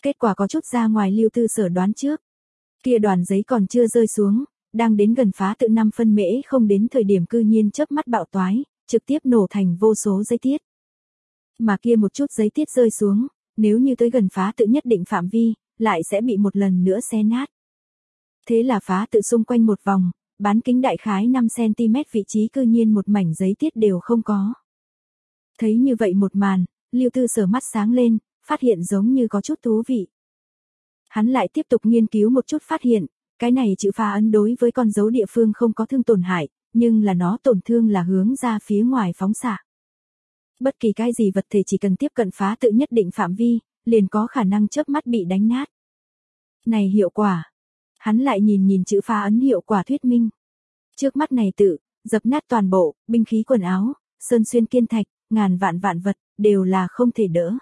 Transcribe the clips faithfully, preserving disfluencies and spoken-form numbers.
Kết quả có chút ra ngoài Lưu Tư Sở đoán trước. Kia đoàn giấy còn chưa rơi xuống, đang đến gần phá tự năm phân mễ không đến thời điểm cư nhiên chớp mắt bạo toái, trực tiếp nổ thành vô số giấy tiết. Mà kia một chút giấy tiết rơi xuống, nếu như tới gần phá tự nhất định phạm vi, lại sẽ bị một lần nữa xé nát. Thế là phá tự xung quanh một vòng, bán kính đại khái năm xăng ti mét vị trí cư nhiên một mảnh giấy tiết đều không có. Thấy như vậy một màn, Lưu Tư Sở mắt sáng lên, phát hiện giống như có chút thú vị. Hắn lại tiếp tục nghiên cứu một chút phát hiện, cái này chữ phá ấn đối với con dấu địa phương không có thương tổn hại, nhưng là nó tổn thương là hướng ra phía ngoài phóng xạ. Bất kỳ cái gì vật thể chỉ cần tiếp cận phá tự nhất định phạm vi, liền có khả năng chớp mắt bị đánh nát. Này hiệu quả. Hắn lại nhìn nhìn chữ phá ấn hiệu quả thuyết minh. Trước mắt này tự, dập nát toàn bộ, binh khí quần áo, sơn xuyên kiên thạch, ngàn vạn vạn vật, đều là không thể đỡ.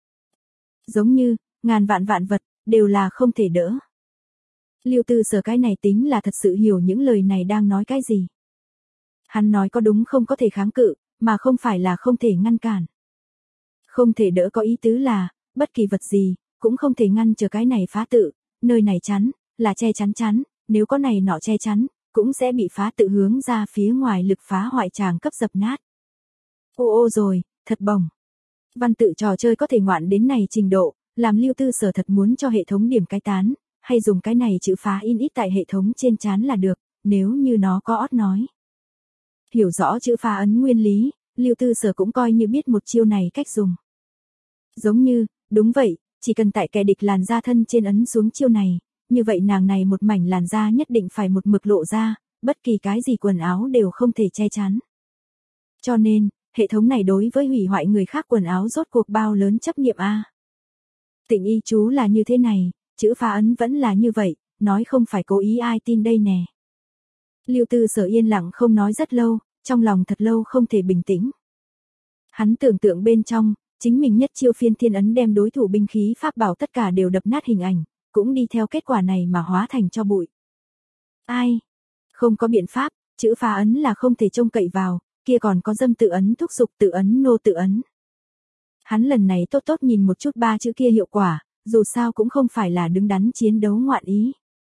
Giống như, ngàn vạn vạn vật, đều là không thể đỡ. Lưu Tư Sở cái này tính là thật sự hiểu những lời này đang nói cái gì. Hắn nói có đúng không có thể kháng cự, mà không phải là không thể ngăn cản. Không thể đỡ có ý tứ là, bất kỳ vật gì, cũng không thể ngăn trở cái này phá tự, nơi này chắn, là che chắn chắn, nếu có này nọ che chắn, cũng sẽ bị phá tự hướng ra phía ngoài lực phá hoại tràng cấp dập nát. Ô ô rồi, thật bổng. Văn tự trò chơi có thể ngoạn đến này trình độ, làm Lưu Tư Sở thật muốn cho hệ thống điểm cái tán, hay dùng cái này chữ phá in ít tại hệ thống trên trán là được, nếu như nó có ót nói. Hiểu rõ chữ phá ấn nguyên lý, Lưu Tư Sở cũng coi như biết một chiêu này cách dùng. Giống như, đúng vậy, chỉ cần tại kẻ địch làn da thân trên ấn xuống chiêu này, như vậy nàng này một mảnh làn da nhất định phải một mực lộ ra, bất kỳ cái gì quần áo đều không thể che chắn. Cho nên, hệ thống này đối với hủy hoại người khác quần áo rốt cuộc bao lớn chấp niệm a. Tịnh y chú là như thế này, chữ phá ấn vẫn là như vậy, nói không phải cố ý ai tin đây nè. Lưu Tư Sở yên lặng không nói rất lâu, trong lòng thật lâu không thể bình tĩnh. Hắn tưởng tượng bên trong, chính mình nhất chiêu phiên thiên ấn đem đối thủ binh khí pháp bảo tất cả đều đập nát hình ảnh, cũng đi theo kết quả này mà hóa thành cho bụi. Ai? Không có biện pháp, chữ phá ấn là không thể trông cậy vào, kia còn có dâm tự ấn thúc dục tự ấn nô tự ấn. Hắn lần này tốt tốt nhìn một chút ba chữ kia hiệu quả, dù sao cũng không phải là đứng đắn chiến đấu ngoạn ý.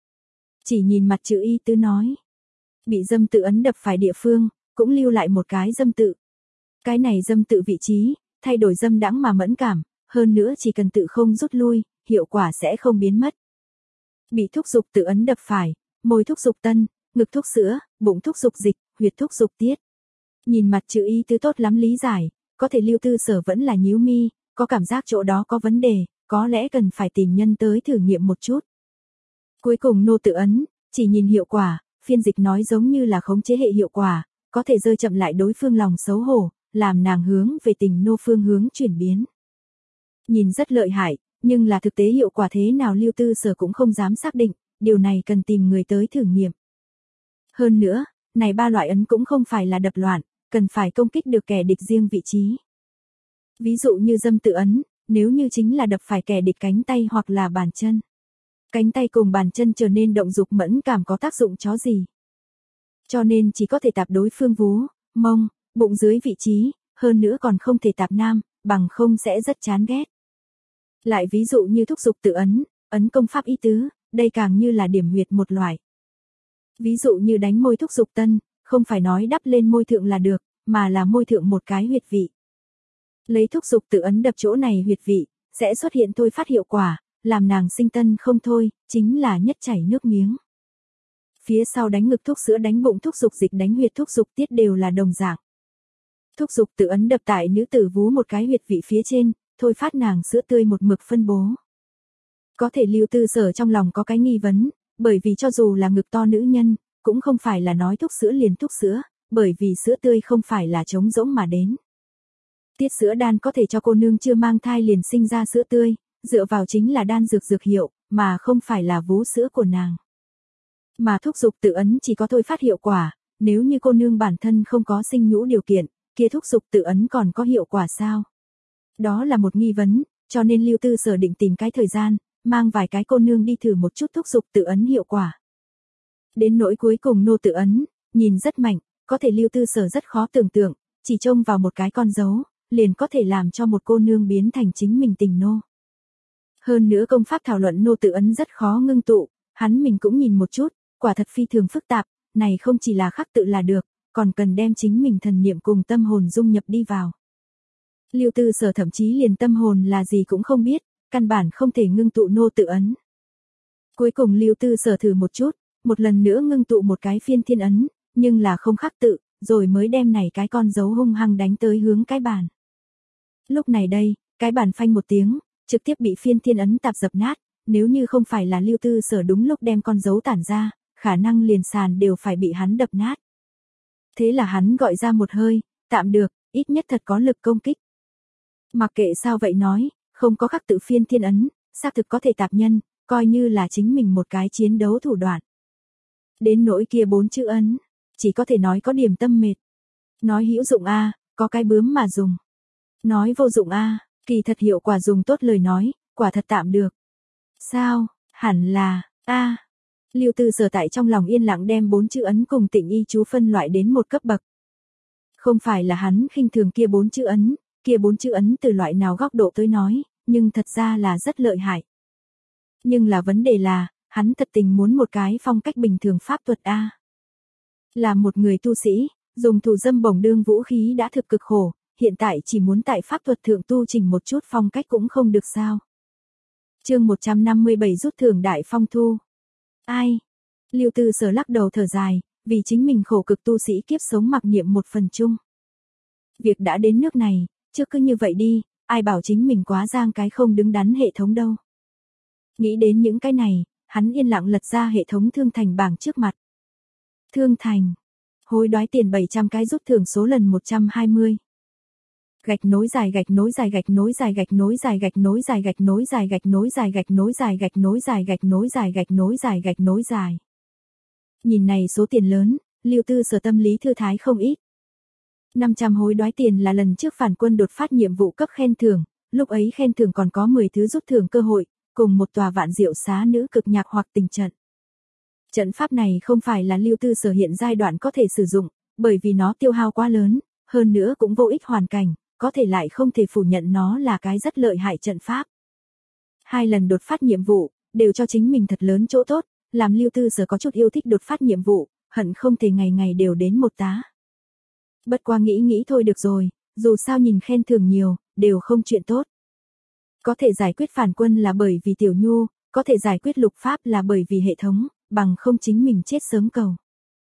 Chỉ nhìn mặt chữ y tứ nói. Bị dâm tự ấn đập phải địa phương, cũng lưu lại một cái dâm tự. Cái này dâm tự vị trí, thay đổi dâm đãng mà mẫn cảm, hơn nữa chỉ cần tự không rút lui, hiệu quả sẽ không biến mất. Bị thúc dục tự ấn đập phải, môi thúc dục tân, ngực thúc sữa, bụng thúc dục dịch, huyệt thúc dục tiết. Nhìn mặt chữ y tứ tốt lắm lý giải, có thể Lưu Tư Sở vẫn là nhíu mi, có cảm giác chỗ đó có vấn đề, có lẽ cần phải tìm nhân tới thử nghiệm một chút. Cuối cùng nô tự ấn, chỉ nhìn hiệu quả, phiên dịch nói giống như là khống chế hệ hiệu quả, có thể rơi chậm lại đối phương lòng xấu hổ, làm nàng hướng về tình nô phương hướng chuyển biến. Nhìn rất lợi hại, nhưng là thực tế hiệu quả thế nào Lưu Tư Sở cũng không dám xác định, điều này cần tìm người tới thử nghiệm. Hơn nữa, này ba loại ấn cũng không phải là đập loạn, cần phải công kích được kẻ địch riêng vị trí. Ví dụ như dâm tự ấn, nếu như chính là đập phải kẻ địch cánh tay hoặc là bàn chân. Cánh tay cùng bàn chân trở nên động dục mẫn cảm có tác dụng chó gì. Cho nên chỉ có thể tạp đối phương vú, mông, bụng dưới vị trí, hơn nữa còn không thể tạp nam, bằng không sẽ rất chán ghét. Lại ví dụ như thúc dục tự ấn, ấn công pháp ý tứ, đây càng như là điểm huyệt một loại. Ví dụ như đánh môi thúc dục tân, không phải nói đắp lên môi thượng là được, mà là môi thượng một cái huyệt vị. Lấy thúc dục tự ấn đập chỗ này huyệt vị, sẽ xuất hiện thôi phát hiệu quả, làm nàng sinh tân không thôi, chính là nhất chảy nước miếng. Phía sau đánh ngực thúc sữa đánh bụng thúc dục dịch đánh huyệt thúc dục tiết đều là đồng dạng. Thúc dục tự ấn đập tại nữ tử vú một cái huyệt vị phía trên, thôi phát nàng sữa tươi một mực phân bố. Có thể Lưu Tư Sở trong lòng có cái nghi vấn, bởi vì cho dù là ngực to nữ nhân, cũng không phải là nói thúc sữa liền thúc sữa, bởi vì sữa tươi không phải là trống rỗng mà đến. Tiết sữa đan có thể cho cô nương chưa mang thai liền sinh ra sữa tươi, dựa vào chính là đan dược dược hiệu, mà không phải là vú sữa của nàng. Mà thúc dục tự ấn chỉ có thôi phát hiệu quả, nếu như cô nương bản thân không có sinh nhũ điều kiện, kia thúc dục tự ấn còn có hiệu quả sao? Đó là một nghi vấn, cho nên Lưu Tư Sở định tìm cái thời gian, mang vài cái cô nương đi thử một chút thúc dục tự ấn hiệu quả. Đến nỗi cuối cùng nô tự ấn, nhìn rất mạnh, có thể Lưu Tư Sở rất khó tưởng tượng, chỉ trông vào một cái con dấu, liền có thể làm cho một cô nương biến thành chính mình tình nô. Hơn nữa công pháp thảo luận nô tự ấn rất khó ngưng tụ, hắn mình cũng nhìn một chút, quả thật phi thường phức tạp, này không chỉ là khắc tự là được, còn cần đem chính mình thần niệm cùng tâm hồn dung nhập đi vào. Lưu Tư Sở thậm chí liền tâm hồn là gì cũng không biết, căn bản không thể ngưng tụ nô tự ấn. Cuối cùng Lưu Tư Sở thử một chút, một lần nữa ngưng tụ một cái phiên thiên ấn, nhưng là không khắc tự, rồi mới đem này cái con dấu hung hăng đánh tới hướng cái bàn. Lúc này đây, cái bàn phanh một tiếng, trực tiếp bị phiên thiên ấn tạp dập nát, nếu như không phải là Lưu Tư Sở đúng lúc đem con dấu tản ra, khả năng liền sàn đều phải bị hắn đập nát. Thế là hắn gọi ra một hơi, tạm được, ít nhất thật có lực công kích. Mặc kệ sao vậy nói, không có khắc tự phiên thiên ấn, xác thực có thể tạp nhân, coi như là chính mình một cái chiến đấu thủ đoạn. Đến nỗi kia bốn chữ ấn, chỉ có thể nói có điểm tâm mệt. Nói hữu dụng a, có cái bướm mà dùng. Nói vô dụng a, kỳ thật hiệu quả dùng tốt lời nói, quả thật tạm được. Sao, hẳn là, a. Lưu Tư Sở tại trong lòng yên lặng đem bốn chữ ấn cùng tịnh y chú phân loại đến một cấp bậc. Không phải là hắn khinh thường kia bốn chữ ấn, kia bốn chữ ấn từ loại nào góc độ tới nói, nhưng thật ra là rất lợi hại. Nhưng là vấn đề là, hắn thật tình muốn một cái phong cách bình thường pháp thuật a. Là một người tu sĩ, dùng thủ dâm bổng đương vũ khí đã thực cực khổ, hiện tại chỉ muốn tại pháp thuật thượng tu chỉnh một chút phong cách cũng không được sao. Chương một trăm năm mươi bảy rút thưởng đại phong thu. Ai? Lưu Tư Sở lắc đầu thở dài, vì chính mình khổ cực tu sĩ kiếp sống mặc niệm một phần chung. Việc đã đến nước này, chứ cứ như vậy đi, ai bảo chính mình quá giang cái không đứng đắn hệ thống đâu. Nghĩ đến những cái này, hắn yên lặng lật ra hệ thống thương thành bảng trước mặt. Thương thành. Hối đoái tiền bảy trăm cái rút thưởng số lần một trăm hai mươi. Gạch nối dài gạch nối dài gạch nối dài gạch nối dài gạch nối dài gạch nối dài gạch nối dài gạch nối dài gạch nối dài gạch nối dài gạch nối dài gạch nối dài. Nhìn này số tiền lớn, Lưu Tư Sở tâm lý thư thái không ít. năm trăm hối đoái tiền là lần trước phản quân đột phát nhiệm vụ cấp khen thưởng, lúc ấy khen thưởng còn có mười thứ rút thưởng cơ hội, cùng một tòa vạn diệu xá nữ cực nhạc hoặc tình trận. Trận pháp này không phải là Lưu Tư Sở hiện giai đoạn có thể sử dụng, bởi vì nó tiêu hao quá lớn, hơn nữa cũng vô ích hoàn cảnh, có thể lại không thể phủ nhận nó là cái rất lợi hại trận pháp. Hai lần đột phát nhiệm vụ, đều cho chính mình thật lớn chỗ tốt, làm Lưu Tư Sở có chút yêu thích đột phát nhiệm vụ, hận không thể ngày ngày đều đến một tá. Bất qua nghĩ nghĩ thôi được rồi, dù sao nhìn khen thưởng nhiều, đều không chuyện tốt. Có thể giải quyết phản quân là bởi vì Tiểu Nhu, có thể giải quyết lục pháp là bởi vì hệ thống, bằng không chính mình chết sớm cầu.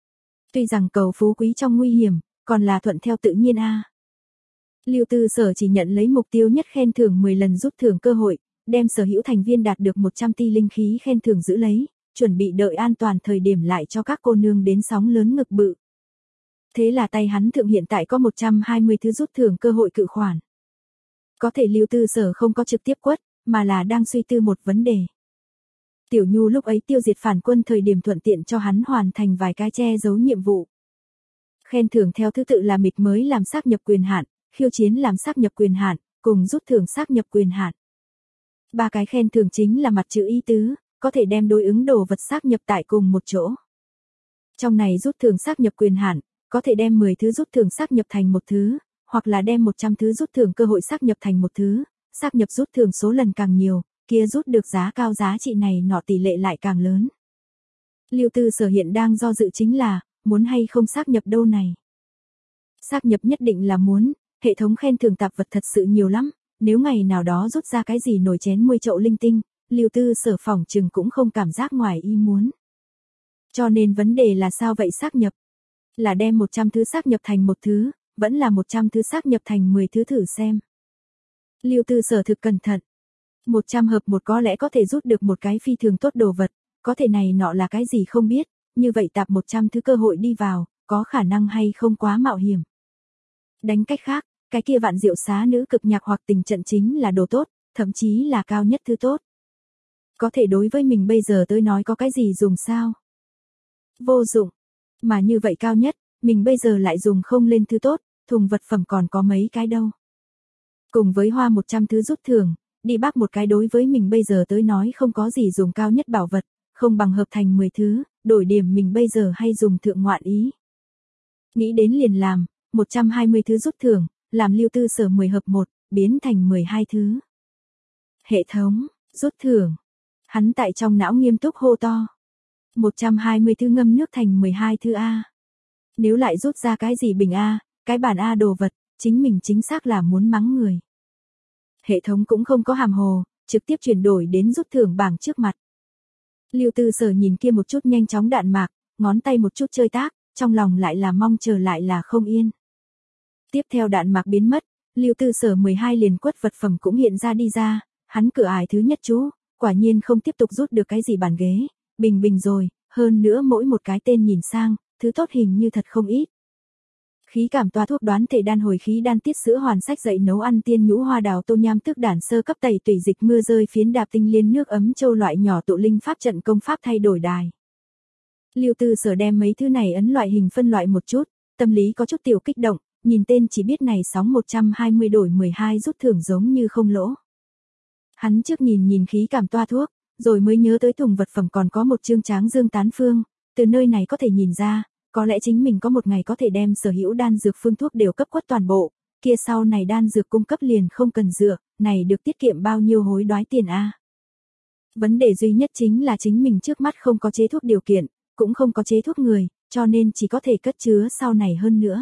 Tuy rằng cầu phú quý trong nguy hiểm, còn là thuận theo tự nhiên a. Lưu Tư Sở chỉ nhận lấy mục tiêu nhất khen thưởng mười lần rút thưởng cơ hội, đem sở hữu thành viên đạt được một trăm ti linh khí khen thưởng giữ lấy, chuẩn bị đợi an toàn thời điểm lại cho các cô nương đến sóng lớn ngực bự. Thế là tay hắn thượng hiện tại có một trăm hai mươi thứ rút thưởng cơ hội cự khoản. Có thể Lưu Tư Sở không có trực tiếp quất, mà là đang suy tư một vấn đề. Tiểu Nhu lúc ấy tiêu diệt phản quân thời điểm thuận tiện cho hắn hoàn thành vài cái che giấu nhiệm vụ. Khen thưởng theo thứ tự là mịt mới làm xác nhập quyền hạn, khiêu chiến làm xác nhập quyền hạn, cùng rút thưởng xác nhập quyền hạn. Ba cái khen thưởng chính là mặt chữ ý tứ, có thể đem đối ứng đồ vật xác nhập tại cùng một chỗ. Trong này rút thưởng xác nhập quyền hạn, có thể đem mười thứ rút thưởng xác nhập thành một thứ, hoặc là đem một trăm thứ rút thưởng cơ hội xác nhập thành một thứ, xác nhập rút thưởng số lần càng nhiều, kia rút được giá cao giá trị này nọ tỷ lệ lại càng lớn. Lưu Tư Sở hiện đang do dự chính là, muốn hay không xác nhập đâu này. Xác nhập nhất định là muốn, hệ thống khen thưởng tạp vật thật sự nhiều lắm, nếu ngày nào đó rút ra cái gì nồi chén mươi chậu linh tinh, Lưu Tư Sở phỏng chừng cũng không cảm giác ngoài ý muốn. Cho nên vấn đề là sao vậy xác nhập? Là đem một trăm thứ xác nhập thành một thứ, vẫn là một trăm thứ xác nhập thành mười thứ thử xem. Lưu Tư Sở thực cẩn thận. một trăm hợp một có lẽ có thể rút được một cái phi thường tốt đồ vật, có thể này nọ là cái gì không biết, như vậy tạp một trăm thứ cơ hội đi vào, có khả năng hay không quá mạo hiểm. Đánh cách khác, cái kia vạn diệu xá nữ cực nhạc hoặc tình trận chính là đồ tốt, thậm chí là cao nhất thứ tốt. Có thể đối với mình bây giờ tôi nói có cái gì dùng sao? Vô dụng. Mà như vậy cao nhất, mình bây giờ lại dùng không lên thứ tốt, thùng vật phẩm còn có mấy cái đâu. Cùng với hoa một trăm thứ rút thưởng, đi bác một cái đối với mình bây giờ tới nói không có gì dùng cao nhất bảo vật, không bằng hợp thành mười thứ, đổi điểm mình bây giờ hay dùng thượng ngoạn ý. Nghĩ đến liền làm, một trăm hai mươi thứ rút thưởng, làm Lưu Tư Sở mười hợp một, biến thành mười hai thứ. Hệ thống, Rút thưởng. Hắn tại trong não nghiêm túc hô to. một trăm hai mươi thứ ngâm nước thành mười hai thứ A. Nếu lại rút ra cái gì bình A, cái bản A đồ vật, chính mình chính xác là muốn mắng người. Hệ thống cũng không có hàm hồ, trực tiếp chuyển đổi đến rút thưởng bảng trước mặt. Lưu Tư Sở nhìn kia một chút nhanh chóng đạn mạc, ngón tay một chút chơi tác, trong lòng lại là mong chờ lại là không yên. Tiếp theo đạn mạc biến mất, Lưu Tư Sở mười hai liền quất vật phẩm cũng hiện ra đi ra, hắn cửa ải thứ nhất chú, quả nhiên không tiếp tục rút được cái gì bàn ghế, bình bình rồi, hơn nữa mỗi một cái tên nhìn sang, thứ tốt hình như thật không ít. Khí cảm toa thuốc đoán thể đan hồi khí đan tiết sữa hoàn sách dạy nấu ăn tiên nhũ hoa đào tô nham tức đản sơ cấp tẩy tủy dịch mưa rơi phiến đạp tinh liên nước ấm châu loại nhỏ tụ linh pháp trận công pháp thay đổi đài. Lưu Tư Sở đem mấy thứ này ấn loại hình phân loại một chút, tâm lý có chút tiểu kích động, nhìn tên chỉ biết này sóng một trăm hai mươi đổi mười hai rút thưởng giống như không lỗ. Hắn trước nhìn nhìn khí cảm toa thuốc, rồi mới nhớ tới thùng vật phẩm còn có một chương tráng dương tán phương, từ nơi này có thể nhìn ra, có lẽ chính mình có một ngày có thể đem sở hữu đan dược phương thuốc đều cấp quất toàn bộ, kia sau này đan dược cung cấp liền không cần dựa, này được tiết kiệm bao nhiêu hối đoái tiền a. Vấn đề duy nhất chính là chính mình trước mắt không có chế thuốc điều kiện, cũng không có chế thuốc người, cho nên chỉ có thể cất chứa sau này hơn nữa.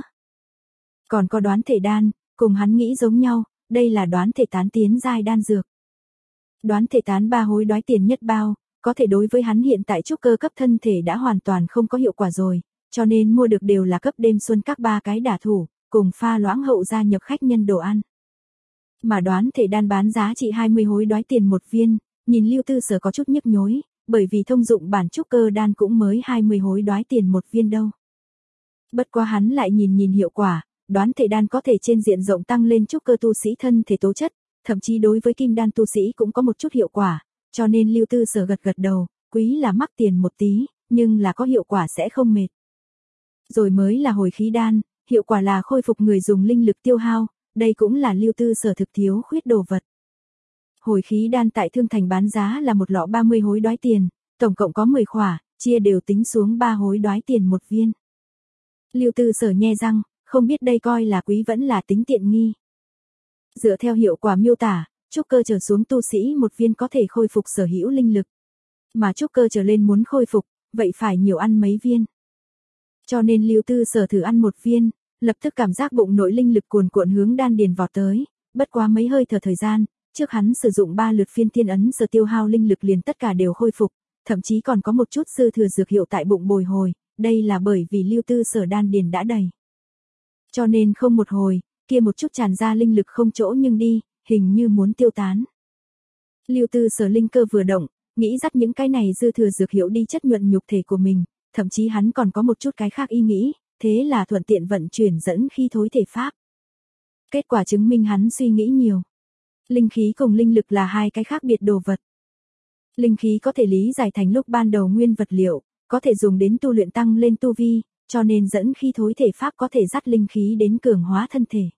Còn có đoán thể đan, cùng hắn nghĩ giống nhau, đây là đoán thể tán tiến giai đan dược. Đoán thể tán ba hối đoái tiền nhất bao, có thể đối với hắn hiện tại trúc cơ cấp thân thể đã hoàn toàn không có hiệu quả rồi, cho nên mua được đều là cấp đêm xuân các ba cái đả thủ, cùng pha loãng hậu gia nhập khách nhân đồ ăn. Mà đoán thể đan bán giá trị hai mươi hối đoái tiền một viên, nhìn Lưu Tư Sở có chút nhức nhối, bởi vì thông dụng bản trúc cơ đan cũng mới hai mươi hối đoái tiền một viên đâu. Bất quá hắn lại nhìn nhìn hiệu quả, đoán thể đan có thể trên diện rộng tăng lên trúc cơ tu sĩ thân thể tố chất, thậm chí đối với kim đan tu sĩ cũng có một chút hiệu quả, cho nên Lưu Tư Sở gật gật đầu, quý là mắc tiền một tí, nhưng là có hiệu quả sẽ không mệt. Rồi mới là hồi khí đan, hiệu quả là khôi phục người dùng linh lực tiêu hao, đây cũng là Lưu Tư Sở thực thiếu khuyết đồ vật. Hồi khí đan tại Thương Thành bán giá là một lọ ba mươi hối đoái tiền, tổng cộng có mười khỏa, chia đều tính xuống ba hối đoái tiền một viên. Lưu Tư Sở nhe răng, không biết đây coi là quý vẫn là tính tiện nghi. Dựa theo hiệu quả miêu tả, trúc cơ trở xuống tu sĩ một viên có thể khôi phục sở hữu linh lực. Mà trúc cơ trở lên muốn khôi phục, vậy phải nhiều ăn mấy viên. Cho nên Lưu Tư Sở thử ăn một viên, lập tức cảm giác bụng nội linh lực cuồn cuộn hướng đan điền vọt tới, bất quá mấy hơi thở thời gian, trước hắn sử dụng ba lượt phiên thiên ấn sở tiêu hao linh lực liền tất cả đều khôi phục, thậm chí còn có một chút dư thừa dược hiệu tại bụng bồi hồi, đây là bởi vì Lưu Tư Sở đan điền đã đầy. Cho nên không một hồi, kia một chút tràn ra linh lực không chỗ nhưng đi, hình như muốn tiêu tán. Lưu Tư Sở linh cơ vừa động, nghĩ dắt những cái này dư thừa dược hiệu đi chất nhuận nhục thể của mình, thậm chí hắn còn có một chút cái khác ý nghĩ, thế là thuận tiện vận chuyển dẫn khí thối thể pháp. Kết quả chứng minh hắn suy nghĩ nhiều. Linh khí cùng linh lực là hai cái khác biệt đồ vật. Linh khí có thể lý giải thành lúc ban đầu nguyên vật liệu, có thể dùng đến tu luyện tăng lên tu vi, cho nên dẫn khí thối thể pháp có thể dắt linh khí đến cường hóa thân thể.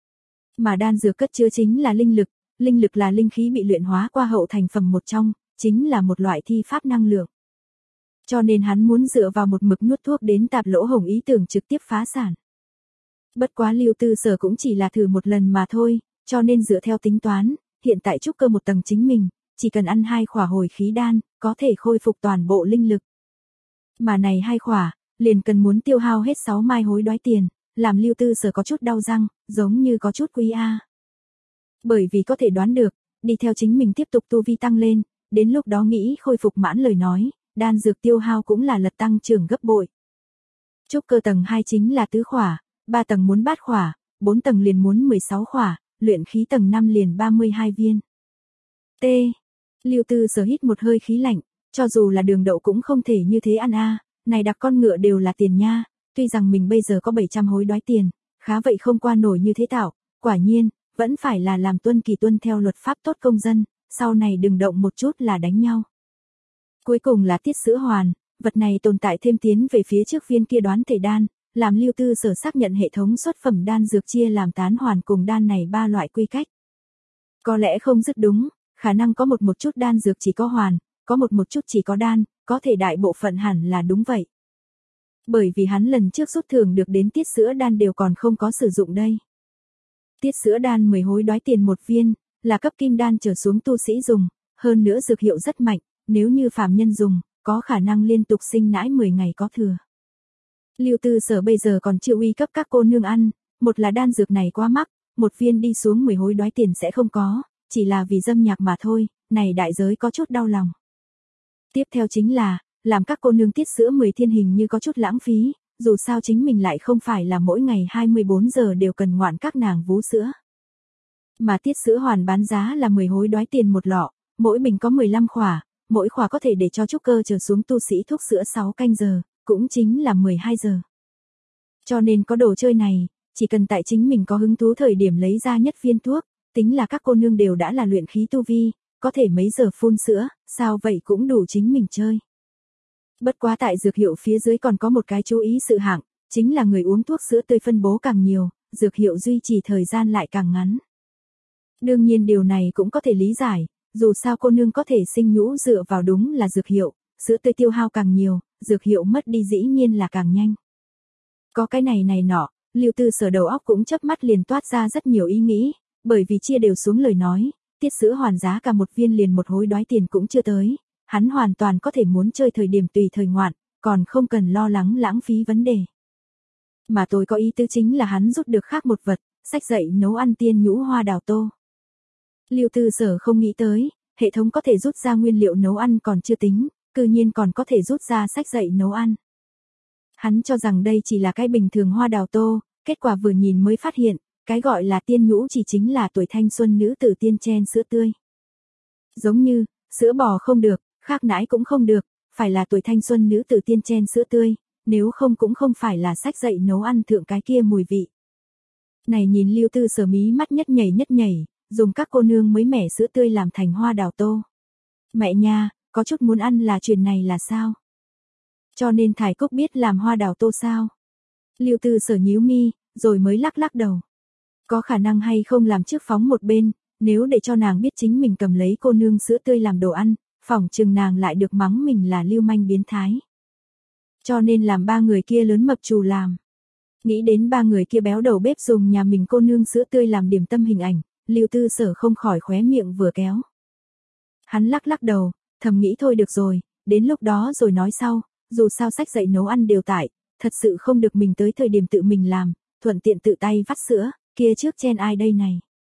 Mà đan dược cất chứa chính là linh lực, linh lực là linh khí bị luyện hóa qua hậu thành phẩm một trong, chính là một loại thi pháp năng lượng. Cho nên hắn muốn dựa vào một mực nuốt thuốc đến tạp lỗ hổng ý tưởng trực tiếp phá sản. Bất quá Lưu Tư Sở cũng chỉ là thử một lần mà thôi, cho nên dựa theo tính toán, hiện tại trúc cơ một tầng chính mình, chỉ cần ăn hai khỏa hồi khí đan, có thể khôi phục toàn bộ linh lực. Mà này hai khỏa, liền cần muốn tiêu hao hết sáu mai hối đoái tiền, làm Lưu Tư Sở có chút đau răng, giống như có chút quý a. Bởi vì có thể đoán được, đi theo chính mình tiếp tục tu vi tăng lên, đến lúc đó nghĩ khôi phục mãn lời nói, đan dược tiêu hao cũng là lật tăng trưởng gấp bội. Trúc cơ tầng hai chính là tứ khỏa, ba tầng muốn bát khỏa, bốn tầng liền muốn mười sáu khỏa, luyện khí tầng năm liền ba mươi hai viên. T. Lưu Tư Sở hít một hơi khí lạnh, cho dù là đường đậu cũng không thể như thế ăn a, này đặc con ngựa đều là tiền nha, tuy rằng mình bây giờ có bảy trăm hối đoái tiền, khá vậy không qua nổi như thế tạo, quả nhiên, vẫn phải là làm tuân kỳ tuân theo luật pháp tốt công dân, sau này đừng động một chút là đánh nhau. Cuối cùng là tiết sữa hoàn, vật này tồn tại thêm tiến về phía trước viên kia đoán thể đan, làm Lưu Tư Sở xác nhận hệ thống xuất phẩm đan dược chia làm tán hoàn cùng đan này ba loại quy cách. Có lẽ không rất đúng, khả năng có một một chút đan dược chỉ có hoàn, có một một chút chỉ có đan, có thể đại bộ phận hẳn là đúng vậy. Bởi vì hắn lần trước rút thưởng được đến tiết sữa đan đều còn không có sử dụng đây. Tiết sữa đan mười hối đoái tiền một viên, là cấp kim đan trở xuống tu sĩ dùng, hơn nữa dược hiệu rất mạnh, nếu như phàm nhân dùng, có khả năng liên tục sinh nãi mười ngày có thừa. Lưu Tư Sở bây giờ còn chưa uy cấp các cô nương ăn, một là đan dược này quá mắc, một viên đi xuống mười hối đoái tiền sẽ không có, chỉ là vì dâm nhạc mà thôi, này đại giới có chút đau lòng. Tiếp theo chính là, làm các cô nương tiết sữa mười thiên hình như có chút lãng phí, dù sao chính mình lại không phải là mỗi ngày hai mươi bốn giờ đều cần ngoạn các nàng vú sữa. Mà tiết sữa hoàn bán giá là mười hối đoái tiền một lọ, mỗi bình có mười lăm khỏa, mỗi khỏa có thể để cho trúc cơ trở xuống tu sĩ thuốc sữa sáu canh giờ, cũng chính là mười hai giờ. Cho nên có đồ chơi này, chỉ cần tại chính mình có hứng thú thời điểm lấy ra nhất viên thuốc, tính là các cô nương đều đã là luyện khí tu vi, có thể mấy giờ phun sữa, sao vậy cũng đủ chính mình chơi. Bất quá tại dược hiệu phía dưới còn có một cái chú ý sự hạng, chính là người uống thuốc sữa tươi phân bố càng nhiều, dược hiệu duy trì thời gian lại càng ngắn. Đương nhiên điều này cũng có thể lý giải, dù sao cô nương có thể sinh nhũ dựa vào đúng là dược hiệu, sữa tươi tiêu hao càng nhiều, dược hiệu mất đi dĩ nhiên là càng nhanh. Có cái này này nọ, Lưu Tư Sở đầu óc cũng chớp mắt liền toát ra rất nhiều ý nghĩ, bởi vì chia đều xuống lời nói, tiết sữa hoàn giá cả một viên liền một hối đoái tiền cũng chưa tới, hắn hoàn toàn có thể muốn chơi thời điểm tùy thời ngoạn, còn không cần lo lắng lãng phí vấn đề. Mà tôi có ý tứ chính là hắn rút được khác một vật, sách dạy nấu ăn tiên nhũ hoa đào tô. Lưu Tư Sở không nghĩ tới, hệ thống có thể rút ra nguyên liệu nấu ăn còn chưa tính, cư nhiên còn có thể rút ra sách dạy nấu ăn. Hắn cho rằng đây chỉ là cái bình thường hoa đào tô, kết quả vừa nhìn mới phát hiện, cái gọi là tiên nhũ chỉ chính là tuổi thanh xuân nữ tử tiên chen sữa tươi. Giống như, sữa bò không được, khác nãi cũng không được, phải là tuổi thanh xuân nữ tử tiên chen sữa tươi, nếu không cũng không phải là sách dạy nấu ăn thượng cái kia mùi vị. Này nhìn Lưu Tư Sở mí mắt nhất nhảy nhất nhảy, dùng các cô nương mới mẻ sữa tươi làm thành hoa đào tô. Mẹ nha, có chút muốn ăn là chuyện này là sao? Cho nên Thải Cúc biết làm hoa đào tô sao? Lưu Tư Sở nhíu mi, rồi mới lắc lắc đầu. Có khả năng hay không làm trước phóng một bên, nếu để cho nàng biết chính mình cầm lấy cô nương sữa tươi làm đồ ăn, phỏng chừng nàng lại được mắng mình là lưu manh biến thái. Cho nên làm ba người kia lớn mập trù làm. Nghĩ đến ba người kia béo đầu bếp dùng nhà mình cô nương sữa tươi làm điểm tâm hình ảnh, Lưu Tư Sở không khỏi khóe miệng vừa kéo. Hắn lắc lắc đầu, thầm nghĩ thôi được rồi, đến lúc đó rồi nói sau, dù sao sách dạy nấu ăn đều tại, thật sự không được mình tới thời điểm tự mình làm, thuận tiện tự tay vắt sữa, kia trước chen ai đây này.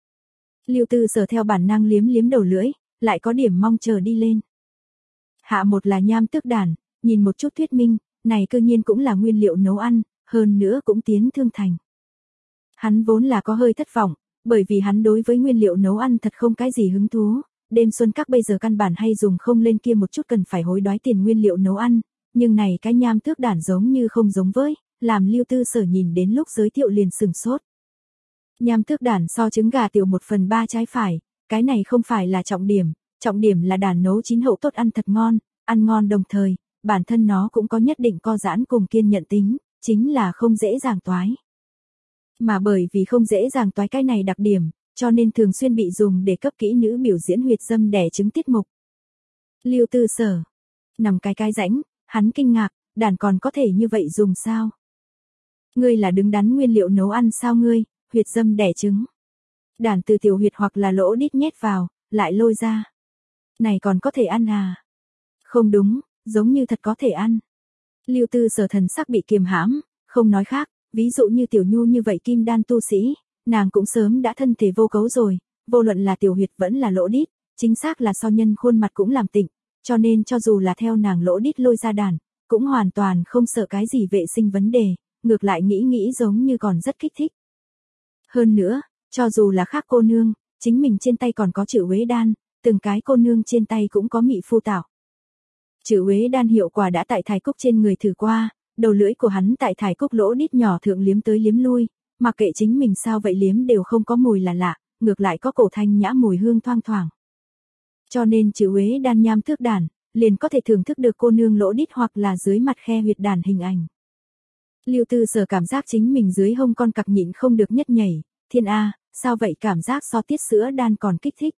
Lưu Tư Sở theo bản năng liếm liếm đầu lưỡi, lại có điểm mong chờ đi lên. Hạ một là nham tước đàn, nhìn một chút thuyết minh, này cư nhiên cũng là nguyên liệu nấu ăn, hơn nữa cũng tiến thương thành. Hắn vốn là có hơi thất vọng, bởi vì hắn đối với nguyên liệu nấu ăn thật không cái gì hứng thú, đêm xuân các bây giờ căn bản hay dùng không lên kia một chút cần phải hối đoái tiền nguyên liệu nấu ăn, nhưng này cái nham tước đàn giống như không giống với, làm Lưu Tư Sở nhìn đến lúc giới thiệu liền sừng sốt. Nham tước đàn so trứng gà tiểu một phần ba trái phải, cái này không phải là trọng điểm, trọng điểm là đàn nấu chín hậu tốt ăn thật ngon, ăn ngon đồng thời, bản thân nó cũng có nhất định co giãn cùng kiên nhận tính, chính là không dễ dàng toái. Mà bởi vì không dễ dàng toái cái này đặc điểm, cho nên thường xuyên bị dùng để cấp kỹ nữ biểu diễn huyệt dâm đẻ trứng tiết mục. Lưu Tư Sở nằm cái cái rãnh, hắn kinh ngạc, đàn còn có thể như vậy dùng sao? Ngươi là đứng đắn nguyên liệu nấu ăn sao ngươi, huyệt dâm đẻ trứng. Đàn từ tiểu huyệt hoặc là lỗ đít nhét vào, lại lôi ra. Này còn có thể ăn à? Không đúng, giống như thật có thể ăn. Lưu Tư Sở thần sắc bị kiềm hãm, không nói khác, ví dụ như tiểu nhu như vậy kim đan tu sĩ, nàng cũng sớm đã thân thể vô cấu rồi, vô luận là tiểu huyệt vẫn là lỗ đít, chính xác là so nhân khuôn mặt cũng làm tịnh, cho nên cho dù là theo nàng lỗ đít lôi ra đàn, cũng hoàn toàn không sợ cái gì vệ sinh vấn đề, ngược lại nghĩ nghĩ giống như còn rất kích thích. Hơn nữa, cho dù là khác cô nương, chính mình trên tay còn có chữ uế đan, từng cái cô nương trên tay cũng có mị phu tạo. Chữ uế đan hiệu quả đã tại Thải Cúc trên người thử qua, đầu lưỡi của hắn tại Thải Cúc lỗ đít nhỏ thượng liếm tới liếm lui, mặc kệ chính mình sao vậy liếm đều không có mùi là lạ, ngược lại có cổ thanh nhã mùi hương thoang thoảng. Cho nên chữ uế đan nham thước đàn, liền có thể thưởng thức được cô nương lỗ đít hoặc là dưới mặt khe huyệt đàn hình ảnh. Lưu Tư Sở cảm giác chính mình dưới hông con cặc nhịn không được nhất nhảy, thiên a, sao vậy cảm giác so tiết sữa đan còn kích thích.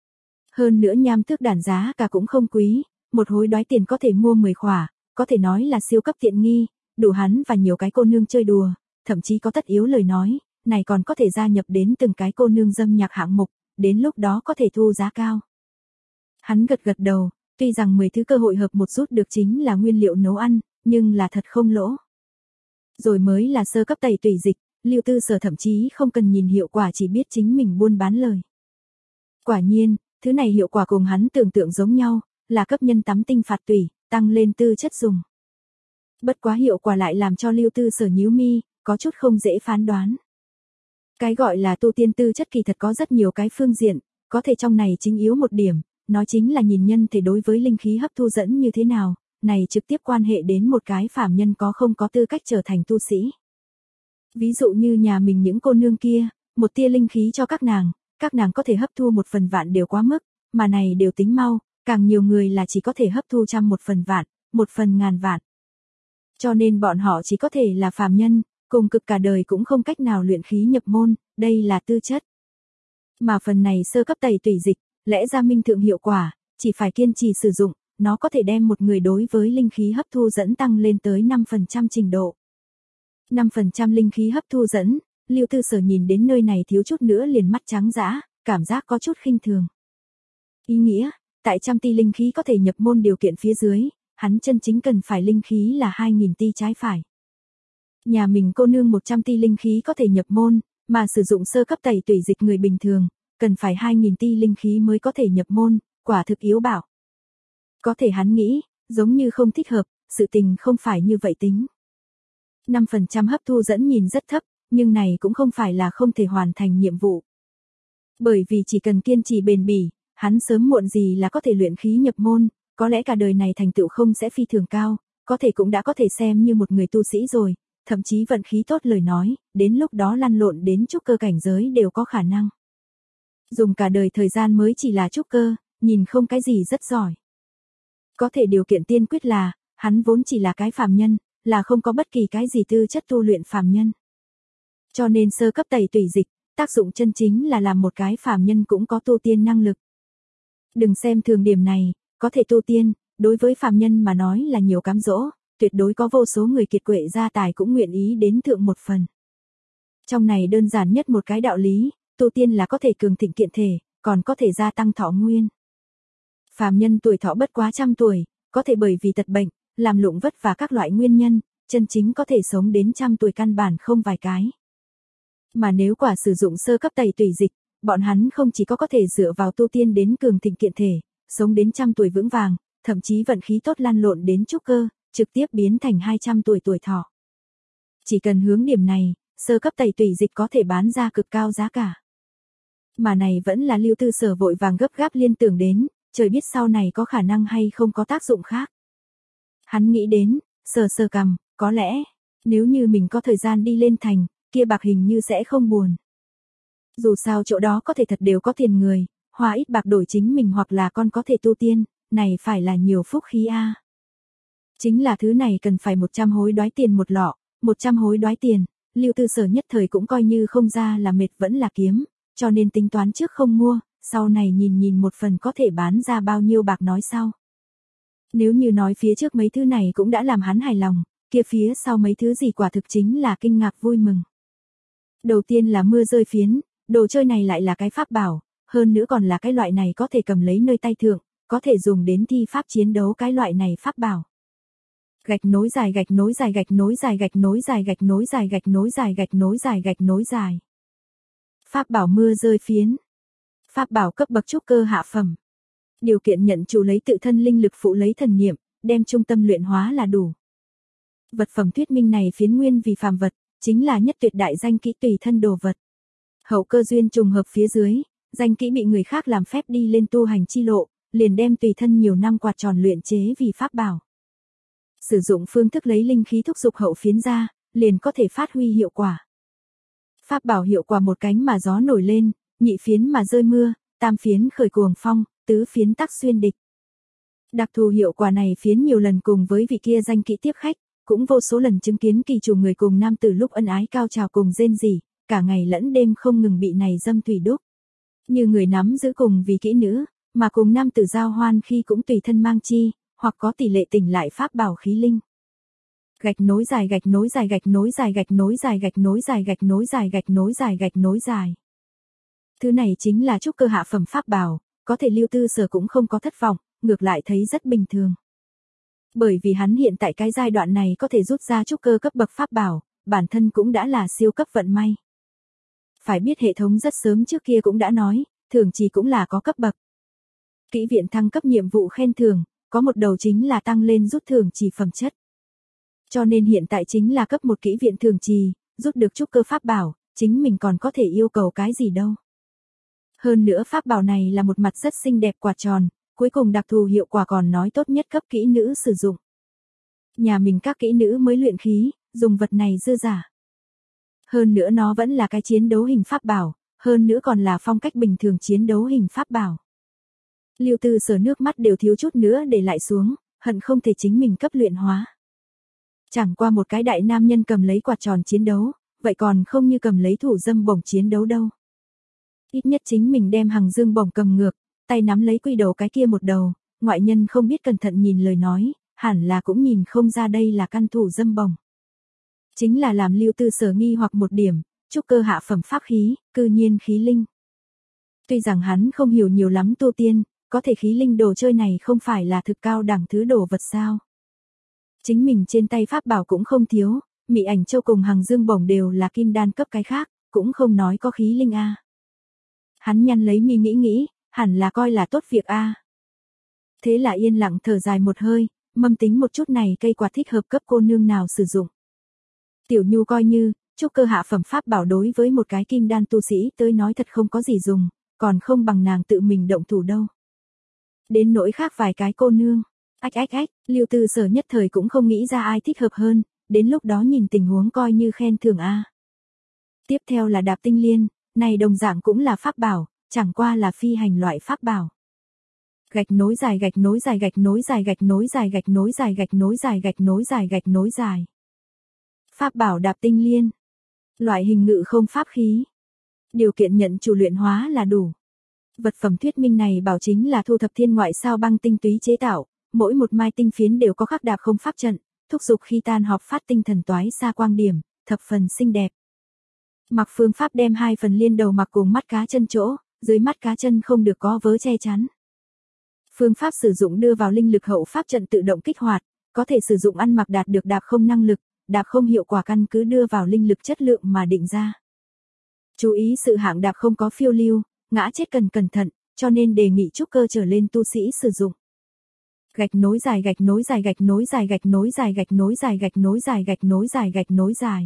Hơn nữa nham thước đàn giá cả cũng không quý, một hối đoái tiền có thể mua mười khỏa, có thể nói là siêu cấp tiện nghi, đủ hắn và nhiều cái cô nương chơi đùa, thậm chí có tất yếu lời nói, này còn có thể gia nhập đến từng cái cô nương dâm nhạc hạng mục, đến lúc đó có thể thu giá cao. Hắn gật gật đầu, tuy rằng mười thứ cơ hội hợp một rút được chính là nguyên liệu nấu ăn, nhưng là thật không lỗ. Rồi mới là sơ cấp tẩy tủy dịch, Lưu Tư Sở thậm chí không cần nhìn hiệu quả chỉ biết chính mình buôn bán lời. Quả nhiên, thứ này hiệu quả cùng hắn tưởng tượng giống nhau, là cấp nhân tắm tinh phạt tủy, tăng lên tư chất dùng. Bất quá hiệu quả lại làm cho Lưu Tư Sở nhíu mi, có chút không dễ phán đoán. Cái gọi là tu tiên tư chất kỳ thật có rất nhiều cái phương diện, có thể trong này chính yếu một điểm, nói chính là nhìn nhân thể đối với linh khí hấp thu dẫn như thế nào, này trực tiếp quan hệ đến một cái phàm nhân có không có tư cách trở thành tu sĩ. Ví dụ như nhà mình những cô nương kia, một tia linh khí cho các nàng, các nàng có thể hấp thu một phần vạn đều quá mức, mà này đều tính mau, càng nhiều người là chỉ có thể hấp thu trăm một phần vạn, một phần ngàn vạn. Cho nên bọn họ chỉ có thể là phàm nhân, cùng cực cả đời cũng không cách nào luyện khí nhập môn, đây là tư chất. Mà phần này sơ cấp tẩy tủy dịch, lẽ ra minh thượng hiệu quả, chỉ phải kiên trì sử dụng, nó có thể đem một người đối với linh khí hấp thu dẫn tăng lên tới năm phần trăm trình độ. năm phần trăm linh khí hấp thu dẫn, Lưu Tư Sở nhìn đến nơi này thiếu chút nữa liền mắt trắng dã, cảm giác có chút khinh thường. Ý nghĩa, tại trăm ti linh khí có thể nhập môn điều kiện phía dưới, hắn chân chính cần phải linh khí là hai nghìn ti trái phải. Nhà mình cô nương một trăm ti linh khí có thể nhập môn, mà sử dụng sơ cấp tẩy tủy dịch người bình thường, cần phải hai nghìn ti linh khí mới có thể nhập môn, quả thực yếu bảo. Có thể hắn nghĩ, giống như không thích hợp, sự tình không phải như vậy tính. năm phần trăm hấp thu dẫn nhìn rất thấp, nhưng này cũng không phải là không thể hoàn thành nhiệm vụ. Bởi vì chỉ cần kiên trì bền bỉ, hắn sớm muộn gì là có thể luyện khí nhập môn, có lẽ cả đời này thành tựu không sẽ phi thường cao, có thể cũng đã có thể xem như một người tu sĩ rồi, thậm chí vận khí tốt lời nói, đến lúc đó lăn lộn đến trúc cơ cảnh giới đều có khả năng. Dùng cả đời thời gian mới chỉ là trúc cơ, nhìn không cái gì rất giỏi. Có thể điều kiện tiên quyết là, hắn vốn chỉ là cái phàm nhân, là không có bất kỳ cái gì tư chất tu luyện phàm nhân. Cho nên sơ cấp tẩy tủy dịch, tác dụng chân chính là làm một cái phàm nhân cũng có tu tiên năng lực. Đừng xem thường điểm này, có thể tu tiên, đối với phàm nhân mà nói là nhiều cám dỗ, tuyệt đối có vô số người kiệt quệ gia tài cũng nguyện ý đến thượng một phần. Trong này đơn giản nhất một cái đạo lý, tu tiên là có thể cường thịnh kiện thể, còn có thể gia tăng thọ nguyên. Phàm nhân tuổi thọ bất quá trăm tuổi, có thể bởi vì tật bệnh, làm lụng vất vả các loại nguyên nhân, chân chính có thể sống đến trăm tuổi căn bản không vài cái. Mà nếu quả sử dụng sơ cấp tẩy tủy dịch, bọn hắn không chỉ có có thể dựa vào tu tiên đến cường thịnh kiện thể, sống đến trăm tuổi vững vàng, thậm chí vận khí tốt lăn lộn đến trúc cơ, trực tiếp biến thành hai trăm tuổi tuổi thọ. Chỉ cần hướng điểm này, sơ cấp tẩy tủy dịch có thể bán ra cực cao giá cả. Mà này vẫn là Lưu Tư Sở vội vàng gấp gáp liên tưởng đến, trời biết sau này có khả năng hay không có tác dụng khác. Hắn nghĩ đến, sờ sờ cằm, có lẽ, nếu như mình có thời gian đi lên thành, kia bạc hình như sẽ không buồn. Dù sao chỗ đó có thể thật đều có tiền người, hoa ít bạc đổi chính mình hoặc là con có thể tu tiên, này phải là nhiều phúc khí a. À. Chính là thứ này cần phải một trăm hối đoái tiền một lọ, một trăm hối đoái tiền, Lưu Tư Sở nhất thời cũng coi như không ra là mệt vẫn là kiếm, cho nên tính toán trước không mua, sau này nhìn nhìn một phần có thể bán ra bao nhiêu bạc nói sau. Nếu như nói phía trước mấy thứ này cũng đã làm hắn hài lòng, kia phía sau mấy thứ gì quả thực chính là kinh ngạc vui mừng. Đầu tiên là mưa rơi phiến, đồ chơi này lại là cái pháp bảo, hơn nữa còn là cái loại này có thể cầm lấy nơi tay thượng, có thể dùng đến thi pháp chiến đấu cái loại này pháp bảo. Gạch nối dài gạch nối dài gạch nối dài gạch nối dài gạch nối dài gạch nối dài gạch nối dài gạch nối dài. Pháp bảo mưa rơi phiến. Pháp bảo cấp bậc trúc cơ hạ phẩm. Điều kiện nhận chủ lấy tự thân linh lực phụ lấy thần niệm, đem trung tâm luyện hóa là đủ. Vật phẩm thuyết minh này phiến nguyên vì phàm vật, chính là nhất tuyệt đại danh kỹ tùy thân đồ vật. Hậu cơ duyên trùng hợp phía dưới, danh kỹ bị người khác làm phép đi lên tu hành chi lộ, liền đem tùy thân nhiều năm quạt tròn luyện chế vì pháp bảo. Sử dụng phương thức lấy linh khí thúc dục hậu phiến ra, liền có thể phát huy hiệu quả. Pháp bảo hiệu quả một cánh mà gió nổi lên, nhị phiến mà rơi mưa, tam phiến khởi cuồng phong, tứ phiến tắc xuyên địch. Đặc thù hiệu quả này phiến nhiều lần cùng với vị kia danh kỹ tiếp khách, cũng vô số lần chứng kiến kỳ chủ người cùng nam tử lúc ân ái cao trào cùng rên rỉ, cả ngày lẫn đêm không ngừng bị này dâm thủy đúc. Như người nắm giữ cùng vì kỹ nữ, mà cùng nam tử giao hoan khi cũng tùy thân mang chi, hoặc có tỷ lệ tỉnh lại pháp bảo khí linh. Gạch nối dài gạch nối dài gạch nối dài gạch nối dài gạch nối dài gạch nối dài gạch nối dài gạch nối dài. Thứ này chính là trúc cơ hạ phẩm pháp bảo, có thể Lưu Tư Sở cũng không có thất vọng, ngược lại thấy rất bình thường. Bởi vì hắn hiện tại cái giai đoạn này có thể rút ra trúc cơ cấp bậc pháp bảo, bản thân cũng đã là siêu cấp vận may. Phải biết hệ thống rất sớm trước kia cũng đã nói, thường trì cũng là có cấp bậc. Kỹ viện thăng cấp nhiệm vụ khen thưởng, có một đầu chính là tăng lên rút thưởng trì phẩm chất. Cho nên hiện tại chính là cấp một kỹ viện thường trì, rút được trúc cơ pháp bảo, chính mình còn có thể yêu cầu cái gì đâu. Hơn nữa pháp bảo này là một mặt rất xinh đẹp quạt tròn, cuối cùng đặc thù hiệu quả còn nói tốt nhất cấp kỹ nữ sử dụng. Nhà mình các kỹ nữ mới luyện khí, dùng vật này dư giả. Hơn nữa nó vẫn là cái chiến đấu hình pháp bảo, hơn nữa còn là phong cách bình thường chiến đấu hình pháp bảo. Lưu Tư Sở nước mắt đều thiếu chút nữa để lại xuống, hận không thể chính mình cấp luyện hóa. Chẳng qua một cái đại nam nhân cầm lấy quạt tròn chiến đấu, vậy còn không như cầm lấy thủ dâm bổng chiến đấu đâu. Ít nhất chính mình đem hằng dương bổng cầm ngược, tay nắm lấy quy đầu cái kia một đầu, ngoại nhân không biết cẩn thận nhìn lời nói, hẳn là cũng nhìn không ra đây là căn thủ dâm bổng. Chính là làm Lưu Tư Sở nghi hoặc một điểm, trúc cơ hạ phẩm pháp khí, cư nhiên khí linh. Tuy rằng hắn không hiểu nhiều lắm tu tiên, có thể khí linh đồ chơi này không phải là thực cao đẳng thứ đồ vật sao. Chính mình trên tay pháp bảo cũng không thiếu, Mị Ảnh Châu cùng hằng dương bổng đều là kim đan cấp cái khác, cũng không nói có khí linh a. Hắn nhăn lấy mi nghĩ nghĩ, hẳn là coi là tốt việc a. Thế là yên lặng thở dài một hơi, mâm tính một chút này cây quạt thích hợp cấp cô nương nào sử dụng. Tiểu Nhu coi như, trúc cơ hạ phẩm pháp bảo đối với một cái kim đan tu sĩ tới nói thật không có gì dùng, còn không bằng nàng tự mình động thủ đâu. Đến nỗi khác vài cái cô nương, ách ách ách, Lưu Tư Sở nhất thời cũng không nghĩ ra ai thích hợp hơn, đến lúc đó nhìn tình huống coi như khen thưởng a. Tiếp theo là đạp tinh liên, này đồng dạng cũng là pháp bảo, chẳng qua là phi hành loại pháp bảo. Gạch nối dài gạch nối dài gạch nối dài gạch nối dài gạch nối dài gạch nối dài gạch nối dài gạch nối dài. Pháp bảo đạp tinh liên. Loại hình ngự không pháp khí. Điều kiện nhận chủ luyện hóa là đủ. Vật phẩm thuyết minh này bảo chính là thu thập thiên ngoại sao băng tinh túy chế tạo, mỗi một mai tinh phiến đều có khắc đạp không pháp trận, thúc giục khi tan họp phát tinh thần toái xa quang điểm, thập phần xinh đẹp. Mặc phương pháp đem hai phần liên đầu mặc cùng mắt cá chân chỗ, dưới mắt cá chân không được có vớ che chắn. Phương pháp sử dụng đưa vào linh lực hậu pháp trận tự động kích hoạt, có thể sử dụng ăn mặc đạt được đạp không năng lực, đạp không hiệu quả căn cứ đưa vào linh lực chất lượng mà định ra. Chú ý sự hạng đạp không có phiêu lưu, ngã chết cần cẩn thận, cho nên đề nghị trúc cơ trở lên tu sĩ sử dụng. Gạch nối dài gạch nối dài gạch nối dài gạch nối dài gạch nối dài gạch nối dài gạch nối dài gạch nối dài.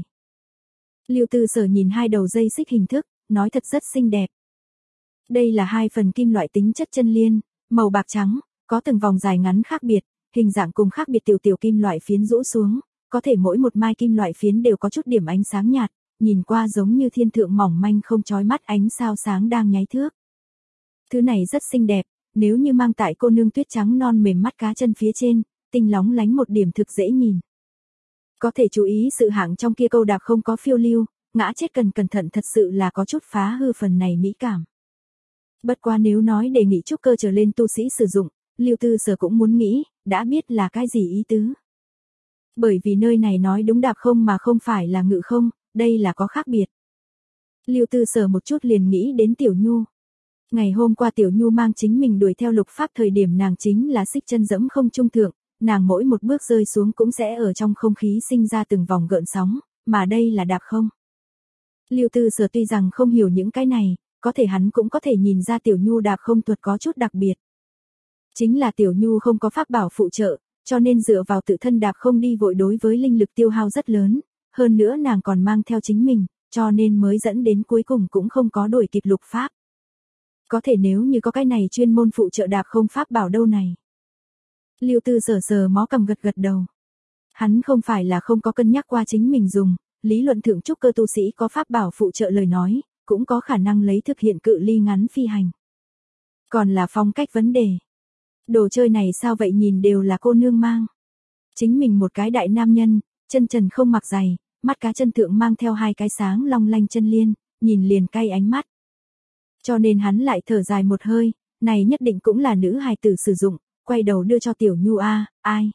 Lưu Tư Sở nhìn hai đầu dây xích hình thức, nói thật rất xinh đẹp. Đây là hai phần kim loại tính chất chân liên, màu bạc trắng, có từng vòng dài ngắn khác biệt, hình dạng cùng khác biệt tiểu tiểu kim loại phiến rũ xuống, có thể mỗi một mai kim loại phiến đều có chút điểm ánh sáng nhạt, nhìn qua giống như thiên thượng mỏng manh không chói mắt ánh sao sáng đang nháy thước. Thứ này rất xinh đẹp, nếu như mang tại cô nương tuyết trắng non mềm mắt cá chân phía trên, tinh lóng lánh một điểm thực dễ nhìn. Có thể chú ý sự hạng trong kia câu đạp không có phiêu lưu, ngã chết cần cẩn thận thật sự là có chút phá hư phần này mỹ cảm. Bất qua nếu nói đề nghị trúc cơ trở lên tu sĩ sử dụng, Lưu Tư Sở cũng muốn nghĩ, đã biết là cái gì ý tứ. Bởi vì nơi này nói đúng đạp không mà không phải là ngự không, đây là có khác biệt. Lưu Tư Sở một chút liền nghĩ đến Tiểu Nhu. Ngày hôm qua Tiểu Nhu mang chính mình đuổi theo lục pháp thời điểm nàng chính là xích chân dẫm không trung thượng, nàng mỗi một bước rơi xuống cũng sẽ ở trong không khí sinh ra từng vòng gợn sóng, mà đây là đạp không. Lưu Tư Sở tuy rằng không hiểu những cái này, có thể hắn cũng có thể nhìn ra Tiểu Nhu đạp không thuật có chút đặc biệt. Chính là Tiểu Nhu không có pháp bảo phụ trợ, cho nên dựa vào tự thân đạp không đi vội đối với linh lực tiêu hao rất lớn, hơn nữa nàng còn mang theo chính mình, cho nên mới dẫn đến cuối cùng cũng không có đuổi kịp lục pháp. Có thể nếu như có cái này chuyên môn phụ trợ đạp không pháp bảo đâu này. Lưu Tư Sở sờ mó cầm gật gật đầu. Hắn không phải là không có cân nhắc qua chính mình dùng, lý luận thượng trúc cơ tu sĩ có pháp bảo phụ trợ lời nói, cũng có khả năng lấy thực hiện cự ly ngắn phi hành. Còn là phong cách vấn đề. Đồ chơi này sao vậy nhìn đều là cô nương mang. Chính mình một cái đại nam nhân, chân trần không mặc giày, mắt cá chân thượng mang theo hai cái sáng long lanh chân liên, nhìn liền cay ánh mắt. Cho nên hắn lại thở dài một hơi, này nhất định cũng là nữ hài tử sử dụng, quay đầu đưa cho Tiểu Nhu a, ai.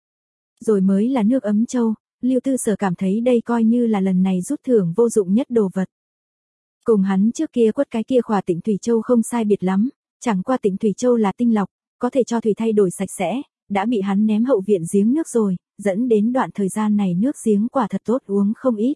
Rồi mới là nước ấm châu, Lưu Tư Sở cảm thấy đây coi như là lần này rút thưởng vô dụng nhất đồ vật. Cùng hắn trước kia quất cái kia khỏa Tịnh Thủy Châu không sai biệt lắm, Chẳng qua Tịnh Thủy Châu là tinh lọc, có thể cho thủy thay đổi sạch sẽ, đã bị hắn ném hậu viện giếng nước rồi, dẫn đến đoạn thời gian này nước giếng quả thật tốt uống không ít.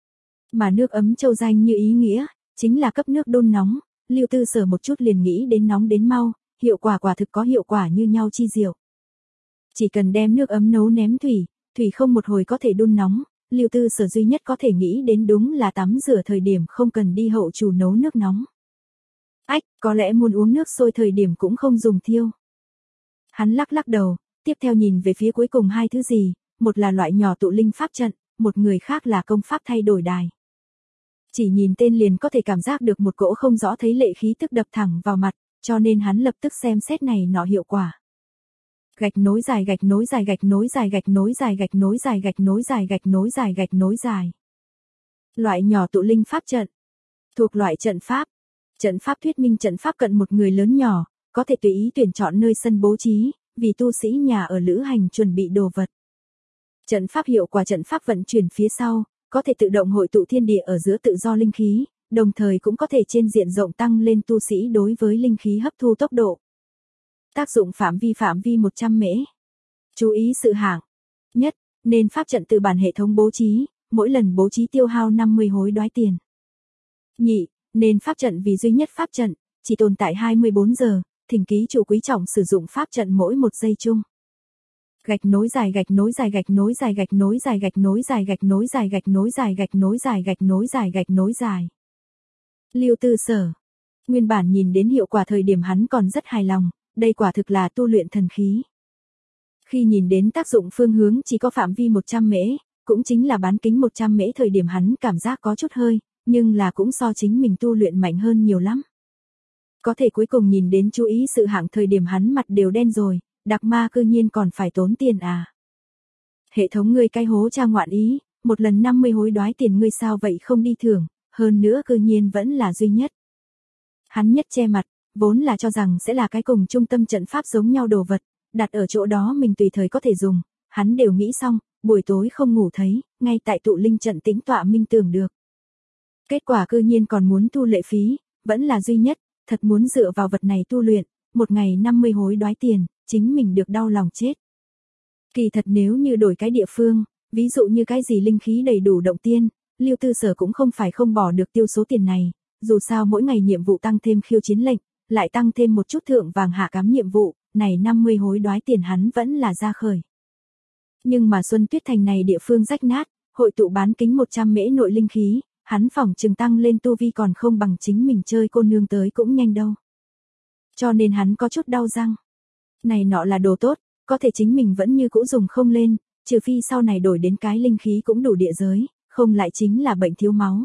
Mà nước ấm châu danh như ý nghĩa, chính là cấp nước đun nóng, Lưu Tư Sở một chút liền nghĩ đến nóng đến mau, hiệu quả quả thực có hiệu quả như nhau chi diệu. Chỉ cần đem nước ấm nấu ném thủy, thủy không một hồi có thể đun nóng, Lưu Tư Sở duy nhất có thể nghĩ đến đúng là tắm rửa thời điểm không cần đi hậu chủ nấu nước nóng. Ách, có lẽ muốn uống nước sôi thời điểm cũng không dùng thiêu. Hắn lắc lắc đầu, tiếp theo nhìn về phía cuối cùng hai thứ gì, một là loại nhỏ tụ linh pháp trận, một người khác là công pháp thay đổi đài. Chỉ nhìn tên liền có thể cảm giác được một cỗ không rõ thấy lệ khí tức đập thẳng vào mặt, cho nên hắn lập tức xem xét này nọ hiệu quả. Gạch nối dài gạch nối dài gạch nối dài gạch nối dài gạch nối dài gạch nối dài gạch nối dài gạch nối dài. Loại nhỏ tụ linh pháp trận. Thuộc loại trận pháp. Trận pháp thuyết minh trận pháp cận một người lớn nhỏ, có thể tùy ý tuyển chọn nơi sân bố trí, vì tu sĩ nhà ở lữ hành chuẩn bị đồ vật. Trận pháp hiệu quả trận pháp vận chuyển phía sau, có thể tự động hội tụ thiên địa ở giữa tự do linh khí, đồng thời cũng có thể trên diện rộng tăng lên tu sĩ đối với linh khí hấp thu tốc độ. Tác dụng phạm vi phạm vi một trăm mễ. Chú ý sự hạng. Nhất, nên pháp trận từ bản hệ thống bố trí, mỗi lần bố trí tiêu hao năm mươi hối đoái tiền. Nhị, nên pháp trận vì duy nhất pháp trận, chỉ tồn tại hai mươi bốn giờ, thỉnh ký chủ quý trọng sử dụng pháp trận mỗi một giây chung. Gạch nối dài gạch nối dài gạch nối dài gạch nối dài gạch nối dài gạch nối dài gạch nối dài gạch nối dài gạch nối dài gạch nối dài. Lưu Tư Sở. Nguyên bản nhìn đến hiệu quả thời điểm hắn còn rất hài lòng, đây quả thực là tu luyện thần khí. Khi nhìn đến tác dụng phương hướng chỉ có phạm vi một trăm mễ, cũng chính là bán kính một trăm mễ thời điểm hắn cảm giác có chút hơi, nhưng là cũng so chính mình tu luyện mạnh hơn nhiều lắm. Có thể cuối cùng nhìn đến chú ý sự hạng thời điểm hắn mặt đều đen rồi, đặc ma cư nhiên còn phải tốn tiền à. Hệ thống ngươi cái hố cha ngoạn ý, một lần năm mươi hối đoái tiền ngươi sao vậy không đi thưởng, hơn nữa cư nhiên vẫn là duy nhất. Hắn nhất che mặt, vốn là cho rằng sẽ là cái cùng trung tâm trận pháp giống nhau đồ vật, đặt ở chỗ đó mình tùy thời có thể dùng, hắn đều nghĩ xong, buổi tối không ngủ thấy, ngay tại tụ linh trận tĩnh tọa minh tưởng được. Kết quả cư nhiên còn muốn thu lệ phí, vẫn là duy nhất, thật muốn dựa vào vật này tu luyện, một ngày năm mươi hối đoái tiền, chính mình được đau lòng chết. Kỳ thật nếu như đổi cái địa phương, ví dụ như cái gì linh khí đầy đủ động tiên, Lưu Tư Sở cũng không phải không bỏ được tiêu số tiền này, dù sao mỗi ngày nhiệm vụ tăng thêm khiêu chiến lệnh, lại tăng thêm một chút thượng vàng hạ cám nhiệm vụ, này năm mươi hối đoái tiền hắn vẫn là ra khởi. Nhưng mà Xuân Tuyết Thành này địa phương rách nát, hội tụ bán kính một trăm mễ nội linh khí, hắn phỏng chừng tăng lên tu vi còn không bằng chính mình chơi cô nương tới cũng nhanh đâu. Cho nên hắn có chút đau răng. Này nọ là đồ tốt, có thể chính mình vẫn như cũ dùng không lên, trừ phi sau này đổi đến cái linh khí cũng đủ địa giới, không lại chính là bệnh thiếu máu.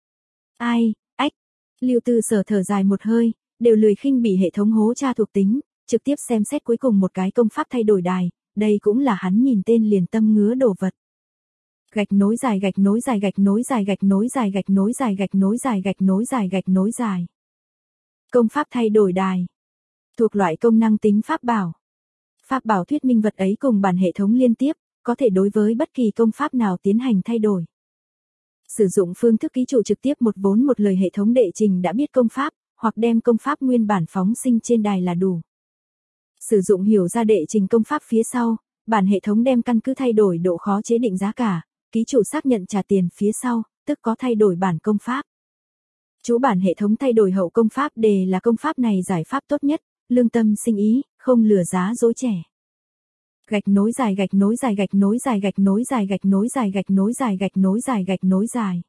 Ai, ách, Lưu Tư Sở thở dài một hơi, đều lười khinh bỉ hệ thống hố tra thuộc tính, trực tiếp xem xét cuối cùng một cái công pháp thay đổi đài, đây cũng là hắn nhìn tên liền tâm ngứa đồ vật. Gạch nối dài gạch nối dài gạch nối dài gạch nối dài gạch nối dài gạch nối dài gạch nối dài gạch nối dài. Công pháp thay đổi đài. Thuộc loại công năng tính pháp bảo. Pháp bảo thuyết minh vật ấy cùng bản hệ thống liên tiếp, có thể đối với bất kỳ công pháp nào tiến hành thay đổi. Sử dụng phương thức ký chủ trực tiếp một vốn một lời hệ thống đệ trình đã biết công pháp, hoặc đem công pháp nguyên bản phóng sinh trên đài là đủ. Sử dụng hiểu ra đệ trình công pháp phía sau, bản hệ thống đem căn cứ thay đổi độ khó chế định giá cả, ký chủ xác nhận trả tiền phía sau, tức có thay đổi bản công pháp. Chú bản hệ thống thay đổi hậu công pháp đề là công pháp này giải pháp tốt nhất, lương tâm sinh ý, không lừa giá dối trẻ. Gạch nối dài gạch nối dài gạch nối dài gạch nối dài gạch nối dài gạch nối dài gạch nối dài gạch nối dài.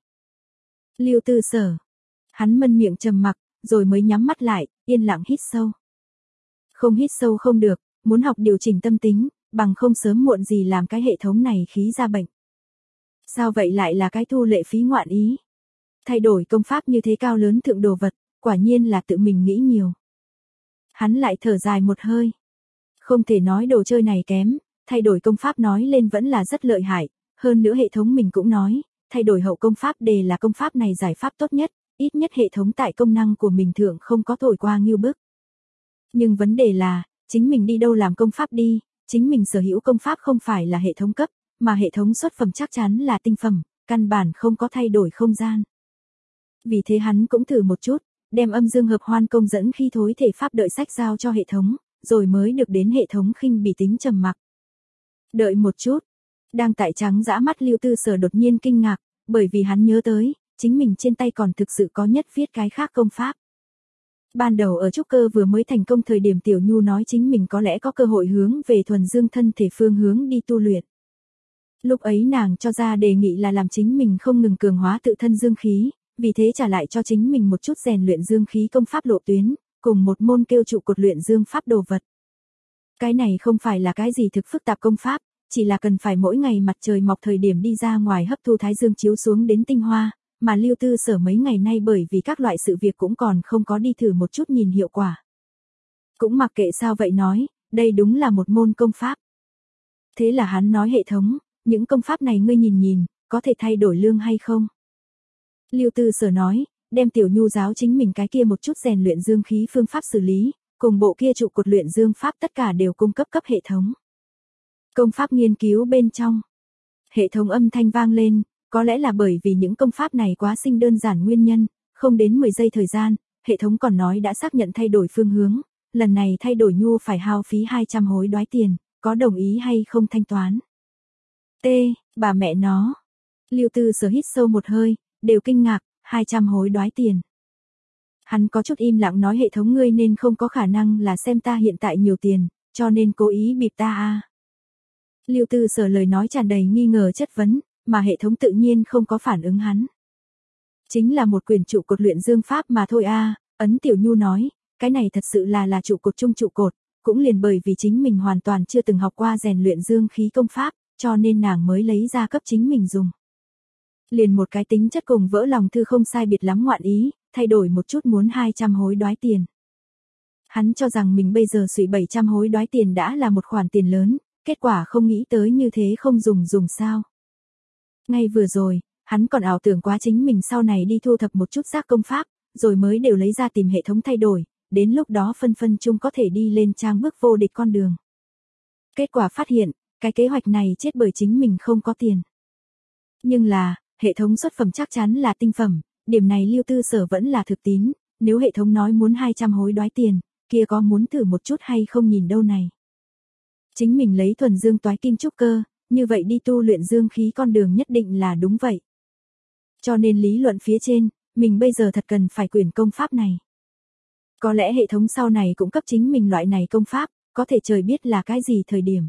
Lưu Tư Sở. Hắn mân miệng trầm mặc, rồi mới nhắm mắt lại, yên lặng hít sâu. Không hít sâu không được, muốn học điều chỉnh tâm tính, bằng không sớm muộn gì làm cái hệ thống này khí ra bệnh. Sao vậy lại là cái thu lệ phí ngoạn ý? Thay đổi công pháp như thế cao lớn thượng đồ vật, quả nhiên là tự mình nghĩ nhiều. Hắn lại thở dài một hơi. Không thể nói đồ chơi này kém, thay đổi công pháp nói lên vẫn là rất lợi hại, hơn nữa hệ thống mình cũng nói, thay đổi hậu công pháp đề là công pháp này giải pháp tốt nhất, ít nhất hệ thống tại công năng của mình thượng không có thổi qua nghiêu bức. Nhưng vấn đề là, chính mình đi đâu làm công pháp đi, chính mình sở hữu công pháp không phải là hệ thống cấp, mà hệ thống xuất phẩm chắc chắn là tinh phẩm, căn bản không có thay đổi không gian. Vì thế hắn cũng thử một chút, đem âm dương hợp hoan công dẫn khí thối thể pháp đợi sách giao cho hệ thống, rồi mới được đến hệ thống khinh bỉ tính trầm mặc. Đợi một chút, đang tại trắng dã mắt Lưu Tư Sở đột nhiên kinh ngạc, bởi vì hắn nhớ tới, chính mình trên tay còn thực sự có nhất viết cái khác công pháp. Ban đầu ở trúc cơ vừa mới thành công thời điểm Tiểu Nhu nói chính mình có lẽ có cơ hội hướng về thuần dương thân thể phương hướng đi tu luyện. Lúc ấy nàng cho ra đề nghị là làm chính mình không ngừng cường hóa tự thân dương khí, vì thế trả lại cho chính mình một chút rèn luyện dương khí công pháp lộ tuyến, cùng một môn kêu trụ cột luyện dương pháp đồ vật. Cái này không phải là cái gì thực phức tạp công pháp, chỉ là cần phải mỗi ngày mặt trời mọc thời điểm đi ra ngoài hấp thu thái dương chiếu xuống đến tinh hoa, mà Lưu Tư Sở mấy ngày nay bởi vì các loại sự việc cũng còn không có đi thử một chút nhìn hiệu quả. Cũng mặc kệ sao vậy nói, đây đúng là một môn công pháp. Thế là hắn nói hệ thống, những công pháp này ngươi nhìn nhìn, có thể thay đổi lương hay không? Lưu Tư Sở nói, đem Tiểu Nhu giáo chính mình cái kia một chút rèn luyện dương khí phương pháp xử lý, cùng bộ kia trụ cột luyện dương pháp tất cả đều cung cấp cấp hệ thống. Công pháp nghiên cứu bên trong. Hệ thống âm thanh vang lên, có lẽ là bởi vì những công pháp này quá sinh đơn giản nguyên nhân, không đến mười giây thời gian, hệ thống còn nói đã xác nhận thay đổi phương hướng, lần này thay đổi Nhu phải hao phí hai trăm hối đoái tiền, có đồng ý hay không thanh toán? T, bà mẹ nó. Lưu Tư Sở hít sâu một hơi, đều kinh ngạc, hai trăm hối đoái tiền. Hắn có chút im lặng nói hệ thống ngươi nên không có khả năng là xem ta hiện tại nhiều tiền, cho nên cố ý bịp ta a. Lưu Tư Sở lời nói tràn đầy nghi ngờ chất vấn, mà hệ thống tự nhiên không có phản ứng hắn. Chính là một quyển trụ cột luyện dương pháp mà thôi a, ấn Tiểu Nhu nói, cái này thật sự là là trụ cột chung trụ cột, cũng liền bởi vì chính mình hoàn toàn chưa từng học qua rèn luyện dương khí công pháp, cho nên nàng mới lấy ra cấp chính mình dùng. Liền một cái tính chất cùng vỡ lòng thư không sai biệt lắm ngoạn ý, thay đổi một chút muốn hai trăm hối đoái tiền. Hắn cho rằng mình bây giờ suy bảy trăm hối đoái tiền đã là một khoản tiền lớn, kết quả không nghĩ tới như thế không dùng dùng sao. Ngay vừa rồi, hắn còn ảo tưởng quá chính mình sau này đi thu thập một chút rác công pháp, rồi mới đều lấy ra tìm hệ thống thay đổi, đến lúc đó phân phân chung có thể đi lên trang bước vô địch con đường. Kết quả phát hiện, cái kế hoạch này chết bởi chính mình không có tiền. Nhưng là, hệ thống xuất phẩm chắc chắn là tinh phẩm, điểm này Lưu Tư Sở vẫn là thực tín, nếu hệ thống nói muốn hai trăm hối đoái tiền, kia có muốn thử một chút hay không nhìn đâu này. Chính mình lấy thuần dương toái kim trúc cơ, như vậy đi tu luyện dương khí con đường nhất định là đúng vậy. Cho nên lý luận phía trên, mình bây giờ thật cần phải quyển công pháp này. Có lẽ hệ thống sau này cũng cấp chính mình loại này công pháp, có thể trời biết là cái gì thời điểm.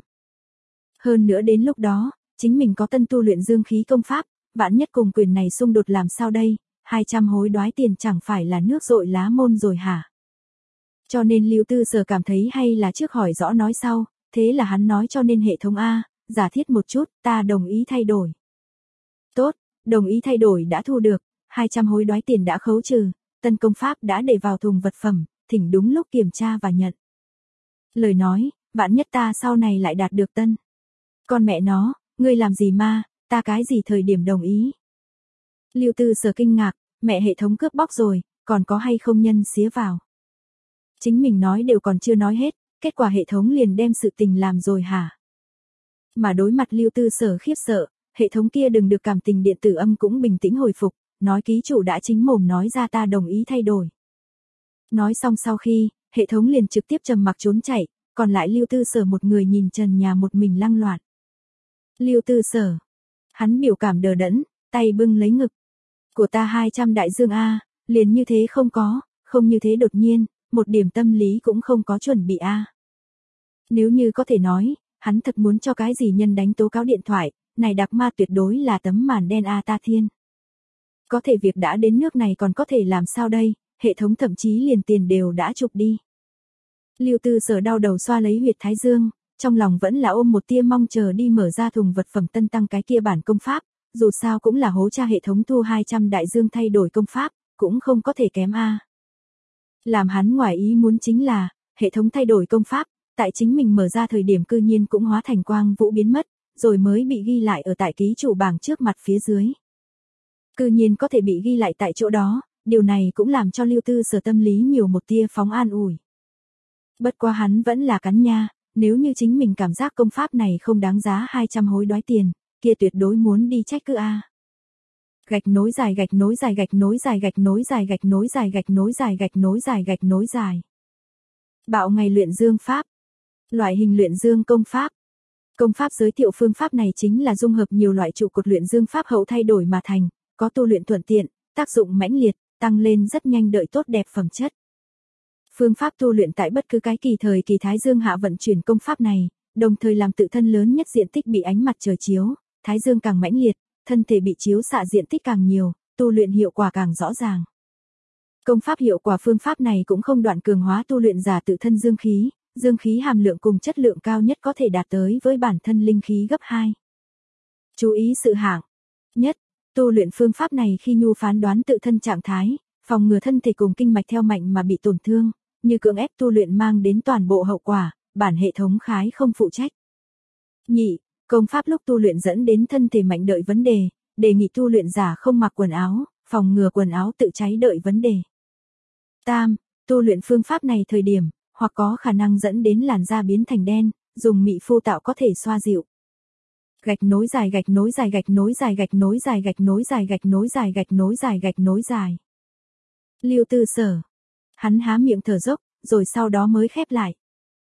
Hơn nữa đến lúc đó, chính mình có tân tu luyện dương khí công pháp, vạn nhất cùng quyền này xung đột làm sao đây, hai trăm hối đoái tiền chẳng phải là nước dội lá môn rồi hả? Cho nên Lưu Tư Sở cảm thấy hay là trước hỏi rõ nói sau, thế là hắn nói cho nên hệ thống A, giả thiết một chút, ta đồng ý thay đổi. Tốt, đồng ý thay đổi đã thu được, hai trăm hối đoái tiền đã khấu trừ, tân công pháp đã để vào thùng vật phẩm, thỉnh đúng lúc kiểm tra và nhận. Lời nói, vạn nhất ta sau này lại đạt được tân. Con mẹ nó, ngươi làm gì ma, ta cái gì thời điểm đồng ý. Lưu Tư Sở kinh ngạc, mẹ hệ thống cướp bóc rồi, còn có hay không nhân xía vào. Chính mình nói đều còn chưa nói hết, kết quả hệ thống liền đem sự tình làm rồi hả? Mà đối mặt Lưu Tư Sở khiếp sợ, hệ thống kia đừng được cảm tình điện tử âm cũng bình tĩnh hồi phục, nói ký chủ đã chính mồm nói ra ta đồng ý thay đổi. Nói xong sau khi, hệ thống liền trực tiếp trầm mặc trốn chạy, còn lại Lưu Tư Sở một người nhìn trần nhà một mình lăng loạn. Lưu Tư Sở, hắn biểu cảm đờ đẫn, tay bưng lấy ngực. Của ta hai trăm đại dương A, liền như thế không có, không như thế đột nhiên, một điểm tâm lý cũng không có chuẩn bị A. Nếu như có thể nói, hắn thật muốn cho cái gì nhân đánh tố cáo điện thoại, này đặc ma tuyệt đối là tấm màn đen A ta thiên. Có thể việc đã đến nước này còn có thể làm sao đây, hệ thống thậm chí liền tiền đều đã chụp đi. Lưu Tư Sở đau đầu xoa lấy huyệt thái dương, trong lòng vẫn là ôm một tia mong chờ đi mở ra thùng vật phẩm tân tăng cái kia bản công pháp, dù sao cũng là hố cha hệ thống thu hai trăm đại dương thay đổi công pháp, cũng không có thể kém A. Làm hắn ngoài ý muốn chính là, hệ thống thay đổi công pháp, tại chính mình mở ra thời điểm cư nhiên cũng hóa thành quang vũ biến mất, rồi mới bị ghi lại ở tại ký chủ bảng trước mặt phía dưới. Cư nhiên có thể bị ghi lại tại chỗ đó, điều này cũng làm cho Lưu Tư Sở tâm lý nhiều một tia phóng an ủi. Bất quá hắn vẫn là cắn nha, nếu như chính mình cảm giác công pháp này không đáng giá hai trăm hối đoái tiền, kia tuyệt đối muốn đi trách cứ A. Gạch nối dài gạch nối dài gạch nối dài gạch nối dài gạch nối dài gạch nối dài gạch nối dài gạch nối dài. Bạo ngày luyện dương pháp. Loại hình luyện dương công pháp. Công pháp giới thiệu phương pháp này chính là dung hợp nhiều loại trụ cột luyện dương pháp hậu thay đổi mà thành, có tu luyện thuận tiện, tác dụng mãnh liệt, tăng lên rất nhanh đợi tốt đẹp phẩm chất. Phương pháp tu luyện tại bất cứ cái kỳ thời kỳ thái dương hạ vận chuyển công pháp này, đồng thời làm tự thân lớn nhất diện tích bị ánh mặt trời chiếu, thái dương càng mãnh liệt, thân thể bị chiếu xạ diện tích càng nhiều, tu luyện hiệu quả càng rõ ràng. Công pháp hiệu quả phương pháp này cũng không đoạn cường hóa tu luyện giả tự thân dương khí, dương khí hàm lượng cùng chất lượng cao nhất có thể đạt tới với bản thân linh khí gấp hai. Chú ý sự hạng. Nhất, tu luyện phương pháp này khi nhu phán đoán tự thân trạng thái, phòng ngừa thân thể cùng kinh mạch theo mạnh mà bị tổn thương, như cưỡng ép tu luyện mang đến toàn bộ hậu quả, bản hệ thống khái không phụ trách. Nhị, công pháp lúc tu luyện dẫn đến thân thể mạnh đợi vấn đề, đề nghị tu luyện giả không mặc quần áo, phòng ngừa quần áo tự cháy đợi vấn đề. Tam, tu luyện phương pháp này thời điểm, hoặc có khả năng dẫn đến làn da biến thành đen, dùng mị phu tạo có thể xoa dịu. Gạch nối dài gạch nối dài gạch nối dài gạch nối dài gạch nối dài gạch nối dài gạch nối dài gạch nối dài. Lưu Tư Sở. Hắn há miệng thở dốc, rồi sau đó mới khép lại.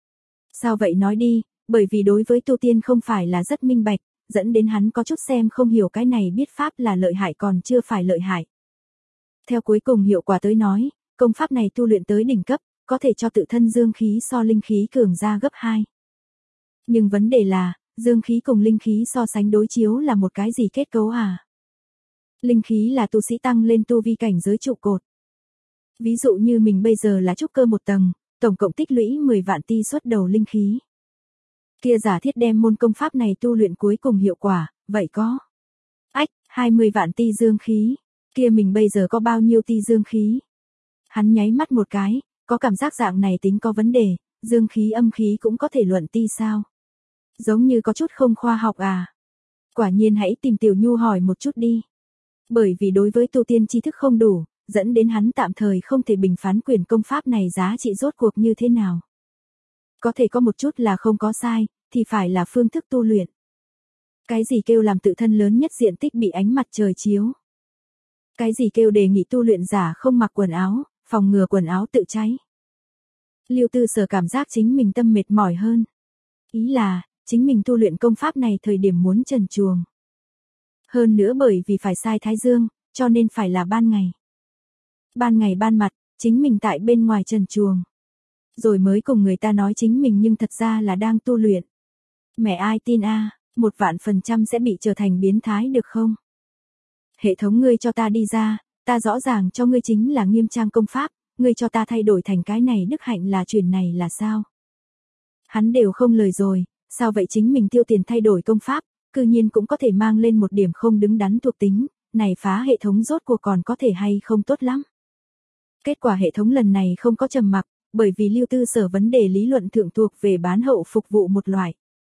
Sao vậy nói đi, bởi vì đối với tu tiên không phải là rất minh bạch, dẫn đến hắn có chút xem không hiểu cái này biết pháp là lợi hại còn chưa phải lợi hại. Theo cuối cùng hiệu quả tới nói, công pháp này tu luyện tới đỉnh cấp, có thể cho tự thân dương khí so linh khí cường ra gấp hai. Nhưng vấn đề là, dương khí cùng linh khí so sánh đối chiếu là một cái gì kết cấu à? Linh khí là tu sĩ tăng lên tu vi cảnh giới trụ cột. Ví dụ như mình bây giờ là trúc cơ một tầng, tổng cộng tích lũy mười vạn ti xuất đầu linh khí. Kia giả thiết đem môn công pháp này tu luyện cuối cùng hiệu quả, vậy có. Ách, hai mươi vạn ti dương khí, kia mình bây giờ có bao nhiêu ti dương khí? Hắn nháy mắt một cái, có cảm giác dạng này tính có vấn đề, dương khí âm khí cũng có thể luận ti sao? Giống như có chút không khoa học à? Quả nhiên hãy tìm Tiểu Nhu hỏi một chút đi. Bởi vì đối với tu tiên tri thức không đủ, dẫn đến hắn tạm thời không thể bình phán quyền công pháp này giá trị rốt cuộc như thế nào. Có thể có một chút là không có sai, thì phải là phương thức tu luyện. Cái gì kêu làm tự thân lớn nhất diện tích bị ánh mặt trời chiếu? Cái gì kêu đề nghị tu luyện giả không mặc quần áo, phòng ngừa quần áo tự cháy? Lưu Tư Sở cảm giác chính mình tâm mệt mỏi hơn. Ý là, chính mình tu luyện công pháp này thời điểm muốn trần truồng. Hơn nữa bởi vì phải sai thái dương, cho nên phải là ban ngày. Ban ngày ban mặt, chính mình tại bên ngoài trần truồng. Rồi mới cùng người ta nói chính mình nhưng thật ra là đang tu luyện. Mẹ ai tin a, à, một vạn phần trăm sẽ bị trở thành biến thái được không? Hệ thống ngươi cho ta đi ra, ta rõ ràng cho ngươi chính là nghiêm trang công pháp, ngươi cho ta thay đổi thành cái này đức hạnh là chuyện này là sao? Hắn đều không lời rồi, sao vậy chính mình tiêu tiền thay đổi công pháp, cư nhiên cũng có thể mang lên một điểm không đứng đắn thuộc tính, này phá hệ thống rốt cuộc còn có thể hay không tốt lắm. Kết quả hệ thống lần này không có trầm mặc, bởi vì Lưu Tư Sở vấn đề lý luận thượng thuộc về bán hậu phục vụ một loại.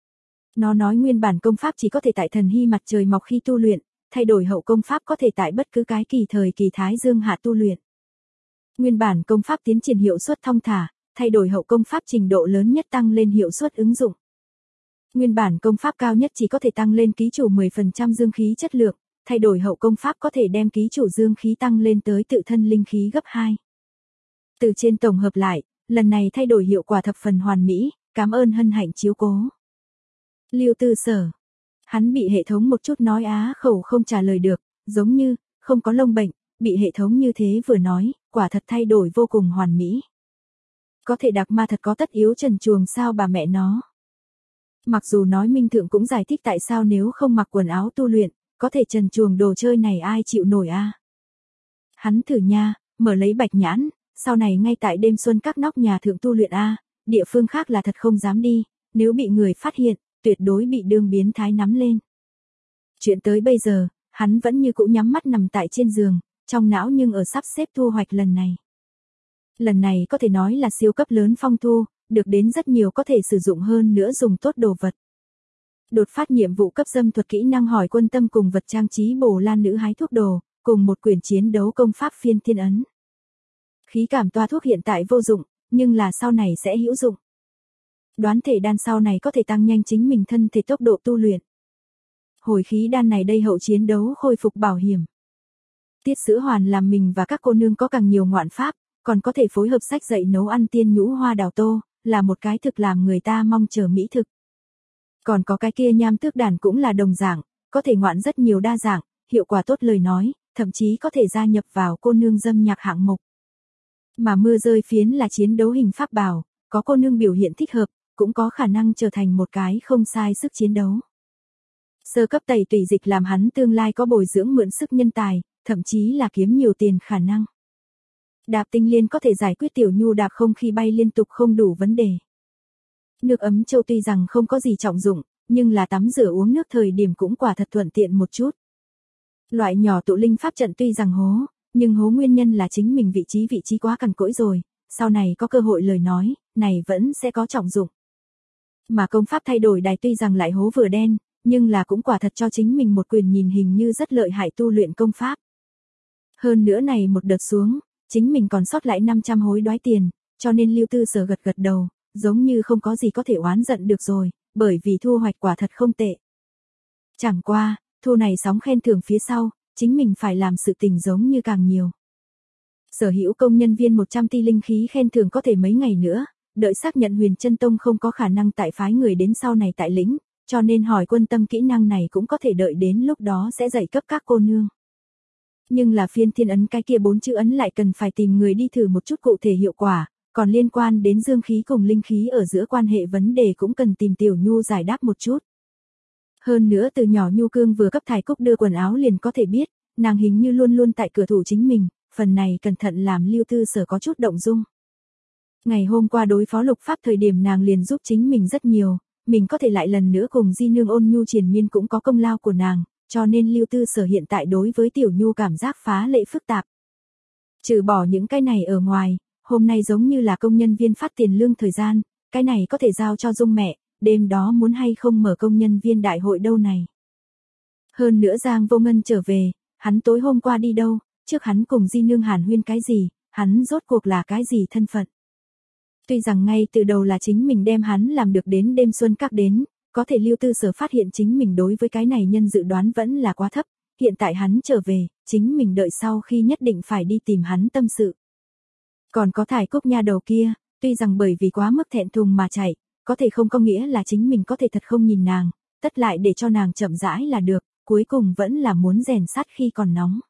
Nó nói nguyên bản công pháp chỉ có thể tại thần hy mặt trời mọc khi tu luyện, thay đổi hậu công pháp có thể tại bất cứ cái kỳ thời kỳ thái dương hạ tu luyện. Nguyên bản công pháp tiến triển hiệu suất thong thả, thay đổi hậu công pháp trình độ lớn nhất tăng lên hiệu suất ứng dụng. Nguyên bản công pháp cao nhất chỉ có thể tăng lên ký chủ mười phần trăm dương khí chất lượng, thay đổi hậu công pháp có thể đem ký chủ dương khí tăng lên tới tự thân linh khí gấp hai. Từ trên tổng hợp lại, lần này thay đổi hiệu quả thập phần hoàn mỹ, cảm ơn hân hạnh chiếu cố. Lưu Tư Sở. Hắn bị hệ thống một chút nói á khẩu không trả lời được, giống như, không có lông bệnh, bị hệ thống như thế vừa nói, quả thật thay đổi vô cùng hoàn mỹ. Có thể đặc ma thật có tất yếu trần truồng sao bà mẹ nó. Mặc dù nói Minh Thượng cũng giải thích tại sao nếu không mặc quần áo tu luyện, có thể trần truồng đồ chơi này ai chịu nổi a? Hắn thử nha, mở lấy bạch nhãn, sau này ngay tại đêm xuân các nóc nhà thượng tu luyện a, địa phương khác là thật không dám đi, nếu bị người phát hiện, tuyệt đối bị đương biến thái nắm lên. Chuyện tới bây giờ, hắn vẫn như cũ nhắm mắt nằm tại trên giường, trong não nhưng ở sắp xếp thu hoạch lần này. Lần này có thể nói là siêu cấp lớn phong thu, được đến rất nhiều có thể sử dụng hơn nữa dùng tốt đồ vật. Đột phát nhiệm vụ cấp dâm thuật kỹ năng hỏi quân tâm cùng vật trang trí bồ lan nữ hái thuốc đồ, cùng một quyển chiến đấu công pháp phiên thiên ấn. Khí cảm toa thuốc hiện tại vô dụng, nhưng là sau này sẽ hữu dụng. Đoán thể đan sau này có thể tăng nhanh chính mình thân thể tốc độ tu luyện. Hồi khí đan này đây hậu chiến đấu khôi phục bảo hiểm. Tiết Sữa Hoàn làm mình và các cô nương có càng nhiều ngoạn pháp, còn có thể phối hợp sách dạy nấu ăn tiên nhũ hoa đào tô, là một cái thực làm người ta mong chờ mỹ thực. Còn có cái kia nham tước đàn cũng là đồng dạng, có thể ngoạn rất nhiều đa dạng, hiệu quả tốt lời nói, thậm chí có thể gia nhập vào cô nương dâm nhạc hạng mục. Mà mưa rơi phiến là chiến đấu hình pháp bảo, có cô nương biểu hiện thích hợp, cũng có khả năng trở thành một cái không sai sức chiến đấu. Sơ cấp tẩy tùy dịch làm hắn tương lai có bồi dưỡng mượn sức nhân tài, thậm chí là kiếm nhiều tiền khả năng. Đạp tinh liên có thể giải quyết tiểu nhu đạp không khi bay liên tục không đủ vấn đề. Nước ấm châu tuy rằng không có gì trọng dụng, nhưng là tắm rửa uống nước thời điểm cũng quả thật thuận tiện một chút. Loại nhỏ tụ linh pháp trận tuy rằng hố, nhưng hố nguyên nhân là chính mình vị trí vị trí quá cằn cỗi rồi, sau này có cơ hội lời nói, này vẫn sẽ có trọng dụng. Mà công pháp thay đổi đài tuy rằng lại hố vừa đen, nhưng là cũng quả thật cho chính mình một quyền nhìn hình như rất lợi hại tu luyện công pháp. Hơn nữa này một đợt xuống, chính mình còn sót lại năm trăm hối đoái tiền, cho nên Lưu Tư Sở gật gật đầu, giống như không có gì có thể oán giận được rồi, bởi vì thu hoạch quả thật không tệ. Chẳng qua, thu này sóng khen thưởng phía sau, chính mình phải làm sự tình giống như càng nhiều. Sở hữu công nhân viên một trăm ti linh khí khen thưởng có thể mấy ngày nữa, đợi xác nhận Huyền Chân Tông không có khả năng tại phái người đến sau này tại lĩnh, cho nên hỏi quân tâm kỹ năng này cũng có thể đợi đến lúc đó sẽ dạy cấp các cô nương. Nhưng là phiên thiên ấn cái kia bốn chữ ấn lại cần phải tìm người đi thử một chút cụ thể hiệu quả, còn liên quan đến dương khí cùng linh khí ở giữa quan hệ vấn đề cũng cần tìm Tiểu Nhu giải đáp một chút. Hơn nữa từ nhỏ Nhu Cương vừa cấp Thái Cúc đưa quần áo liền có thể biết, nàng hình như luôn luôn tại cửa thủ chính mình, phần này cẩn thận làm Lưu Tư Sở có chút động dung. Ngày hôm qua đối phó lục pháp thời điểm nàng liền giúp chính mình rất nhiều, mình có thể lại lần nữa cùng Di Nương ôn nhu triền miên cũng có công lao của nàng, cho nên Lưu Tư Sở hiện tại đối với Tiểu Nhu cảm giác phá lệ phức tạp. Trừ bỏ những cái này ở ngoài, hôm nay giống như là công nhân viên phát tiền lương thời gian, cái này có thể giao cho Dung mẹ, đêm đó muốn hay không mở công nhân viên đại hội đâu này. Hơn nữa Giang Vô Ngân trở về, hắn tối hôm qua đi đâu, trước hắn cùng Di Nương hàn huyên cái gì, hắn rốt cuộc là cái gì thân phận. Tuy rằng ngay từ đầu là chính mình đem hắn làm được đến đêm xuân các đến, có thể Lưu Tư Sở phát hiện chính mình đối với cái này nhân dự đoán vẫn là quá thấp, hiện tại hắn trở về, chính mình đợi sau khi nhất định phải đi tìm hắn tâm sự. Còn có Thải Cúc nha đầu kia, tuy rằng bởi vì quá mức thẹn thùng mà chạy, có thể không có nghĩa là chính mình có thể thật không nhìn nàng, tất lại để cho nàng chậm rãi là được, cuối cùng vẫn là muốn rèn sắt khi còn nóng.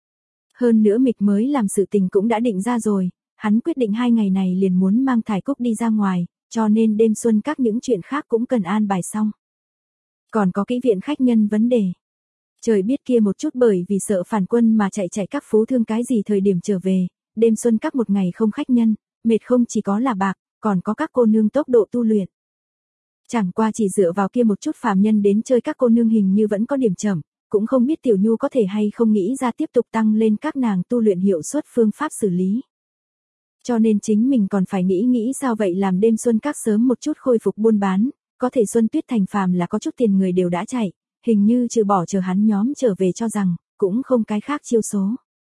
Hơn nữa Mịch mới làm sự tình cũng đã định ra rồi, hắn quyết định hai ngày này liền muốn mang Thải Cúc đi ra ngoài, cho nên đêm xuân các những chuyện khác cũng cần an bài xong. Còn có kỹ viện khách nhân vấn đề. Trời biết kia một chút bởi vì sợ phản quân mà chạy chạy các phú thương cái gì thời điểm trở về, đêm xuân các một ngày không khách nhân, mệt không chỉ có là bạc, còn có các cô nương tốc độ tu luyện. Chẳng qua chỉ dựa vào kia một chút phàm nhân đến chơi các cô nương hình như vẫn có điểm chậm, cũng không biết Tiểu Nhu có thể hay không nghĩ ra tiếp tục tăng lên các nàng tu luyện hiệu suất phương pháp xử lý. Cho nên chính mình còn phải nghĩ nghĩ sao vậy làm đêm xuân các sớm một chút khôi phục buôn bán, có thể Xuân Tuyết Thành phàm là có chút tiền người đều đã chạy, hình như trừ bỏ chờ hắn nhóm trở về cho rằng, cũng không cái khác chiêu số.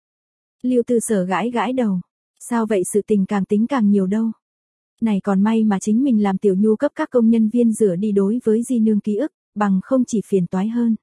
Lưu Tư Sở gãi gãi đầu, sao vậy sự tình càng tính càng nhiều đâu. Này còn may mà chính mình làm Tiểu Nhu cấp các công nhân viên rửa đi đối với Di Nương ký ức, bằng không chỉ phiền toái hơn.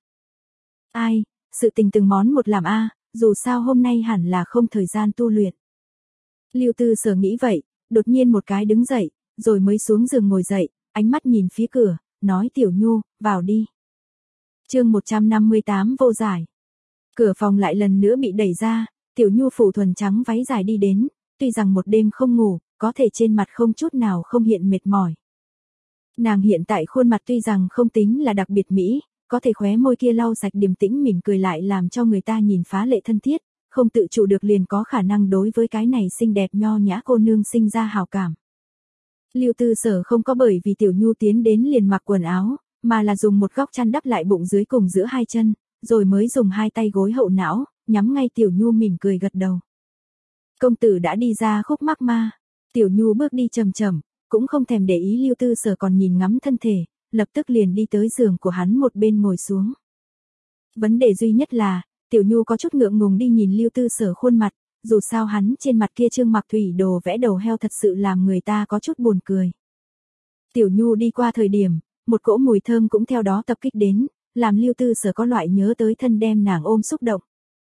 Ai, sự tình từng món một làm a, dù sao hôm nay hẳn là không thời gian tu luyện. Lưu Tư Sở nghĩ vậy, đột nhiên một cái đứng dậy, rồi mới xuống giường ngồi dậy, ánh mắt nhìn phía cửa, nói Tiểu Nhu, vào đi. Chương một trăm năm mươi tám vô giải. Cửa phòng lại lần nữa bị đẩy ra, Tiểu Nhu phủ thuần trắng váy dài đi đến, tuy rằng một đêm không ngủ, có thể trên mặt không chút nào không hiện mệt mỏi. Nàng hiện tại khuôn mặt tuy rằng không tính là đặc biệt mỹ, có thể khóe môi kia lau sạch điềm tĩnh mỉm cười lại làm cho người ta nhìn phá lệ thân thiết, không tự chủ được liền có khả năng đối với cái này xinh đẹp nho nhã cô nương sinh ra hào cảm. Lưu Tư Sở không có bởi vì Tiểu Nhu tiến đến liền mặc quần áo, mà là dùng một góc chăn đắp lại bụng dưới cùng giữa hai chân, rồi mới dùng hai tay gối hậu não, nhắm ngay Tiểu Nhu mỉm cười gật đầu. Công tử đã đi ra khúc mắc ma, Tiểu Nhu bước đi chậm chậm, cũng không thèm để ý Lưu Tư Sở còn nhìn ngắm thân thể, lập tức liền đi tới giường của hắn một bên ngồi xuống. Vấn đề duy nhất là, Tiểu Nhu có chút ngượng ngùng đi nhìn Lưu Tư Sở khuôn mặt, dù sao hắn trên mặt kia trương mặc thủy đồ vẽ đầu heo thật sự làm người ta có chút buồn cười. Tiểu Nhu đi qua thời điểm, một cỗ mùi thơm cũng theo đó tập kích đến, làm Lưu Tư Sở có loại nhớ tới thân đem nàng ôm xúc động.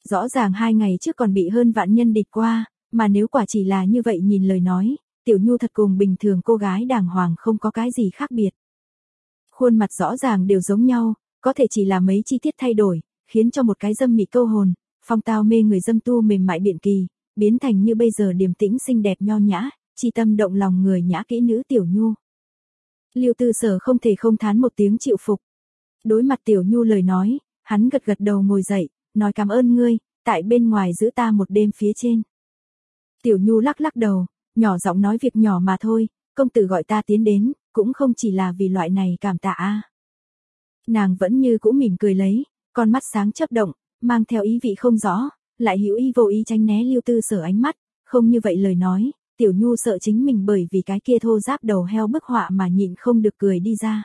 Rõ ràng hai ngày trước còn bị hơn vạn nhân địch qua, mà nếu quả chỉ là như vậy nhìn lời nói, Tiểu Nhu thật cùng bình thường cô gái đàng hoàng không có cái gì khác biệt. Khuôn mặt rõ ràng đều giống nhau, có thể chỉ là mấy chi tiết thay đổi, khiến cho một cái dâm mị câu hồn, phong tao mê người dâm tu mềm mại biện kỳ, biến thành như bây giờ điềm tĩnh xinh đẹp nho nhã, chi tâm động lòng người nhã kỹ nữ Tiểu Nhu. Lưu Tư Sở không thể không thán một tiếng chịu phục. Đối mặt Tiểu Nhu lời nói, hắn gật gật đầu ngồi dậy, nói cảm ơn ngươi, tại bên ngoài giữ ta một đêm phía trên. Tiểu Nhu lắc lắc đầu, nhỏ giọng nói việc nhỏ mà thôi, công tử gọi ta tiến đến, cũng không chỉ là vì loại này cảm tạ a. Nàng vẫn như cũ mỉm cười lấy, con mắt sáng chớp động, mang theo ý vị không rõ, lại hữu ý vô ý tránh né Lưu Tư Sở ánh mắt, không như vậy lời nói, Tiểu Nhu sợ chính mình bởi vì cái kia thô ráp đầu heo bức họa mà nhịn không được cười đi ra.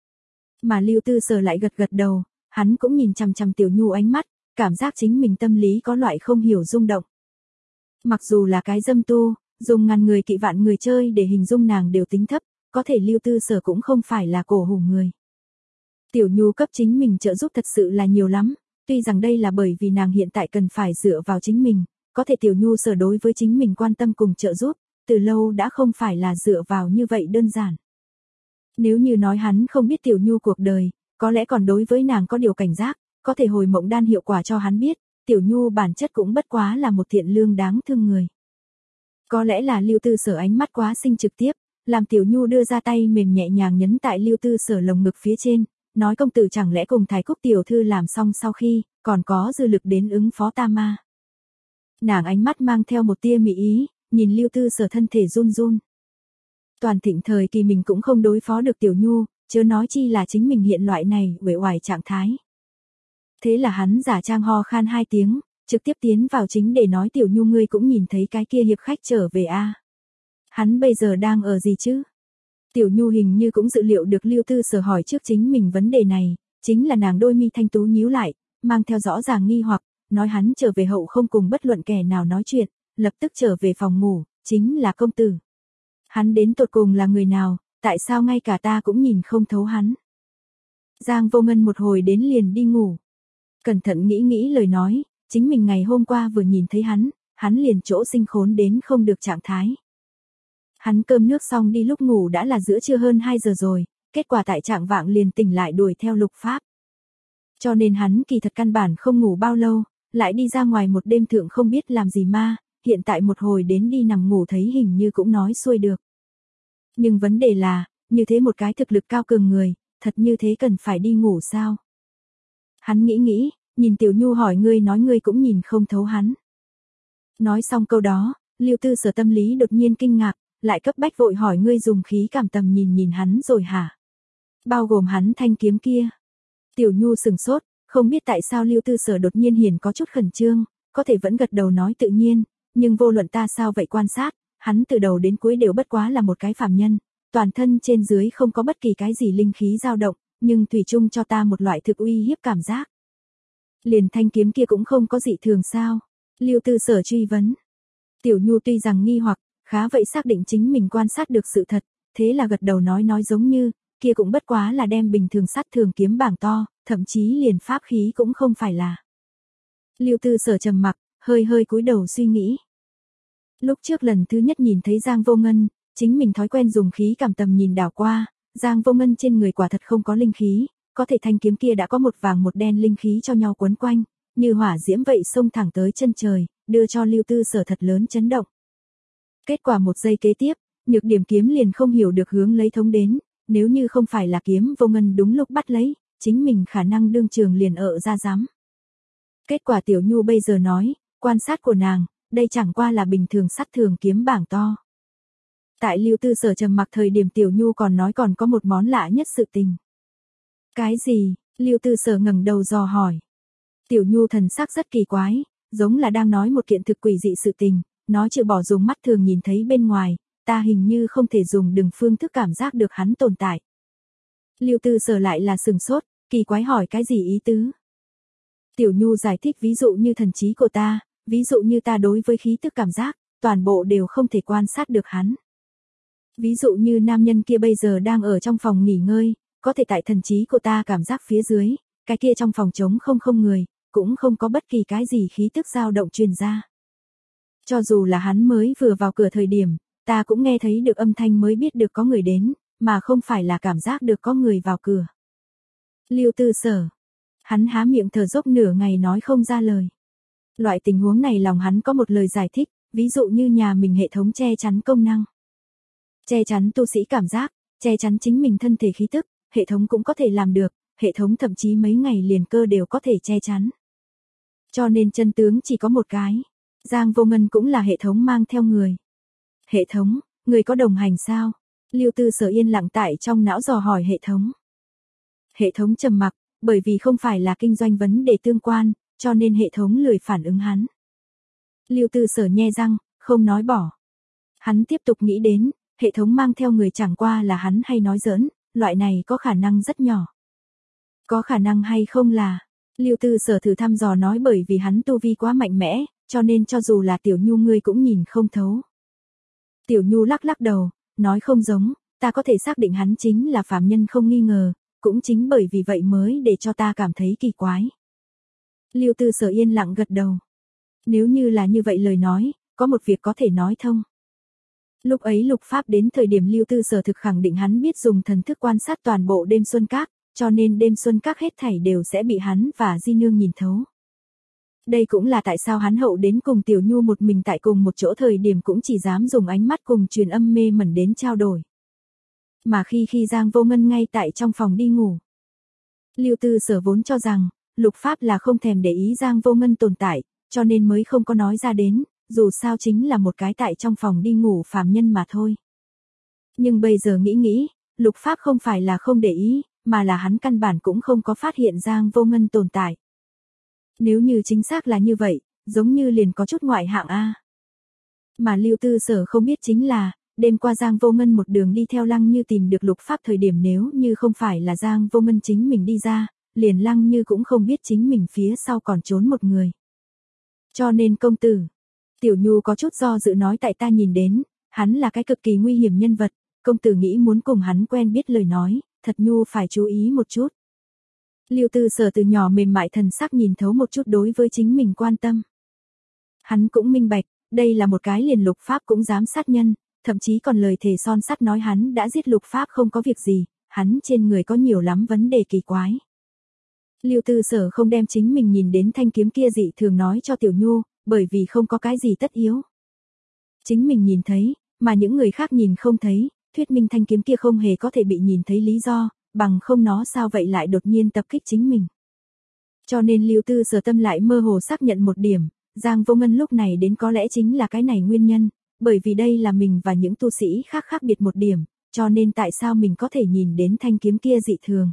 Mà Lưu Tư Sở lại gật gật đầu, hắn cũng nhìn chằm chằm Tiểu Nhu ánh mắt, cảm giác chính mình tâm lý có loại không hiểu rung động. Mặc dù là cái dâm tu, dùng ngàn người kỵ vạn người chơi để hình dung nàng đều tính thấp, có thể Lưu Tư Sở cũng không phải là cổ hủ người. Tiểu Nhu cấp chính mình trợ giúp thật sự là nhiều lắm, tuy rằng đây là bởi vì nàng hiện tại cần phải dựa vào chính mình, có thể Tiểu Nhu Sở đối với chính mình quan tâm cùng trợ giúp, từ lâu đã không phải là dựa vào như vậy đơn giản. Nếu như nói hắn không biết Tiểu Nhu cuộc đời, có lẽ còn đối với nàng có điều cảnh giác, có thể hồi mộng đan hiệu quả cho hắn biết, Tiểu Nhu bản chất cũng bất quá là một thiện lương đáng thương người. Có lẽ là Lưu Tư Sở ánh mắt quá xinh trực tiếp, làm Tiểu Nhu đưa ra tay mềm nhẹ nhàng nhấn tại Lưu Tư Sở lồng ngực phía trên, nói công tử chẳng lẽ cùng Thái Cúc tiểu thư làm xong sau khi, còn có dư lực đến ứng phó ta ma. Nàng ánh mắt mang theo một tia mị ý, nhìn Lưu Tư Sở thân thể run run. Toàn thịnh thời kỳ mình cũng không đối phó được Tiểu Nhu, chớ nói chi là chính mình hiện loại này uể oải trạng thái. Thế là hắn giả trang ho khan hai tiếng, trực tiếp tiến vào chính để nói Tiểu Nhu ngươi cũng nhìn thấy cái kia hiệp khách trở về a. À? Hắn bây giờ đang ở gì chứ? Tiểu Nhu hình như cũng dự liệu được Lưu Tư Sở hỏi trước chính mình vấn đề này, chính là nàng đôi mi thanh tú nhíu lại, mang theo rõ ràng nghi hoặc, nói hắn trở về hậu không cùng bất luận kẻ nào nói chuyện, lập tức trở về phòng ngủ, chính là công tử. Hắn đến tột cùng là người nào, tại sao ngay cả ta cũng nhìn không thấu hắn? Giang Vô Ngân một hồi đến liền đi ngủ. Cẩn thận nghĩ nghĩ lời nói, chính mình ngày hôm qua vừa nhìn thấy hắn, hắn liền chỗ sinh khốn đến không được trạng thái. Hắn cơm nước xong đi lúc ngủ đã là giữa trưa hơn hai giờ rồi, kết quả tại trạng vạng liền tỉnh lại đuổi theo Lục Pháp. Cho nên hắn kỳ thật căn bản không ngủ bao lâu, lại đi ra ngoài một đêm thượng không biết làm gì ma, hiện tại một hồi đến đi nằm ngủ thấy hình như cũng nói xuôi được. Nhưng vấn đề là, như thế một cái thực lực cao cường người, thật như thế cần phải đi ngủ sao? Hắn nghĩ nghĩ, nhìn Tiểu Nhu hỏi ngươi nói ngươi cũng nhìn không thấu hắn. Nói xong câu đó, Lưu Tư Sở tâm lý đột nhiên kinh ngạc, lại cấp bách vội hỏi ngươi dùng khí cảm tầm nhìn nhìn hắn rồi hả? Bao gồm hắn thanh kiếm kia. Tiểu Nhu sừng sốt, không biết tại sao Lưu Tư Sở đột nhiên hiển có chút khẩn trương, có thể vẫn gật đầu nói tự nhiên, nhưng vô luận ta sao vậy quan sát, hắn từ đầu đến cuối đều bất quá là một cái phàm nhân, toàn thân trên dưới không có bất kỳ cái gì linh khí dao động, nhưng thủy chung cho ta một loại thực uy hiếp cảm giác. Liền thanh kiếm kia cũng không có dị thường sao? Lưu Tư Sở truy vấn. Tiểu Nhu tuy rằng nghi hoặc, khá vậy xác định chính mình quan sát được sự thật, thế là gật đầu nói nói giống như, kia cũng bất quá là đem bình thường sát thường kiếm bảng to, thậm chí liền pháp khí cũng không phải là. Lưu Tư Sở trầm mặc, hơi hơi cúi đầu suy nghĩ. Lúc trước lần thứ nhất nhìn thấy Giang Vô Ngân, chính mình thói quen dùng khí cảm tầm nhìn đảo qua, Giang Vô Ngân trên người quả thật không có linh khí, có thể thanh kiếm kia đã có một vàng một đen linh khí cho nhau quấn quanh, như hỏa diễm vậy xông thẳng tới chân trời, đưa cho Lưu Tư Sở thật lớn chấn động. Kết quả một giây kế tiếp, nhược điểm kiếm liền không hiểu được hướng lấy thống đến, nếu như không phải là kiếm Vô Ngân đúng lúc bắt lấy, chính mình khả năng đương trường liền ở ra giám. Kết quả Tiểu Nhu bây giờ nói, quan sát của nàng, đây chẳng qua là bình thường sát thường kiếm bảng to. Tại Lưu Tư Sở trầm mặc thời điểm Tiểu Nhu còn nói còn có một món lạ nhất sự tình. Cái gì? Lưu Tư Sở ngẩng đầu dò hỏi. Tiểu Nhu thần sắc rất kỳ quái, giống là đang nói một kiện thực quỷ dị sự tình, nói trừ bỏ dùng mắt thường nhìn thấy bên ngoài, ta hình như không thể dùng đường phương thức cảm giác được hắn tồn tại. Lưu Tư Sở lại là sừng sốt, kỳ quái hỏi cái gì ý tứ? Tiểu Nhu giải thích ví dụ như thần trí của ta, ví dụ như ta đối với khí tức cảm giác, toàn bộ đều không thể quan sát được hắn. Ví dụ như nam nhân kia bây giờ đang ở trong phòng nghỉ ngơi, có thể tại thần trí của ta cảm giác phía dưới, cái kia trong phòng trống không không người, cũng không có bất kỳ cái gì khí tức dao động truyền ra. Cho dù là hắn mới vừa vào cửa thời điểm, ta cũng nghe thấy được âm thanh mới biết được có người đến, mà không phải là cảm giác được có người vào cửa. Lưu Tư Sở. Hắn há miệng thở dốc nửa ngày nói không ra lời. Loại tình huống này lòng hắn có một lời giải thích, ví dụ như nhà mình hệ thống che chắn công năng. Che chắn tu sĩ cảm giác, che chắn chính mình thân thể khí tức, hệ thống cũng có thể làm được, hệ thống thậm chí mấy ngày liền cơ đều có thể che chắn. Cho nên chân tướng chỉ có một cái. Giang Vô Ngân cũng là hệ thống mang theo người. Hệ thống, người có đồng hành sao? Lưu Tư Sở yên lặng tại trong não dò hỏi hệ thống. Hệ thống trầm mặc, bởi vì không phải là kinh doanh vấn đề tương quan, cho nên hệ thống lười phản ứng hắn. Lưu Tư Sở nhe răng, không nói bỏ. Hắn tiếp tục nghĩ đến, hệ thống mang theo người chẳng qua là hắn hay nói giỡn, loại này có khả năng rất nhỏ. Có khả năng hay không là, Lưu Tư Sở thử thăm dò nói bởi vì hắn tu vi quá mạnh mẽ, cho nên cho dù là Tiểu Nhu ngươi cũng nhìn không thấu. Tiểu Nhu lắc lắc đầu, nói không giống, ta có thể xác định hắn chính là phàm nhân không nghi ngờ, cũng chính bởi vì vậy mới để cho ta cảm thấy kỳ quái. Lưu Tư Sở yên lặng gật đầu. Nếu như là như vậy lời nói, có một việc có thể nói thông. Lúc ấy Lục Pháp đến thời điểm Lưu Tư Sở thực khẳng định hắn biết dùng thần thức quan sát toàn bộ đêm xuân các, cho nên đêm xuân các hết thảy đều sẽ bị hắn và Di Nương nhìn thấu. Đây cũng là tại sao hắn hậu đến cùng Tiểu Nhu một mình tại cùng một chỗ thời điểm cũng chỉ dám dùng ánh mắt cùng truyền âm mê mẩn đến trao đổi. Mà khi khi Giang Vô Ngân ngay tại trong phòng đi ngủ. Lưu Tư Sở vốn cho rằng, Lục Pháp là không thèm để ý Giang Vô Ngân tồn tại, cho nên mới không có nói ra đến, dù sao chính là một cái tại trong phòng đi ngủ phàm nhân mà thôi. Nhưng bây giờ nghĩ nghĩ, Lục Pháp không phải là không để ý, mà là hắn căn bản cũng không có phát hiện Giang Vô Ngân tồn tại. Nếu như chính xác là như vậy, giống như liền có chút ngoại hạng A. Mà Lưu Tư Sở không biết chính là, đêm qua Giang Vô Ngân một đường đi theo Lăng Như tìm được Lục Pháp thời điểm nếu như không phải là Giang Vô Ngân chính mình đi ra, liền Lăng Như cũng không biết chính mình phía sau còn trốn một người. Cho nên công tử, Tiểu Nhu có chút do dự nói tại ta nhìn đến, hắn là cái cực kỳ nguy hiểm nhân vật, công tử nghĩ muốn cùng hắn quen biết lời nói, thật Nhu phải chú ý một chút. Lưu Tư Sở từ nhỏ mềm mại thần sắc nhìn thấu một chút đối với chính mình quan tâm. Hắn cũng minh bạch, đây là một cái liền Lục Pháp cũng dám sát nhân, thậm chí còn lời thề son sắt nói hắn đã giết Lục Pháp không có việc gì, hắn trên người có nhiều lắm vấn đề kỳ quái. Lưu Tư Sở không đem chính mình nhìn đến thanh kiếm kia dị thường nói cho Tiểu Nhu, bởi vì không có cái gì tất yếu. Chính mình nhìn thấy, mà những người khác nhìn không thấy, thuyết minh thanh kiếm kia không hề có thể bị nhìn thấy lý do, bằng không nó sao vậy lại đột nhiên tập kích chính mình. Cho nên Lưu Tư Sở tâm lại mơ hồ xác nhận một điểm, Giang Vô Ngân lúc này đến có lẽ chính là cái này nguyên nhân, bởi vì đây là mình và những tu sĩ khác khác biệt một điểm, cho nên tại sao mình có thể nhìn đến thanh kiếm kia dị thường.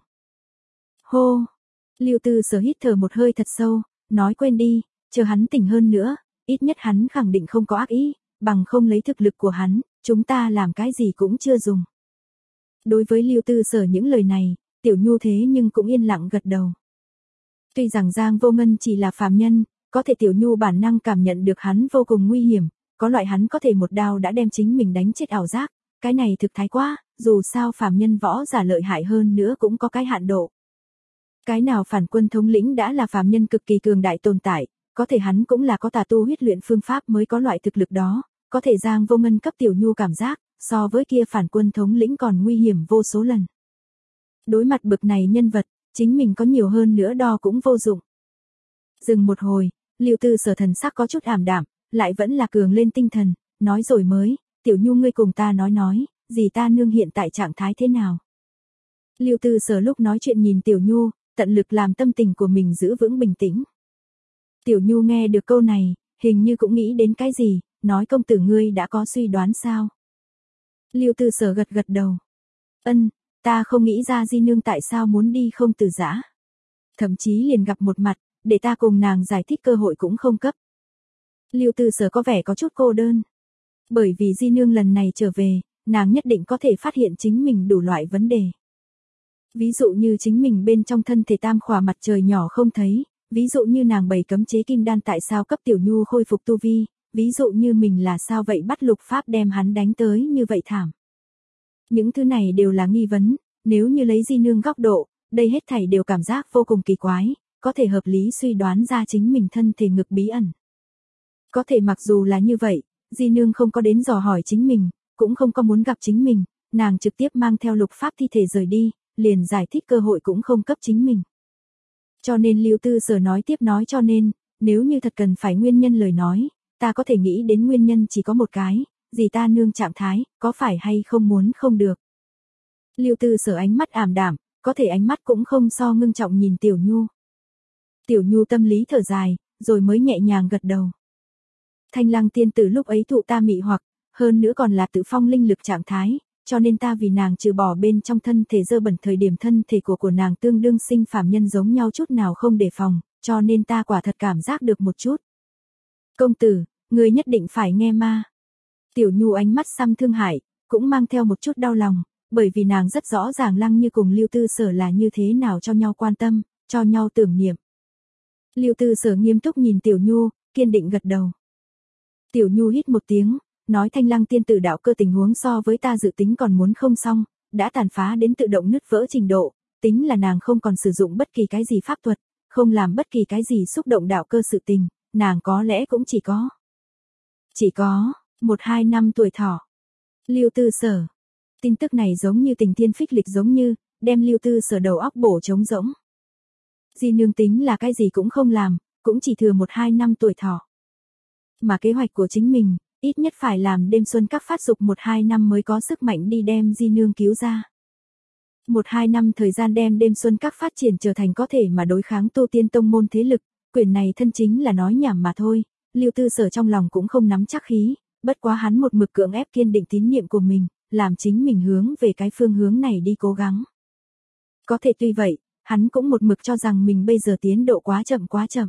Hô! Lưu Tư Sở hít thở một hơi thật sâu, nói quên đi, chờ hắn tỉnh hơn nữa, ít nhất hắn khẳng định không có ác ý, bằng không lấy thực lực của hắn, chúng ta làm cái gì cũng chưa dùng. Đối với Lưu Tư Sở những lời này, Tiểu Nhu thế nhưng cũng yên lặng gật đầu. Tuy rằng Giang Vô Ngân chỉ là phàm nhân, có thể Tiểu Nhu bản năng cảm nhận được hắn vô cùng nguy hiểm, có loại hắn có thể một đao đã đem chính mình đánh chết ảo giác, cái này thực thái quá, dù sao phàm nhân võ giả lợi hại hơn nữa cũng có cái hạn độ. Cái nào phản quân thống lĩnh đã là phàm nhân cực kỳ cường đại tồn tại, có thể hắn cũng là có tà tu huyết luyện phương pháp mới có loại thực lực đó, có thể Giang Vô Ngân cấp Tiểu Nhu cảm giác, so với kia phản quân thống lĩnh còn nguy hiểm vô số lần. Đối mặt bực này nhân vật, chính mình có nhiều hơn nữa đo cũng vô dụng. Dừng một hồi, Lưu Tư Sở thần sắc có chút ảm đạm, lại vẫn là cường lên tinh thần, nói rồi mới, Tiểu Nhu ngươi cùng ta nói nói, gì ta nương hiện tại trạng thái thế nào. Lưu Tư Sở lúc nói chuyện nhìn Tiểu Nhu, tận lực làm tâm tình của mình giữ vững bình tĩnh. Tiểu Nhu nghe được câu này, hình như cũng nghĩ đến cái gì, nói công tử ngươi đã có suy đoán sao. Lưu Tư Sở gật gật đầu. Ân, ta không nghĩ ra Di Nương tại sao muốn đi không từ giã. Thậm chí liền gặp một mặt, để ta cùng nàng giải thích cơ hội cũng không cấp. Lưu Tư Sở có vẻ có chút cô đơn. Bởi vì Di Nương lần này trở về, nàng nhất định có thể phát hiện chính mình đủ loại vấn đề. Ví dụ như chính mình bên trong thân thể tam khỏa mặt trời nhỏ không thấy, ví dụ như nàng bày cấm chế kim đan tại sao cấp Tiểu Nhu khôi phục tu vi, ví dụ như mình là sao vậy bắt Lục Pháp đem hắn đánh tới như vậy thảm. Những thứ này đều là nghi vấn, nếu như lấy Di Nương góc độ, đây hết thảy đều cảm giác vô cùng kỳ quái, có thể hợp lý suy đoán ra chính mình thân thể ngực bí ẩn. Có thể mặc dù là như vậy, Di Nương không có đến dò hỏi chính mình, cũng không có muốn gặp chính mình, nàng trực tiếp mang theo Lục Pháp thi thể rời đi, liền giải thích cơ hội cũng không cấp chính mình. Cho nên Lưu Tư Sở nói tiếp nói cho nên, nếu như thật cần phải nguyên nhân lời nói, ta có thể nghĩ đến nguyên nhân chỉ có một cái, gì ta nương trạng thái, có phải hay không muốn không được. Lưu Tư Sở ánh mắt ảm đạm, có thể ánh mắt cũng không so ngưng trọng nhìn Tiểu Nhu. Tiểu Nhu tâm lý thở dài, rồi mới nhẹ nhàng gật đầu. Thanh Lăng tiên tử lúc ấy thụ ta mị hoặc, hơn nữa còn là tự phong linh lực trạng thái, cho nên ta vì nàng trừ bỏ bên trong thân thể dơ bẩn thời điểm thân thể của của nàng tương đương sinh phàm nhân giống nhau chút nào không đề phòng, cho nên ta quả thật cảm giác được một chút. Công tử, người nhất định phải nghe ma. Tiểu Nhu ánh mắt xăm thương hại, cũng mang theo một chút đau lòng, bởi vì nàng rất rõ ràng Lăng Như cùng Lưu Tư Sở là như thế nào cho nhau quan tâm, cho nhau tưởng niệm. Lưu Tư Sở nghiêm túc nhìn Tiểu Nhu, kiên định gật đầu. Tiểu Nhu hít một tiếng, nói Thanh Lăng tiên tử đạo cơ tình huống so với ta dự tính còn muốn không xong, đã tàn phá đến tự động nứt vỡ trình độ, tính là nàng không còn sử dụng bất kỳ cái gì pháp thuật, không làm bất kỳ cái gì xúc động đạo cơ sự tình, nàng có lẽ cũng chỉ có. Chỉ có, một hai năm tuổi thọ. Lưu Tư Sở. Tin tức này giống như tình thiên phích lịch giống như, đem Lưu Tư Sở đầu óc bổ trống rỗng. Di Nương tính là cái gì cũng không làm, cũng chỉ thừa một hai năm tuổi thọ. Mà kế hoạch của chính mình, ít nhất phải làm đêm xuân các phát dục một hai năm mới có sức mạnh đi đem Di Nương cứu ra. Một hai năm thời gian đem đêm xuân các phát triển trở thành có thể mà đối kháng tu tiên tông môn thế lực, quyền này thân chính là nói nhảm mà thôi, Lưu Tư Sở trong lòng cũng không nắm chắc khí, bất quá hắn một mực cưỡng ép kiên định tín niệm của mình, làm chính mình hướng về cái phương hướng này đi cố gắng. Có thể tuy vậy, hắn cũng một mực cho rằng mình bây giờ tiến độ quá chậm quá chậm.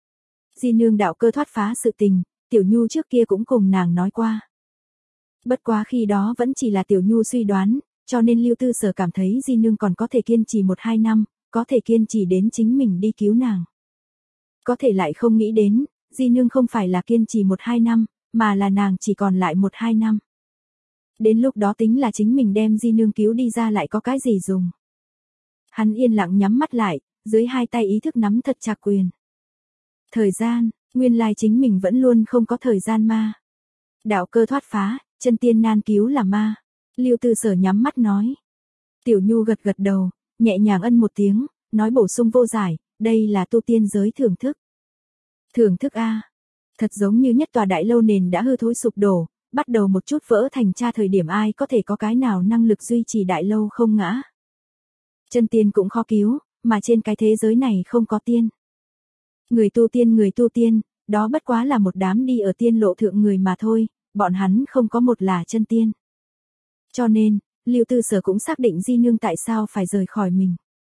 Di Nương đạo cơ thoát phá sự tình, Tiểu Nhu trước kia cũng cùng nàng nói qua. Bất quá khi đó vẫn chỉ là Tiểu Nhu suy đoán, cho nên Lưu Tư Sở cảm thấy Di Nương còn có thể kiên trì một hai năm, có thể kiên trì đến chính mình đi cứu nàng. Có thể lại không nghĩ đến, Di Nương không phải là kiên trì một hai năm, mà là nàng chỉ còn lại một hai năm. Đến lúc đó tính là chính mình đem Di Nương cứu đi ra lại có cái gì dùng. Hắn yên lặng nhắm mắt lại, dưới hai tay ý thức nắm thật chặt quyền. Thời gian, nguyên lai chính mình vẫn luôn không có thời gian ma. Đạo cơ thoát phá, chân tiên nan cứu là ma. Lưu Tư Sở nhắm mắt nói. Tiểu Nhu gật gật đầu, nhẹ nhàng ân một tiếng, nói bổ sung vô giải, đây là tu tiên giới thưởng thức. Thưởng thức a, thật giống như nhất tòa đại lâu nền đã hư thối sụp đổ, bắt đầu một chút vỡ thành tra thời điểm ai có thể có cái nào năng lực duy trì đại lâu không ngã. Chân tiên cũng khó cứu, mà trên cái thế giới này không có tiên. Người tu tiên người tu tiên, đó bất quá là một đám đi ở tiên lộ thượng người mà thôi, bọn hắn không có một là chân tiên. Cho nên, Lưu Tư Sở cũng xác định Di Nương tại sao phải rời khỏi mình.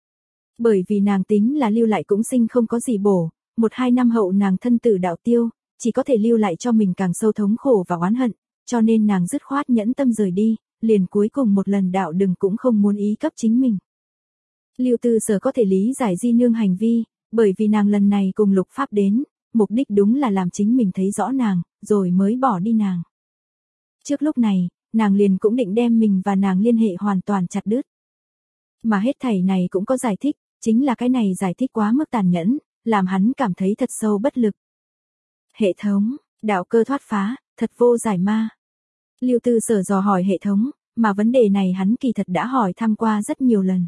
Bởi vì nàng tính là lưu lại cũng sinh không có gì bổ, một hai năm hậu nàng thân tử đạo tiêu, chỉ có thể lưu lại cho mình càng sâu thống khổ và oán hận, cho nên nàng dứt khoát nhẫn tâm rời đi, liền cuối cùng một lần đạo đừng cũng không muốn ý cấp chính mình. Lưu Tư Sở có thể lý giải Di Nương hành vi, bởi vì nàng lần này cùng Lục Pháp đến, mục đích đúng là làm chính mình thấy rõ nàng, rồi mới bỏ đi nàng. Trước lúc này, nàng liền cũng định đem mình và nàng liên hệ hoàn toàn chặt đứt. Mà hết thảy này cũng có giải thích, chính là cái này giải thích quá mức tàn nhẫn, làm hắn cảm thấy thật sâu bất lực. Hệ thống, đạo cơ thoát phá, thật vô giải ma. Lưu Tư Sở dò hỏi hệ thống, mà vấn đề này hắn kỳ thật đã hỏi thăm qua rất nhiều lần.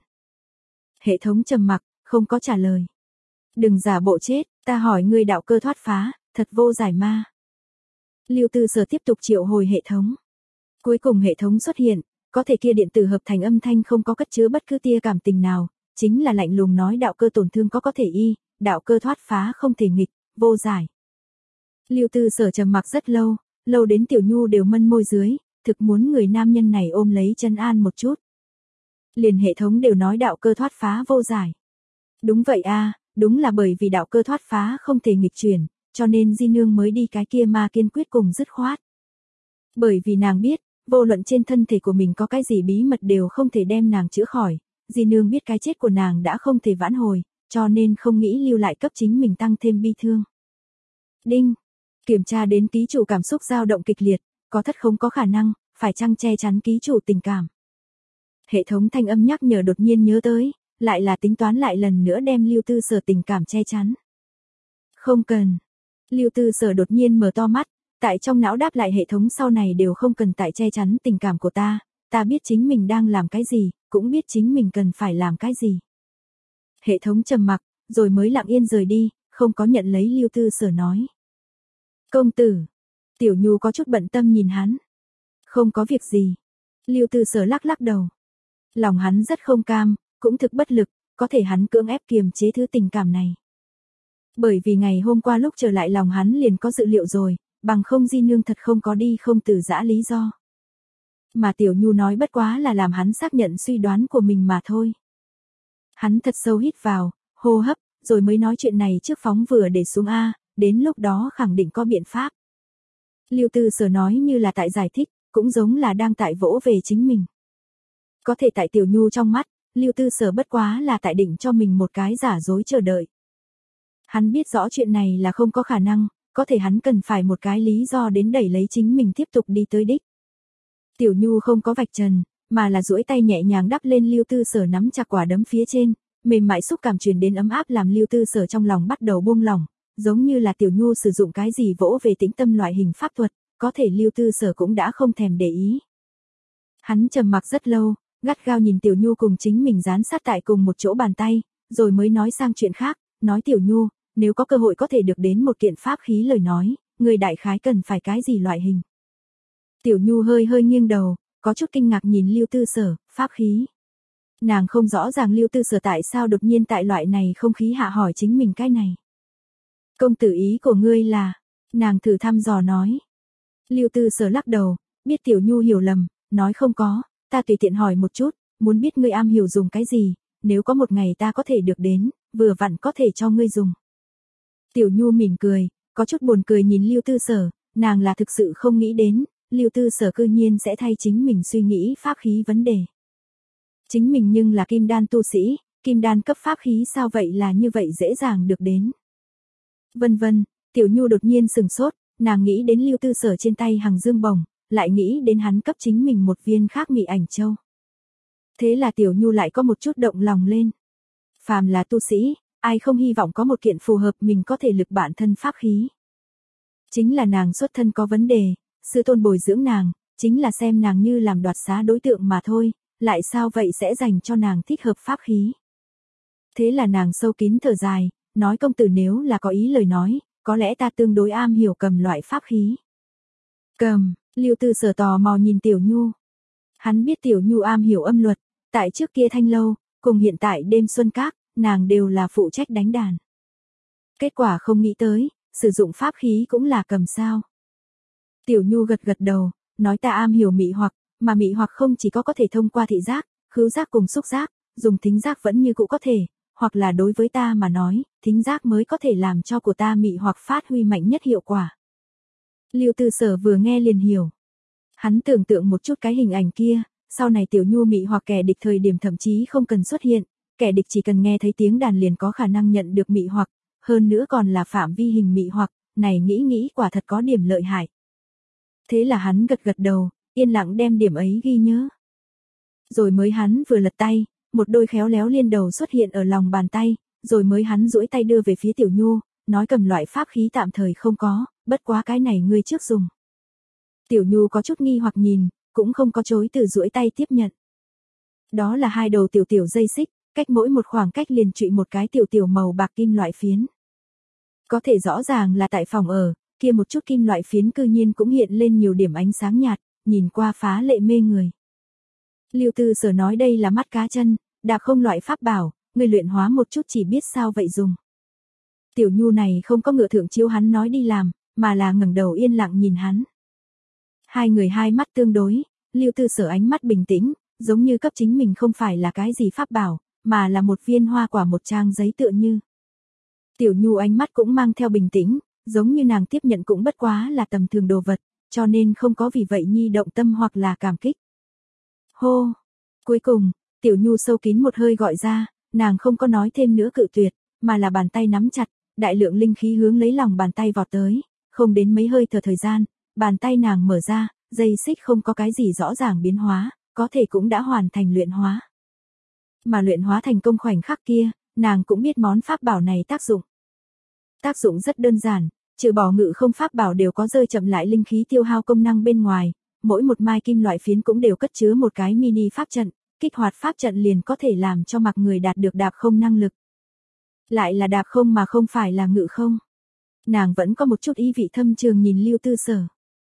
Hệ thống trầm mặc, không có trả lời. Đừng giả bộ chết, ta hỏi ngươi đạo cơ thoát phá, thật vô giải ma. Lưu Tư Sở tiếp tục triệu hồi hệ thống. Cuối cùng hệ thống xuất hiện, có thể kia điện tử hợp thành âm thanh không có cất chứa bất cứ tia cảm tình nào, chính là lạnh lùng nói đạo cơ tổn thương có có thể y, đạo cơ thoát phá không thể nghịch, vô giải. Lưu Tư Sở trầm mặc rất lâu, lâu đến Tiểu Nhu đều mân môi dưới, thực muốn người nam nhân này ôm lấy chân an một chút. Liền hệ thống đều nói đạo cơ thoát phá vô giải. Đúng vậy a, đúng là bởi vì đạo cơ thoát phá không thể nghịch chuyển, cho nên Di Nương mới đi cái kia ma kiên quyết cùng dứt khoát. Bởi vì nàng biết, vô luận trên thân thể của mình có cái gì bí mật đều không thể đem nàng chữa khỏi, Di Nương biết cái chết của nàng đã không thể vãn hồi, cho nên không nghĩ lưu lại cấp chính mình tăng thêm bi thương. Đinh, kiểm tra đến ký chủ cảm xúc dao động kịch liệt, có thất không có khả năng, phải chăng che chắn ký chủ tình cảm. Hệ thống thanh âm nhắc nhở đột nhiên nhớ tới, lại là tính toán lại lần nữa đem Lưu Tư Sở tình cảm che chắn. Không cần. Lưu Tư Sở đột nhiên mở to mắt, tại trong não đáp lại hệ thống sau này đều không cần tại che chắn tình cảm của ta, ta biết chính mình đang làm cái gì, cũng biết chính mình cần phải làm cái gì. Hệ thống trầm mặc, rồi mới lặng yên rời đi, không có nhận lấy Lưu Tư Sở nói. Công tử. Tiểu Nhu có chút bận tâm nhìn hắn. Không có việc gì. Lưu Tư Sở lắc lắc đầu. Lòng hắn rất không cam, cũng thực bất lực, có thể hắn cưỡng ép kiềm chế thứ tình cảm này. Bởi vì ngày hôm qua lúc trở lại lòng hắn liền có dự liệu rồi, bằng không Di Nương thật không có đi không từ giã lý do. Mà Tiểu Nhu nói bất quá là làm hắn xác nhận suy đoán của mình mà thôi. Hắn thật sâu hít vào, hô hấp, rồi mới nói chuyện này trước phóng vừa để xuống A, đến lúc đó khẳng định có biện pháp. Lưu Tư Sở nói như là tại giải thích, cũng giống là đang tại vỗ về chính mình. Có thể tại Tiểu Nhu trong mắt, Lưu Tư Sở bất quá là tại định cho mình một cái giả dối chờ đợi. Hắn biết rõ chuyện này là không có khả năng, có thể hắn cần phải một cái lý do đến đẩy lấy chính mình tiếp tục đi tới đích. Tiểu Nhu không có vạch trần, mà là duỗi tay nhẹ nhàng đắp lên Lưu Tư Sở nắm chặt quả đấm phía trên, mềm mại xúc cảm truyền đến ấm áp làm Lưu Tư Sở trong lòng bắt đầu buông lỏng, giống như là Tiểu Nhu sử dụng cái gì vỗ về tĩnh tâm loại hình pháp thuật, có thể Lưu Tư Sở cũng đã không thèm để ý. Hắn trầm mặc rất lâu, gắt gao nhìn Tiểu Nhu cùng chính mình dán sát tại cùng một chỗ bàn tay, rồi mới nói sang chuyện khác, nói Tiểu Nhu, nếu có cơ hội có thể được đến một kiện pháp khí lời nói, người đại khái cần phải cái gì loại hình. Tiểu Nhu hơi hơi nghiêng đầu, có chút kinh ngạc nhìn Lưu Tư Sở, pháp khí. Nàng không rõ ràng Lưu Tư Sở tại sao đột nhiên tại loại này không khí hạ hỏi chính mình cái này. Công tử ý của ngươi là, nàng thử thăm dò nói. Lưu Tư Sở lắc đầu, biết Tiểu Nhu hiểu lầm, nói không có, ta tùy tiện hỏi một chút, muốn biết ngươi am hiểu dùng cái gì, nếu có một ngày ta có thể được đến, vừa vặn có thể cho ngươi dùng. Tiểu Nhu mỉm cười, có chút buồn cười nhìn Lưu Tư Sở, nàng là thực sự không nghĩ đến, Lưu Tư Sở cư nhiên sẽ thay chính mình suy nghĩ pháp khí vấn đề. Chính mình nhưng là kim đan tu sĩ, kim đan cấp pháp khí sao vậy là như vậy dễ dàng được đến. Vân vân, Tiểu Nhu đột nhiên sừng sốt, nàng nghĩ đến Lưu Tư Sở trên tay hàng dương bồng, lại nghĩ đến hắn cấp chính mình một viên khác mị ảnh châu. Thế là Tiểu Nhu lại có một chút động lòng lên. Phàm là tu sĩ, ai không hy vọng có một kiện phù hợp mình có thể lực bản thân pháp khí. Chính là nàng xuất thân có vấn đề, sư tôn bồi dưỡng nàng, chính là xem nàng như làm đoạt xá đối tượng mà thôi, lại sao vậy sẽ dành cho nàng thích hợp pháp khí. Thế là nàng sâu kín thở dài, nói công tử nếu là có ý lời nói, có lẽ ta tương đối am hiểu cầm loại pháp khí. Cầm, Lưu Tư Sở tò mò nhìn Tiểu Nhu. Hắn biết Tiểu Nhu am hiểu âm luật, tại trước kia Thanh Lâu, cùng hiện tại đêm xuân các, nàng đều là phụ trách đánh đàn. Kết quả không nghĩ tới, sử dụng pháp khí cũng là cầm sao. Tiểu Nhu gật gật đầu, nói ta am hiểu mị hoặc, mà mị hoặc không chỉ có có thể thông qua thị giác, khứu giác cùng xúc giác, dùng thính giác vẫn như cũ có thể, hoặc là đối với ta mà nói, thính giác mới có thể làm cho của ta mị hoặc phát huy mạnh nhất hiệu quả. Lưu Tư Sở vừa nghe liền hiểu. Hắn tưởng tượng một chút cái hình ảnh kia, sau này Tiểu Nhu mị hoặc kẻ địch thời điểm thậm chí không cần xuất hiện, kẻ địch chỉ cần nghe thấy tiếng đàn liền có khả năng nhận được mị hoặc, hơn nữa còn là phạm vi hình mị hoặc, này nghĩ nghĩ quả thật có điểm lợi hại. Thế là hắn gật gật đầu, yên lặng đem điểm ấy ghi nhớ. Rồi mới hắn vừa lật tay, một đôi khéo léo liên đầu xuất hiện ở lòng bàn tay, rồi mới hắn duỗi tay đưa về phía Tiểu Nhu, nói cầm loại pháp khí tạm thời không có, bất quá cái này ngươi trước dùng. Tiểu Nhu có chút nghi hoặc nhìn, cũng không có chối từ duỗi tay tiếp nhận. Đó là hai đầu tiểu tiểu dây xích, cách mỗi một khoảng cách liền trụy một cái tiểu tiểu màu bạc kim loại phiến. Có thể rõ ràng là tại phòng ở, kia một chút kim loại phiến cư nhiên cũng hiện lên nhiều điểm ánh sáng nhạt, nhìn qua phá lệ mê người. Lưu Tư Sở nói đây là mắt cá chân, đã không loại pháp bảo, người luyện hóa một chút chỉ biết sao vậy dùng. Tiểu Nhu này không có ngựa thượng chiếu hắn nói đi làm, mà là ngẩng đầu yên lặng nhìn hắn. Hai người hai mắt tương đối, Lưu Tư Sở ánh mắt bình tĩnh, giống như cấp chính mình không phải là cái gì pháp bảo, mà là một viên hoa quả một trang giấy tựa như. Tiểu Nhu ánh mắt cũng mang theo bình tĩnh, giống như nàng tiếp nhận cũng bất quá là tầm thường đồ vật, cho nên không có vì vậy nhi động tâm hoặc là cảm kích. Hô! Cuối cùng, Tiểu Nhu sâu kín một hơi gọi ra, nàng không có nói thêm nữa cự tuyệt, mà là bàn tay nắm chặt, đại lượng linh khí hướng lấy lòng bàn tay vọt tới, không đến mấy hơi thở thời gian, bàn tay nàng mở ra, dây xích không có cái gì rõ ràng biến hóa, có thể cũng đã hoàn thành luyện hóa. Mà luyện hóa thành công khoảnh khắc kia, nàng cũng biết món pháp bảo này tác dụng. Tác dụng rất đơn giản, trừ bỏ ngự không pháp bảo đều có rơi chậm lại linh khí tiêu hao công năng bên ngoài, mỗi một mai kim loại phiến cũng đều cất chứa một cái mini pháp trận, kích hoạt pháp trận liền có thể làm cho mặc người đạt được đạp không năng lực. Lại là đạp không mà không phải là ngự không. Nàng vẫn có một chút ý vị thâm trường nhìn Lưu Tư Sở.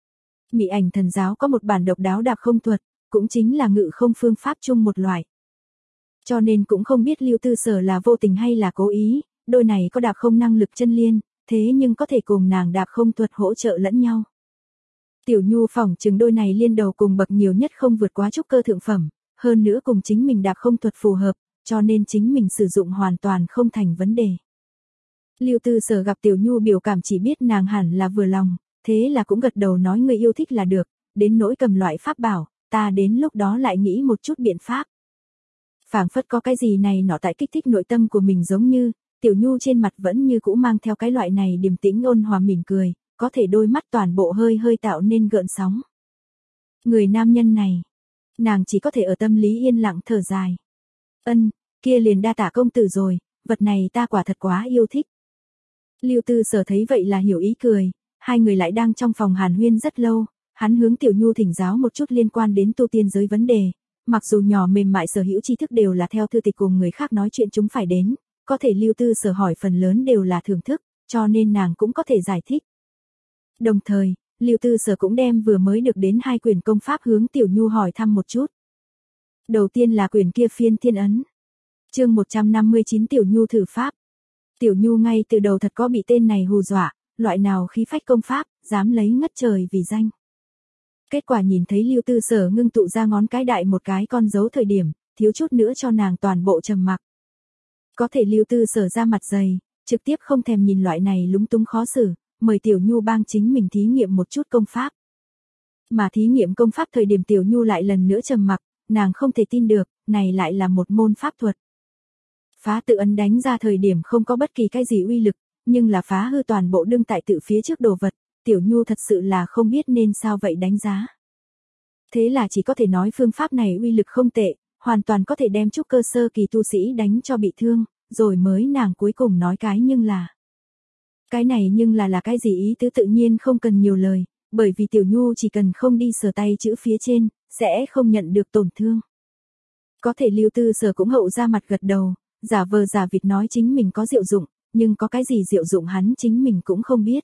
Mị Ảnh Thần giáo có một bản độc đáo đạp không thuật, cũng chính là ngự không phương pháp chung một loại. Cho nên cũng không biết Lưu Tư Sở là vô tình hay là cố ý, đôi này có đạp không năng lực chân liên, thế nhưng có thể cùng nàng đạp không thuật hỗ trợ lẫn nhau. Tiểu Nhu phỏng chừng đôi này liên đầu cùng bậc nhiều nhất không vượt quá trúc cơ thượng phẩm, hơn nữa cùng chính mình đạp không thuật phù hợp, cho nên chính mình sử dụng hoàn toàn không thành vấn đề. Lưu Tư Sở gặp Tiểu Nhu biểu cảm chỉ biết nàng hẳn là vừa lòng, thế là cũng gật đầu nói người yêu thích là được, đến nỗi cầm loại pháp bảo, ta đến lúc đó lại nghĩ một chút biện pháp. Phảng phất có cái gì này nọ tại kích thích nội tâm của mình giống như, Tiểu Nhu trên mặt vẫn như cũ mang theo cái loại này điềm tĩnh ôn hòa mỉm cười, có thể đôi mắt toàn bộ hơi hơi tạo nên gợn sóng. Người nam nhân này, nàng chỉ có thể ở tâm lý yên lặng thở dài. Ân, kia liền đa tạ công tử rồi, vật này ta quả thật quá yêu thích. Lưu Tư Sở thấy vậy là hiểu ý cười, hai người lại đang trong phòng hàn huyên rất lâu, hắn hướng Tiểu Nhu thỉnh giáo một chút liên quan đến tu tiên giới vấn đề, mặc dù nhỏ mềm mại sở hữu tri thức đều là theo thư tịch cùng người khác nói chuyện chúng phải đến, có thể Lưu Tư Sở hỏi phần lớn đều là thưởng thức, cho nên nàng cũng có thể giải thích. Đồng thời, Lưu Tư Sở cũng đem vừa mới được đến hai quyển công pháp hướng Tiểu Nhu hỏi thăm một chút. Đầu tiên là quyển kia Phiên Thiên Ấn. Chương một trăm năm mươi chín Tiểu Nhu thử pháp. Tiểu Nhu ngay từ đầu thật có bị tên này hù dọa, loại nào khí phách công pháp, dám lấy ngất trời vì danh. Kết quả nhìn thấy Lưu Tư Sở ngưng tụ ra ngón cái đại một cái con dấu thời điểm, thiếu chút nữa cho nàng toàn bộ trầm mặc. Có thể Lưu Tư Sở ra mặt dày, trực tiếp không thèm nhìn loại này lúng túng khó xử, mời Tiểu Nhu bang chính mình thí nghiệm một chút công pháp. Mà thí nghiệm công pháp thời điểm Tiểu Nhu lại lần nữa trầm mặc, nàng không thể tin được, này lại là một môn pháp thuật. Phá tự ấn đánh ra thời điểm không có bất kỳ cái gì uy lực, nhưng là phá hư toàn bộ đương tại tự phía trước đồ vật, Tiểu Nhu thật sự là không biết nên sao vậy đánh giá. Thế là chỉ có thể nói phương pháp này uy lực không tệ, hoàn toàn có thể đem trúc cơ sơ kỳ tu sĩ đánh cho bị thương, rồi mới nàng cuối cùng nói cái nhưng là. Cái này nhưng là là cái gì ý tứ tự nhiên không cần nhiều lời, bởi vì Tiểu Nhu chỉ cần không đi sờ tay chữ phía trên, sẽ không nhận được tổn thương. Có thể Lưu Tư Sở cũng hậu ra mặt gật đầu, giả vờ giả vịt nói chính mình có diệu dụng, nhưng có cái gì diệu dụng hắn chính mình cũng không biết.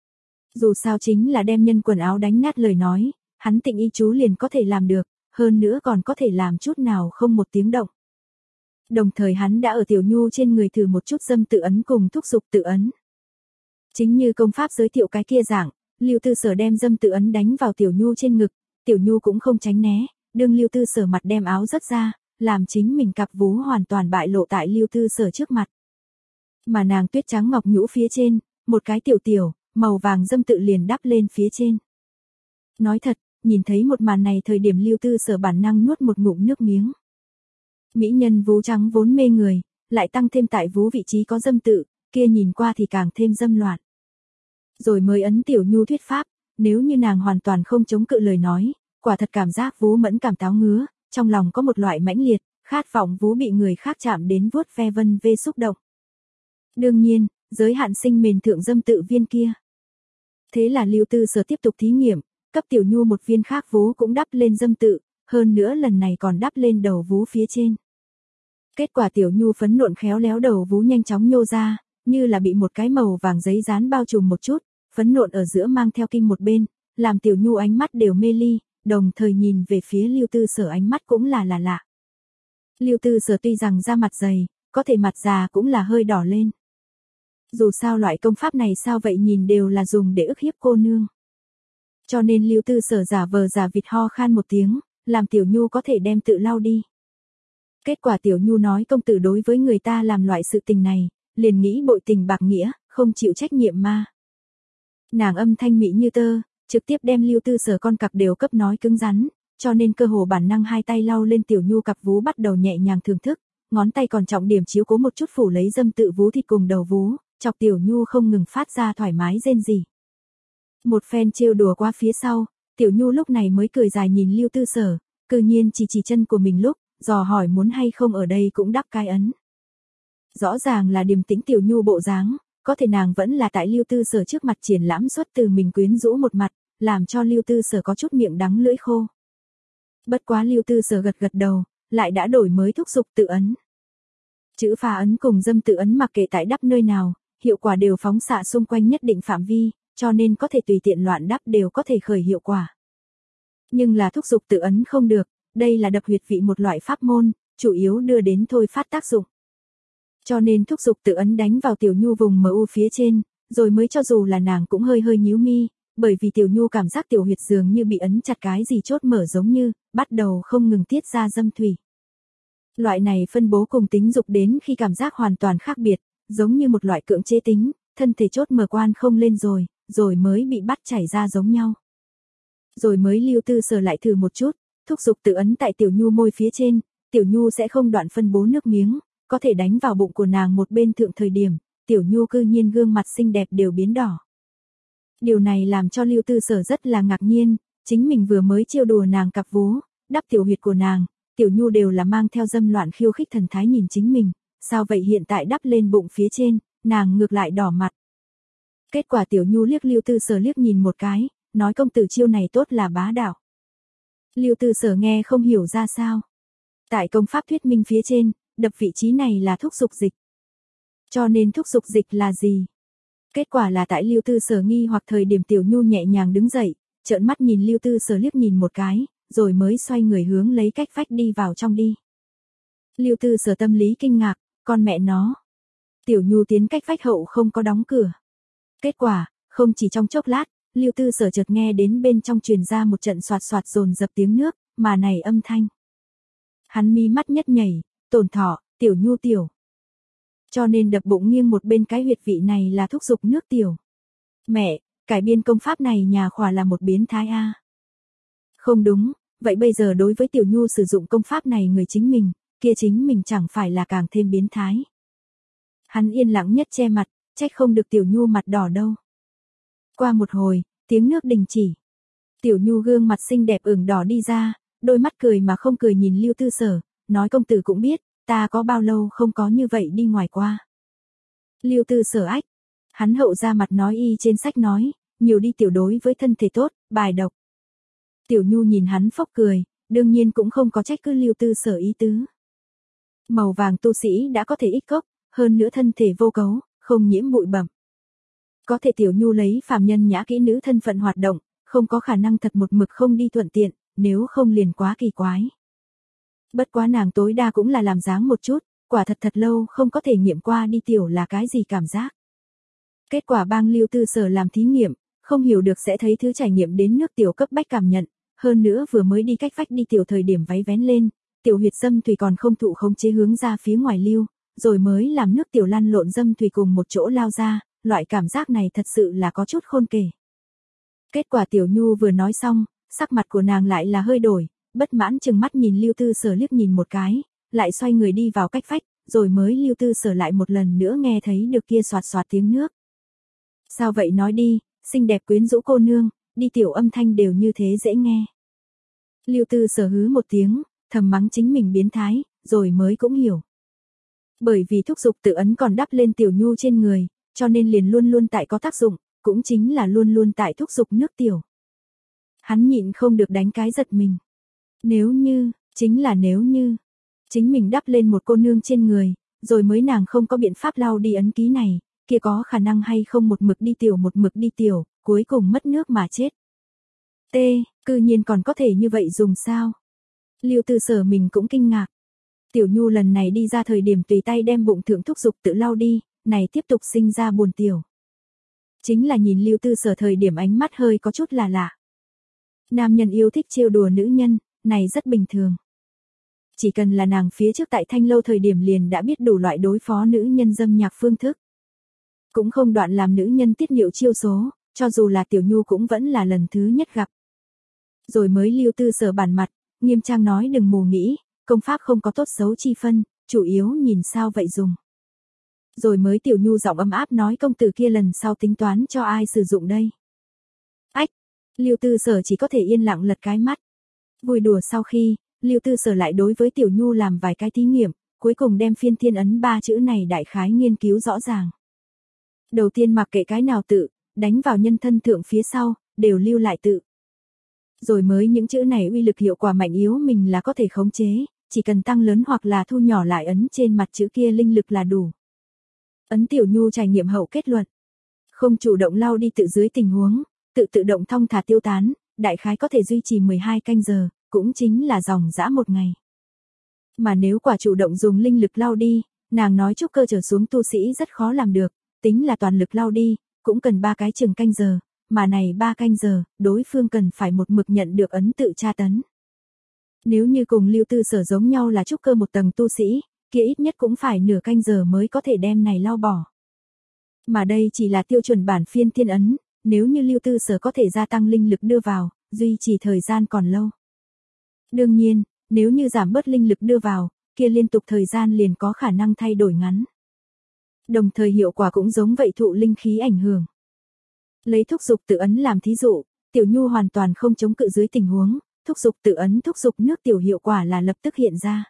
Dù sao chính là đem nhân quần áo đánh nát lời nói, hắn tịnh y chú liền có thể làm được, hơn nữa còn có thể làm chút nào không một tiếng động. Đồng thời hắn đã ở Tiểu Nhu trên người thử một chút dâm tự ấn cùng thúc dục tự ấn. Chính như công pháp giới thiệu cái kia dạng, Lưu Tư Sở đem dâm tự ấn đánh vào Tiểu Nhu trên ngực, Tiểu Nhu cũng không tránh né, đương Lưu Tư Sở mặt đem áo rớt ra, làm chính mình cặp vú hoàn toàn bại lộ tại Lưu Tư Sở trước mặt. Mà nàng tuyết trắng ngọc nhũ phía trên, một cái tiểu tiểu, màu vàng dâm tự liền đắp lên phía trên. Nói thật, nhìn thấy một màn này thời điểm Lưu Tư Sở bản năng nuốt một ngụm nước miếng. Mỹ nhân vú trắng vốn mê người, lại tăng thêm tại vú vị trí có dâm tự, kia nhìn qua thì càng thêm dâm loạn. Rồi mới ấn Tiểu Nhu thuyết pháp, nếu như nàng hoàn toàn không chống cự lời nói, quả thật cảm giác vú mẫn cảm táo ngứa, trong lòng có một loại mãnh liệt, khát vọng vú bị người khác chạm đến vuốt ve vân vê xúc động. Đương nhiên, giới hạn sinh mền thượng dâm tự viên kia. Thế là Lưu Tư Sở tiếp tục thí nghiệm, cấp Tiểu Nhu một viên khác vú cũng đắp lên dâm tự, hơn nữa lần này còn đắp lên đầu vú phía trên. Kết quả Tiểu Nhu phấn nộn khéo léo đầu vú nhanh chóng nhô ra, như là bị một cái màu vàng giấy dán bao trùm một chút, phấn nộn ở giữa mang theo kim một bên, làm Tiểu Nhu ánh mắt đều mê ly, đồng thời nhìn về phía Lưu Tư Sở ánh mắt cũng là là lạ. Lưu Tư Sở tuy rằng da mặt dày, có thể mặt già cũng là hơi đỏ lên. Dù sao loại công pháp này sao vậy nhìn đều là dùng để ức hiếp cô nương. Cho nên Lưu Tư Sở giả vờ giả vịt ho khan một tiếng, làm Tiểu Nhu có thể đem tự lau đi. Kết quả Tiểu Nhu nói công tử đối với người ta làm loại sự tình này, liền nghĩ bội tình bạc nghĩa, không chịu trách nhiệm ma. Nàng âm thanh mỹ như tơ, trực tiếp đem Lưu Tư Sở con cặc đều cấp nói cứng rắn, cho nên cơ hồ bản năng hai tay lau lên Tiểu Nhu cặp vú bắt đầu nhẹ nhàng thưởng thức, ngón tay còn trọng điểm chiếu cố một chút phủ lấy dâm tự vú thịt cùng đầu vú, chọc Tiểu Nhu không ngừng phát ra thoải mái rên rỉ. Một phen trêu đùa qua phía sau, Tiểu Nhu lúc này mới cười dài nhìn Lưu Tư Sở, cư nhiên chỉ chỉ chân của mình lúc, dò hỏi muốn hay không ở đây cũng đắp cái ấn. Rõ ràng là điềm tĩnh Tiểu Nhu bộ dáng, có thể nàng vẫn là tại Lưu Tư Sở trước mặt triển lãm xuất từ mình quyến rũ một mặt, làm cho Lưu Tư Sở có chút miệng đắng lưỡi khô. Bất quá Lưu Tư Sở gật gật đầu, lại đã đổi mới thúc dục tự ấn. Chữ phá ấn cùng dâm tự ấn mặc kệ tại đắp nơi nào, hiệu quả đều phóng xạ xung quanh nhất định phạm vi, cho nên có thể tùy tiện loạn đắp đều có thể khởi hiệu quả. Nhưng là thúc dục tự ấn không được, đây là đập huyệt vị một loại pháp môn, chủ yếu đưa đến thôi phát tác dụng. Cho nên thúc dục tự ấn đánh vào Tiểu Nhu vùng em u phía trên, rồi mới cho dù là nàng cũng hơi hơi nhíu mi, bởi vì Tiểu Nhu cảm giác tiểu huyệt dường như bị ấn chặt cái gì chốt mở giống như, bắt đầu không ngừng tiết ra dâm thủy. Loại này phân bố cùng tính dục đến khi cảm giác hoàn toàn khác biệt, giống như một loại cưỡng chế tính, thân thể chốt mở quan không lên rồi, rồi mới bị bắt chảy ra giống nhau. Rồi mới Lưu Tư Sở lại thử một chút, thúc dục tự ấn tại Tiểu Nhu môi phía trên, Tiểu Nhu sẽ không đoạn phân bố nước miếng, có thể đánh vào bụng của nàng một bên thượng thời điểm, Tiểu Nhu cư nhiên gương mặt xinh đẹp đều biến đỏ. Điều này làm cho Lưu Tư Sở rất là ngạc nhiên, chính mình vừa mới trêu đùa nàng cặp vú, đắp tiểu huyệt của nàng, Tiểu Nhu đều là mang theo dâm loạn khiêu khích thần thái nhìn chính mình, sao vậy hiện tại đắp lên bụng phía trên, nàng ngược lại đỏ mặt. Kết quả Tiểu Nhu liếc Lưu Tư Sở liếc nhìn một cái, nói công tử chiêu này tốt là bá đạo. Lưu Tư Sở nghe không hiểu ra sao. Tại công pháp thuyết minh phía trên, đập vị trí này là thúc dục dịch. Cho nên thúc dục dịch là gì? Kết quả là tại Lưu Tư Sở nghi hoặc thời điểm Tiểu Nhu nhẹ nhàng đứng dậy, trợn mắt nhìn Lưu Tư Sở liếc nhìn một cái, rồi mới xoay người hướng lấy cách vách đi vào trong đi. Lưu Tư Sở tâm lý kinh ngạc, con mẹ nó. Tiểu Nhu tiến cách vách hậu không có đóng cửa. Kết quả, không chỉ trong chốc lát, Lưu Tư Sở chợt nghe đến bên trong truyền ra một trận soạt soạt dồn dập tiếng nước, mà này âm thanh. Hắn mi mắt nhất nhảy, tổn thọ, Tiểu Nhu tiểu. Cho nên đập bụng nghiêng một bên cái huyệt vị này là thúc dục nước tiểu. Mẹ, cải biên công pháp này nhà khỏa là một biến thái a. Không đúng, vậy bây giờ đối với Tiểu Nhu sử dụng công pháp này người chính mình, kia chính mình chẳng phải là càng thêm biến thái. Hắn yên lặng nhất che mặt, trách không được Tiểu Nhu mặt đỏ đâu. Qua một hồi, tiếng nước đình chỉ. Tiểu Nhu gương mặt xinh đẹp ửng đỏ đi ra, đôi mắt cười mà không cười nhìn Lưu Tư Sở, nói công tử cũng biết, ta có bao lâu không có như vậy đi ngoài qua. Lưu Tư Sở ách, hắn hậu ra mặt nói y trên sách nói, nhiều đi tiểu đối với thân thể tốt, bài độc. Tiểu Nhu nhìn hắn phốc cười, đương nhiên cũng không có trách cứ Lưu Tư Sở ý tứ. Màu vàng tu sĩ đã có thể ít cốc, hơn nữa thân thể vô cấu, không nhiễm bụi bặm. Có thể Tiểu Nhu lấy phàm nhân nhã kỹ nữ thân phận hoạt động, không có khả năng thật một mực không đi thuận tiện, nếu không liền quá kỳ quái. Bất quá nàng tối đa cũng là làm dáng một chút, quả thật thật lâu không có thể nghiệm qua đi tiểu là cái gì cảm giác. Kết quả bang Lưu Tư Sở làm thí nghiệm, không hiểu được sẽ thấy thứ trải nghiệm đến nước tiểu cấp bách cảm nhận, hơn nữa vừa mới đi cách vách đi tiểu thời điểm váy vén lên, tiểu huyệt dâm thủy còn không thụ khống chế hướng ra phía ngoài lưu, rồi mới làm nước tiểu lăn lộn dâm thủy cùng một chỗ lao ra, loại cảm giác này thật sự là có chút khôn kể. Kết quả Tiểu Nhu vừa nói xong, sắc mặt của nàng lại là hơi đổi, bất mãn chừng mắt nhìn Lưu Tư Sở liếc nhìn một cái, lại xoay người đi vào cách vách, rồi mới Lưu Tư Sở lại một lần nữa nghe thấy được kia xoạt xoạt tiếng nước. Sao vậy nói đi, xinh đẹp quyến rũ cô nương, đi tiểu âm thanh đều như thế dễ nghe. Lưu Tư Sở hứ một tiếng, thầm mắng chính mình biến thái, rồi mới cũng hiểu. Bởi vì thúc dục tự ấn còn đắp lên Tiểu Nhu trên người, cho nên liền luôn luôn tại có tác dụng, cũng chính là luôn luôn tại thúc dục nước tiểu. Hắn nhịn không được đánh cái giật mình. Nếu như, chính là nếu như, chính mình đắp lên một cô nương trên người, rồi mới nàng không có biện pháp lau đi ấn ký này, kia có khả năng hay không một mực đi tiểu một mực đi tiểu, cuối cùng mất nước mà chết. T, cư nhiên còn có thể như vậy dùng sao? Lưu Tư Sở mình cũng kinh ngạc. Tiểu Nhu lần này đi ra thời điểm tùy tay đem bụng thượng thúc dục tự lau đi, này tiếp tục sinh ra buồn tiểu. Chính là nhìn Lưu Tư Sở thời điểm ánh mắt hơi có chút là lạ. Nam nhân yêu thích trêu đùa nữ nhân, này rất bình thường. Chỉ cần là nàng phía trước tại Thanh Lâu thời điểm liền đã biết đủ loại đối phó nữ nhân dâm nhạc phương thức. Cũng không đoạn làm nữ nhân tiết niệu chiêu số, cho dù là Tiểu Nhu cũng vẫn là lần thứ nhất gặp. Rồi mới Lưu Tư Sở bản mặt, nghiêm trang nói đừng mù nghĩ, công pháp không có tốt xấu chi phân, chủ yếu nhìn sao vậy dùng. Rồi mới Tiểu Nhu giọng ấm áp nói công tử kia lần sau tính toán cho ai sử dụng đây. Ách, Lưu Tư Sở chỉ có thể yên lặng lật cái mắt. Vui đùa sau khi, Lưu Tư Sở lại đối với Tiểu Nhu làm vài cái thí nghiệm, cuối cùng đem phiên thiên ấn ba chữ này đại khái nghiên cứu rõ ràng. Đầu tiên mặc kệ cái nào tự, đánh vào nhân thân thượng phía sau, đều lưu lại tự. Rồi mới những chữ này uy lực hiệu quả mạnh yếu mình là có thể khống chế, chỉ cần tăng lớn hoặc là thu nhỏ lại ấn trên mặt chữ kia linh lực là đủ. Ấn Tiểu Nhu trải nghiệm hậu kết luận. Không chủ động lao đi tự dưới tình huống, tự tự động thong thả tiêu tán, đại khái có thể duy trì mười hai canh giờ, cũng chính là dòng dã một ngày. Mà nếu quả chủ động dùng linh lực lao đi, nàng nói trúc cơ trở xuống tu sĩ rất khó làm được, tính là toàn lực lao đi, cũng cần ba cái chừng canh giờ, mà này ba canh giờ, đối phương cần phải một mực nhận được ấn tự tra tấn. Nếu như cùng Lưu Tư Sở giống nhau là trúc cơ một tầng tu sĩ, kia ít nhất cũng phải nửa canh giờ mới có thể đem này lao bỏ. Mà đây chỉ là tiêu chuẩn bản phiên thiên ấn, nếu như Lưu Tư Sở có thể gia tăng linh lực đưa vào, duy trì thời gian còn lâu. Đương nhiên, nếu như giảm bớt linh lực đưa vào, kia liên tục thời gian liền có khả năng thay đổi ngắn. Đồng thời hiệu quả cũng giống vậy thụ linh khí ảnh hưởng. Lấy thúc dục tự ấn làm thí dụ, Tiểu Nhu hoàn toàn không chống cự dưới tình huống, thúc dục tự ấn thúc dục nước tiểu hiệu quả là lập tức hiện ra.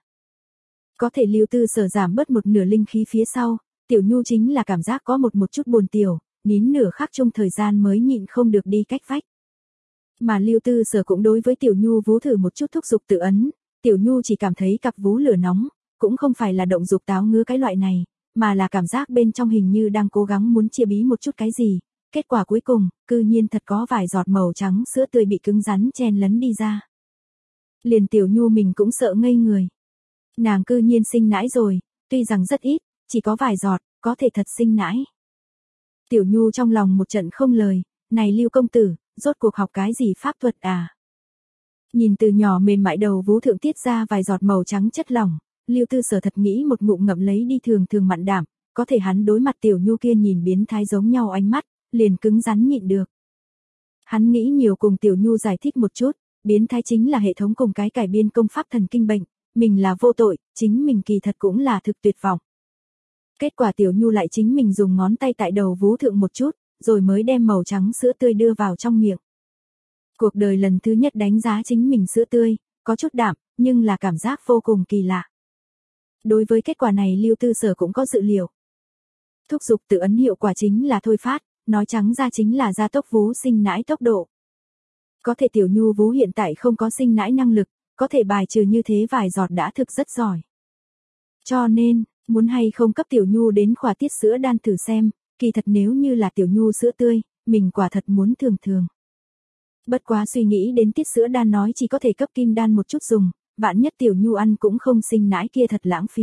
Có thể Lưu Tư Sở giảm bớt một nửa linh khí phía sau, Tiểu Nhu chính là cảm giác có một một chút buồn tiểu, nín nửa khắc chung thời gian mới nhịn không được đi cách vách. Mà Lưu Tư Sở cũng đối với Tiểu Nhu vú thử một chút thúc dục tự ấn, Tiểu Nhu chỉ cảm thấy cặp vú lửa nóng, cũng không phải là động dục táo ngứa cái loại này, mà là cảm giác bên trong hình như đang cố gắng muốn chia bí một chút cái gì. Kết quả cuối cùng, cư nhiên thật có vài giọt màu trắng sữa tươi bị cứng rắn chen lấn đi ra. Liền Tiểu Nhu mình cũng sợ ngây người. Nàng cư nhiên sinh nãi rồi, tuy rằng rất ít, chỉ có vài giọt, có thể thật sinh nãi. Tiểu Nhu trong lòng một trận không lời, này Lưu công tử, rốt cuộc học cái gì pháp thuật à? Nhìn từ nhỏ mềm mại đầu vú thượng tiết ra vài giọt màu trắng chất lỏng, Lưu Tư Sở thật nghĩ một ngụm ngậm lấy đi thường thường mặn đảm, có thể hắn đối mặt Tiểu Nhu kia nhìn biến thái giống nhau ánh mắt, liền cứng rắn nhịn được. Hắn nghĩ nhiều cùng Tiểu Nhu giải thích một chút, biến thái chính là hệ thống cùng cái cải biên công pháp thần kinh bệnh, mình là vô tội, chính mình kỳ thật cũng là thực tuyệt vọng. Kết quả Tiểu Nhu lại chính mình dùng ngón tay tại đầu vú thượng một chút, rồi mới đem màu trắng sữa tươi đưa vào trong miệng. Cuộc đời lần thứ nhất đánh giá chính mình sữa tươi, có chút đạm, nhưng là cảm giác vô cùng kỳ lạ. Đối với kết quả này Lưu Tư Sở cũng có dự liệu. Thúc dục tự ấn hiệu quả chính là thôi phát, nói trắng ra chính là gia tốc vú sinh nãi tốc độ. Có thể Tiểu Nhu vú hiện tại không có sinh nãi năng lực, có thể bài trừ như thế vài giọt đã thực rất giỏi. Cho nên, muốn hay không cấp Tiểu Nhu đến khỏa tiết sữa đan thử xem, kỳ thật nếu như là Tiểu Nhu sữa tươi, mình quả thật muốn thường thường. Bất quá suy nghĩ đến tiết sữa đan nói chỉ có thể cấp kim đan một chút dùng, vạn nhất Tiểu Nhu ăn cũng không sinh nãi kia thật lãng phí.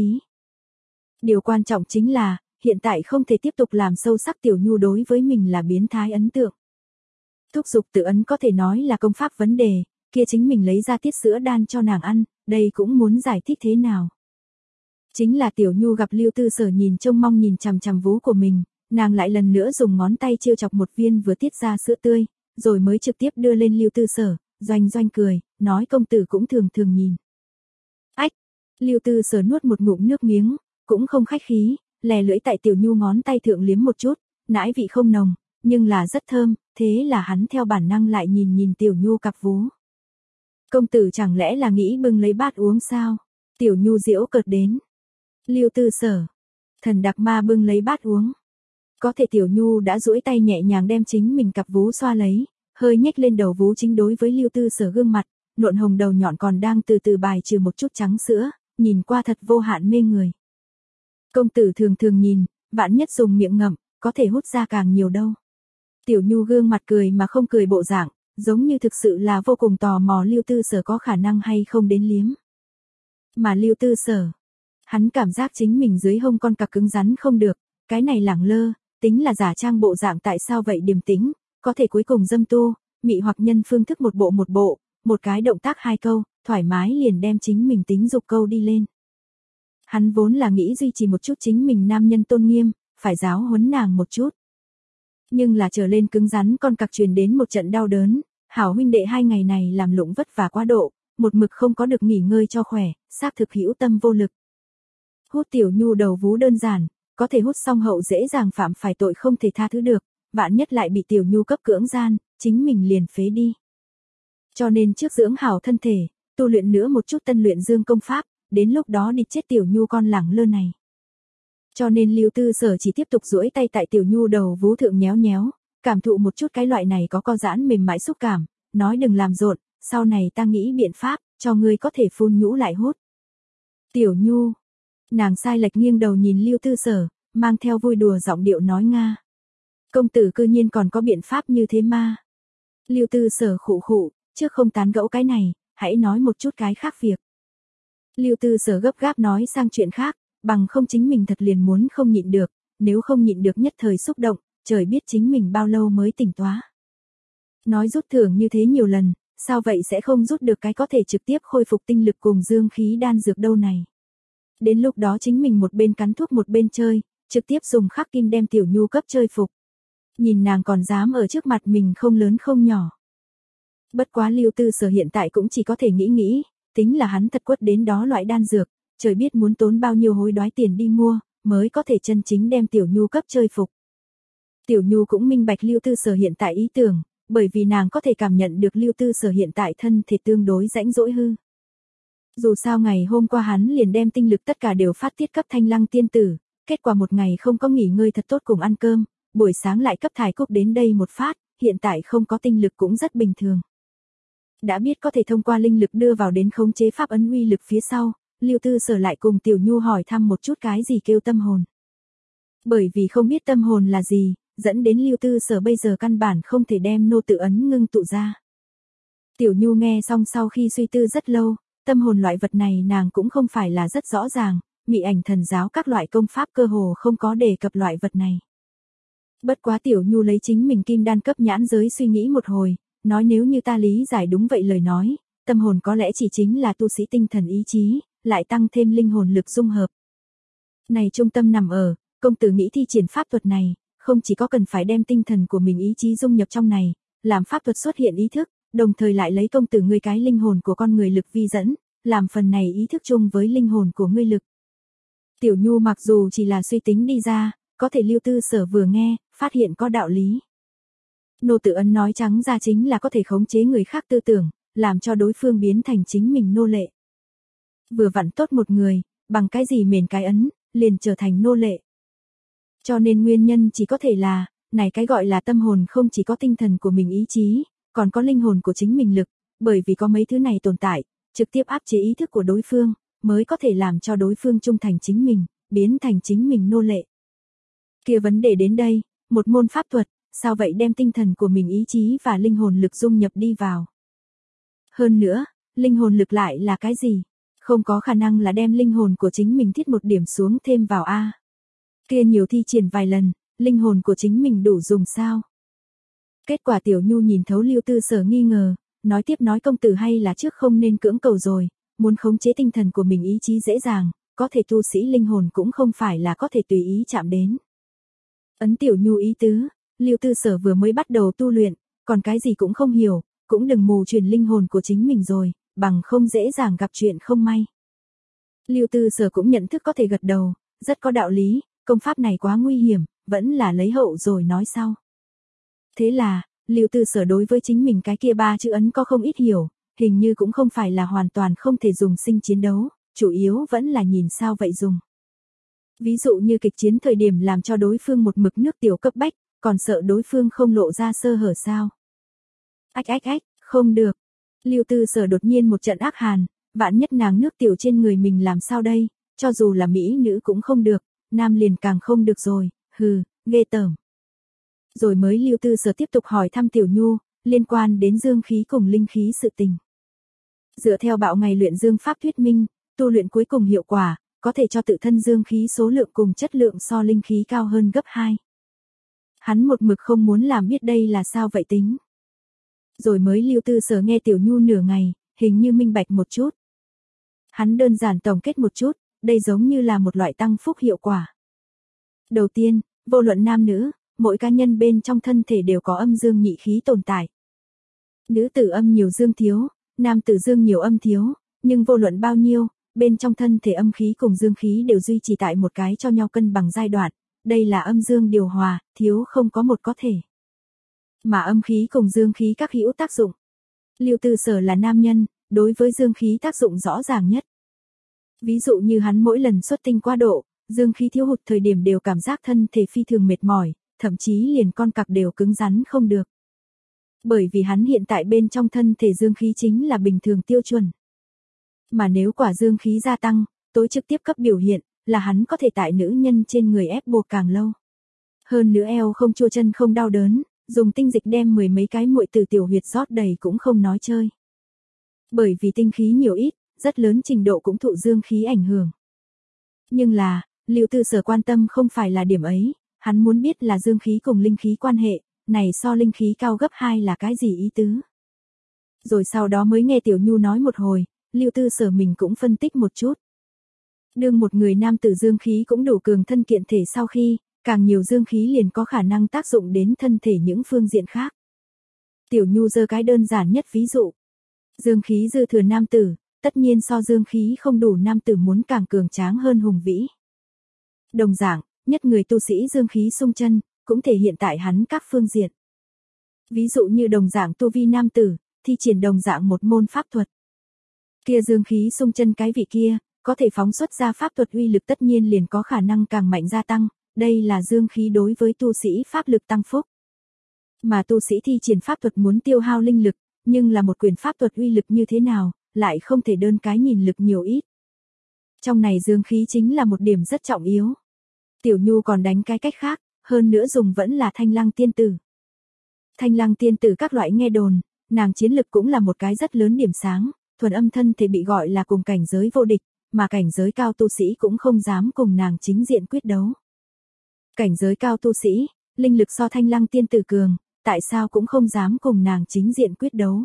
Điều quan trọng chính là, hiện tại không thể tiếp tục làm sâu sắc Tiểu Nhu đối với mình là biến thái ấn tượng. Thúc dục tự ấn có thể nói là công pháp vấn đề, kia chính mình lấy ra tiết sữa đan cho nàng ăn, đây cũng muốn giải thích thế nào. Chính là Tiểu Nhu gặp Lưu Tư Sở nhìn trông mong nhìn chằm chằm vú của mình, nàng lại lần nữa dùng ngón tay trêu chọc một viên vừa tiết ra sữa tươi, rồi mới trực tiếp đưa lên Lưu Tư Sở, doanh doanh cười, nói công tử cũng thường thường nhìn. Ách! Lưu Tư Sở nuốt một ngụm nước miếng, cũng không khách khí, lè lưỡi tại Tiểu Nhu ngón tay thượng liếm một chút, nãi vị không nồng, nhưng là rất thơm, thế là hắn theo bản năng lại nhìn nhìn Tiểu Nhu cặp vú. Công tử chẳng lẽ là nghĩ bưng lấy bát uống sao? Tiểu Nhu giễu cợt đến. Lưu Tư Sở. Thần đặc ma bưng lấy bát uống. Có thể Tiểu Nhu đã duỗi tay nhẹ nhàng đem chính mình cặp vú xoa lấy, hơi nhếch lên đầu vú chính đối với Lưu Tư Sở gương mặt, nộn hồng đầu nhọn còn đang từ từ bài trừ một chút trắng sữa, nhìn qua thật vô hạn mê người. Công tử thường thường nhìn, vạn nhất dùng miệng ngậm, có thể hút ra càng nhiều đâu. Tiểu Nhu gương mặt cười mà không cười bộ dạng, giống như thực sự là vô cùng tò mò Lưu Tư Sở có khả năng hay không đến liếm. Mà Lưu Tư Sở, hắn cảm giác chính mình dưới hông con cặc cứng rắn không được, cái này lẳng lơ, tính là giả trang bộ dạng tại sao vậy điềm tĩnh, có thể cuối cùng dâm tu, mị hoặc nhân phương thức một bộ một bộ, một cái động tác hai câu, thoải mái liền đem chính mình tính dục câu đi lên. Hắn vốn là nghĩ duy trì một chút chính mình nam nhân tôn nghiêm, phải giáo huấn nàng một chút. Nhưng là trở lên cứng rắn con cặc truyền đến một trận đau đớn, hảo huynh đệ hai ngày này làm lụng vất vả quá độ, một mực không có được nghỉ ngơi cho khỏe, xác thực hữu tâm vô lực. Hút Tiểu Nhu đầu vú đơn giản, có thể hút xong hậu dễ dàng phạm phải tội không thể tha thứ được, vạn nhất lại bị Tiểu Nhu cấp cưỡng gian, chính mình liền phế đi. Cho nên trước dưỡng hảo thân thể, tu luyện nữa một chút tân luyện dương công pháp, đến lúc đó đi chết tiểu nhu con lẳng lơ này. Cho nên Lưu Tư Sở chỉ tiếp tục duỗi tay tại tiểu nhu đầu vú thượng nhéo nhéo, cảm thụ một chút cái loại này có co giãn mềm mại xúc cảm, nói đừng làm rộn, sau này ta nghĩ biện pháp, cho ngươi có thể phun nhũ lại hút. Tiểu nhu, nàng sai lệch nghiêng đầu nhìn Lưu Tư Sở, mang theo vui đùa giọng điệu nói nga. Công tử cư nhiên còn có biện pháp như thế ma. Lưu Tư Sở khụ khụ, trước không tán gẫu cái này, hãy nói một chút cái khác việc. Lưu Tư Sở gấp gáp nói sang chuyện khác, bằng không chính mình thật liền muốn không nhịn được, nếu không nhịn được nhất thời xúc động, trời biết chính mình bao lâu mới tỉnh táo. Nói rút thưởng như thế nhiều lần, sao vậy sẽ không rút được cái có thể trực tiếp khôi phục tinh lực cùng dương khí đan dược đâu này. Đến lúc đó chính mình một bên cắn thuốc một bên chơi, trực tiếp dùng khắc kim đem tiểu nhu cấp chơi phục. Nhìn nàng còn dám ở trước mặt mình không lớn không nhỏ. Bất quá Lưu Tư Sở hiện tại cũng chỉ có thể nghĩ nghĩ, tính là hắn thật quất đến đó loại đan dược, trời biết muốn tốn bao nhiêu hối đoái tiền đi mua, mới có thể chân chính đem tiểu nhu cấp chơi phục. Tiểu nhu cũng minh bạch Lưu Tư Sở hiện tại ý tưởng, bởi vì nàng có thể cảm nhận được Lưu Tư Sở hiện tại thân thể tương đối rãnh rỗi hư. Dù sao ngày hôm qua hắn liền đem tinh lực tất cả đều phát tiết cấp Thanh Lăng tiên tử, kết quả một ngày không có nghỉ ngơi thật tốt cùng ăn cơm, buổi sáng lại cấp thải cúc đến đây một phát, hiện tại không có tinh lực cũng rất bình thường. Đã biết có thể thông qua linh lực đưa vào đến khống chế pháp ấn uy lực phía sau, Lưu Tư Sở lại cùng Tiểu Nhu hỏi thăm một chút cái gì kêu tâm hồn. Bởi vì không biết tâm hồn là gì, dẫn đến Lưu Tư Sở bây giờ căn bản không thể đem nô tự ấn ngưng tụ ra. Tiểu Nhu nghe xong sau khi suy tư rất lâu, tâm hồn loại vật này nàng cũng không phải là rất rõ ràng, Mị Ảnh Thần giáo các loại công pháp cơ hồ không có đề cập loại vật này. Bất quá Tiểu Nhu lấy chính mình kim đan cấp nhãn giới suy nghĩ một hồi, nói nếu như ta lý giải đúng vậy lời nói, tâm hồn có lẽ chỉ chính là tu sĩ tinh thần ý chí, lại tăng thêm linh hồn lực dung hợp. Này trung tâm nằm ở, công tử nghĩ thi triển pháp thuật này, không chỉ có cần phải đem tinh thần của mình ý chí dung nhập trong này, làm pháp thuật xuất hiện ý thức, đồng thời lại lấy công tử ngươi cái linh hồn của con người lực vi dẫn, làm phần này ý thức chung với linh hồn của ngươi lực. Tiểu Nhu mặc dù chỉ là suy tính đi ra, có thể Lưu Tư Sở vừa nghe, phát hiện có đạo lý. Nô tự ấn nói trắng ra chính là có thể khống chế người khác tư tưởng, làm cho đối phương biến thành chính mình nô lệ. Vừa vặn tốt một người, bằng cái gì mền cái ấn, liền trở thành nô lệ. Cho nên nguyên nhân chỉ có thể là, này cái gọi là tâm hồn không chỉ có tinh thần của mình ý chí, còn có linh hồn của chính mình lực, bởi vì có mấy thứ này tồn tại, trực tiếp áp chế ý thức của đối phương, mới có thể làm cho đối phương trung thành chính mình, biến thành chính mình nô lệ. Kia vấn đề đến đây, một môn pháp thuật, sao vậy đem tinh thần của mình ý chí và linh hồn lực dung nhập đi vào. Hơn nữa, linh hồn lực lại là cái gì? Không có khả năng là đem linh hồn của chính mình thiết một điểm xuống thêm vào A. Kia nhiều thi triển vài lần, linh hồn của chính mình đủ dùng sao? Kết quả Tiểu Nhu nhìn thấu Lưu Tư Sở nghi ngờ, nói tiếp nói công tử hay là trước không nên cưỡng cầu rồi, muốn khống chế tinh thần của mình ý chí dễ dàng, có thể tu sĩ linh hồn cũng không phải là có thể tùy ý chạm đến. Ấn Tiểu Nhu ý tứ, Lưu Tư Sở vừa mới bắt đầu tu luyện, còn cái gì cũng không hiểu, cũng đừng mù truyền linh hồn của chính mình rồi, bằng không dễ dàng gặp chuyện không may. Lưu Tư Sở cũng nhận thức có thể gật đầu, rất có đạo lý, công pháp này quá nguy hiểm, vẫn là lấy hậu rồi nói sau. Thế là, Lưu Tư Sở đối với chính mình cái kia ba chữ ấn có không ít hiểu, hình như cũng không phải là hoàn toàn không thể dùng sinh chiến đấu, chủ yếu vẫn là nhìn sao vậy dùng. Ví dụ như kịch chiến thời điểm làm cho đối phương một mực nước tiểu cấp bách, còn sợ đối phương không lộ ra sơ hở sao. Ách ách ách, không được. Lưu Tư Sở đột nhiên một trận ác hàn, vạn nhất nàng nước tiểu trên người mình làm sao đây, cho dù là mỹ nữ cũng không được, nam liền càng không được rồi, hừ, ghê tởm. Rồi mới Lưu Tư Sở tiếp tục hỏi thăm Tiểu Nhu, liên quan đến dương khí cùng linh khí sự tình. Dựa theo bạo ngày luyện dương pháp thuyết minh, tu luyện cuối cùng hiệu quả, có thể cho tự thân dương khí số lượng cùng chất lượng so linh khí cao hơn gấp hai. Hắn một mực không muốn làm biết đây là sao vậy tính. Rồi mới Lưu Tư Sở nghe Tiểu Nhu nửa ngày, hình như minh bạch một chút. Hắn đơn giản tổng kết một chút, đây giống như là một loại tăng phúc hiệu quả. Đầu tiên, vô luận nam nữ, mỗi cá nhân bên trong thân thể đều có âm dương nhị khí tồn tại. Nữ tử âm nhiều dương thiếu, nam tử dương nhiều âm thiếu, nhưng vô luận bao nhiêu, bên trong thân thể âm khí cùng dương khí đều duy trì tại một cái cho nhau cân bằng giai đoạn, đây là âm dương điều hòa, thiếu không có một có thể. Mà âm khí cùng dương khí các hữu tác dụng. Lưu Tư Sở là nam nhân, đối với dương khí tác dụng rõ ràng nhất. Ví dụ như hắn mỗi lần xuất tinh quá độ, dương khí thiếu hụt thời điểm đều cảm giác thân thể phi thường mệt mỏi, thậm chí liền con cặc đều cứng rắn không được. Bởi vì hắn hiện tại bên trong thân thể dương khí chính là bình thường tiêu chuẩn. Mà nếu quả dương khí gia tăng, tối trực tiếp cấp biểu hiện, là hắn có thể tại nữ nhân trên người ép buộc càng lâu. Hơn nữa eo không chua chân không đau đớn, dùng tinh dịch đem mười mấy cái muội từ tiểu huyệt rót đầy cũng không nói chơi. Bởi vì tinh khí nhiều ít, rất lớn trình độ cũng thụ dương khí ảnh hưởng. Nhưng là, Lưu Tư Sở quan tâm không phải là điểm ấy, hắn muốn biết là dương khí cùng linh khí quan hệ, này so linh khí cao gấp hai là cái gì ý tứ. Rồi sau đó mới nghe Tiểu Nhu nói một hồi, Lưu Tư Sở mình cũng phân tích một chút. Đương một người nam tử dương khí cũng đủ cường thân kiện thể sau khi, càng nhiều dương khí liền có khả năng tác dụng đến thân thể những phương diện khác. Tiểu Nhu giơ cái đơn giản nhất ví dụ. Dương khí dư thừa nam tử, tất nhiên so dương khí không đủ nam tử muốn càng cường tráng hơn hùng vĩ. Đồng dạng, nhất người tu sĩ dương khí sung chân, cũng thể hiện tại hắn các phương diện. Ví dụ như đồng dạng tu vi nam tử, thi triển đồng dạng một môn pháp thuật. Kia dương khí sung chân cái vị kia, có thể phóng xuất ra pháp thuật uy lực tất nhiên liền có khả năng càng mạnh gia tăng, đây là dương khí đối với tu sĩ pháp lực tăng phúc. Mà tu sĩ thi triển pháp thuật muốn tiêu hao linh lực, nhưng là một quyền pháp thuật uy lực như thế nào, lại không thể đơn cái nhìn lực nhiều ít. Trong này dương khí chính là một điểm rất trọng yếu. Tiểu Nhu còn đánh cái cách khác, hơn nữa dùng vẫn là Thanh Lăng tiên tử. Thanh Lăng tiên tử các loại nghe đồn, nàng chiến lực cũng là một cái rất lớn điểm sáng, thuần âm thân thể bị gọi là cùng cảnh giới vô địch, mà cảnh giới cao tu sĩ cũng không dám cùng nàng chính diện quyết đấu. Cảnh giới cao tu sĩ, linh lực so Thanh Lăng tiên tử cường, tại sao cũng không dám cùng nàng chính diện quyết đấu.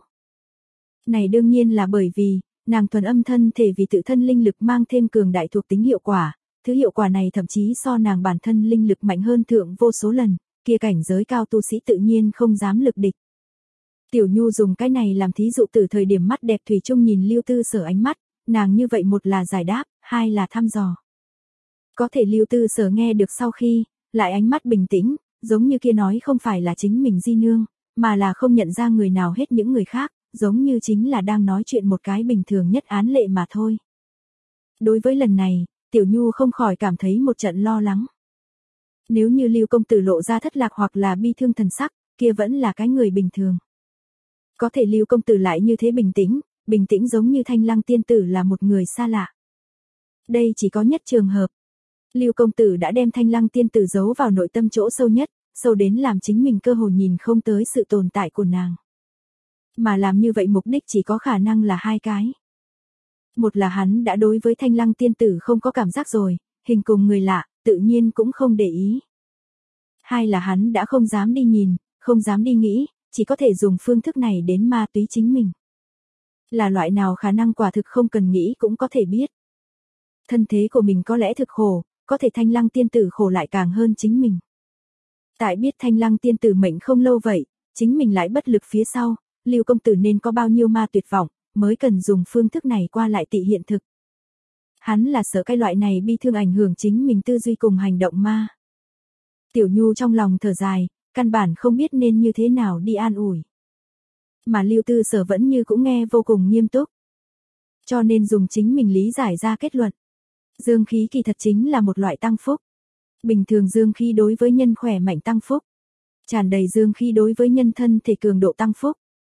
Này đương nhiên là bởi vì, nàng thuần âm thân thể vì tự thân linh lực mang thêm cường đại thuộc tính hiệu quả, thứ hiệu quả này thậm chí so nàng bản thân linh lực mạnh hơn thượng vô số lần, kia cảnh giới cao tu sĩ tự nhiên không dám lực địch. Tiểu Nhu dùng cái này làm thí dụ từ thời điểm mắt đẹp thủy chung nhìn Lưu Tư Sở ánh mắt, nàng như vậy một là giải đáp, hai là thăm dò. Có thể Lưu Tư Sở nghe được sau khi, lại ánh mắt bình tĩnh, giống như kia nói không phải là chính mình di nương, mà là không nhận ra người nào hết những người khác, giống như chính là đang nói chuyện một cái bình thường nhất án lệ mà thôi. Đối với lần này, Tiểu Nhu không khỏi cảm thấy một trận lo lắng. Nếu như Lưu công tử lộ ra thất lạc hoặc là bi thương thần sắc, kia vẫn là cái người bình thường. Có thể Lưu công tử lại như thế bình tĩnh, bình tĩnh giống như Thanh Lăng tiên tử là một người xa lạ. Đây chỉ có nhất trường hợp. Lưu công tử đã đem Thanh Lăng tiên tử giấu vào nội tâm chỗ sâu nhất, sâu đến làm chính mình cơ hồ nhìn không tới sự tồn tại của nàng. Mà làm như vậy mục đích chỉ có khả năng là hai cái. Một là hắn đã đối với Thanh Lăng tiên tử không có cảm giác rồi, hình cùng người lạ, tự nhiên cũng không để ý. Hai là hắn đã không dám đi nhìn, không dám đi nghĩ, chỉ có thể dùng phương thức này đến ma túy chính mình. Là loại nào khả năng quả thực không cần nghĩ cũng có thể biết. Thân thế của mình có lẽ thực khổ, có thể Thanh Lăng tiên tử khổ lại càng hơn chính mình. Tại biết Thanh Lăng tiên tử mệnh không lâu vậy, chính mình lại bất lực phía sau, Lưu công tử nên có bao nhiêu ma tuyệt vọng, mới cần dùng phương thức này qua lại tị hiện thực. Hắn là sợ cái loại này bi thương ảnh hưởng chính mình tư duy cùng hành động ma. Tiểu Nhu trong lòng thở dài, căn bản không biết nên như thế nào đi an ủi. Mà Lưu Tư Sở vẫn như cũng nghe vô cùng nghiêm túc. Cho nên dùng chính mình lý giải ra kết luận. Dương khí kỳ thật chính là một loại tăng phúc. Bình thường dương khí đối với nhân khỏe mạnh tăng phúc. Tràn đầy dương khí đối với nhân thân thể cường độ tăng phúc.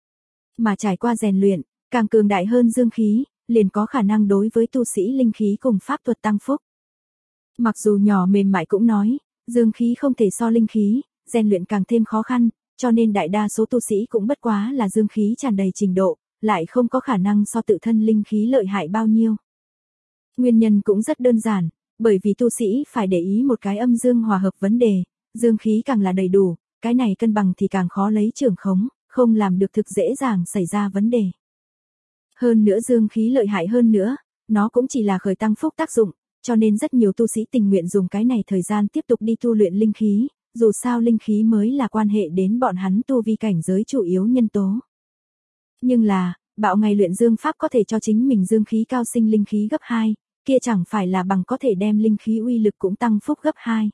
Mà trải qua rèn luyện, càng cường đại hơn dương khí, liền có khả năng đối với tu sĩ linh khí cùng pháp thuật tăng phúc. Mặc dù nhỏ mềm mại cũng nói, dương khí không thể so linh khí, rèn luyện càng thêm khó khăn, cho nên đại đa số tu sĩ cũng bất quá là dương khí tràn đầy trình độ, lại không có khả năng so tự thân linh khí lợi hại bao nhiêu. Nguyên nhân cũng rất đơn giản, bởi vì tu sĩ phải để ý một cái âm dương hòa hợp vấn đề, dương khí càng là đầy đủ, cái này cân bằng thì càng khó lấy trưởng khống, không làm được thực dễ dàng xảy ra vấn đề. Hơn nữa dương khí lợi hại hơn nữa, nó cũng chỉ là khởi tăng phúc tác dụng, cho nên rất nhiều tu sĩ tình nguyện dùng cái này thời gian tiếp tục đi tu luyện linh khí, dù sao linh khí mới là quan hệ đến bọn hắn tu vi cảnh giới chủ yếu nhân tố. Nhưng là, bạo ngày luyện dương pháp có thể cho chính mình dương khí cao sinh linh khí gấp hai, kia chẳng phải là bằng có thể đem linh khí uy lực cũng tăng phúc gấp hai.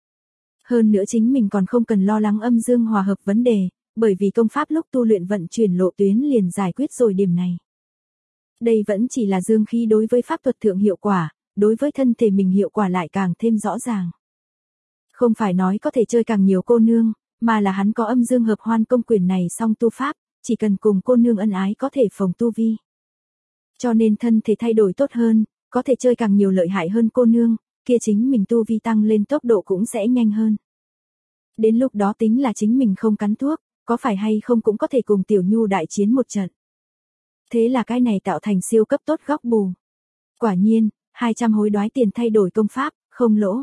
Hơn nữa chính mình còn không cần lo lắng âm dương hòa hợp vấn đề, bởi vì công pháp lúc tu luyện vận chuyển lộ tuyến liền giải quyết rồi điểm này. Đây vẫn chỉ là dương khí đối với pháp thuật thượng hiệu quả, đối với thân thể mình hiệu quả lại càng thêm rõ ràng. Không phải nói có thể chơi càng nhiều cô nương, mà là hắn có âm dương hợp hoan công quyền này song tu pháp, chỉ cần cùng cô nương ân ái có thể phồng tu vi. Cho nên thân thể thay đổi tốt hơn, có thể chơi càng nhiều lợi hại hơn cô nương, kia chính mình tu vi tăng lên tốc độ cũng sẽ nhanh hơn. Đến lúc đó tính là chính mình không cắn thuốc, có phải hay không cũng có thể cùng Tiểu Nhu đại chiến một trận. Thế là cái này tạo thành siêu cấp tốt góc bù. Quả nhiên, hai trăm hối đoái tiền thay đổi công pháp, không lỗ.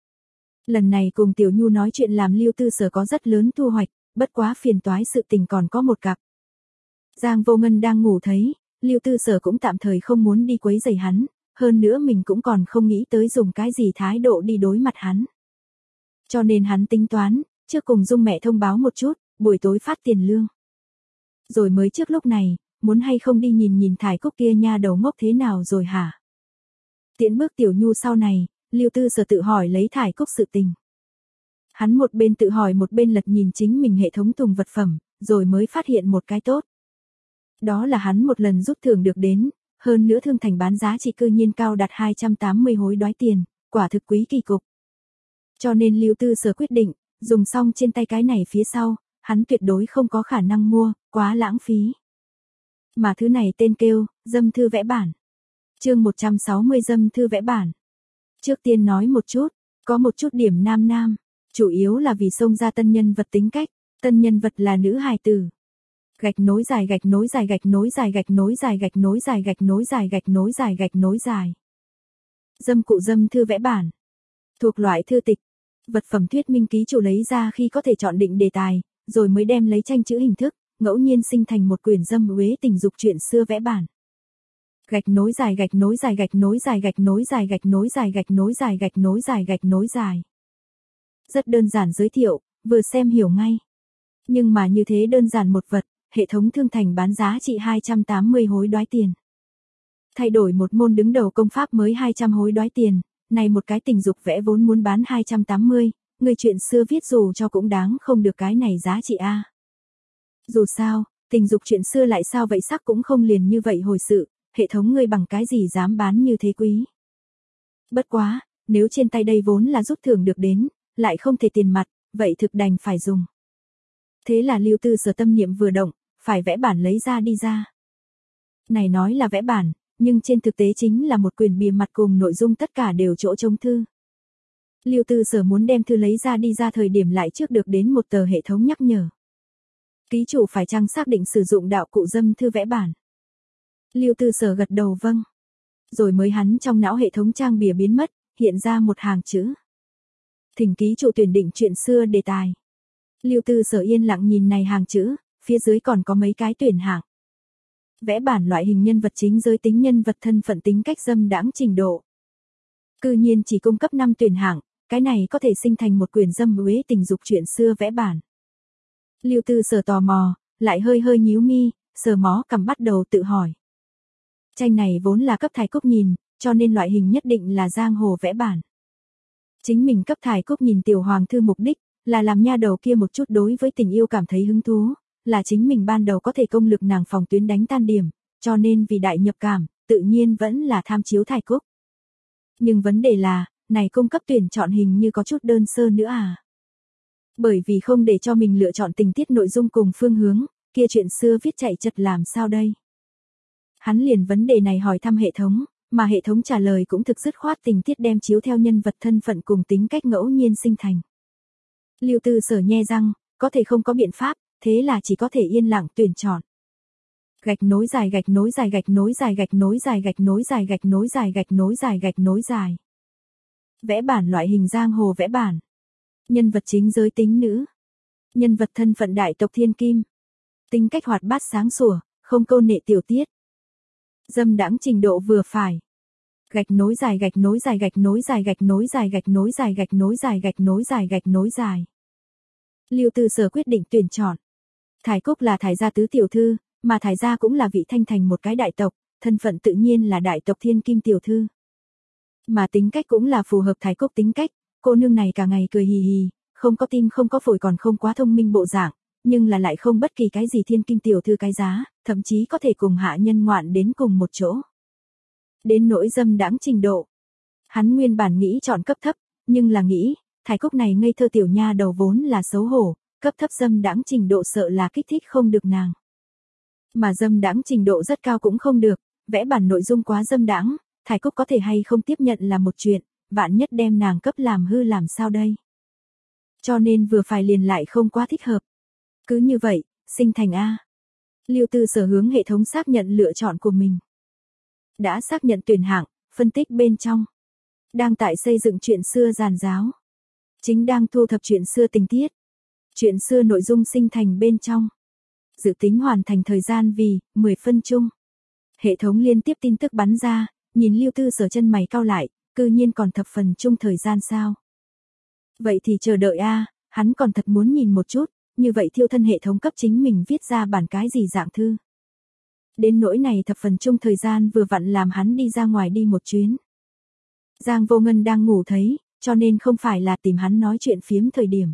Lần này cùng Tiểu Nhu nói chuyện làm Lưu Tư Sở có rất lớn thu hoạch, bất quá phiền toái sự tình còn có một cặp. Giang Vô Ngân đang ngủ thấy, Lưu Tư Sở cũng tạm thời không muốn đi quấy rầy hắn, hơn nữa mình cũng còn không nghĩ tới dùng cái gì thái độ đi đối mặt hắn. Cho nên hắn tính toán, trước cùng Dung mẹ thông báo một chút, buổi tối phát tiền lương. Rồi mới trước lúc này, muốn hay không đi nhìn nhìn Thải Cúc kia nha đầu ngốc thế nào rồi hả? Tiễn bước Tiểu Nhu sau này, Lưu Tư Sở tự hỏi lấy Thải Cúc sự tình. Hắn một bên tự hỏi một bên lật nhìn chính mình hệ thống tùng vật phẩm, rồi mới phát hiện một cái tốt. Đó là hắn một lần rút thưởng được đến, hơn nữa thương thành bán giá trị cư nhiên cao đạt hai trăm tám mươi hối đoái tiền, quả thực quý kỳ cục. Cho nên Lưu Tư Sở quyết định, dùng xong trên tay cái này phía sau, hắn tuyệt đối không có khả năng mua, quá lãng phí. Mà thứ này tên kêu, dâm thư vẽ bản. Chương một trăm sáu mươi dâm thư vẽ bản. Trước tiên nói một chút, có một chút điểm nam nam, chủ yếu là vì xông ra tân nhân vật tính cách, tân nhân vật là nữ hài tử. Gạch nối dài gạch nối dài gạch nối dài gạch nối dài gạch nối dài gạch nối dài gạch nối dài gạch nối dài. Dâm cụ dâm thư vẽ bản. Thuộc loại thư tịch, vật phẩm thuyết minh ký chủ lấy ra khi có thể chọn định đề tài, rồi mới đem lấy tranh chữ hình thức, ngẫu nhiên sinh thành một quyển dâm uế tình dục chuyện xưa vẽ bản. Gạch nối dài gạch nối dài gạch nối dài gạch nối dài gạch nối dài gạch nối dài gạch nối dài gạch nối dài. Rất đơn giản giới thiệu, vừa xem hiểu ngay. Nhưng mà như thế đơn giản một vật, hệ thống thương thành bán giá trị hai trăm tám mươi hối đoái tiền. Thay đổi một môn đứng đầu công pháp mới hai trăm hối đoái tiền, này một cái tình dục vẽ vốn muốn bán hai trăm tám mươi, người chuyện xưa viết dù cho cũng đáng không được cái này giá trị a. Dù sao, tình dục chuyện xưa lại sao vậy sắc cũng không liền như vậy hồi sự, hệ thống ngươi bằng cái gì dám bán như thế quý. Bất quá, nếu trên tay đây vốn là rút thưởng được đến, lại không thể tiền mặt, vậy thực đành phải dùng. Thế là Lưu Tư Sở tâm niệm vừa động, phải vẽ bản lấy ra đi ra. Này nói là vẽ bản, nhưng trên thực tế chính là một quyển bìa mặt cùng nội dung tất cả đều chỗ trống thư. Lưu Tư Sở muốn đem thư lấy ra đi ra thời điểm lại trước được đến một tờ hệ thống nhắc nhở. Ký chủ phải chăng xác định sử dụng đạo cụ dâm thư vẽ bản. Lưu Tư Sở gật đầu vâng. Rồi mới hắn trong não hệ thống trang bìa biến mất, hiện ra một hàng chữ. Thỉnh ký chủ tuyển định chuyện xưa đề tài. Lưu Tư Sở yên lặng nhìn này hàng chữ, phía dưới còn có mấy cái tuyển hạng. Vẽ bản loại hình nhân vật chính giới tính nhân vật thân phận tính cách dâm đãng trình độ. Cư nhiên chỉ cung cấp năm tuyển hạng, cái này có thể sinh thành một quyển dâm uế tình dục chuyện xưa vẽ bản. Lưu Tư Sở tò mò, lại hơi hơi nhíu mi, sờ mó cằm bắt đầu tự hỏi. Tranh này vốn là cấp Thải Cúc nhìn, cho nên loại hình nhất định là giang hồ vẽ bản. Chính mình cấp Thải Cúc nhìn tiểu hoàng thư mục đích, là làm nha đầu kia một chút đối với tình yêu cảm thấy hứng thú, là chính mình ban đầu có thể công lực nàng phòng tuyến đánh tan điểm, cho nên vì đại nhập cảm, tự nhiên vẫn là tham chiếu Thải Cúc. Nhưng vấn đề là, này cung cấp tuyển chọn hình như có chút đơn sơ nữa à. Bởi vì không để cho mình lựa chọn tình tiết nội dung cùng phương hướng, kia chuyện xưa viết chạy chật làm sao đây. Hắn liền vấn đề này hỏi thăm hệ thống, mà hệ thống trả lời cũng thực dứt khoát tình tiết đem chiếu theo nhân vật thân phận cùng tính cách ngẫu nhiên sinh thành. Lưu Tư Sở nhe răng, có thể không có biện pháp, thế là chỉ có thể yên lặng tuyển chọn. Gạch nối dài gạch nối dài gạch nối dài gạch nối dài gạch nối dài gạch nối dài gạch nối dài gạch nối dài. Vẽ bản loại hình giang hồ vẽ bản. Nhân vật chính giới tính nữ. Nhân vật thân phận đại tộc thiên kim. Tính cách hoạt bát sáng sủa, không câu nệ tiểu tiết. Dâm đãng trình độ vừa phải. Gạch nối dài gạch nối dài gạch nối dài gạch nối dài gạch nối dài gạch nối dài gạch nối dài gạch nối dài. Lưu Tư Sở quyết định tuyển chọn. Thải Cúc là Thải gia tứ tiểu thư, mà Thải gia cũng là vị thanh thành một cái đại tộc, thân phận tự nhiên là đại tộc thiên kim tiểu thư. Mà tính cách cũng là phù hợp Thải Cúc tính cách, cô nương này cả ngày cười hì hì, không có tim không có phổi còn không quá thông minh bộ dạng, nhưng là lại không bất kỳ cái gì thiên kim tiểu thư cái giá, thậm chí có thể cùng hạ nhân ngoạn đến cùng một chỗ. Đến nỗi dâm đãng trình độ. Hắn nguyên bản nghĩ chọn cấp thấp, nhưng là nghĩ, Thái Cúc này ngây thơ tiểu nha đầu vốn là xấu hổ, cấp thấp dâm đãng trình độ sợ là kích thích không được nàng. Mà dâm đãng trình độ rất cao cũng không được, vẽ bản nội dung quá dâm đãng, Thái Cúc có thể hay không tiếp nhận là một chuyện, vạn nhất đem nàng cấp làm hư làm sao đây. Cho nên vừa phải liền lại không quá thích hợp. Cứ như vậy, sinh thành A. Lưu Tư Sở hướng hệ thống xác nhận lựa chọn của mình. Đã xác nhận tuyển hạng, phân tích bên trong. Đang tại xây dựng chuyện xưa giàn giáo. Chính đang thu thập chuyện xưa tình tiết. Chuyện xưa nội dung sinh thành bên trong. Dự tính hoàn thành thời gian vì mười phân chung. Hệ thống liên tiếp tin tức bắn ra, nhìn Lưu Tư Sở chân mày cau lại, cư nhiên còn thập phần chung thời gian sao. Vậy thì chờ đợi a, hắn còn thật muốn nhìn một chút, như vậy thiêu thân hệ thống cấp chính mình viết ra bản cái gì dạng thư. Đến nỗi này thập phần chung thời gian vừa vặn làm hắn đi ra ngoài đi một chuyến. Giang Vô Ngân đang ngủ thấy, cho nên không phải là tìm hắn nói chuyện phiếm thời điểm.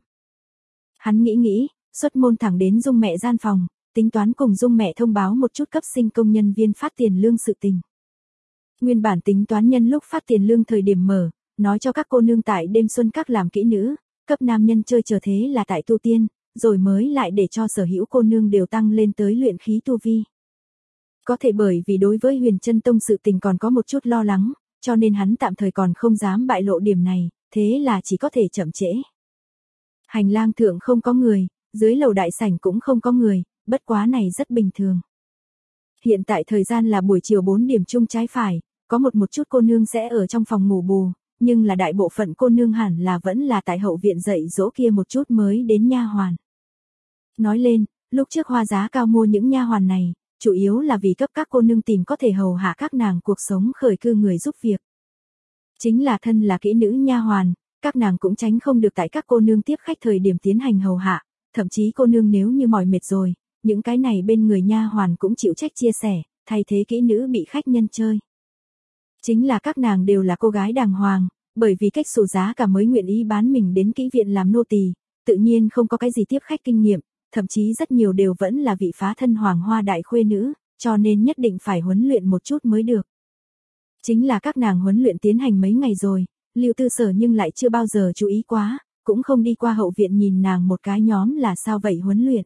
Hắn nghĩ nghĩ, xuất môn thẳng đến Dung mẹ gian phòng, tính toán cùng Dung mẹ thông báo một chút cấp sinh công nhân viên phát tiền lương sự tình. Nguyên bản tính toán nhân lúc phát tiền lương thời điểm mở, nói cho các cô nương tại đêm xuân các làm kỹ nữ, cấp nam nhân chơi chờ thế là tại tu tiên, rồi mới lại để cho sở hữu cô nương đều tăng lên tới luyện khí tu vi. Có thể bởi vì đối với Huyền Chân Tông sự tình còn có một chút lo lắng, cho nên hắn tạm thời còn không dám bại lộ điểm này, thế là chỉ có thể chậm trễ. Hành lang thượng không có người, dưới lầu đại sảnh cũng không có người, bất quá này rất bình thường. Hiện tại thời gian là buổi chiều bốn điểm chung trái phải, có một một chút cô nương sẽ ở trong phòng ngủ bù, nhưng là đại bộ phận cô nương hẳn là vẫn là tại hậu viện dạy dỗ kia một chút mới đến nha hoàn. Nói lên, lúc trước Hoa giá cao mua những nha hoàn này, chủ yếu là vì cấp các cô nương tìm có thể hầu hạ các nàng cuộc sống khởi cư người giúp việc. Chính là thân là kỹ nữ nha hoàn, các nàng cũng tránh không được tại các cô nương tiếp khách thời điểm tiến hành hầu hạ, thậm chí cô nương nếu như mỏi mệt rồi, những cái này bên người nha hoàn cũng chịu trách chia sẻ, thay thế kỹ nữ bị khách nhân chơi. Chính là các nàng đều là cô gái đàng hoàng, bởi vì cách xù giá cả mới nguyện ý bán mình đến kỹ viện làm nô tỳ, tự nhiên không có cái gì tiếp khách kinh nghiệm, thậm chí rất nhiều đều vẫn là vị phá thân hoàng hoa đại khuê nữ, cho nên nhất định phải huấn luyện một chút mới được. Chính là các nàng huấn luyện tiến hành mấy ngày rồi, Lưu Tư Sở nhưng lại chưa bao giờ chú ý quá, cũng không đi qua hậu viện nhìn nàng một cái nhóm là sao vậy huấn luyện.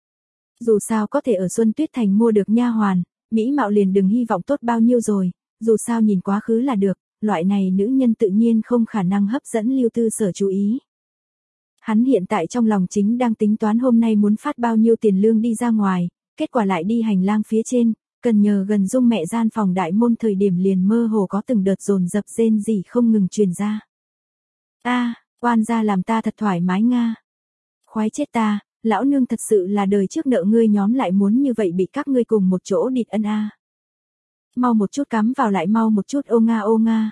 Dù sao có thể ở Xuân Tuyết Thành mua được nha hoàn, mỹ mạo liền đừng hy vọng tốt bao nhiêu rồi, dù sao nhìn quá khứ là được, loại này nữ nhân tự nhiên không khả năng hấp dẫn Lưu Tư Sở chú ý. Hắn hiện tại trong lòng chính đang tính toán hôm nay muốn phát bao nhiêu tiền lương đi ra ngoài, kết quả lại đi hành lang phía trên, cần nhờ gần Dung mẹ gian phòng đại môn thời điểm liền mơ hồ có từng đợt dồn dập rên rỉ không ngừng truyền ra. A, oan gia làm ta thật thoải mái nga. Khoái chết ta, lão nương thật sự là đời trước nợ ngươi nhóm lại muốn như vậy bị các ngươi cùng một chỗ địt ân a. Mau một chút cắm vào lại mau một chút ô nga ô nga.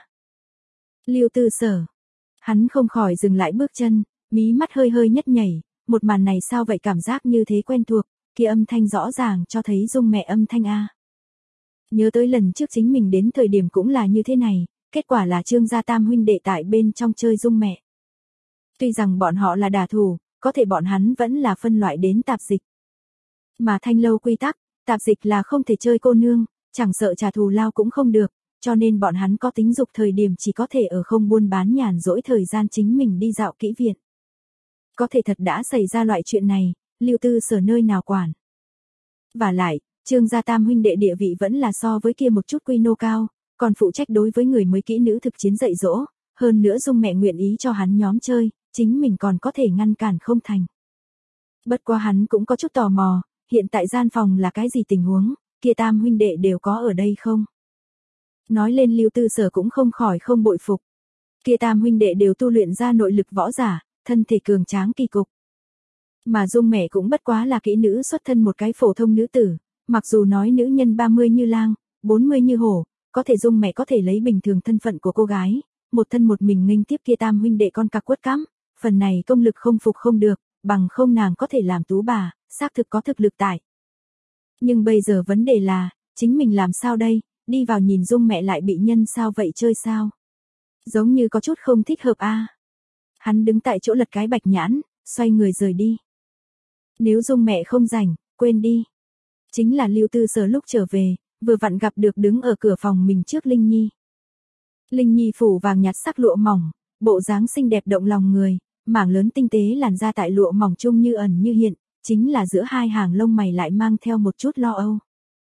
Lưu Tư Sở. Hắn không khỏi dừng lại bước chân, mí mắt hơi hơi nhất nhảy, một màn này sao vậy cảm giác như thế quen thuộc, kia âm thanh rõ ràng cho thấy Dung mẹ âm thanh a. Nhớ tới lần trước chính mình đến thời điểm cũng là như thế này, kết quả là Trương gia tam huynh đệ tại bên trong chơi Dung mẹ. Tuy rằng bọn họ là đả thủ, có thể bọn hắn vẫn là phân loại đến tạp dịch. Mà Thanh lâu quy tắc, tạp dịch là không thể chơi cô nương, chẳng sợ trả thù lao cũng không được, cho nên bọn hắn có tính dục thời điểm chỉ có thể ở không buôn bán nhàn rỗi thời gian chính mình đi dạo kỹ viện. Có thể thật đã xảy ra loại chuyện này, Lưu Tư Sở nơi nào quản. Và lại, Trương gia tam huynh đệ địa vị vẫn là so với kia một chút quy nô cao, còn phụ trách đối với người mới kỹ nữ thực chiến dạy dỗ, hơn nữa Dung mẹ nguyện ý cho hắn nhóm chơi, chính mình còn có thể ngăn cản không thành. Bất quá hắn cũng có chút tò mò, hiện tại gian phòng là cái gì tình huống, kia tam huynh đệ đều có ở đây không? Nói lên Lưu Tư Sở cũng không khỏi không bội phục. Kia tam huynh đệ đều tu luyện ra nội lực võ giả, thân thể cường tráng kỳ cục. Mà Dung mẹ cũng bất quá là kỹ nữ xuất thân một cái phổ thông nữ tử, mặc dù nói nữ nhân ba mươi như lang, bốn mươi như hổ, có thể Dung mẹ có thể lấy bình thường thân phận của cô gái, một thân một mình nghênh tiếp kia tam huynh đệ con cặc quất cắm, phần này công lực không phục không được, bằng không nàng có thể làm tú bà, xác thực có thực lực tại. Nhưng bây giờ vấn đề là, chính mình làm sao đây, đi vào nhìn Dung mẹ lại bị nhân sao vậy chơi sao? Giống như có chút không thích hợp a. Hắn đứng tại chỗ lật cái bạch nhãn, xoay người rời đi. Nếu Dung mẹ không rảnh, quên đi. Chính là Lưu Tư Sở lúc trở về, vừa vặn gặp được đứng ở cửa phòng mình trước Linh Nhi. Linh Nhi phủ vàng nhạt sắc lụa mỏng, bộ dáng xinh đẹp động lòng người, mảng lớn tinh tế làn da tại lụa mỏng chung như ẩn như hiện, chính là giữa hai hàng lông mày lại mang theo một chút lo âu.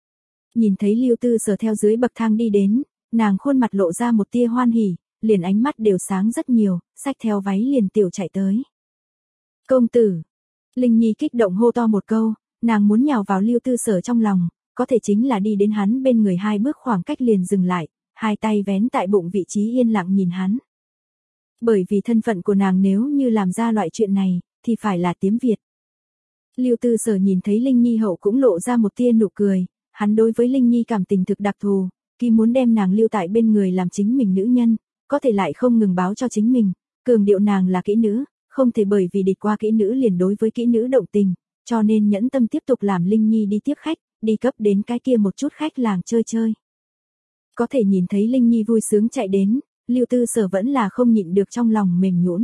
Nhìn thấy Lưu Tư Sở theo dưới bậc thang đi đến, nàng khuôn mặt lộ ra một tia hoan hỉ, liền ánh mắt đều sáng rất nhiều, xách theo váy liền tiểu chạy tới. Công tử! Linh Nhi kích động hô to một câu, nàng muốn nhào vào Lưu Tư Sở trong lòng, có thể chính là đi đến hắn bên người hai bước khoảng cách liền dừng lại, hai tay vén tại bụng vị trí yên lặng nhìn hắn. Bởi vì thân phận của nàng nếu như làm ra loại chuyện này, thì phải là tiếm Việt. Lưu Tư Sở nhìn thấy Linh Nhi hậu cũng lộ ra một tia nụ cười, hắn đối với Linh Nhi cảm tình thực đặc thù, khi muốn đem nàng lưu tại bên người làm chính mình nữ nhân, có thể lại không ngừng báo cho chính mình, cường điệu nàng là kỹ nữ, không thể bởi vì địch qua kỹ nữ liền đối với kỹ nữ động tình, cho nên nhẫn tâm tiếp tục làm Linh Nhi đi tiếp khách, đi cấp đến cái kia một chút khách làng chơi chơi. Có thể nhìn thấy Linh Nhi vui sướng chạy đến, Lưu Tư Sở vẫn là không nhịn được trong lòng mềm nhũn.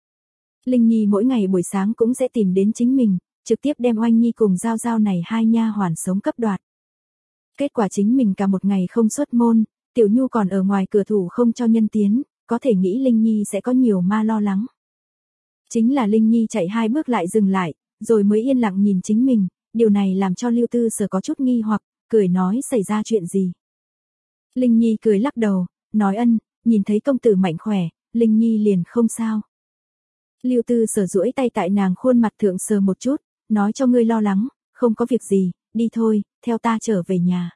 Linh Nhi mỗi ngày buổi sáng cũng sẽ tìm đến chính mình, trực tiếp đem Oanh Nhi cùng Giao Giao này hai nha hoàn sống cấp đoạt. Kết quả chính mình cả một ngày không xuất môn, Tiểu Nhu còn ở ngoài cửa thủ không cho nhân tiến, có thể nghĩ Linh Nhi sẽ có nhiều ma lo lắng. Chính là Linh Nhi chạy hai bước lại dừng lại, rồi mới yên lặng nhìn chính mình, điều này làm cho Lưu Tư Sở có chút nghi hoặc, cười nói xảy ra chuyện gì. Linh Nhi cười lắc đầu, nói ân, nhìn thấy công tử mạnh khỏe, Linh Nhi liền không sao. Lưu Tư Sở duỗi tay tại nàng khuôn mặt thượng sờ một chút, nói cho ngươi lo lắng, không có việc gì, đi thôi, theo ta trở về nhà.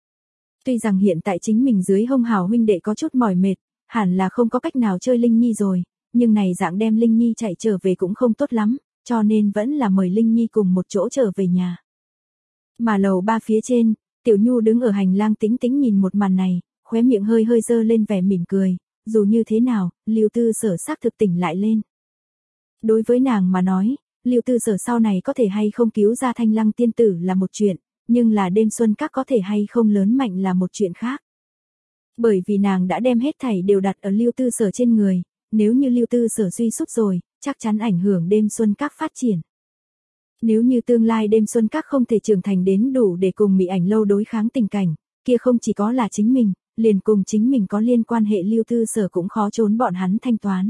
Tuy rằng hiện tại chính mình dưới hông hào huynh đệ có chút mỏi mệt, hẳn là không có cách nào chơi Linh Nhi rồi, nhưng này dạng đem Linh Nhi chạy trở về cũng không tốt lắm, cho nên vẫn là mời Linh Nhi cùng một chỗ trở về nhà. Mà lầu ba phía trên, Tiểu Nhu đứng ở hành lang tĩnh tĩnh nhìn một màn này, khóe miệng hơi hơi dơ lên vẻ mỉm cười, dù như thế nào, Lưu Tư Sở xác thực tỉnh lại lên. Đối với nàng mà nói, Lưu Tư Sở sau này có thể hay không cứu ra Thanh Lăng tiên tử là một chuyện, nhưng là đêm xuân các có thể hay không lớn mạnh là một chuyện khác. Bởi vì nàng đã đem hết thảy đều đặt ở Lưu Tư Sở trên người, nếu như Lưu Tư Sở suy sút rồi, chắc chắn ảnh hưởng đêm xuân các phát triển. Nếu như tương lai đêm xuân các không thể trưởng thành đến đủ để cùng Mỹ Ảnh lâu đối kháng tình cảnh, kia không chỉ có là chính mình, liền cùng chính mình có liên quan hệ Lưu Tư Sở cũng khó trốn bọn hắn thanh toán.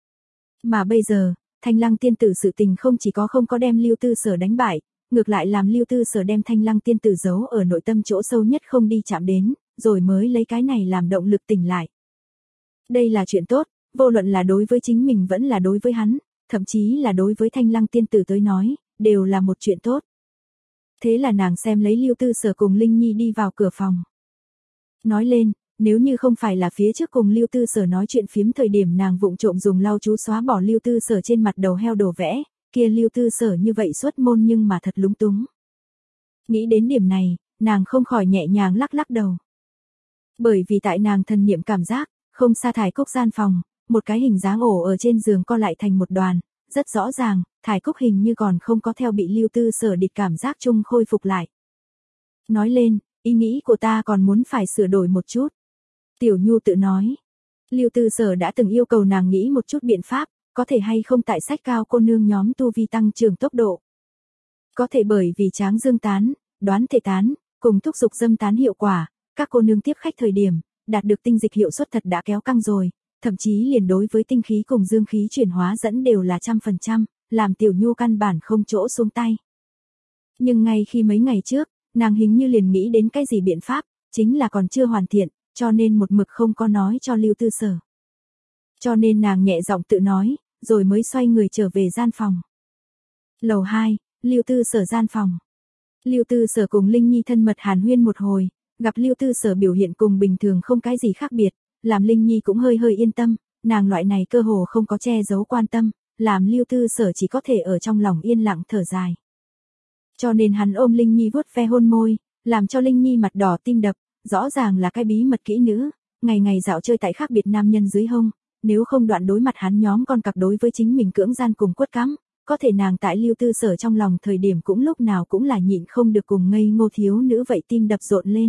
Mà bây giờ, Thanh Lăng tiên tử sự tình không chỉ có không có đem Lưu Tư Sở đánh bại, ngược lại làm Lưu Tư Sở đem Thanh Lăng tiên tử giấu ở nội tâm chỗ sâu nhất không đi chạm đến, rồi mới lấy cái này làm động lực tỉnh lại. Đây là chuyện tốt, vô luận là đối với chính mình vẫn là đối với hắn, thậm chí là đối với Thanh Lăng tiên tử tới nói, đều là một chuyện tốt. Thế là nàng xem lấy Lưu Tư Sở cùng Linh Nhi đi vào cửa phòng. Nói lên, nếu như không phải là phía trước cùng Lưu Tư Sở nói chuyện phiếm thời điểm nàng vụng trộm dùng lau chú xóa bỏ Lưu Tư Sở trên mặt đầu heo đồ vẽ, kia Lưu Tư Sở như vậy xuất môn nhưng mà thật lúng túng. Nghĩ đến điểm này, nàng không khỏi nhẹ nhàng lắc lắc đầu. Bởi vì tại nàng thần niệm cảm giác, không xa Thải Cúc gian phòng, một cái hình dáng ổ ở trên giường co lại thành một đoàn, rất rõ ràng, Thải Cúc hình như còn không có theo bị Lưu Tư Sở địch cảm giác chung khôi phục lại. Nói lên, ý nghĩ của ta còn muốn phải sửa đổi một chút. Tiểu Nhu tự nói. Lưu Tư Sở đã từng yêu cầu nàng nghĩ một chút biện pháp, có thể hay không tại sách cao cô nương nhóm tu vi tăng trưởng tốc độ. Có thể bởi vì tráng dương tán, đoán thể tán, cùng thúc dục dâm tán hiệu quả, các cô nương tiếp khách thời điểm, đạt được tinh dịch hiệu suất thật đã kéo căng rồi, thậm chí liền đối với tinh khí cùng dương khí chuyển hóa dẫn đều là trăm phần trăm, làm Tiểu Nhu căn bản không chỗ xuống tay. Nhưng ngay khi mấy ngày trước, nàng hình như liền nghĩ đến cái gì biện pháp, chính là còn chưa hoàn thiện, cho nên một mực không có nói cho Lưu Tư Sở. Cho nên nàng nhẹ giọng tự nói, rồi mới xoay người trở về gian phòng. Lầu hai, Lưu Tư Sở gian phòng. Lưu Tư Sở cùng Linh Nhi thân mật hàn huyên một hồi, gặp Lưu Tư Sở biểu hiện cùng bình thường không cái gì khác biệt, làm Linh Nhi cũng hơi hơi yên tâm, nàng loại này cơ hồ không có che giấu quan tâm, làm Lưu Tư Sở chỉ có thể ở trong lòng yên lặng thở dài. Cho nên hắn ôm Linh Nhi vuốt ve hôn môi, làm cho Linh Nhi mặt đỏ tim đập, rõ ràng là cái bí mật kỹ nữ, ngày ngày dạo chơi tại khác biệt nam nhân dưới hông, nếu không đoạn đối mặt hắn nhóm con cặc đối với chính mình cưỡng gian cùng quất cắm, có thể nàng tại Lưu Tư Sở trong lòng thời điểm cũng lúc nào cũng là nhịn không được cùng ngây ngô thiếu nữ vậy tim đập rộn lên.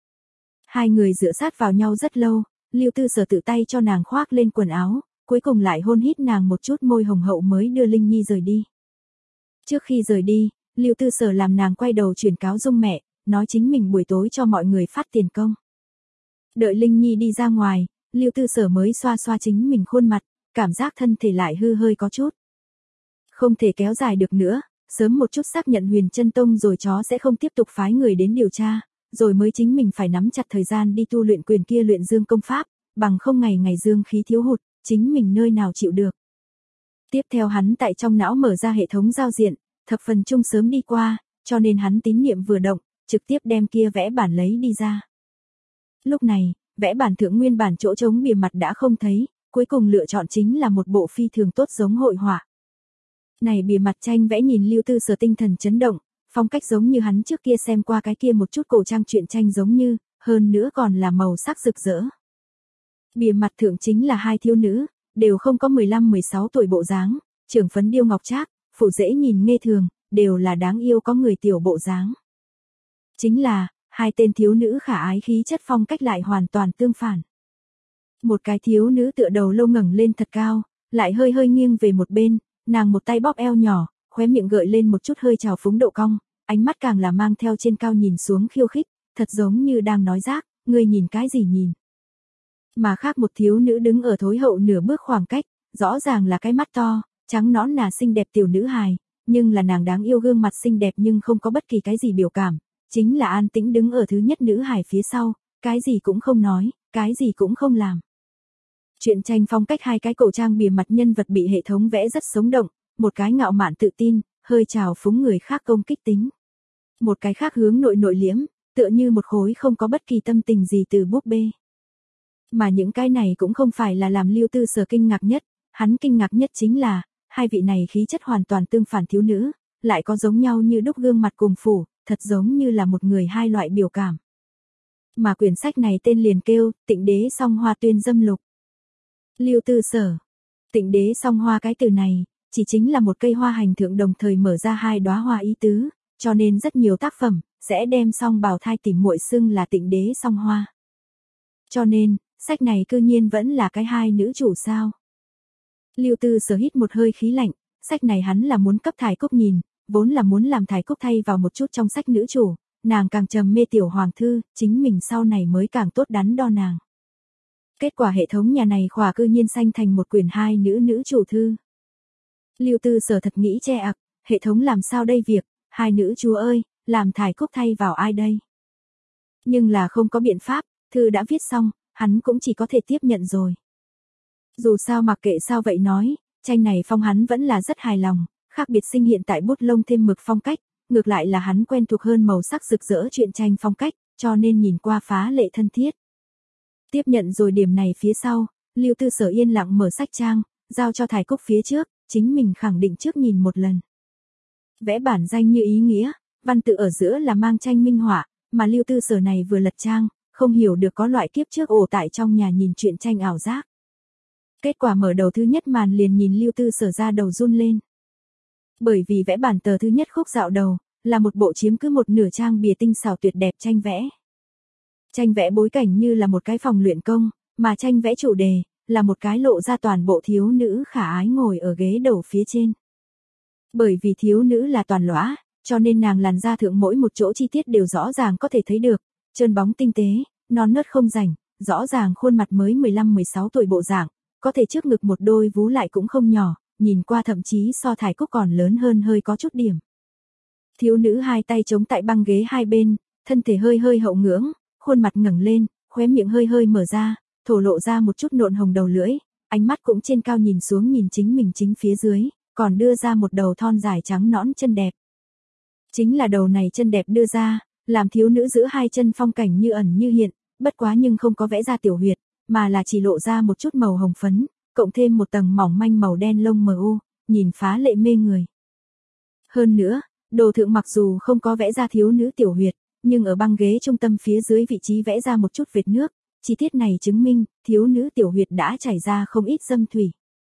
Hai người dựa sát vào nhau rất lâu, Lưu Tư Sở tự tay cho nàng khoác lên quần áo, cuối cùng lại hôn hít nàng một chút môi hồng hậu mới đưa Linh Nhi rời đi. Trước khi rời đi, Lưu Tư Sở làm nàng quay đầu chuyển cáo Dung mẹ, nói chính mình buổi tối cho mọi người phát tiền công. Đợi Linh Nhi đi ra ngoài, Lưu Tư Sở mới xoa xoa chính mình khuôn mặt, cảm giác thân thể lại hư hơi có chút. Không thể kéo dài được nữa, sớm một chút xác nhận Huyền Chân Tông rồi chó sẽ không tiếp tục phái người đến điều tra, rồi mới chính mình phải nắm chặt thời gian đi tu luyện quyền kia luyện dương công pháp, bằng không ngày ngày dương khí thiếu hụt, chính mình nơi nào chịu được. Tiếp theo hắn tại trong não mở ra hệ thống giao diện, thập phần chung sớm đi qua, cho nên hắn tín niệm vừa động, trực tiếp đem kia vẽ bản lấy đi ra. Lúc này, vẽ bản thượng nguyên bản chỗ trống bìa mặt đã không thấy, cuối cùng lựa chọn chính là một bộ phi thường tốt giống hội họa. Này bìa mặt tranh vẽ nhìn Lưu Tư Sở tinh thần chấn động, phong cách giống như hắn trước kia xem qua cái kia một chút cổ trang truyện tranh giống như, hơn nữa còn là màu sắc rực rỡ. Bìa mặt thượng chính là hai thiếu nữ, đều không có mười lăm mười sáu tuổi bộ dáng, trưởng phấn điêu ngọc trác, phụ dễ nhìn nghe thường, đều là đáng yêu có người tiểu bộ dáng. Chính là, hai tên thiếu nữ khả ái khí chất phong cách lại hoàn toàn tương phản. Một cái thiếu nữ tựa đầu lâu ngẩng lên thật cao, lại hơi hơi nghiêng về một bên, nàng một tay bóp eo nhỏ, khóe miệng gợi lên một chút hơi trào phúng độ cong, ánh mắt càng là mang theo trên cao nhìn xuống khiêu khích, thật giống như đang nói rác, ngươi nhìn cái gì nhìn. Mà khác một thiếu nữ đứng ở thối hậu nửa bước khoảng cách, rõ ràng là cái mắt to, trắng nõn nà xinh đẹp tiểu nữ hài, nhưng là nàng đáng yêu gương mặt xinh đẹp nhưng không có bất kỳ cái gì biểu cảm, chính là an tĩnh đứng ở thứ nhất nữ hài phía sau, cái gì cũng không nói, cái gì cũng không làm. Truyện tranh phong cách hai cái cổ trang bìa mặt nhân vật bị hệ thống vẽ rất sống động, một cái ngạo mạn tự tin, hơi trào phúng người khác công kích tính. Một cái khác hướng nội nội liễm, tựa như một khối không có bất kỳ tâm tình gì từ búp bê. Mà những cái này cũng không phải là làm Lưu Tư Sở kinh ngạc nhất, hắn kinh ngạc nhất chính là, hai vị này khí chất hoàn toàn tương phản thiếu nữ, lại có giống nhau như đúc gương mặt cùng phủ, thật giống như là một người hai loại biểu cảm. Mà quyển sách này tên liền kêu, Tịnh Đế Song Hoa Tuyên Dâm Lục. Lưu Tư Sở. Tịnh Đế Song Hoa cái từ này, chỉ chính là một cây hoa hành thượng đồng thời mở ra hai đóa hoa ý tứ, cho nên rất nhiều tác phẩm, sẽ đem song bào thai tỉ muội xưng là Tịnh Đế Song Hoa. Cho nên, sách này cư nhiên vẫn là cái hai nữ chủ sao. Lưu Tư Sở hít một hơi khí lạnh, sách này hắn là muốn cấp Thải Cúc nhìn, vốn là muốn làm Thải Cúc thay vào một chút trong sách nữ chủ, nàng càng trầm mê tiểu hoàng thư, chính mình sau này mới càng tốt đắn đo nàng. Kết quả hệ thống nhà này khỏa cư nhiên sanh thành một quyển hai nữ nữ chủ thư. Lưu Tư Sở thật nghĩ che ặc, hệ thống làm sao đây việc, hai nữ chúa ơi, làm Thải Cúc thay vào ai đây? Nhưng là không có biện pháp, thư đã viết xong, hắn cũng chỉ có thể tiếp nhận rồi. Dù sao mặc kệ sao vậy nói, tranh này phong hắn vẫn là rất hài lòng, khác biệt sinh hiện tại bút lông thêm mực phong cách, ngược lại là hắn quen thuộc hơn màu sắc rực rỡ truyện tranh phong cách, cho nên nhìn qua phá lệ thân thiết. Tiếp nhận rồi điểm này phía sau, Lưu Tư Sở yên lặng mở sách trang, giao cho Thải Cúc phía trước, chính mình khẳng định trước nhìn một lần. Vẽ bản danh như ý nghĩa, văn tự ở giữa là mang tranh minh họa, mà Lưu Tư Sở này vừa lật trang, không hiểu được có loại kiếp trước ổ tại trong nhà nhìn truyện tranh ảo giác. Kết quả mở đầu thứ nhất màn liền nhìn Lưu Tư Sở ra đầu run lên. Bởi vì vẽ bản tờ thứ nhất khúc dạo đầu, là một bộ chiếm cứ một nửa trang bìa tinh xảo tuyệt đẹp tranh vẽ. Tranh vẽ bối cảnh như là một cái phòng luyện công, mà tranh vẽ chủ đề, là một cái lộ ra toàn bộ thiếu nữ khả ái ngồi ở ghế đầu phía trên. Bởi vì thiếu nữ là toàn lõa, cho nên nàng làn da thượng mỗi một chỗ chi tiết đều rõ ràng có thể thấy được, trơn bóng tinh tế, non nớt không rảnh, rõ ràng khuôn mặt mới mười lăm mười sáu tuổi bộ dạng, có thể trước ngực một đôi vú lại cũng không nhỏ, nhìn qua thậm chí so Thải Cúc còn lớn hơn hơi có chút điểm. Thiếu nữ hai tay chống tại băng ghế hai bên, thân thể hơi hơi hậu ngưỡng, khuôn mặt ngẩng lên, khóe miệng hơi hơi mở ra, thổ lộ ra một chút nộn hồng đầu lưỡi, ánh mắt cũng trên cao nhìn xuống nhìn chính mình chính phía dưới, còn đưa ra một đầu thon dài trắng nõn chân đẹp. Chính là đầu này chân đẹp đưa ra, làm thiếu nữ giữa hai chân phong cảnh như ẩn như hiện, bất quá nhưng không có vẽ ra tiểu huyệt, mà là chỉ lộ ra một chút màu hồng phấn, cộng thêm một tầng mỏng manh màu đen lông mờ u, nhìn phá lệ mê người. Hơn nữa, đồ thượng mặc dù không có vẽ ra thiếu nữ tiểu huyệt, nhưng ở băng ghế trung tâm phía dưới vị trí vẽ ra một chút vệt nước, chi tiết này chứng minh, thiếu nữ tiểu huyệt đã chảy ra không ít dâm thủy.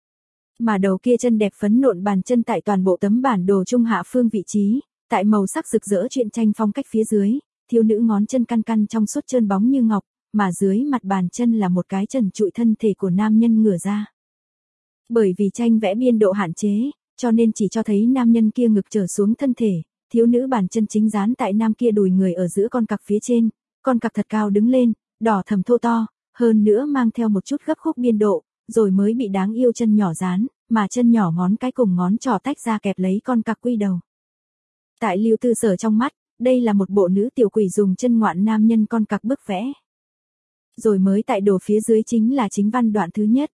Mà đầu kia chân đẹp phấn nộn bàn chân tại toàn bộ tấm bản đồ trung hạ phương vị trí, tại màu sắc rực rỡ truyện tranh phong cách phía dưới, thiếu nữ ngón chân căn căn trong suốt trơn bóng như ngọc, mà dưới mặt bàn chân là một cái trần trụi thân thể của nam nhân ngửa ra. Bởi vì tranh vẽ biên độ hạn chế, cho nên chỉ cho thấy nam nhân kia ngực trở xuống thân thể, thiếu nữ bàn chân chính dán tại nam kia đùi người ở giữa con cặc phía trên, con cặc thật cao đứng lên, đỏ thầm thô to, hơn nữa mang theo một chút gấp khúc biên độ, rồi mới bị đáng yêu chân nhỏ dán, mà chân nhỏ ngón cái cùng ngón trỏ tách ra kẹp lấy con cặc quy đầu. Tại Lưu Tư Sở trong mắt, đây là một bộ nữ tiểu quỷ dùng chân ngoạn nam nhân con cặc bức vẽ. Rồi mới tại đồ phía dưới chính là chính văn đoạn thứ nhất.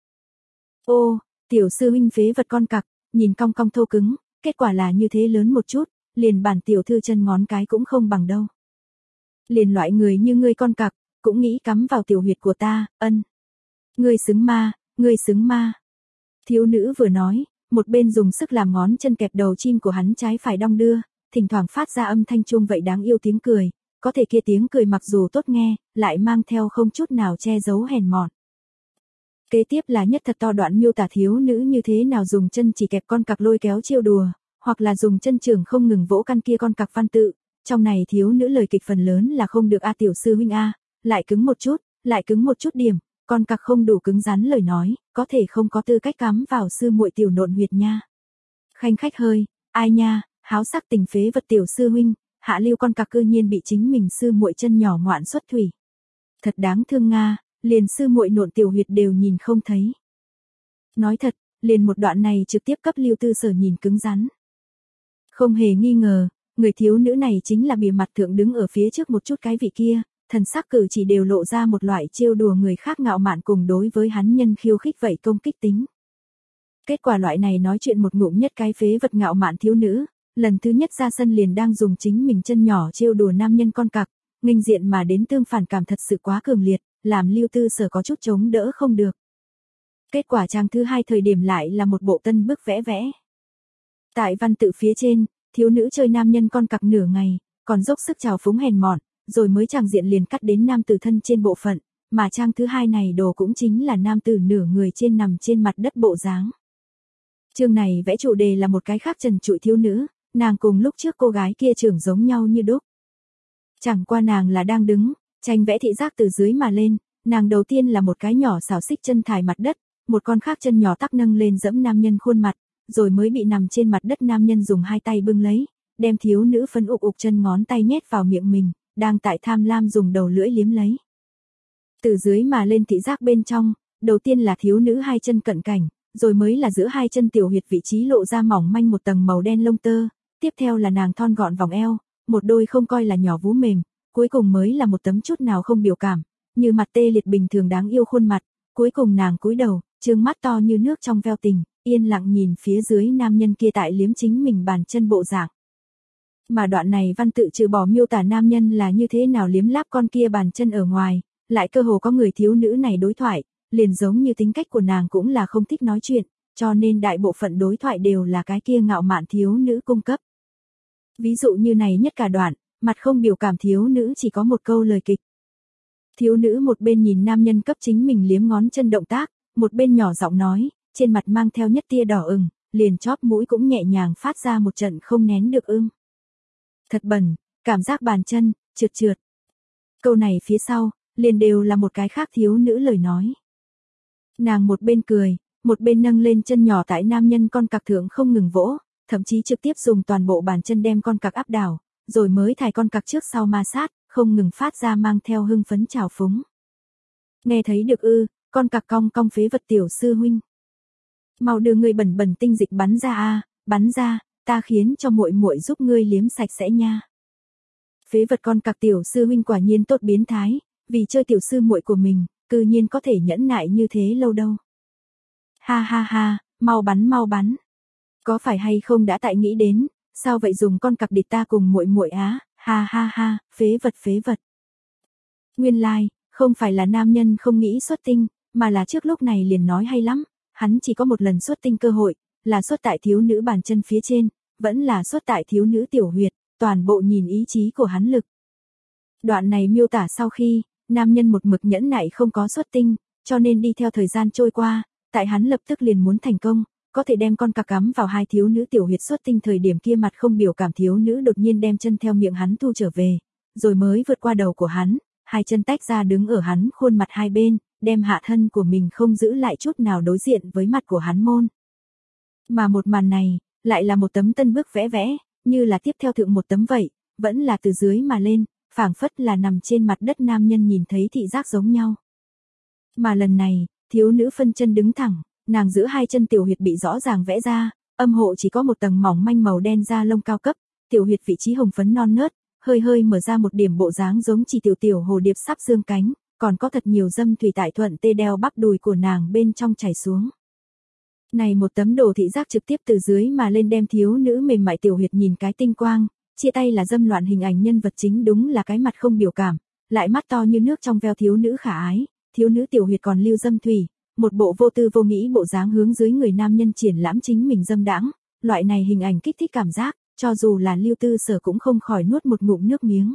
Ô, tiểu sư huynh phế vật con cặc, nhìn cong cong thô cứng, kết quả là như thế lớn một chút, liền bản tiểu thư chân ngón cái cũng không bằng đâu. Liền loại người như ngươi con cặc, cũng nghĩ cắm vào tiểu huyệt của ta, ân. Ngươi xứng ma, ngươi xứng ma. Thiếu nữ vừa nói, một bên dùng sức làm ngón chân kẹp đầu chim của hắn trái phải đong đưa, thỉnh thoảng phát ra âm thanh chuông vậy đáng yêu tiếng cười, có thể kia tiếng cười mặc dù tốt nghe, lại mang theo không chút nào che giấu hèn mọn. Kế tiếp là nhất thật to đoạn miêu tả thiếu nữ như thế nào dùng chân chỉ kẹp con cặc lôi kéo trêu đùa, hoặc là dùng chân trường không ngừng vỗ căn kia con cặc văn tự, trong này thiếu nữ lời kịch phần lớn là không được a tiểu sư huynh a, lại cứng một chút, lại cứng một chút điểm, con cặc không đủ cứng rắn lời nói, có thể không có tư cách cắm vào sư muội tiểu nộn huyệt nha. Khanh khách hơi, ai nha, háo sắc tình phế vật tiểu sư huynh, hạ lưu con cặc cư nhiên bị chính mình sư muội chân nhỏ ngoạn xuất thủy. Thật đáng thương nga, liền sư muội nộn tiểu huyệt đều nhìn không thấy. Nói thật, liền một đoạn này trực tiếp cấp Lưu Tư Sở nhìn cứng rắn. Không hề nghi ngờ, người thiếu nữ này chính là bìa mặt thượng đứng ở phía trước một chút cái vị kia, thần sắc cử chỉ đều lộ ra một loại trêu đùa người khác ngạo mạn cùng đối với hắn nhân khiêu khích vậy công kích tính. Kết quả loại này nói chuyện một ngụm nhất cái phế vật ngạo mạn thiếu nữ, lần thứ nhất ra sân liền đang dùng chính mình chân nhỏ trêu đùa nam nhân con cặc, nghênh diện mà đến tương phản cảm thật sự quá cường liệt, làm Lưu Tư Sở có chút chống đỡ không được. Kết quả trang thứ hai thời điểm lại là một bộ tân bức vẽ vẽ. Tại văn tự phía trên, thiếu nữ chơi nam nhân con cặc nửa ngày, còn dốc sức trào phúng hèn mọn, rồi mới tràng diện liền cắt đến nam tử thân trên bộ phận, mà trang thứ hai này đồ cũng chính là nam tử nửa người trên nằm trên mặt đất bộ dáng. Chương này vẽ chủ đề là một cái khác trần trụi thiếu nữ, nàng cùng lúc trước cô gái kia trưởng giống nhau như đúc. Chẳng qua nàng là đang đứng, tranh vẽ thị giác từ dưới mà lên, nàng đầu tiên là một cái nhỏ xảo xích chân thải mặt đất, một con khác chân nhỏ tắc nâng lên dẫm nam nhân khuôn mặt, rồi mới bị nằm trên mặt đất nam nhân dùng hai tay bưng lấy, đem thiếu nữ phân ục ục chân ngón tay nhét vào miệng mình, đang tại tham lam dùng đầu lưỡi liếm lấy. Từ dưới mà lên thị giác bên trong, đầu tiên là thiếu nữ hai chân cận cảnh, rồi mới là giữa hai chân tiểu huyệt vị trí lộ ra mỏng manh một tầng màu đen lông tơ, tiếp theo là nàng thon gọn vòng eo, một đôi không coi là nhỏ vú mềm, cuối cùng mới là một tấm chút nào không biểu cảm, như mặt tê liệt bình thường đáng yêu khuôn mặt, cuối cùng nàng cúi đầu, trương mắt to như nước trong veo tình, yên lặng nhìn phía dưới nam nhân kia tại liếm chính mình bàn chân bộ dạng. Mà đoạn này văn tự trừ bỏ miêu tả nam nhân là như thế nào liếm láp con kia bàn chân ở ngoài, lại cơ hồ có người thiếu nữ này đối thoại, liền giống như tính cách của nàng cũng là không thích nói chuyện, cho nên đại bộ phận đối thoại đều là cái kia ngạo mạn thiếu nữ cung cấp. Ví dụ như này nhất cả đoạn, mặt không biểu cảm thiếu nữ chỉ có một câu lời kịch. Thiếu nữ một bên nhìn nam nhân cấp chính mình liếm ngón chân động tác, một bên nhỏ giọng nói, trên mặt mang theo nhất tia đỏ ửng, liền chóp mũi cũng nhẹ nhàng phát ra một trận không nén được ưm. Thật bẩn, cảm giác bàn chân, trượt trượt. Câu này phía sau, liền đều là một cái khác thiếu nữ lời nói. Nàng một bên cười, một bên nâng lên chân nhỏ tại nam nhân con cặc thượng không ngừng vỗ, thậm chí trực tiếp dùng toàn bộ bàn chân đem con cặc áp đảo, rồi mới thải con cặc trước sau ma sát, không ngừng phát ra mang theo hưng phấn trào phúng. Nghe thấy được ư, con cặc cong cong phế vật tiểu sư huynh. Mau đưa người bẩn bẩn tinh dịch bắn ra a, bắn ra, ta khiến cho muội muội giúp ngươi liếm sạch sẽ nha. Phế vật con cặc tiểu sư huynh quả nhiên tốt biến thái, vì chơi tiểu sư muội của mình, cư nhiên có thể nhẫn nại như thế lâu đâu. Ha ha ha, mau bắn mau bắn. Có phải hay không đã tại nghĩ đến, sao vậy dùng con cặc địch ta cùng muội muội á, ha ha ha, phế vật phế vật. Nguyên lai, like, không phải là nam nhân không nghĩ xuất tinh, mà là trước lúc này liền nói hay lắm, hắn chỉ có một lần xuất tinh cơ hội, là xuất tại thiếu nữ bàn chân phía trên, vẫn là xuất tại thiếu nữ tiểu huyệt, toàn bộ nhìn ý chí của hắn lực. Đoạn này miêu tả sau khi, nam nhân một mực nhẫn nại không có xuất tinh, cho nên đi theo thời gian trôi qua, tại hắn lập tức liền muốn thành công, có thể đem con cặc cắm vào hai thiếu nữ tiểu huyệt xuất tinh thời điểm kia mặt không biểu cảm thiếu nữ đột nhiên đem chân theo miệng hắn thu trở về, rồi mới vượt qua đầu của hắn, hai chân tách ra đứng ở hắn khuôn mặt hai bên, đem hạ thân của mình không giữ lại chút nào đối diện với mặt của hắn môn. Mà một màn này, lại là một tấm tân bức vẽ vẽ, như là tiếp theo thượng một tấm vậy, vẫn là từ dưới mà lên, phảng phất là nằm trên mặt đất nam nhân nhìn thấy thị giác giống nhau. Mà lần này, thiếu nữ phân chân đứng thẳng, nàng giữa hai chân tiểu huyệt bị rõ ràng vẽ ra, âm hộ chỉ có một tầng mỏng manh màu đen da lông cao cấp, tiểu huyệt vị trí hồng phấn non nớt, hơi hơi mở ra một điểm bộ dáng giống chỉ tiểu tiểu hồ điệp sắp dương cánh, còn có thật nhiều dâm thủy tại thuận tê đeo bắp đùi của nàng bên trong chảy xuống. Này một tấm đồ thị giác trực tiếp từ dưới mà lên đem thiếu nữ mềm mại tiểu huyệt nhìn cái tinh quang, chia tay là dâm loạn hình ảnh nhân vật chính đúng là cái mặt không biểu cảm, lại mắt to như nước trong veo thiếu nữ khả ái, thiếu nữ tiểu huyệt còn lưu dâm thủy, một bộ vô tư vô nghĩ bộ dáng hướng dưới người nam nhân triển lãm chính mình dâm đãng, loại này hình ảnh kích thích cảm giác, cho dù là Lưu Tư Sở cũng không khỏi nuốt một ngụm nước miếng.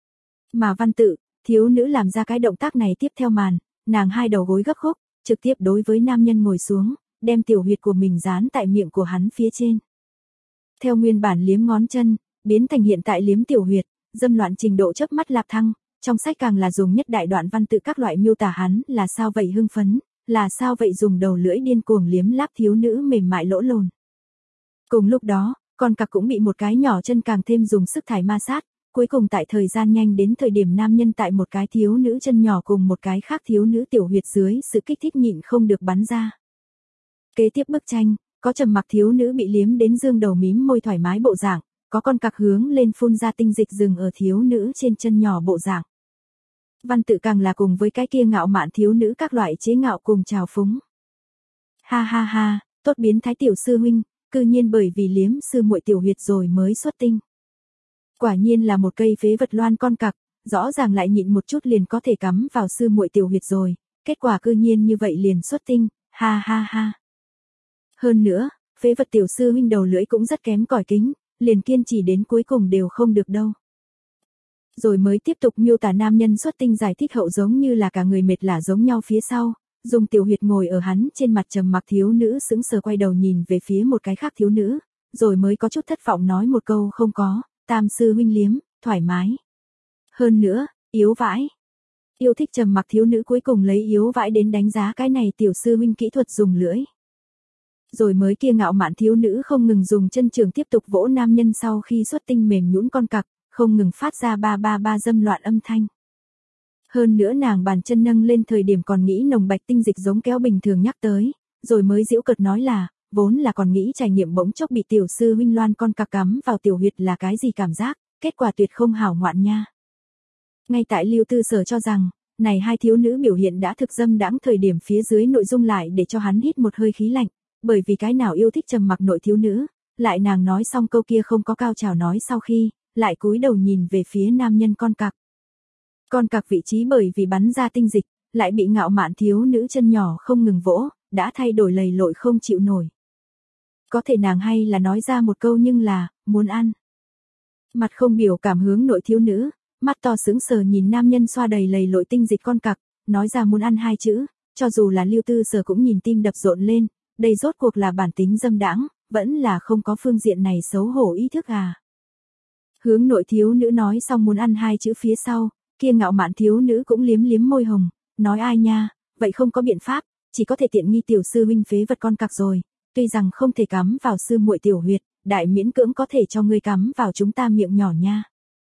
Mà văn tự, thiếu nữ làm ra cái động tác này tiếp theo màn, nàng hai đầu gối gấp khúc, trực tiếp đối với nam nhân ngồi xuống, đem tiểu huyệt của mình dán tại miệng của hắn phía trên. Theo nguyên bản liếm ngón chân, biến thành hiện tại liếm tiểu huyệt, dâm loạn trình độ chớp mắt lạp thăng, trong sách càng là dùng nhất đại đoạn văn tự các loại miêu tả hắn là sao vậy hưng phấn, là sao vậy dùng đầu lưỡi điên cuồng liếm láp thiếu nữ mềm mại lỗ lồn. Cùng lúc đó, con cặc cũng bị một cái nhỏ chân càng thêm dùng sức thải ma sát, cuối cùng tại thời gian nhanh đến thời điểm nam nhân tại một cái thiếu nữ chân nhỏ cùng một cái khác thiếu nữ tiểu huyệt dưới sự kích thích nhịn không được bắn ra. Kế tiếp bức tranh, có trầm mặc thiếu nữ bị liếm đến dương đầu mím môi thoải mái bộ dạng, có con cặc hướng lên phun ra tinh dịch dừng ở thiếu nữ trên chân nhỏ bộ dạng. Văn tự càng là cùng với cái kia ngạo mạn thiếu nữ các loại chế ngạo cùng trào phúng. Ha ha ha, tốt biến thái tiểu sư huynh, cư nhiên bởi vì liếm sư muội tiểu huyệt rồi mới xuất tinh. Quả nhiên là một cây phế vật loan con cặc, rõ ràng lại nhịn một chút liền có thể cắm vào sư muội tiểu huyệt rồi, kết quả cư nhiên như vậy liền xuất tinh, ha ha ha. Hơn nữa, phế vật tiểu sư huynh đầu lưỡi cũng rất kém cỏi kính, liền kiên trì đến cuối cùng đều không được đâu. Rồi mới tiếp tục miêu tả nam nhân xuất tinh giải thích hậu giống như là cả người mệt lả giống nhau phía sau, dùng tiểu huyệt ngồi ở hắn trên mặt trầm mặc thiếu nữ sững sờ quay đầu nhìn về phía một cái khác thiếu nữ, rồi mới có chút thất vọng nói một câu không có, tam sư huynh liếm, thoải mái. Hơn nữa, yếu vãi. Yêu thích trầm mặc thiếu nữ cuối cùng lấy yếu vãi đến đánh giá cái này tiểu sư huynh kỹ thuật dùng lưỡi. Rồi mới kia ngạo mạn thiếu nữ không ngừng dùng chân trường tiếp tục vỗ nam nhân sau khi xuất tinh mềm nhũn con cặc, không ngừng phát ra ba ba ba dâm loạn âm thanh. Hơn nữa nàng bàn chân nâng lên thời điểm còn nghĩ nồng bạch tinh dịch giống kéo bình thường nhắc tới, rồi mới giễu cợt nói là, vốn là còn nghĩ trải nghiệm bỗng chốc bị tiểu sư huynh loan con cặc cắm vào tiểu huyệt là cái gì cảm giác, kết quả tuyệt không hảo ngoạn nha. Ngay tại Lưu Tư Sở cho rằng, này hai thiếu nữ biểu hiện đã thực dâm đãng thời điểm phía dưới nội dung lại để cho hắn hít một hơi khí lạnh, bởi vì cái nào yêu thích trầm mặc nội thiếu nữ, lại nàng nói xong câu kia không có cao trào nói sau khi, lại cúi đầu nhìn về phía nam nhân con cặc. Con cặc vị trí bởi vì bắn ra tinh dịch, lại bị ngạo mạn thiếu nữ chân nhỏ không ngừng vỗ, đã thay đổi lầy lội không chịu nổi. Có thể nàng hay là nói ra một câu nhưng là, muốn ăn. Mặt không biểu cảm hướng nội thiếu nữ, mắt to sững sờ nhìn nam nhân xoa đầy lầy lội tinh dịch con cặc, nói ra muốn ăn hai chữ, cho dù là Lưu Tư Sở cũng nhìn tim đập rộn lên, đây rốt cuộc là bản tính dâm đãng, vẫn là không có phương diện này xấu hổ ý thức à. Hướng nội thiếu nữ nói xong muốn ăn hai chữ phía sau, kia ngạo mạn thiếu nữ cũng liếm liếm môi hồng, nói ai nha, vậy không có biện pháp, chỉ có thể tiện nghi tiểu sư huynh phế vật con cặc rồi, tuy rằng không thể cắm vào sư muội tiểu huyệt, đại miễn cưỡng có thể cho ngươi cắm vào chúng ta miệng nhỏ nha.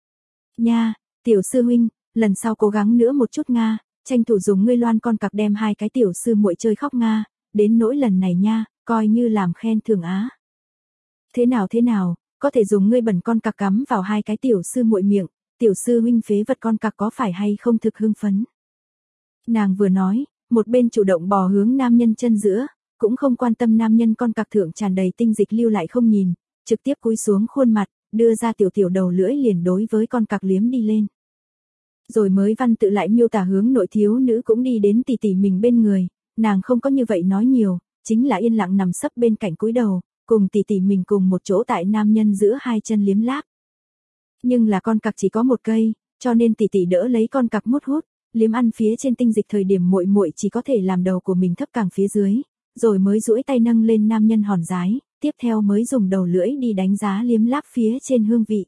Nha, tiểu sư huynh, lần sau cố gắng nữa một chút nga, tranh thủ dùng ngươi loan con cặc đem hai cái tiểu sư muội chơi khóc nga, đến nỗi lần này nha, coi như làm khen thưởng á. Thế nào thế nào, có thể dùng ngươi bẩn con cặc cắm vào hai cái tiểu sư muội miệng, tiểu sư huynh phế vật con cặc có phải hay không thực hưng phấn. Nàng vừa nói, một bên chủ động bò hướng nam nhân chân giữa, cũng không quan tâm nam nhân con cặc thượng tràn đầy tinh dịch lưu lại không nhìn, trực tiếp cúi xuống khuôn mặt, đưa ra tiểu tiểu đầu lưỡi liền đối với con cặc liếm đi lên. Rồi mới văn tự lại miêu tả hướng nội thiếu nữ cũng đi đến tỷ tỷ mình bên người, nàng không có như vậy nói nhiều, chính là yên lặng nằm sấp bên cạnh cúi đầu, cùng tỷ tỷ mình cùng một chỗ tại nam nhân giữa hai chân liếm láp. Nhưng là con cặc chỉ có một cây, cho nên tỷ tỷ đỡ lấy con cặc mút hút, liếm ăn phía trên tinh dịch thời điểm muội muội chỉ có thể làm đầu của mình thấp càng phía dưới, rồi mới duỗi tay nâng lên nam nhân hòn dái, tiếp theo mới dùng đầu lưỡi đi đánh giá liếm láp phía trên hương vị.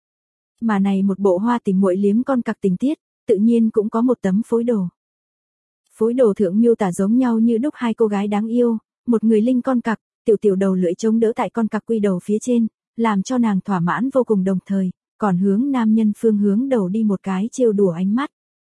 Mà này một bộ hoa tình muội liếm con cặc tình tiết, tự nhiên cũng có một tấm phối đồ. Phối đồ thượng miêu tả giống nhau như đúc hai cô gái đáng yêu, một người linh con cặc, tiểu tiểu đầu lưỡi chống đỡ tại con cặc quy đầu phía trên, làm cho nàng thỏa mãn vô cùng, đồng thời, còn hướng nam nhân phương hướng đầu đi một cái trêu đùa ánh mắt.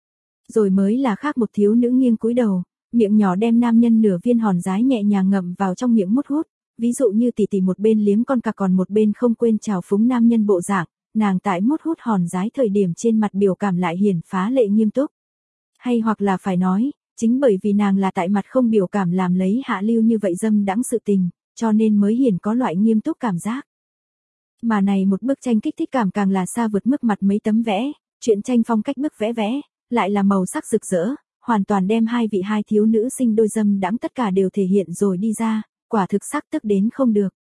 Rồi mới là khác một thiếu nữ nghiêng cúi đầu, miệng nhỏ đem nam nhân nửa viên hòn dái nhẹ nhàng ngậm vào trong miệng mút hút, ví dụ như tỷ tỷ một bên liếm con cặc còn một bên không quên chào phúng nam nhân bộ dạng, nàng tại mút hút hòn dái thời điểm trên mặt biểu cảm lại hiển phá lệ nghiêm túc. Hay hoặc là phải nói, chính bởi vì nàng là tại mặt không biểu cảm làm lấy hạ lưu như vậy dâm đãng sự tình, cho nên mới hiển có loại nghiêm túc cảm giác. Mà này một bức tranh kích thích cảm càng là xa vượt mức mặt mấy tấm vẽ, truyện tranh phong cách bức vẽ vẽ, lại là màu sắc rực rỡ, hoàn toàn đem hai vị hai thiếu nữ sinh đôi dâm đãng tất cả đều thể hiện rồi đi ra, quả thực sắc tức đến không được.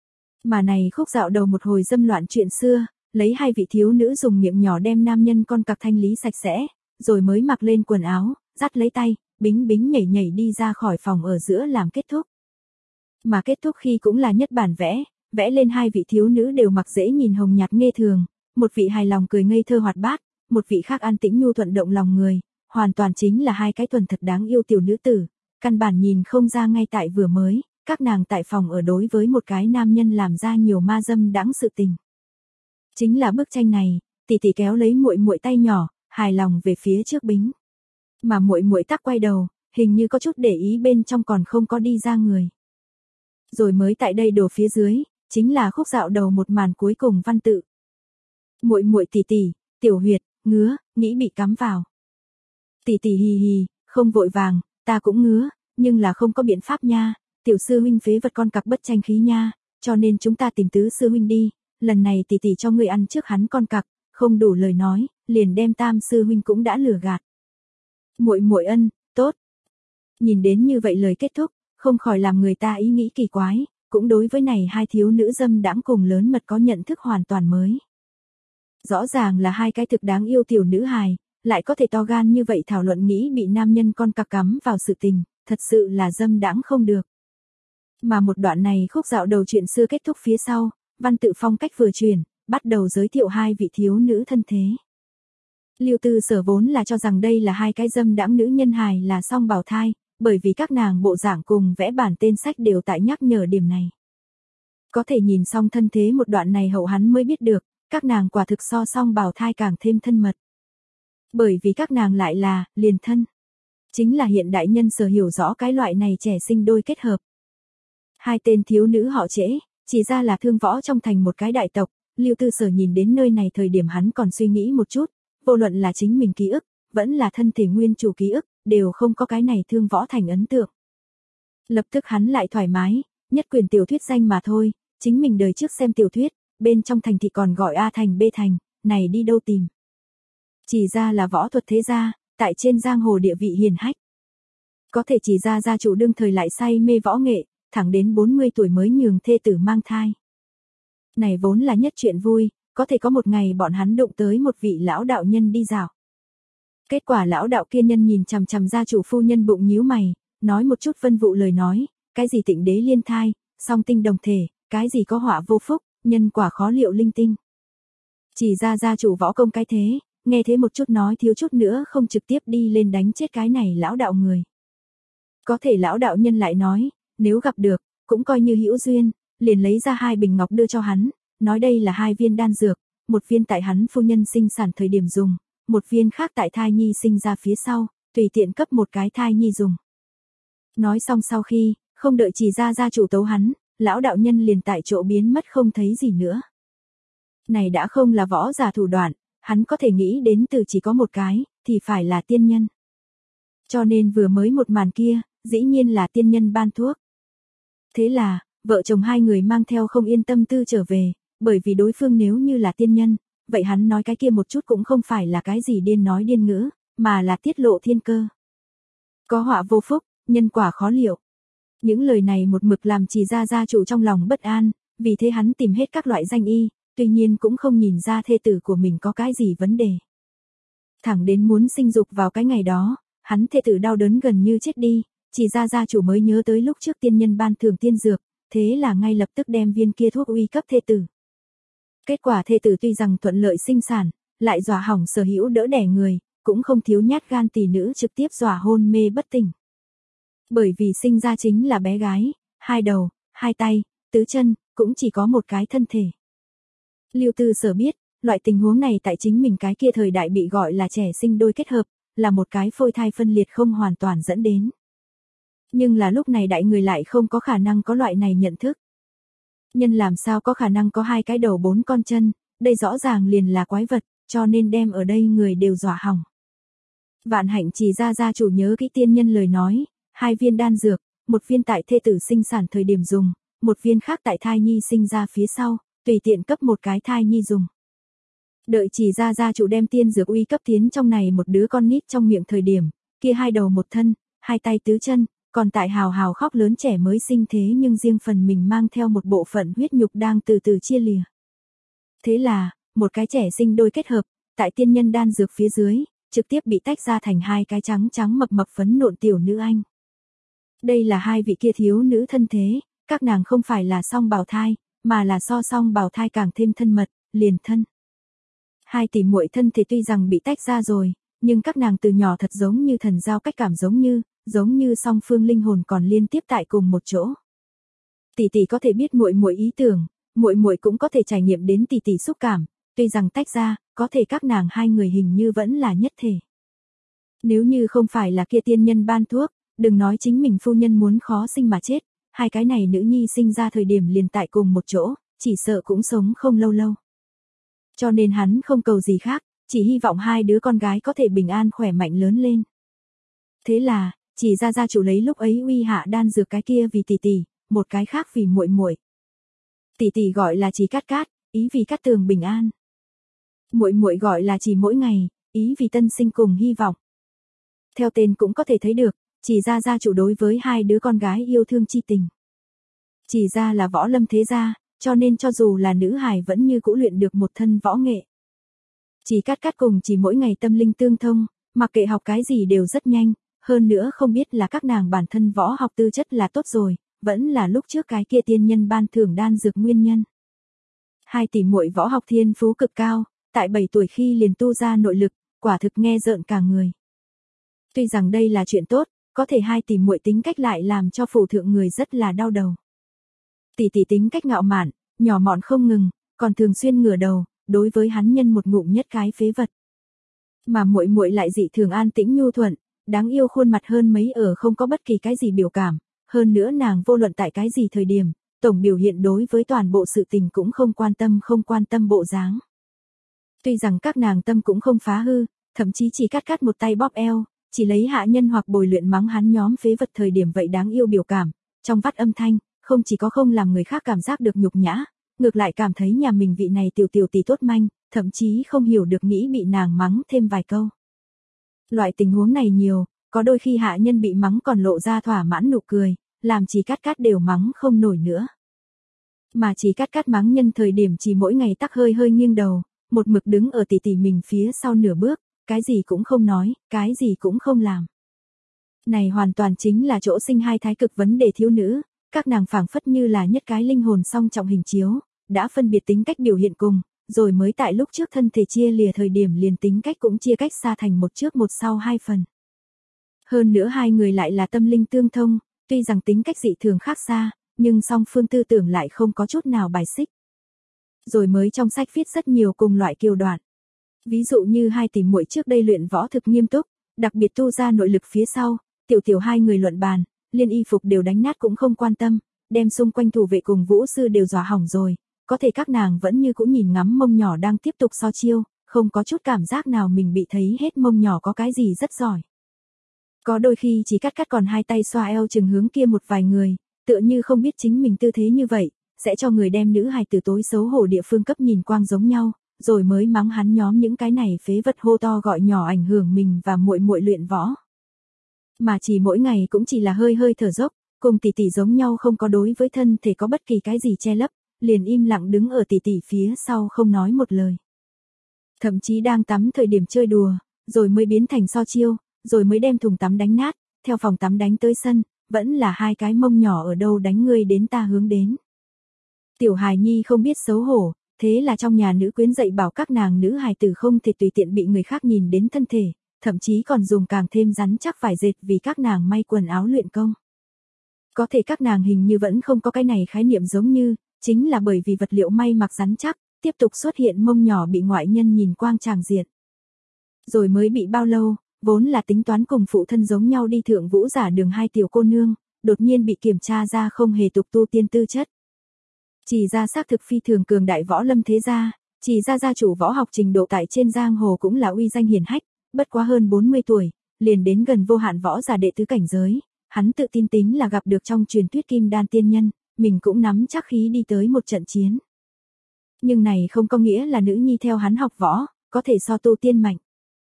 Mà này khúc dạo đầu một hồi dâm loạn chuyện xưa, lấy hai vị thiếu nữ dùng miệng nhỏ đem nam nhân con cặc thanh lý sạch sẽ, rồi mới mặc lên quần áo, dắt lấy tay, bính bính nhảy nhảy đi ra khỏi phòng ở giữa làm kết thúc. Mà kết thúc khi cũng là nhất bản vẽ, vẽ lên hai vị thiếu nữ đều mặc dễ nhìn hồng nhạt nghe thường, một vị hài lòng cười ngây thơ hoạt bát, một vị khác an tĩnh nhu thuận động lòng người, hoàn toàn chính là hai cái thuần thật đáng yêu tiểu nữ tử, căn bản nhìn không ra ngay tại vừa mới, các nàng tại phòng ở đối với một cái nam nhân làm ra nhiều ma dâm đãng sự tình. Chính là bức tranh này, tỷ tỷ kéo lấy muội muội tay nhỏ, hài lòng về phía trước bính. Mà muội muội tắc quay đầu, hình như có chút để ý bên trong còn không có đi ra người. Rồi mới tại đây đổ phía dưới, chính là khúc dạo đầu một màn cuối cùng văn tự. Muội muội tỷ tỷ, tiểu huyệt, ngứa, nghĩ bị cắm vào. Tỷ tỷ hì hì, không vội vàng, ta cũng ngứa, nhưng là không có biện pháp nha, tiểu sư huynh phế vật con cặc bất tranh khí nha, cho nên chúng ta tìm tứ sư huynh đi, lần này tỷ tỷ cho ngươi ăn trước hắn con cặc, không đủ lời nói, liền đem tam sư huynh cũng đã lừa gạt. Muội muội ân, tốt. Nhìn đến như vậy lời kết thúc, không khỏi làm người ta ý nghĩ kỳ quái, cũng đối với này hai thiếu nữ dâm đãng cùng lớn mật có nhận thức hoàn toàn mới. Rõ ràng là hai cái thực đáng yêu tiểu nữ hài, lại có thể to gan như vậy thảo luận nghĩ bị nam nhân con cặc cắm vào sự tình, thật sự là dâm đãng không được. Mà một đoạn này khúc dạo đầu chuyện xưa kết thúc phía sau, văn tự phong cách vừa chuyển, bắt đầu giới thiệu hai vị thiếu nữ thân thế. Lưu Tư Sở vốn là cho rằng đây là hai cái dâm đãng nữ nhân hài là song bào thai, bởi vì các nàng bộ dạng cùng vẽ bản tên sách đều tại nhắc nhở điểm này. Có thể nhìn xong thân thế một đoạn này hậu hắn mới biết được, các nàng quả thực so song bào thai càng thêm thân mật. Bởi vì các nàng lại là liền thân. Chính là hiện đại nhân sở hiểu rõ cái loại này trẻ sinh đôi kết hợp. Hai tên thiếu nữ họ Trễ, chỉ ra là thương võ trong thành một cái đại tộc, Lưu Tư Sở nhìn đến nơi này thời điểm hắn còn suy nghĩ một chút, vô luận là chính mình ký ức, vẫn là thân thể nguyên chủ ký ức, đều không có cái này thương võ thành ấn tượng. Lập tức hắn lại thoải mái, nhất quyền tiểu thuyết danh mà thôi, chính mình đời trước xem tiểu thuyết, bên trong thành thì còn gọi A thành B thành, này đi đâu tìm. Chỉ ra là võ thuật thế gia, tại trên giang hồ địa vị hiền hách. Có thể chỉ ra gia chủ đương thời lại say mê võ nghệ, thẳng đến bốn mươi tuổi mới nhường thê tử mang thai. Này vốn là nhất chuyện vui, có thể có một ngày bọn hắn đụng tới một vị lão đạo nhân đi dạo. Kết quả lão đạo kia nhân nhìn chằm chằm gia chủ phu nhân bụng nhíu mày, nói một chút vân vụ lời nói, cái gì tịnh đế liên thai, song tinh đồng thể, cái gì có họa vô phúc, nhân quả khó liệu linh tinh. Chỉ ra gia chủ võ công cái thế, nghe thế một chút nói thiếu chút nữa không trực tiếp đi lên đánh chết cái này lão đạo người. Có thể lão đạo nhân lại nói, nếu gặp được, cũng coi như hữu duyên, liền lấy ra hai bình ngọc đưa cho hắn, nói đây là hai viên đan dược, một viên tại hắn phu nhân sinh sản thời điểm dùng, một viên khác tại thai nhi sinh ra phía sau, tùy tiện cấp một cái thai nhi dùng. Nói xong sau khi, không đợi chỉ ra gia chủ tấu hắn, lão đạo nhân liền tại chỗ biến mất không thấy gì nữa. Này đã không là võ giả thủ đoạn, hắn có thể nghĩ đến từ chỉ có một cái, thì phải là tiên nhân. Cho nên vừa mới một màn kia, dĩ nhiên là tiên nhân ban thuốc. Thế là, vợ chồng hai người mang theo không yên tâm tư trở về, bởi vì đối phương nếu như là tiên nhân, vậy hắn nói cái kia một chút cũng không phải là cái gì điên nói điên ngữ, mà là tiết lộ thiên cơ. Có họa vô phúc, nhân quả khó liệu. Những lời này một mực làm chỉ ra gia chủ trong lòng bất an, vì thế hắn tìm hết các loại danh y, tuy nhiên cũng không nhìn ra thê tử của mình có cái gì vấn đề. Thẳng đến muốn sinh dục vào cái ngày đó, hắn thê tử đau đớn gần như chết đi, chỉ ra gia chủ mới nhớ tới lúc trước tiên nhân ban thưởng tiên dược, thế là ngay lập tức đem viên kia thuốc uy cấp thê tử. Kết quả thê tử tuy rằng thuận lợi sinh sản, lại dọa hỏng sở hữu đỡ đẻ người, cũng không thiếu nhát gan tỷ nữ trực tiếp dọa hôn mê bất tỉnh. Bởi vì sinh ra chính là bé gái, hai đầu, hai tay, tứ chân, cũng chỉ có một cái thân thể. Lưu Tư Sở biết, loại tình huống này tại chính mình cái kia thời đại bị gọi là trẻ sinh đôi kết hợp, là một cái phôi thai phân liệt không hoàn toàn dẫn đến. Nhưng là lúc này đại người lại không có khả năng có loại này nhận thức. Nhân làm sao có khả năng có hai cái đầu bốn con chân, đây rõ ràng liền là quái vật, cho nên đem ở đây người đều dọa hỏng. Vạn Hạnh Trì gia gia chủ nhớ kỹ tiên nhân lời nói, hai viên đan dược, một viên tại thê tử sinh sản thời điểm dùng, một viên khác tại thai nhi sinh ra phía sau, tùy tiện cấp một cái thai nhi dùng. Đợi Trì gia gia chủ đem tiên dược uy cấp tiến trong này một đứa con nít trong miệng thời điểm, kia hai đầu một thân, hai tay tứ chân, còn tại hào hào khóc lớn trẻ mới sinh thế nhưng riêng phần mình mang theo một bộ phận huyết nhục đang từ từ chia lìa. Thế là, một cái trẻ sinh đôi kết hợp, tại tiên nhân đan dược phía dưới, trực tiếp bị tách ra thành hai cái trắng trắng mập mập phấn nộn tiểu nữ anh. Đây là hai vị kia thiếu nữ thân thế, các nàng không phải là song bào thai, mà là so song bào thai càng thêm thân mật, liền thân. Hai tỷ muội thân thể tuy rằng bị tách ra rồi, nhưng các nàng từ nhỏ thật giống như thần giao cách cảm giống như, giống như song phương linh hồn còn liên tiếp tại cùng một chỗ. Tỷ tỷ có thể biết muội muội ý tưởng, muội muội cũng có thể trải nghiệm đến tỷ tỷ xúc cảm, tuy rằng tách ra, có thể các nàng hai người hình như vẫn là nhất thể. Nếu như không phải là kia tiên nhân ban thuốc, đừng nói chính mình phu nhân muốn khó sinh mà chết, hai cái này nữ nhi sinh ra thời điểm liền tại cùng một chỗ, chỉ sợ cũng sống không lâu lâu. Cho nên hắn không cầu gì khác, chỉ hy vọng hai đứa con gái có thể bình an khỏe mạnh lớn lên. Thế là, Chỉ gia gia chủ lấy lúc ấy uy hạ đan dược cái kia vì tỷ tỷ, một cái khác vì muội muội. Tỷ tỷ gọi là Chỉ Cát Cát, ý vì cát tường bình an. Muội muội gọi là Chỉ Mỗi Ngày, ý vì tân sinh cùng hy vọng. Theo tên cũng có thể thấy được, Chỉ gia gia chủ đối với hai đứa con gái yêu thương chi tình. Chỉ gia là võ lâm thế gia, cho nên cho dù là nữ hài vẫn như cũ luyện được một thân võ nghệ. Chỉ Cát Cát cùng Chỉ Mỗi Ngày tâm linh tương thông, mặc kệ học cái gì đều rất nhanh, hơn nữa không biết là các nàng bản thân võ học tư chất là tốt rồi, vẫn là lúc trước cái kia tiên nhân ban thưởng đan dược nguyên nhân. Hai tỷ muội võ học thiên phú cực cao, tại bảy tuổi khi liền tu ra nội lực, quả thực nghe rợn cả người. Tuy rằng đây là chuyện tốt, có thể hai tỷ muội tính cách lại làm cho phủ thượng người rất là đau đầu. Tỷ tỷ tính cách ngạo mạn, nhỏ mọn không ngừng, còn thường xuyên ngửa đầu, đối với hắn nhân một ngụm nhất cái phế vật. Mà muội muội lại dị thường an tĩnh nhu thuận, đáng yêu khuôn mặt hơn mấy ở không có bất kỳ cái gì biểu cảm, hơn nữa nàng vô luận tại cái gì thời điểm, tổng biểu hiện đối với toàn bộ sự tình cũng không quan tâm không quan tâm bộ dáng. Tuy rằng các nàng tâm cũng không phá hư, thậm chí chỉ cắt cắt một tay bóp eo, chỉ lấy hạ nhân hoặc bồi luyện mắng hắn nhóm phế vật thời điểm vậy đáng yêu biểu cảm, trong vắt âm thanh, không chỉ có không làm người khác cảm giác được nhục nhã, ngược lại cảm thấy nhà mình vị này tiểu tiểu tỷ tốt manh, thậm chí không hiểu được nghĩ bị nàng mắng thêm vài câu. Loại tình huống này nhiều, có đôi khi hạ nhân bị mắng còn lộ ra thỏa mãn nụ cười, làm Chỉ Cát Cát đều mắng không nổi nữa. Mà Chỉ Cát Cát mắng nhân thời điểm Chỉ Mỗi Ngày tắc hơi hơi nghiêng đầu, một mực đứng ở tỷ tỷ mình phía sau nửa bước, cái gì cũng không nói, cái gì cũng không làm. Này hoàn toàn chính là chỗ sinh hai thái cực vấn đề thiếu nữ, các nàng phảng phất như là nhất cái linh hồn song trọng hình chiếu, đã phân biệt tính cách biểu hiện cùng, rồi mới tại lúc trước thân thể chia lìa thời điểm liền tính cách cũng chia cách xa thành một trước một sau hai phần. Hơn nữa hai người lại là tâm linh tương thông, tuy rằng tính cách dị thường khác xa, nhưng song phương tư tưởng lại không có chút nào bài xích. Rồi mới trong sách viết rất nhiều cùng loại kiều đoạn. Ví dụ như hai tỷ muội trước đây luyện võ thực nghiêm túc, đặc biệt tu ra nội lực phía sau, tiểu tiểu hai người luận bàn, liên y phục đều đánh nát cũng không quan tâm, đem xung quanh thủ vệ cùng vũ sư đều dọa hỏng rồi, có thể các nàng vẫn như cũng nhìn ngắm mông nhỏ đang tiếp tục so chiêu, không có chút cảm giác nào mình bị thấy hết mông nhỏ có cái gì rất giỏi. Có đôi khi Chỉ Cát Cát còn hai tay xoa eo chừng hướng kia một vài người, tựa như không biết chính mình tư thế như vậy, sẽ cho người đem nữ hài từ tối xấu hổ địa phương cấp nhìn quang giống nhau, rồi mới mắng hắn nhóm những cái này phế vật hô to gọi nhỏ ảnh hưởng mình và muội muội luyện võ. Mà Chỉ Mỗi Ngày cũng chỉ là hơi hơi thở dốc, cùng tỷ tỷ giống nhau không có đối với thân thể có bất kỳ cái gì che lấp, liền im lặng đứng ở tỷ tỷ phía sau không nói một lời. Thậm chí đang tắm thời điểm chơi đùa, rồi mới biến thành so chiêu, rồi mới đem thùng tắm đánh nát, theo phòng tắm đánh tới sân, vẫn là hai cái mông nhỏ ở đâu đánh ngươi đến ta hướng đến. Tiểu hài nhi không biết xấu hổ, thế là trong nhà nữ quyến dạy bảo các nàng nữ hài tử không thể tùy tiện bị người khác nhìn đến thân thể, thậm chí còn dùng càng thêm rắn chắc vải dệt vì các nàng may quần áo luyện công. Có thể các nàng hình như vẫn không có cái này khái niệm giống như, chính là bởi vì vật liệu may mặc rắn chắc, tiếp tục xuất hiện mông nhỏ bị ngoại nhân nhìn quang tràng diện. Rồi mới bị bao lâu, vốn là tính toán cùng phụ thân giống nhau đi thượng vũ giả đường hai tiểu cô nương, đột nhiên bị kiểm tra ra không hề tục tu tiên tư chất. Chỉ ra xác thực phi thường cường đại võ lâm thế gia, chỉ ra gia chủ võ học trình độ tại trên giang hồ cũng là uy danh hiển hách, bất quá hơn bốn mươi tuổi, liền đến gần vô hạn võ giả đệ tứ cảnh giới, hắn tự tin tính là gặp được trong truyền thuyết kim đan tiên nhân, mình cũng nắm chắc khí đi tới một trận chiến. Nhưng này không có nghĩa là nữ nhi theo hắn học võ, có thể so tu tiên mạnh.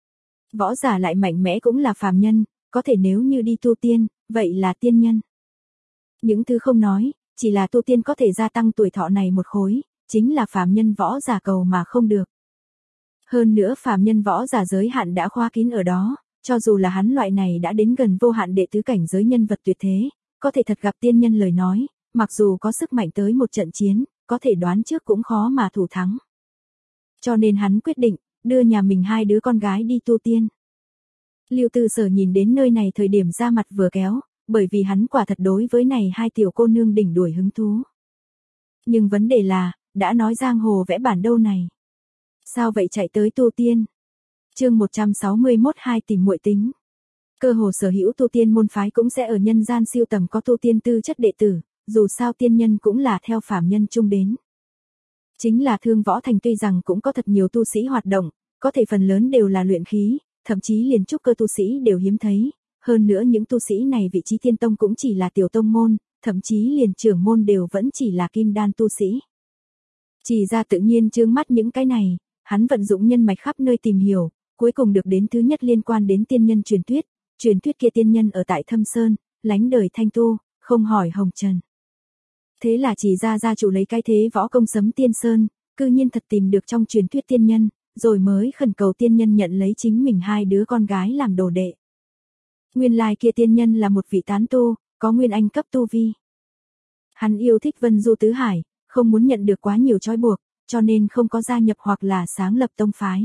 Võ giả lại mạnh mẽ cũng là phàm nhân, có thể nếu như đi tu tiên, vậy là tiên nhân. Những thứ không nói, chỉ là tu tiên có thể gia tăng tuổi thọ này một khối, chính là phàm nhân võ giả cầu mà không được. Hơn nữa phàm nhân võ giả giới hạn đã khóa kín ở đó, cho dù là hắn loại này đã đến gần vô hạn đệ tứ cảnh giới nhân vật tuyệt thế, có thể thật gặp tiên nhân lời nói, mặc dù có sức mạnh tới một trận chiến, có thể đoán trước cũng khó mà thủ thắng. Cho nên hắn quyết định, đưa nhà mình hai đứa con gái đi tu tiên. Lưu Tư Sở nhìn đến nơi này thời điểm ra mặt vừa kéo, bởi vì hắn quả thật đối với này hai tiểu cô nương đỉnh đuổi hứng thú. Nhưng vấn đề là, đã nói giang hồ vẽ bản đâu này. Sao vậy chạy tới tu tiên? Chương một trăm sáu mươi mốt hai tìm muội tính. Cơ hồ sở hữu tu tiên môn phái cũng sẽ ở nhân gian siêu tầm có tu tiên tư chất đệ tử, dù sao tiên nhân cũng là theo phàm nhân chung đến. Chính là Thương Võ Thành tuy rằng cũng có thật nhiều tu sĩ hoạt động, có thể phần lớn đều là luyện khí, thậm chí liền trúc cơ tu sĩ đều hiếm thấy, hơn nữa những tu sĩ này vị trí tiên tông cũng chỉ là tiểu tông môn, thậm chí liền trưởng môn đều vẫn chỉ là kim đan tu sĩ. Chỉ ra tự nhiên chướng mắt những cái này, hắn vận dụng nhân mạch khắp nơi tìm hiểu, cuối cùng được đến thứ nhất liên quan đến tiên nhân truyền thuyết, truyền thuyết kia tiên nhân ở tại Thâm Sơn, lánh đời thanh tu, không hỏi hồng trần. Thế là chỉ ra gia chủ lấy cái thế võ công sấm tiên sơn, cư nhiên thật tìm được trong truyền thuyết tiên nhân, rồi mới khẩn cầu tiên nhân nhận lấy chính mình hai đứa con gái làm đồ đệ. Nguyên lai kia tiên nhân là một vị tán tu, có nguyên anh cấp tu vi. Hắn yêu thích Vân Du Tứ Hải, không muốn nhận được quá nhiều trói buộc, cho nên không có gia nhập hoặc là sáng lập tông phái.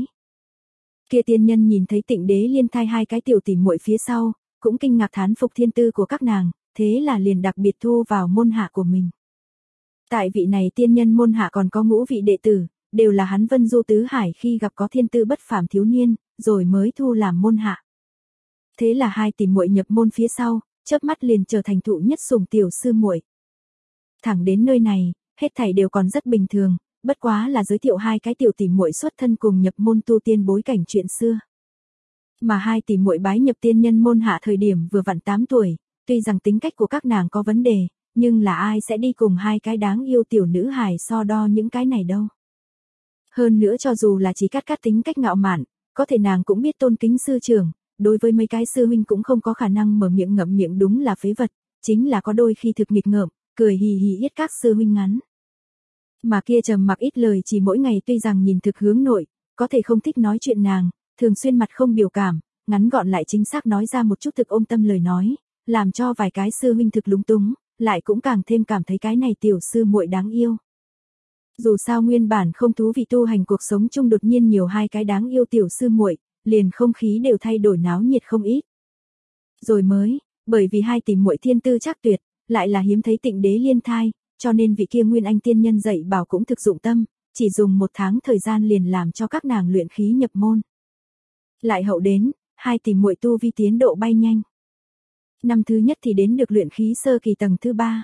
Kia tiên nhân nhìn thấy Tịnh Đế Liên thai hai cái tiểu tỷ muội phía sau, cũng kinh ngạc thán phục thiên tư của các nàng, thế là liền đặc biệt thu vào môn hạ của mình. Tại vị này tiên nhân môn hạ còn có ngũ vị đệ tử, đều là hắn Vân Du Tứ Hải khi gặp có thiên tư bất phàm thiếu niên, rồi mới thu làm môn hạ. Thế là hai tỷ muội nhập môn phía sau, chớp mắt liền trở thành thụ nhất sủng tiểu sư muội. Thẳng đến nơi này, hết thảy đều còn rất bình thường, bất quá là giới thiệu hai cái tiểu tỷ muội xuất thân cùng nhập môn tu tiên bối cảnh chuyện xưa. Mà hai tỷ muội bái nhập tiên nhân môn hạ thời điểm vừa vặn tám tuổi, tuy rằng tính cách của các nàng có vấn đề, nhưng là ai sẽ đi cùng hai cái đáng yêu tiểu nữ hài so đo những cái này đâu. Hơn nữa cho dù là chỉ cắt cắt tính cách ngạo mạn, có thể nàng cũng biết tôn kính sư trưởng, đối với mấy cái sư huynh cũng không có khả năng mở miệng ngậm miệng đúng là phế vật, chính là có đôi khi thực nghịch ngợm, cười hì hì yết các sư huynh ngắn. Mà kia trầm mặc ít lời chỉ mỗi ngày tuy rằng nhìn thực hướng nội, có thể không thích nói chuyện nàng, thường xuyên mặt không biểu cảm, ngắn gọn lại chính xác nói ra một chút thực ôm tâm lời nói, làm cho vài cái sư huynh thực lúng túng, lại cũng càng thêm cảm thấy cái này tiểu sư muội đáng yêu. Dù sao nguyên bản không thú vị tu hành cuộc sống chung đột nhiên nhiều hai cái đáng yêu tiểu sư muội, liền không khí đều thay đổi náo nhiệt không ít. Rồi mới, bởi vì hai tỷ muội thiên tư chắc tuyệt, lại là hiếm thấy Tịnh Đế Liên thai, cho nên vị kia nguyên anh tiên nhân dạy bảo cũng thực dụng tâm, chỉ dùng một tháng thời gian liền làm cho các nàng luyện khí nhập môn. Lại hậu đến, hai tỷ muội tu vi tiến độ bay nhanh. Năm thứ nhất thì đến được luyện khí sơ kỳ tầng thứ ba.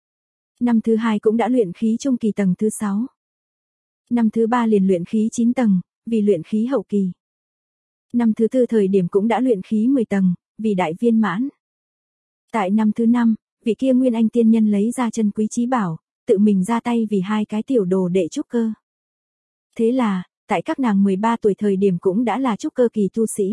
Năm thứ hai cũng đã luyện khí trung kỳ tầng thứ sáu. Năm thứ ba liền luyện khí chín tầng, vì luyện khí hậu kỳ. Năm thứ tư thời điểm cũng đã luyện khí mười tầng, vì đại viên mãn. Tại năm thứ năm, vị kia nguyên anh tiên nhân lấy ra chân quý chí bảo, tự mình ra tay vì hai cái tiểu đồ đệ trúc cơ. Thế là, tại các nàng mười ba tuổi thời điểm cũng đã là trúc cơ kỳ tu sĩ.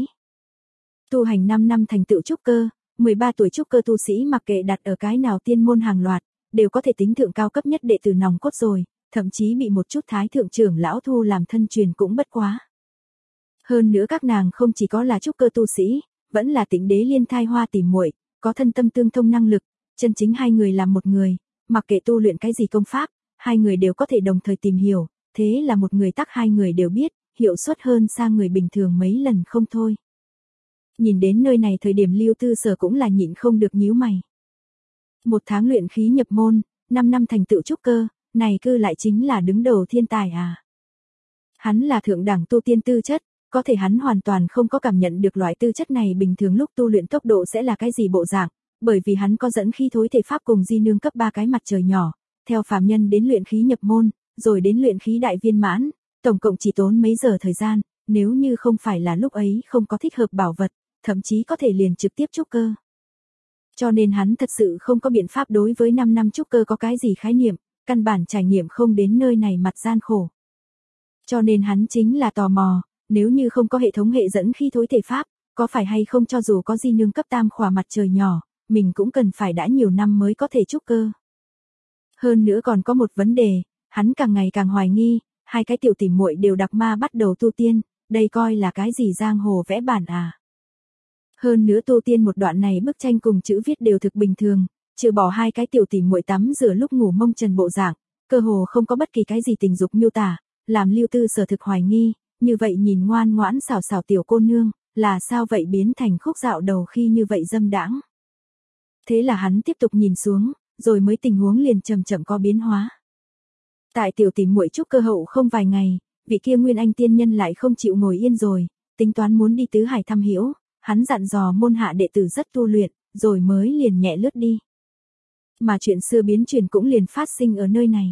Tu hành năm năm thành tựu trúc cơ, mười ba tuổi trúc cơ tu sĩ mặc kệ đặt ở cái nào tiên môn hàng loạt, đều có thể tính thượng cao cấp nhất đệ tử nòng cốt rồi, thậm chí bị một chút thái thượng trưởng lão thu làm thân truyền cũng bất quá. Hơn nữa các nàng không chỉ có là trúc cơ tu sĩ, vẫn là Tịnh Đế Liên thai hoa tỷ muội, có thân tâm tương thông năng lực, chân chính hai người làm một người, mặc kệ tu luyện cái gì công pháp, hai người đều có thể đồng thời tìm hiểu, thế là một người tắc hai người đều biết, hiệu suất hơn xa người bình thường mấy lần không thôi. Nhìn đến nơi này thời điểm Lưu Tư Sở cũng là nhịn không được nhíu mày. Một tháng luyện khí nhập môn, năm năm thành tựu trúc cơ, này cư lại chính là đứng đầu thiên tài à. Hắn là thượng đẳng tu tiên tư chất, có thể hắn hoàn toàn không có cảm nhận được loại tư chất này bình thường lúc tu luyện tốc độ sẽ là cái gì bộ dạng, bởi vì hắn có dẫn khí thối thể pháp cùng di nương cấp ba cái mặt trời nhỏ, theo phàm nhân đến luyện khí nhập môn, rồi đến luyện khí đại viên mãn, tổng cộng chỉ tốn mấy giờ thời gian, nếu như không phải là lúc ấy không có thích hợp bảo vật, thậm chí có thể liền trực tiếp trúc cơ. Cho nên hắn thật sự không có biện pháp đối với năm năm trúc cơ có cái gì khái niệm, căn bản trải nghiệm không đến nơi này mặt gian khổ. Cho nên hắn chính là tò mò, nếu như không có hệ thống hệ dẫn khí thối thể pháp, có phải hay không cho dù có di nương cấp tam khỏa mặt trời nhỏ, mình cũng cần phải đã nhiều năm mới có thể trúc cơ. Hơn nữa còn có một vấn đề, hắn càng ngày càng hoài nghi, hai cái tiểu tỉ muội đều đặc ma bắt đầu tu tiên, đây coi là cái gì giang hồ vẽ bản à. Hơn nữa tu tiên một đoạn này bức tranh cùng chữ viết đều thực bình thường, trừ bỏ hai cái tiểu tỉ muội tắm rửa lúc ngủ mông trần bộ dạng, cơ hồ không có bất kỳ cái gì tình dục miêu tả, làm Lưu Tư Sở thực hoài nghi, như vậy nhìn ngoan ngoãn xảo xảo tiểu cô nương, là sao vậy biến thành khúc dạo đầu khi như vậy dâm đãng. Thế là hắn tiếp tục nhìn xuống, rồi mới tình huống liền chậm chậm có biến hóa. Tại tiểu tỷ muội trúc cơ hậu không vài ngày, vị kia Nguyên Anh tiên nhân lại không chịu ngồi yên rồi, tính toán muốn đi tứ hải thăm hiểu, hắn dặn dò môn hạ đệ tử rất tu luyện, rồi mới liền nhẹ lướt đi. Mà chuyện xưa biến chuyển cũng liền phát sinh ở nơi này.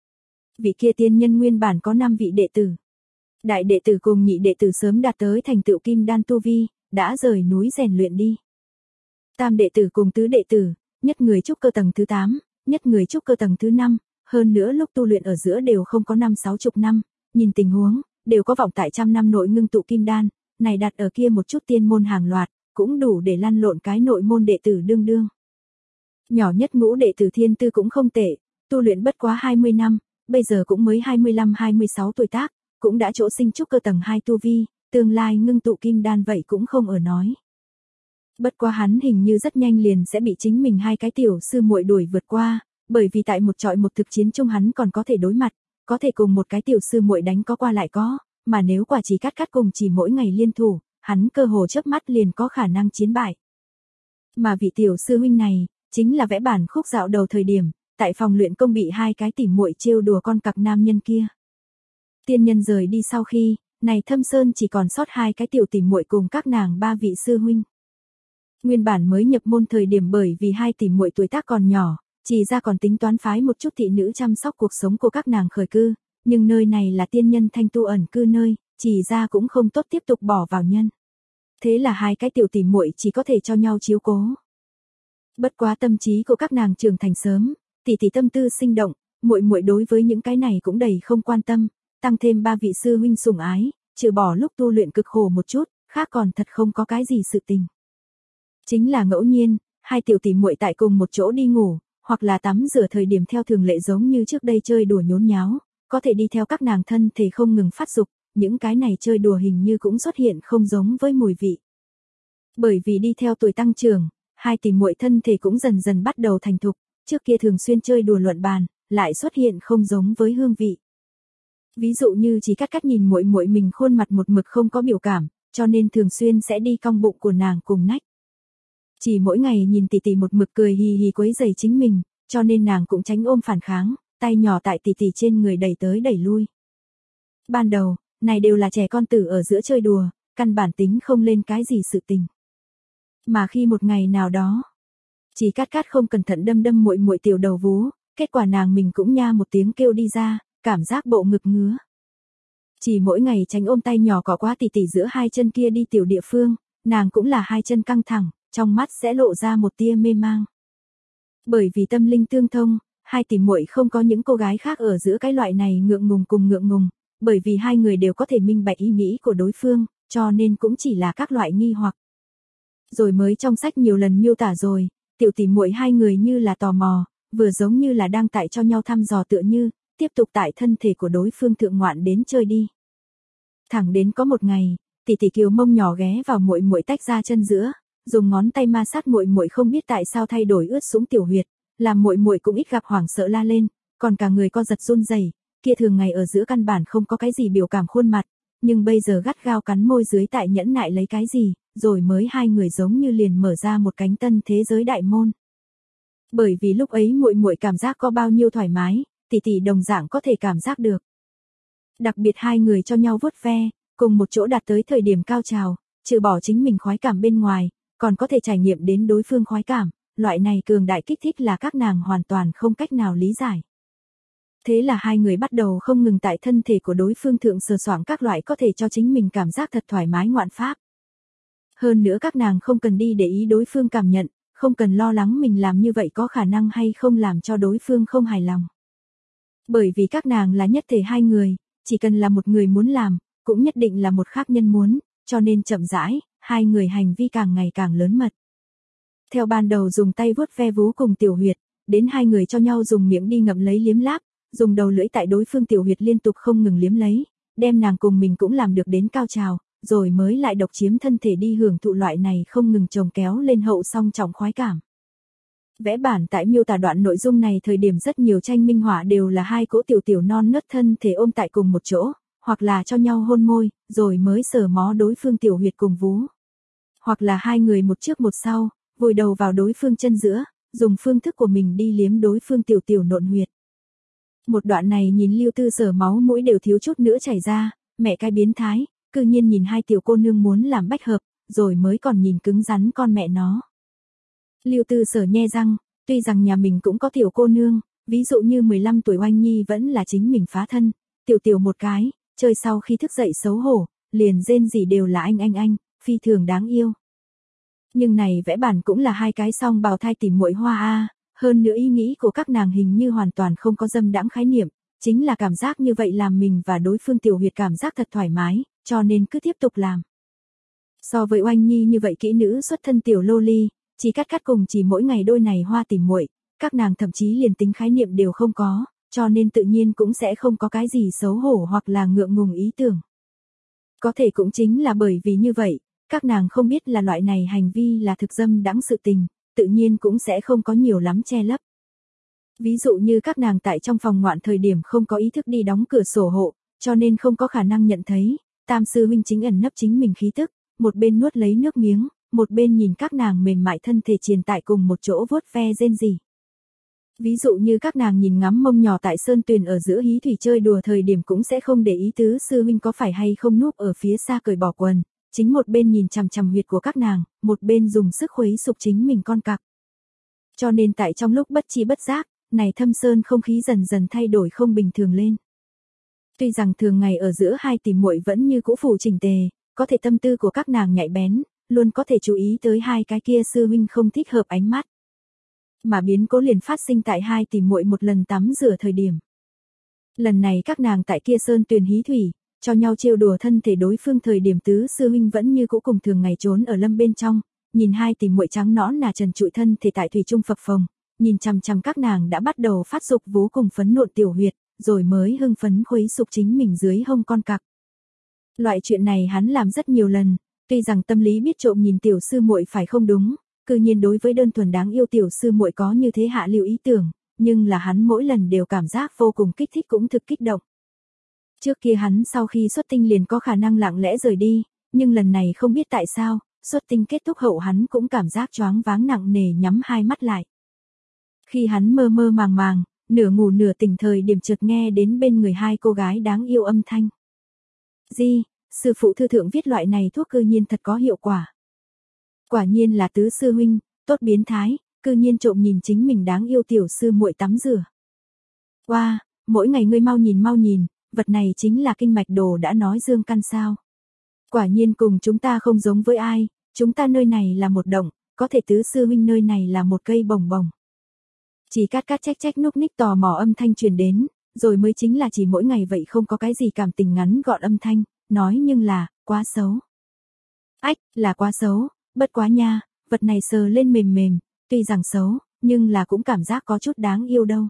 Vị kia tiên nhân nguyên bản có năm vị đệ tử. Đại đệ tử cùng nhị đệ tử sớm đạt tới thành tựu kim đan tu vi, đã rời núi rèn luyện đi. Tam đệ tử cùng tứ đệ tử, nhất người trúc cơ tầng thứ tám, nhất người trúc cơ tầng thứ năm, hơn nữa lúc tu luyện ở giữa đều không có năm sáu chục năm, nhìn tình huống, đều có vọng tại trăm năm nội ngưng tụ kim đan, này đặt ở kia một chút tiên môn hàng loạt, cũng đủ để lăn lộn cái nội môn đệ tử đương đương. Nhỏ nhất ngũ đệ tử Thiên Tư cũng không tệ, tu luyện bất quá hai mươi năm, bây giờ cũng mới hai mươi lăm hai mươi sáu tuổi tác, cũng đã chỗ sinh trúc cơ tầng hai tu vi, tương lai ngưng tụ kim đan vậy cũng không ở nói. Bất quá hắn hình như rất nhanh liền sẽ bị chính mình hai cái tiểu sư muội đuổi vượt qua, bởi vì tại một trọi một thực chiến chung hắn còn có thể đối mặt, có thể cùng một cái tiểu sư muội đánh có qua lại có, mà nếu quả chỉ cắt cắt cùng chỉ mỗi ngày liên thủ, hắn cơ hồ chớp mắt liền có khả năng chiến bại. Mà vị tiểu sư huynh này, chính là vẽ bản khúc dạo đầu thời điểm, tại phòng luyện công bị hai cái tỉ muội trêu đùa con cặc nam nhân kia. Tiên nhân rời đi sau khi, này Thâm Sơn chỉ còn sót hai cái tiểu tỉ muội cùng các nàng ba vị sư huynh. Nguyên bản mới nhập môn thời điểm bởi vì hai tỉ muội tuổi tác còn nhỏ, chỉ ra còn tính toán phái một chút thị nữ chăm sóc cuộc sống của các nàng khởi cư, nhưng nơi này là tiên nhân thanh tu ẩn cư nơi, chỉ ra cũng không tốt tiếp tục bỏ vào nhân. Thế là hai cái tiểu tỉ muội chỉ có thể cho nhau chiếu cố. Bất quá tâm trí của các nàng trưởng thành sớm, tỷ tỷ tâm tư sinh động, muội muội đối với những cái này cũng đầy không quan tâm, tăng thêm ba vị sư huynh sủng ái, trừ bỏ lúc tu luyện cực khổ một chút, khác còn thật không có cái gì sự tình. Chính là ngẫu nhiên, hai tiểu tỷ muội tại cùng một chỗ đi ngủ, hoặc là tắm rửa thời điểm theo thường lệ giống như trước đây chơi đùa nhốn nháo, có thể đi theo các nàng thân thể không ngừng phát dục, những cái này chơi đùa hình như cũng xuất hiện không giống với mùi vị. Bởi vì đi theo tuổi tăng trưởng, hai tỷ muội thân thể cũng dần dần bắt đầu thành thục, trước kia thường xuyên chơi đùa luận bàn, lại xuất hiện không giống với hương vị. Ví dụ như chỉ cắt cắt nhìn muội muội mình khuôn mặt một mực không có biểu cảm, cho nên thường xuyên sẽ đi cong bụng của nàng cùng nách. Chỉ mỗi ngày nhìn tỷ tỷ một mực cười hì hì quấy rầy chính mình, cho nên nàng cũng tránh ôm phản kháng, tay nhỏ tại tỷ tỷ trên người đẩy tới đẩy lui. Ban đầu, này đều là trẻ con tử ở giữa chơi đùa, căn bản tính không lên cái gì sự tình. Mà khi một ngày nào đó, chỉ cắt cắt không cẩn thận đâm đâm muội muội tiểu đầu vú, kết quả nàng mình cũng nha một tiếng kêu đi ra, cảm giác bộ ngực ngứa. Chỉ mỗi ngày tránh ôm tay nhỏ cọ quá tỷ tỷ giữa hai chân kia đi tiểu địa phương, nàng cũng là hai chân căng thẳng, trong mắt sẽ lộ ra một tia mê mang. Bởi vì tâm linh tương thông, hai tỷ muội không có những cô gái khác ở giữa cái loại này ngượng ngùng cùng ngượng ngùng, bởi vì hai người đều có thể minh bạch ý nghĩ của đối phương, cho nên cũng chỉ là các loại nghi hoặc. Rồi mới trong sách nhiều lần miêu tả rồi, tiểu tỷ muội hai người như là tò mò, vừa giống như là đang tại cho nhau thăm dò tựa như, tiếp tục tại thân thể của đối phương thượng ngoạn đến chơi đi. Thẳng đến có một ngày, tỷ tỷ kiều mông nhỏ ghé vào muội muội tách ra chân giữa, dùng ngón tay ma sát muội muội không biết tại sao thay đổi ướt sũng tiểu huyệt, làm muội muội cũng ít gặp hoảng sợ la lên, còn cả người co giật run rẩy, kia thường ngày ở giữa căn bản không có cái gì biểu cảm khuôn mặt, nhưng bây giờ gắt gao cắn môi dưới tại nhẫn nại lấy cái gì, rồi mới hai người giống như liền mở ra một cánh tân thế giới đại môn. Bởi vì lúc ấy muội muội cảm giác có bao nhiêu thoải mái, tỷ tỷ đồng dạng có thể cảm giác được. Đặc biệt hai người cho nhau vuốt ve, cùng một chỗ đạt tới thời điểm cao trào, trừ bỏ chính mình khoái cảm bên ngoài, còn có thể trải nghiệm đến đối phương khoái cảm, loại này cường đại kích thích là các nàng hoàn toàn không cách nào lý giải. Thế là hai người bắt đầu không ngừng tại thân thể của đối phương thượng sờ soạng các loại có thể cho chính mình cảm giác thật thoải mái ngoạn pháp. Hơn nữa các nàng không cần đi để ý đối phương cảm nhận, không cần lo lắng mình làm như vậy có khả năng hay không làm cho đối phương không hài lòng. Bởi vì các nàng là nhất thể hai người, chỉ cần là một người muốn làm, cũng nhất định là một khác nhân muốn, cho nên chậm rãi, hai người hành vi càng ngày càng lớn mật. Theo ban đầu dùng tay vuốt ve vú cùng tiểu huyệt, đến hai người cho nhau dùng miệng đi ngậm lấy liếm láp, dùng đầu lưỡi tại đối phương tiểu huyệt liên tục không ngừng liếm lấy, đem nàng cùng mình cũng làm được đến cao trào, rồi mới lại độc chiếm thân thể đi hưởng thụ loại này không ngừng chồng kéo lên hậu song trọng khoái cảm. Vẽ bản tại miêu tả đoạn nội dung này thời điểm rất nhiều tranh minh họa đều là hai cỗ tiểu tiểu non nớt thân thể ôm tại cùng một chỗ, hoặc là cho nhau hôn môi, rồi mới sờ mó đối phương tiểu huyệt cùng vú. Hoặc là hai người một trước một sau, vùi đầu vào đối phương chân giữa, dùng phương thức của mình đi liếm đối phương tiểu tiểu nộn huyệt. Một đoạn này nhìn Lưu Tư Sở máu mũi đều thiếu chút nữa chảy ra, mẹ cái biến thái, cư nhiên nhìn hai tiểu cô nương muốn làm bách hợp, rồi mới còn nhìn cứng rắn con mẹ nó. Lưu Tư Sở nhe răng, tuy rằng nhà mình cũng có tiểu cô nương, ví dụ như mười lăm tuổi Oanh Nhi vẫn là chính mình phá thân, tiểu tiểu một cái, chơi sau khi thức dậy xấu hổ, liền rên gì đều là anh anh anh, phi thường đáng yêu. Nhưng này vẽ bản cũng là hai cái song bào thai tỉ muội hoa a, hơn nữa ý nghĩ của các nàng hình như hoàn toàn không có dâm đãng khái niệm, chính là cảm giác như vậy làm mình và đối phương tiểu huyệt cảm giác thật thoải mái, cho nên cứ tiếp tục làm. So với Oanh Nhi như vậy kỹ nữ xuất thân tiểu lô ly, chỉ cắt cắt cùng chỉ mỗi ngày đôi này hoa tỉ muội, các nàng thậm chí liền tính khái niệm đều không có, cho nên tự nhiên cũng sẽ không có cái gì xấu hổ hoặc là ngượng ngùng ý tưởng. Có thể cũng chính là bởi vì như vậy, các nàng không biết là loại này hành vi là thực dâm đãng sự tình, tự nhiên cũng sẽ không có nhiều lắm che lấp. Ví dụ như các nàng tại trong phòng ngoạn thời điểm không có ý thức đi đóng cửa sổ hộ, cho nên không có khả năng nhận thấy, tam sư huynh chính ẩn nấp chính mình khí tức, một bên nuốt lấy nước miếng, một bên nhìn các nàng mềm mại thân thể triền tại cùng một chỗ vuốt ve rên rỉ. Ví dụ như các nàng nhìn ngắm mông nhỏ tại sơn tuyền ở giữa hí thủy chơi đùa thời điểm cũng sẽ không để ý tứ sư huynh có phải hay không núp ở phía xa cởi bỏ quần, chính một bên nhìn chằm chằm huyệt của các nàng, một bên dùng sức khuấy sục chính mình con cặc. Cho nên tại trong lúc bất chi bất giác, này thâm sơn không khí dần dần thay đổi không bình thường lên. Tuy rằng thường ngày ở giữa hai tỷ muội vẫn như cũ phủ chỉnh tề, có thể tâm tư của các nàng nhạy bén, luôn có thể chú ý tới hai cái kia sư huynh không thích hợp ánh mắt. Mà biến cố liền phát sinh tại hai tỷ muội một lần tắm rửa thời điểm. Lần này các nàng tại kia sơn tuyền hí thủy, cho nhau trêu đùa thân thể đối phương thời điểm tứ sư huynh vẫn như cũ cùng thường ngày trốn ở lâm bên trong, nhìn hai tỷ muội trắng nõn nà trần trụi thân thể tại thủy trung phập phồng, nhìn chằm chằm các nàng đã bắt đầu phát dục vú cùng phấn nộn tiểu huyệt, rồi mới hưng phấn khuấy sục chính mình dưới hông con cặc. Loại chuyện này hắn làm rất nhiều lần, tuy rằng tâm lý biết trộm nhìn tiểu sư muội phải không đúng, cư nhiên đối với đơn thuần đáng yêu tiểu sư muội có như thế hạ lưu ý tưởng, nhưng là hắn mỗi lần đều cảm giác vô cùng kích thích cũng thực kích động. Trước kia hắn sau khi xuất tinh liền có khả năng lặng lẽ rời đi, nhưng lần này không biết tại sao, xuất tinh kết thúc hậu hắn cũng cảm giác choáng váng nặng nề nhắm hai mắt lại. Khi hắn mơ mơ màng màng, nửa ngủ nửa tỉnh thời điểm chợt nghe đến bên người hai cô gái đáng yêu âm thanh. Di, sư phụ thư thượng viết loại này thuốc cư nhiên thật có hiệu quả. Quả nhiên là tứ sư huynh, tốt biến thái, cư nhiên trộm nhìn chính mình đáng yêu tiểu sư muội tắm rửa. Wow, mỗi ngày ngươi mau nhìn mau nhìn, vật này chính là kinh mạch đồ đã nói dương căn sao. Quả nhiên cùng chúng ta không giống với ai, chúng ta nơi này là một động, có thể tứ sư huynh nơi này là một cây bồng bồng. Chỉ cát cát trách trách núc ních tò mò âm thanh truyền đến, rồi mới chính là chỉ mỗi ngày vậy không có cái gì cảm tình ngắn gọn âm thanh, nói nhưng là, quá xấu. Ách, là quá xấu, bất quá nha, vật này sờ lên mềm mềm, tuy rằng xấu, nhưng là cũng cảm giác có chút đáng yêu đâu.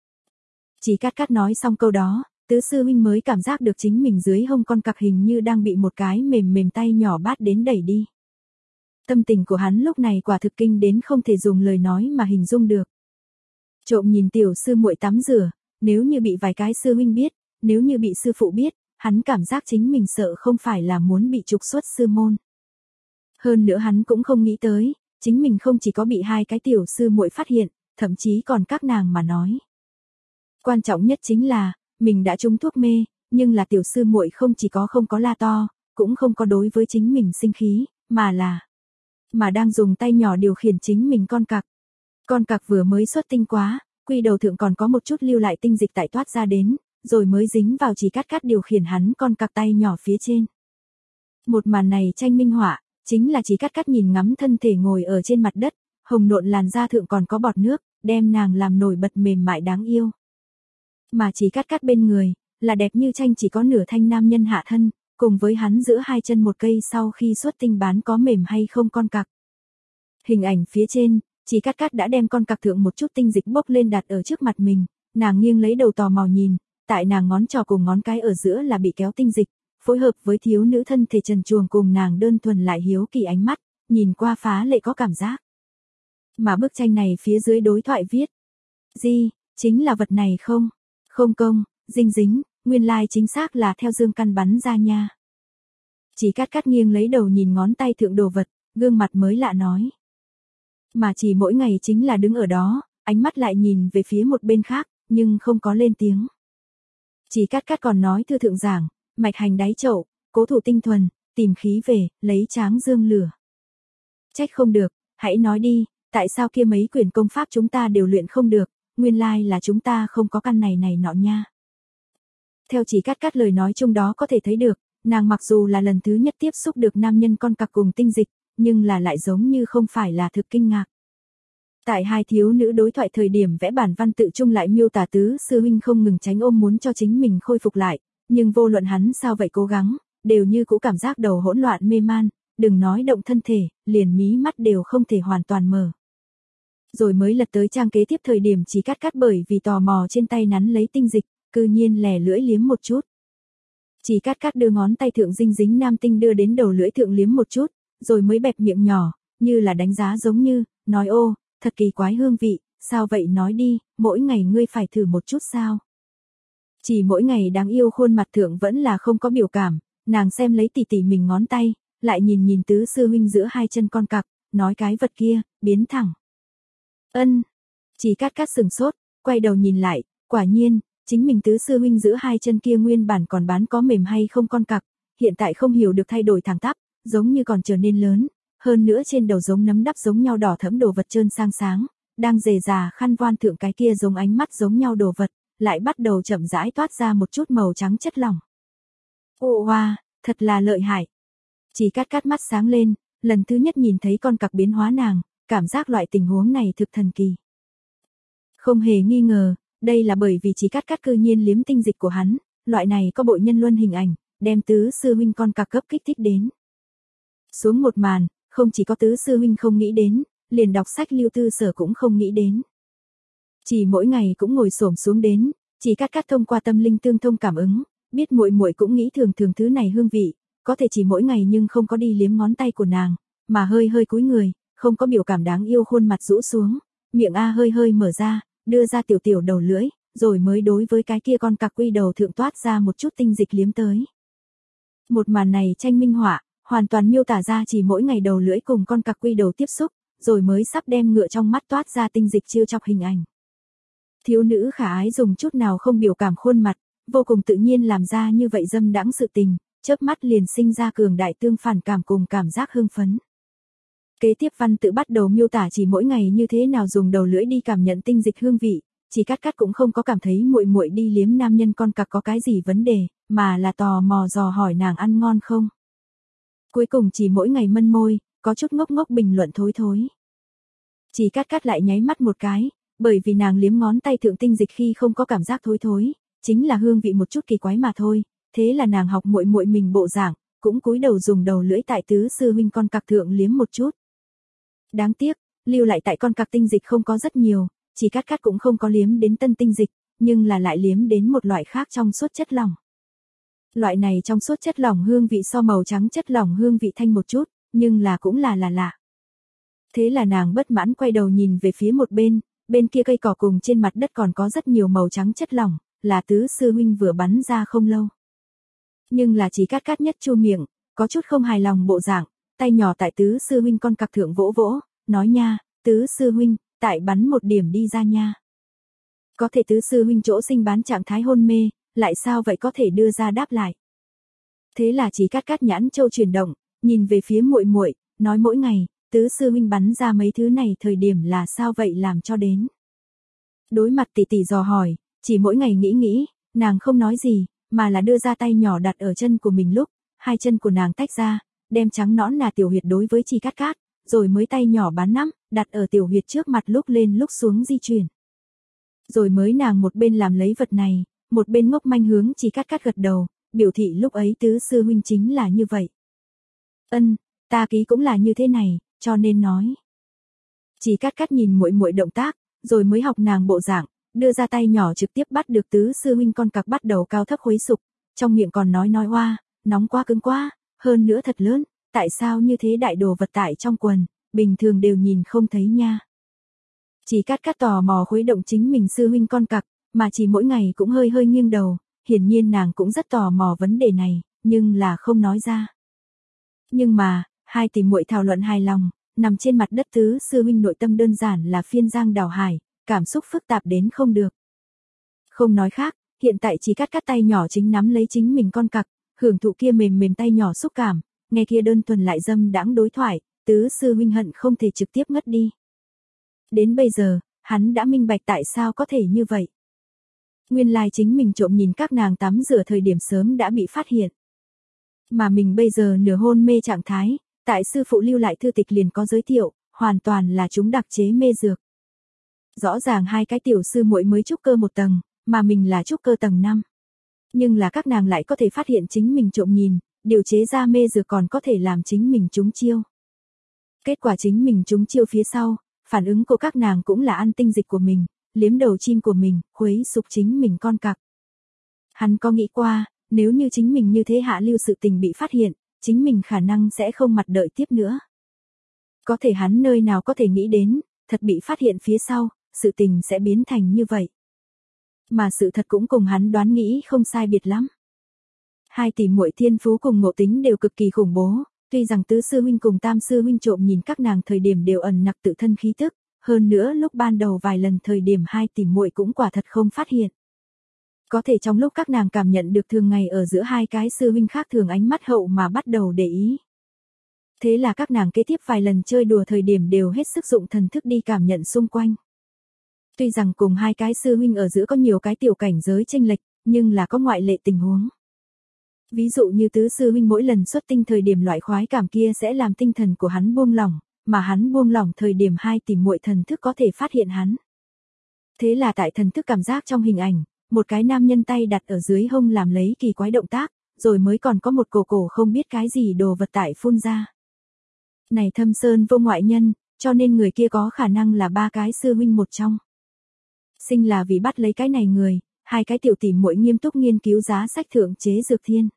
Chỉ cát cát nói xong câu đó, tứ sư huynh mới cảm giác được chính mình dưới hông con cặc hình như đang bị một cái mềm mềm tay nhỏ bát đến đẩy đi. Tâm tình của hắn lúc này quả thực kinh đến không thể dùng lời nói mà hình dung được. Trộm nhìn tiểu sư muội tắm rửa, nếu như bị vài cái sư huynh biết, nếu như bị sư phụ biết, hắn cảm giác chính mình sợ không phải là muốn bị trục xuất sư môn. Hơn nữa hắn cũng không nghĩ tới, chính mình không chỉ có bị hai cái tiểu sư muội phát hiện, thậm chí còn các nàng mà nói. Quan trọng nhất chính là, mình đã trúng thuốc mê, nhưng là tiểu sư muội không chỉ có không có la to, cũng không có đối với chính mình sinh khí, mà là mà đang dùng tay nhỏ điều khiển chính mình con cặc. Con cặc vừa mới xuất tinh quá, quy đầu thượng còn có một chút lưu lại tinh dịch tại toát ra đến, rồi mới dính vào Chỉ Cát Cát điều khiển hắn con cặc tay nhỏ phía trên. Một màn này tranh minh họa, chính là Chỉ Cát Cát nhìn ngắm thân thể ngồi ở trên mặt đất, hồng nộn làn da thượng còn có bọt nước, đem nàng làm nổi bật mềm mại đáng yêu. Mà Chỉ Cát Cát bên người, là đẹp như tranh chỉ có nửa thanh nam nhân hạ thân, cùng với hắn giữa hai chân một cây sau khi xuất tinh bán có mềm hay không con cặc. Hình ảnh phía trên, Chỉ Cát Cát đã đem con cặc thượng một chút tinh dịch bốc lên đặt ở trước mặt mình, nàng nghiêng lấy đầu tò mò nhìn, tại nàng ngón trỏ cùng ngón cái ở giữa là bị kéo tinh dịch, phối hợp với thiếu nữ thân thể trần truồng cùng nàng đơn thuần lại hiếu kỳ ánh mắt, nhìn qua phá lệ có cảm giác. Mà bức tranh này phía dưới đối thoại viết, gì, chính là vật này không? Không công, dinh dính, nguyên lai chính xác là theo dương căn bắn ra nha. Chỉ Cát Cát nghiêng lấy đầu nhìn ngón tay thượng đồ vật, gương mặt mới lạ nói. Mà chỉ mỗi ngày chính là đứng ở đó, ánh mắt lại nhìn về phía một bên khác, nhưng không có lên tiếng. Chỉ Cát Cát còn nói thư thượng giảng, mạch hành đáy chậu, cố thủ tinh thuần, tìm khí về, lấy tráng dương lửa. Trách không được, hãy nói đi, tại sao kia mấy quyển công pháp chúng ta đều luyện không được, nguyên lai là chúng ta không có căn này này nọ nha. Theo Chỉ Cát Cát lời nói chung đó có thể thấy được, nàng mặc dù là lần thứ nhất tiếp xúc được nam nhân con cặc cùng tinh dịch, nhưng là lại giống như không phải là thực kinh ngạc. Tại hai thiếu nữ đối thoại thời điểm vẽ bản văn tự chung lại miêu tả tứ sư huynh không ngừng tránh ôm muốn cho chính mình khôi phục lại, nhưng vô luận hắn sao vậy cố gắng, đều như cũ cảm giác đầu hỗn loạn mê man, đừng nói động thân thể, liền mí mắt đều không thể hoàn toàn mở. Rồi mới lật tới trang kế tiếp thời điểm Chỉ Cát Cát bởi vì tò mò trên tay nắn lấy tinh dịch, cư nhiên lẻ lưỡi liếm một chút. Chỉ Cát Cát đưa ngón tay thượng dinh dính nam tinh đưa đến đầu lưỡi thượng liếm một chút, rồi mới bẹp miệng nhỏ, như là đánh giá giống như, nói ô, thật kỳ quái hương vị, sao vậy nói đi, mỗi ngày ngươi phải thử một chút sao. Chỉ mỗi ngày đáng yêu khuôn mặt thượng vẫn là không có biểu cảm, nàng xem lấy tỉ tỉ mình ngón tay, lại nhìn nhìn tứ sư huynh giữa hai chân con cặc, nói cái vật kia, biến thẳng. Ân, Chỉ Cát Cát sừng sốt, quay đầu nhìn lại, quả nhiên, chính mình tứ sư huynh giữa hai chân kia nguyên bản còn bán có mềm hay không con cặc, hiện tại không hiểu được thay đổi thẳng tắp, giống như còn trở nên lớn, hơn nữa trên đầu giống nấm đắp giống nhau đỏ thẫm đồ vật trơn sang sáng, đang rề rà khăn voan thượng cái kia giống ánh mắt giống nhau đồ vật, lại bắt đầu chậm rãi toát ra một chút màu trắng chất lỏng. Ồ hoa, thật là lợi hại. Chỉ Cát Cát mắt sáng lên, lần thứ nhất nhìn thấy con cặc biến hóa nàng, cảm giác loại tình huống này thực thần kỳ. Không hề nghi ngờ, đây là bởi vì Chỉ Cát Cát cư nhiên liếm tinh dịch của hắn, loại này có bội nhân luân hình ảnh, đem tứ sư huynh con cặc cấp kích thích đến. Xuống một màn, không chỉ có tứ sư huynh không nghĩ đến, liền đọc sách Lưu Tư Sở cũng không nghĩ đến. Chỉ mỗi ngày cũng ngồi xổm xuống đến, Chỉ Cát Cát thông qua tâm linh tương thông cảm ứng, biết muội muội cũng nghĩ thường thường thứ này hương vị, có thể chỉ mỗi ngày nhưng không có đi liếm ngón tay của nàng, mà hơi hơi cúi người, không có biểu cảm đáng yêu khuôn mặt rũ xuống, miệng a hơi hơi mở ra, đưa ra tiểu tiểu đầu lưỡi, rồi mới đối với cái kia con cặc quy đầu thượng toát ra một chút tinh dịch liếm tới. Một màn này tranh minh họa, hoàn toàn miêu tả ra chỉ mỗi ngày đầu lưỡi cùng con cặc quy đầu tiếp xúc, rồi mới sắp đem ngựa trong mắt toát ra tinh dịch chiêu chọc hình ảnh. Thiếu nữ khả ái dùng chút nào không biểu cảm khuôn mặt, vô cùng tự nhiên làm ra như vậy dâm đãng sự tình, chớp mắt liền sinh ra cường đại tương phản cảm cùng cảm giác hưng phấn. Kế tiếp văn tự bắt đầu miêu tả chỉ mỗi ngày như thế nào dùng đầu lưỡi đi cảm nhận tinh dịch hương vị, Chỉ Cát Cát cũng không có cảm thấy muội muội đi liếm nam nhân con cặc có cái gì vấn đề, mà là tò mò dò hỏi nàng ăn ngon không. Cuối cùng chỉ mỗi ngày mân môi, có chút ngốc ngốc bình luận thối thối. Chỉ Cát Cát lại nháy mắt một cái, bởi vì nàng liếm ngón tay thượng tinh dịch khi không có cảm giác thối thối, chính là hương vị một chút kỳ quái mà thôi, thế là nàng học muội muội mình bộ dạng, cũng cúi đầu dùng đầu lưỡi tại tứ sư huynh con cặc thượng liếm một chút. Đáng tiếc, lưu lại tại con cặc tinh dịch không có rất nhiều, Chỉ Cát Cát cũng không có liếm đến tân tinh dịch, nhưng là lại liếm đến một loại khác trong suốt chất lỏng. Loại này trong suốt chất lỏng hương vị so màu trắng chất lỏng hương vị thanh một chút, nhưng là cũng là là lạ. Thế là nàng bất mãn quay đầu nhìn về phía một bên, bên kia cây cỏ cùng trên mặt đất còn có rất nhiều màu trắng chất lỏng, là tứ sư huynh vừa bắn ra không lâu. Nhưng là Chỉ Cát Cát nhất chu miệng, có chút không hài lòng bộ dạng, tay nhỏ tại tứ sư huynh con cặc thượng vỗ vỗ, nói nha, tứ sư huynh, tại bắn một điểm đi ra nha. Có thể tứ sư huynh chỗ sinh bán trạng thái hôn mê, lại sao vậy có thể đưa ra đáp lại. Thế là Chí Cát Cát nhãn châu chuyển động, nhìn về phía muội muội, nói mỗi ngày, tứ sư huynh bắn ra mấy thứ này thời điểm là sao vậy làm cho đến. Đối mặt tỷ tỷ dò hỏi, chỉ mỗi ngày nghĩ nghĩ, nàng không nói gì, mà là đưa ra tay nhỏ đặt ở chân của mình lúc, hai chân của nàng tách ra, đem trắng nõn là tiểu huyệt đối với Chí Cát Cát, rồi mới tay nhỏ bắn nắm, đặt ở tiểu huyệt trước mặt lúc lên lúc xuống di chuyển. Rồi mới nàng một bên làm lấy vật này, một bên ngốc manh hướng Chí Cát Cát gật đầu, biểu thị lúc ấy tứ sư huynh chính là như vậy. Ân, ta ký cũng là như thế này, cho nên nói. Chí Cát Cát nhìn muội muội động tác, rồi mới học nàng bộ dạng, đưa ra tay nhỏ trực tiếp bắt được tứ sư huynh con cặc bắt đầu cao thấp khuấy sục, trong miệng còn nói nói oa, nóng quá cứng quá, hơn nữa thật lớn, tại sao như thế đại đồ vật tại trong quần, bình thường đều nhìn không thấy nha. Chí Cát Cát tò mò khuấy động chính mình sư huynh con cặc, mà chỉ mỗi ngày cũng hơi hơi nghiêng đầu, hiển nhiên nàng cũng rất tò mò vấn đề này, nhưng là không nói ra. Nhưng mà, hai tỷ muội thảo luận hài lòng, nằm trên mặt đất tứ sư huynh nội tâm đơn giản là phiên giang đảo hải, cảm xúc phức tạp đến không được. Không nói khác, hiện tại Chí Cát Cát tay nhỏ chính nắm lấy chính mình con cặc, hưởng thụ kia mềm mềm tay nhỏ xúc cảm, nghe kia đơn thuần lại dâm đãng đối thoại, tứ sư huynh hận không thể trực tiếp ngất đi. Đến bây giờ, hắn đã minh bạch tại sao có thể như vậy. Nguyên lai chính mình trộm nhìn các nàng tắm rửa thời điểm sớm đã bị phát hiện. Mà mình bây giờ nửa hôn mê trạng thái, tại sư phụ lưu lại thư tịch liền có giới thiệu, hoàn toàn là chúng đặc chế mê dược. Rõ ràng hai cái tiểu sư muội mới trúc cơ một tầng, mà mình là trúc cơ tầng năm. Nhưng là các nàng lại có thể phát hiện chính mình trộm nhìn, điều chế ra mê dược còn có thể làm chính mình trúng chiêu. Kết quả chính mình trúng chiêu phía sau, phản ứng của các nàng cũng là ăn tinh dịch của mình, liếm đầu chim của mình, khuấy sục chính mình con cặc. Hắn có nghĩ qua, nếu như chính mình như thế hạ lưu sự tình bị phát hiện, chính mình khả năng sẽ không mặt đợi tiếp nữa. Có thể hắn nơi nào có thể nghĩ đến, thật bị phát hiện phía sau, sự tình sẽ biến thành như vậy. Mà sự thật cũng cùng hắn đoán nghĩ không sai biệt lắm. Hai tỷ muội thiên phú cùng ngộ tính đều cực kỳ khủng bố, tuy rằng tứ sư huynh cùng tam sư huynh trộm nhìn các nàng thời điểm đều ẩn nặc tự thân khí tức, hơn nữa lúc ban đầu vài lần thời điểm hai tỷ muội cũng quả thật không phát hiện. Có thể trong lúc các nàng cảm nhận được thường ngày ở giữa hai cái sư huynh khác thường ánh mắt hậu mà bắt đầu để ý. Thế là các nàng kế tiếp vài lần chơi đùa thời điểm đều hết sức dụng thần thức đi cảm nhận xung quanh. Tuy rằng cùng hai cái sư huynh ở giữa có nhiều cái tiểu cảnh giới chênh lệch, nhưng là có ngoại lệ tình huống. Ví dụ như tứ sư huynh mỗi lần xuất tinh thời điểm loại khoái cảm kia sẽ làm tinh thần của hắn buông lỏng, mà hắn buông lỏng thời điểm hai tỷ muội thần thức có thể phát hiện hắn. Thế là tại thần thức cảm giác trong hình ảnh, một cái nam nhân tay đặt ở dưới hông làm lấy kỳ quái động tác, rồi mới còn có một cổ cổ không biết cái gì đồ vật tại phun ra. Này thâm sơn vô ngoại nhân, cho nên người kia có khả năng là ba cái sư huynh một trong. Sinh là vì bắt lấy cái này người, hai cái tiểu tỷ muội nghiêm túc nghiên cứu giá sách thượng chế dược thiên.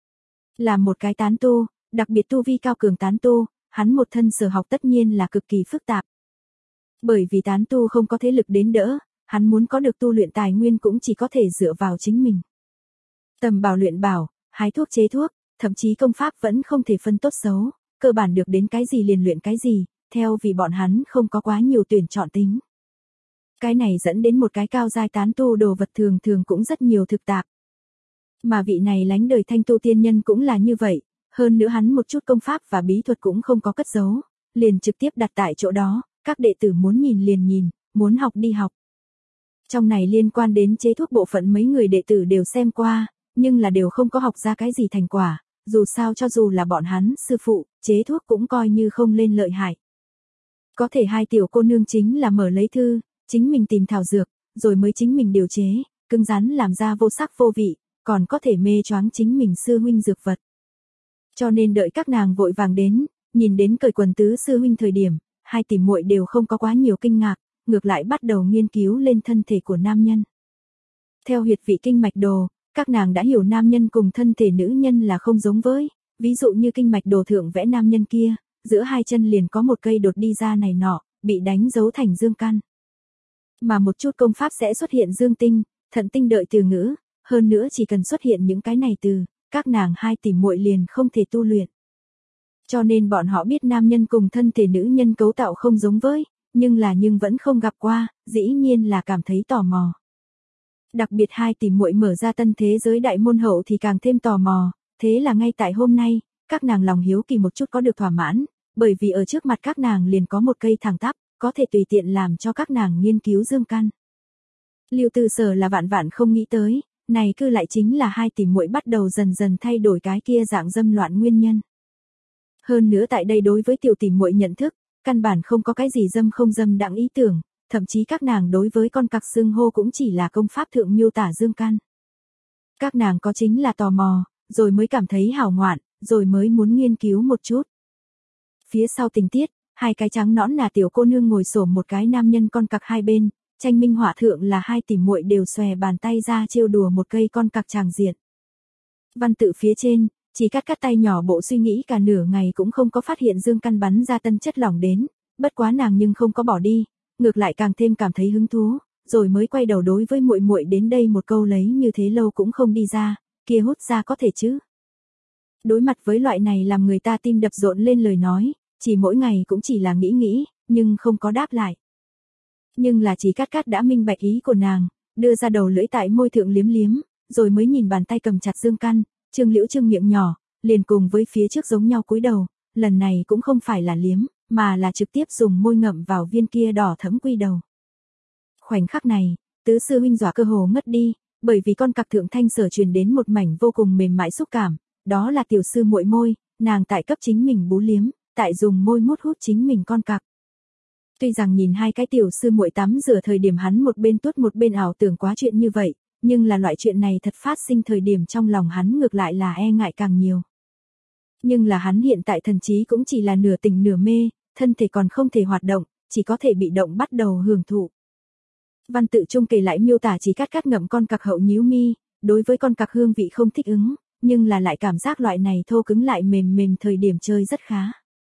Là một cái tán tu, đặc biệt tu vi cao cường tán tu, hắn một thân sở học tất nhiên là cực kỳ phức tạp. Bởi vì tán tu không có thế lực đến đỡ, hắn muốn có được tu luyện tài nguyên cũng chỉ có thể dựa vào chính mình. Tầm bảo luyện bảo, hái thuốc chế thuốc, thậm chí công pháp vẫn không thể phân tốt xấu, cơ bản được đến cái gì liền luyện cái gì, theo vì bọn hắn không có quá nhiều tuyển chọn tính. Cái này dẫn đến một cái cao giai tán tu đồ vật thường thường cũng rất nhiều thực tạp. Mà vị này lánh đời thanh tu tiên nhân cũng là như vậy, hơn nữa hắn một chút công pháp và bí thuật cũng không có cất giấu, liền trực tiếp đặt tại chỗ đó, các đệ tử muốn nhìn liền nhìn, muốn học đi học. Trong này liên quan đến chế thuốc bộ phận mấy người đệ tử đều xem qua, nhưng là đều không có học ra cái gì thành quả, dù sao cho dù là bọn hắn sư phụ, chế thuốc cũng coi như không lên lợi hại. Có thể hai tiểu cô nương chính là mở lấy thư, chính mình tìm thảo dược, rồi mới chính mình điều chế, cứng rắn làm ra vô sắc vô vị, còn có thể mê choáng chính mình sư huynh dược vật. Cho nên đợi các nàng vội vàng đến, nhìn đến cởi quần tứ sư huynh thời điểm, hai tỷ muội đều không có quá nhiều kinh ngạc, ngược lại bắt đầu nghiên cứu lên thân thể của nam nhân. Theo huyệt vị kinh mạch đồ, các nàng đã hiểu nam nhân cùng thân thể nữ nhân là không giống với, ví dụ như kinh mạch đồ thượng vẽ nam nhân kia, giữa hai chân liền có một cây đột đi ra này nọ, bị đánh dấu thành dương căn. Mà một chút công pháp sẽ xuất hiện dương tinh, thận tinh đợi từ ngữ, hơn nữa chỉ cần xuất hiện những cái này từ, các nàng hai tỷ muội liền không thể tu luyện. Cho nên bọn họ biết nam nhân cùng thân thể nữ nhân cấu tạo không giống với, nhưng là nhưng vẫn không gặp qua, dĩ nhiên là cảm thấy tò mò. Đặc biệt hai tỷ muội mở ra tân thế giới đại môn hậu thì càng thêm tò mò, thế là ngay tại hôm nay, các nàng lòng hiếu kỳ một chút có được thỏa mãn, bởi vì ở trước mặt các nàng liền có một cây thẳng tắp, có thể tùy tiện làm cho các nàng nghiên cứu dương căn. Lưu Tư Sở là vạn vạn không nghĩ tới, này cứ lại chính là hai tỷ muội bắt đầu dần dần thay đổi cái kia dạng dâm loạn nguyên nhân. Hơn nữa tại đây đối với tiểu tỷ muội nhận thức, căn bản không có cái gì dâm không dâm đặng ý tưởng, thậm chí các nàng đối với con cặc xưng hô cũng chỉ là công pháp thượng miêu tả dương căn. Các nàng có chính là tò mò, rồi mới cảm thấy hào ngoạn, rồi mới muốn nghiên cứu một chút. Phía sau tình tiết, hai cái trắng nõn là tiểu cô nương ngồi xổm một cái nam nhân con cặc hai bên, tranh minh họa thượng là hai tỷ muội đều xòe bàn tay ra trêu đùa một cây con cặc tràng diện. Văn tự phía trên, chỉ cắt cắt tay nhỏ bộ suy nghĩ cả nửa ngày cũng không có phát hiện dương căn bắn ra tân chất lỏng đến, bất quá nàng nhưng không có bỏ đi, ngược lại càng thêm cảm thấy hứng thú, rồi mới quay đầu đối với muội muội đến đây một câu lấy như thế lâu cũng không đi ra, kia hút ra có thể chứ. Đối mặt với loại này làm người ta tim đập rộn lên lời nói, chỉ mỗi ngày cũng chỉ là nghĩ nghĩ, nhưng không có đáp lại. Nhưng là chỉ cắt cắt đã minh bạch ý của nàng, đưa ra đầu lưỡi tại môi thượng liếm liếm, rồi mới nhìn bàn tay cầm chặt dương căn, Trương Liễu trương miệng nhỏ, liền cùng với phía trước giống nhau cúi đầu, lần này cũng không phải là liếm, mà là trực tiếp dùng môi ngậm vào viên kia đỏ thẫm quy đầu. Khoảnh khắc này, tứ sư huynh dọa cơ hồ ngất đi, bởi vì con cặc thượng thanh sở truyền đến một mảnh vô cùng mềm mại xúc cảm, đó là tiểu sư muội môi, nàng tại cấp chính mình bú liếm, tại dùng môi mút hút chính mình con cặc. Tuy rằng nhìn hai cái tiểu sư muội tắm rửa thời điểm hắn một bên tuốt một bên ảo tưởng quá chuyện như vậy, nhưng là loại chuyện này thật phát sinh thời điểm trong lòng hắn ngược lại là e ngại càng nhiều. Nhưng là hắn hiện tại thần trí cũng chỉ là nửa tỉnh nửa mê, thân thể còn không thể hoạt động, chỉ có thể bị động bắt đầu hưởng thụ. Văn tự trung kể lại miêu tả chỉ cắt cắt ngậm con cặc hậu nhíu mi, đối với con cặc hương vị không thích ứng, nhưng là lại cảm giác loại này thô cứng lại mềm mềm thời điểm chơi rất khá.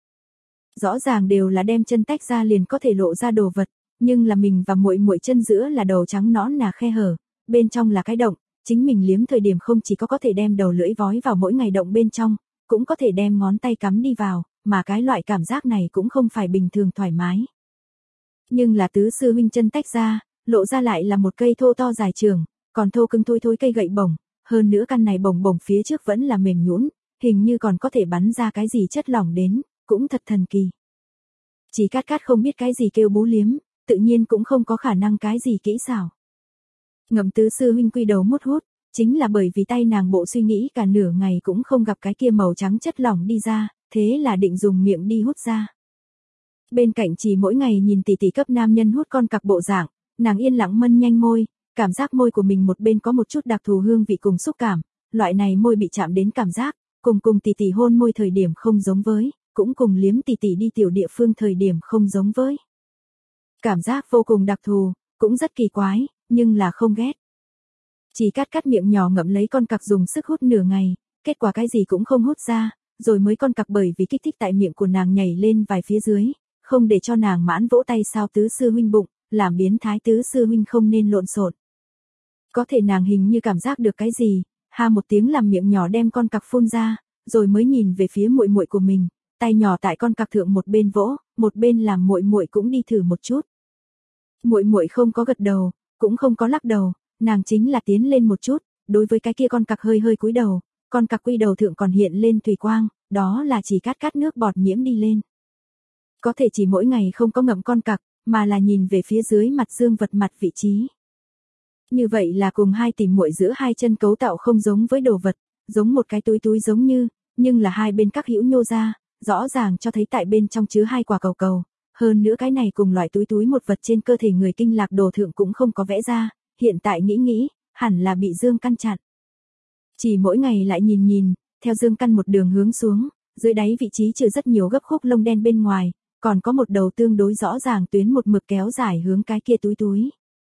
Rõ ràng đều là đem chân tách ra liền có thể lộ ra đồ vật, nhưng là mình và muội muội chân giữa là đầu trắng nõn là khe hở, bên trong là cái động, chính mình liếm thời điểm không chỉ có có thể đem đầu lưỡi vói vào mỗi ngày động bên trong, cũng có thể đem ngón tay cắm đi vào, mà cái loại cảm giác này cũng không phải bình thường thoải mái. Nhưng là tứ sư huynh chân tách ra, lộ ra lại là một cây thô to dài trường, còn thô cứng thôi thôi cây gậy bổng, hơn nữa căn này bổng bổng phía trước vẫn là mềm nhũn, hình như còn có thể bắn ra cái gì chất lỏng đến, cũng thật thần kỳ. Chỉ cát cát không biết cái gì kêu bú liếm, tự nhiên cũng không có khả năng cái gì kỹ xảo. Ngậm tứ sư huynh quy đầu mút hút, chính là bởi vì tay nàng bộ suy nghĩ cả nửa ngày cũng không gặp cái kia màu trắng chất lỏng đi ra, thế là định dùng miệng đi hút ra. Bên cạnh chỉ mỗi ngày nhìn tỷ tỷ cấp nam nhân hút con cặc bộ dạng, nàng yên lặng mân nhanh môi, cảm giác môi của mình một bên có một chút đặc thù hương vị cùng xúc cảm, loại này môi bị chạm đến cảm giác, cùng cùng tỷ tỷ hôn môi thời điểm không giống với, cũng cùng liếm tỷ tỷ đi tiểu địa phương thời điểm không giống với. Cảm giác vô cùng đặc thù, cũng rất kỳ quái, nhưng là không ghét. Chỉ cắt cắt miệng nhỏ ngậm lấy con cặc dùng sức hút nửa ngày, kết quả cái gì cũng không hút ra, rồi mới con cặc bởi vì kích thích tại miệng của nàng nhảy lên vài phía dưới, không để cho nàng mãn vỗ tay sao tứ sư huynh bụng, làm biến thái tứ sư huynh không nên lộn xộn. Có thể nàng hình như cảm giác được cái gì, ha một tiếng làm miệng nhỏ đem con cặc phun ra, rồi mới nhìn về phía muội muội của mình, tay nhỏ tại con cặc thượng một bên vỗ, một bên làm muội muội cũng đi thử một chút. Muội muội không có gật đầu, cũng không có lắc đầu, nàng chính là tiến lên một chút, đối với cái kia con cặc hơi hơi cúi đầu, con cặc quy đầu thượng còn hiện lên thủy quang, đó là chỉ cát cát nước bọt nhiễm đi lên. Có thể chỉ mỗi ngày không có ngậm con cặc, mà là nhìn về phía dưới mặt dương vật mặt vị trí. Như vậy là cùng hai tỷ muội giữa hai chân cấu tạo không giống với đồ vật, giống một cái túi túi giống như, nhưng là hai bên các hữu nhô ra, rõ ràng cho thấy tại bên trong chứa hai quả cầu cầu, hơn nữa cái này cùng loại túi túi một vật trên cơ thể người kinh lạc đồ thượng cũng không có vẽ ra, hiện tại nghĩ nghĩ, hẳn là bị dương căn chặn. Chỉ mỗi ngày lại nhìn nhìn, theo dương căn một đường hướng xuống, dưới đáy vị trí trừ rất nhiều gấp khúc lông đen bên ngoài, còn có một đầu tương đối rõ ràng tuyến một mực kéo dài hướng cái kia túi túi.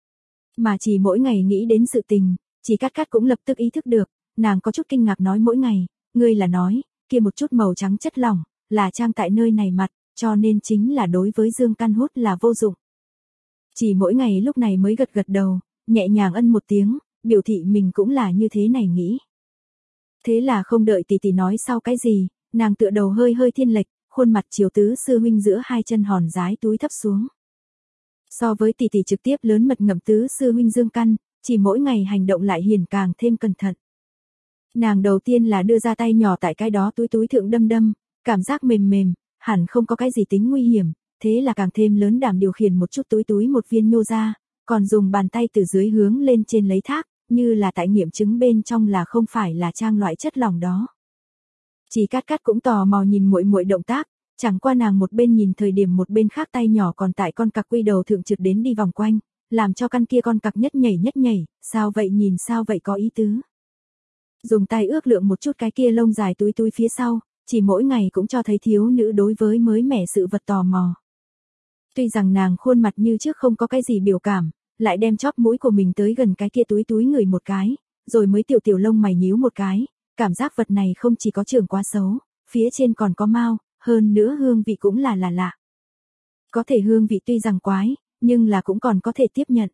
Mà chỉ mỗi ngày nghĩ đến sự tình, chỉ cắt cắt cũng lập tức ý thức được, nàng có chút kinh ngạc nói mỗi ngày, ngươi là nói, kia một chút màu trắng chất lỏng, là trang tại nơi này mặt, cho nên chính là đối với dương căn hút là vô dụng. Chỉ mỗi ngày lúc này mới gật gật đầu, nhẹ nhàng ân một tiếng, biểu thị mình cũng là như thế này nghĩ. Thế là không đợi tỷ tỷ nói sau cái gì, nàng tựa đầu hơi hơi thiên lệch, khuôn mặt chiều tứ sư huynh giữa hai chân hòn rái túi thấp xuống. So với tỷ tỷ trực tiếp lớn mật ngậm tứ sư huynh dương căn, chỉ mỗi ngày hành động lại hiển càng thêm cẩn thận. Nàng đầu tiên là đưa ra tay nhỏ tại cái đó túi túi thượng đâm đâm, cảm giác mềm mềm, hẳn không có cái gì tính nguy hiểm, thế là càng thêm lớn đảm điều khiển một chút túi túi một viên nhô ra, còn dùng bàn tay từ dưới hướng lên trên lấy thác, như là tại nghiệm chứng bên trong là không phải là trang loại chất lỏng đó. Chỉ Cát Cát cũng tò mò nhìn muội muội động tác, chẳng qua nàng một bên nhìn thời điểm một bên khác tay nhỏ còn tại con cặc quy đầu thượng trượt đến đi vòng quanh, làm cho căn kia con cặc nhất nhảy nhất nhảy, sao vậy nhìn sao vậy có ý tứ. Dùng tay ước lượng một chút cái kia lông dài túi túi phía sau, chỉ mỗi ngày cũng cho thấy thiếu nữ đối với mới mẻ sự vật tò mò. Tuy rằng nàng khuôn mặt như trước không có cái gì biểu cảm, lại đem chóp mũi của mình tới gần cái kia túi túi ngửi một cái, rồi mới tiểu tiểu lông mày nhíu một cái, cảm giác vật này không chỉ có trưởng quá xấu, phía trên còn có mao, hơn nữa hương vị cũng là là lạ. Có thể hương vị tuy rằng quái, nhưng là cũng còn có thể tiếp nhận.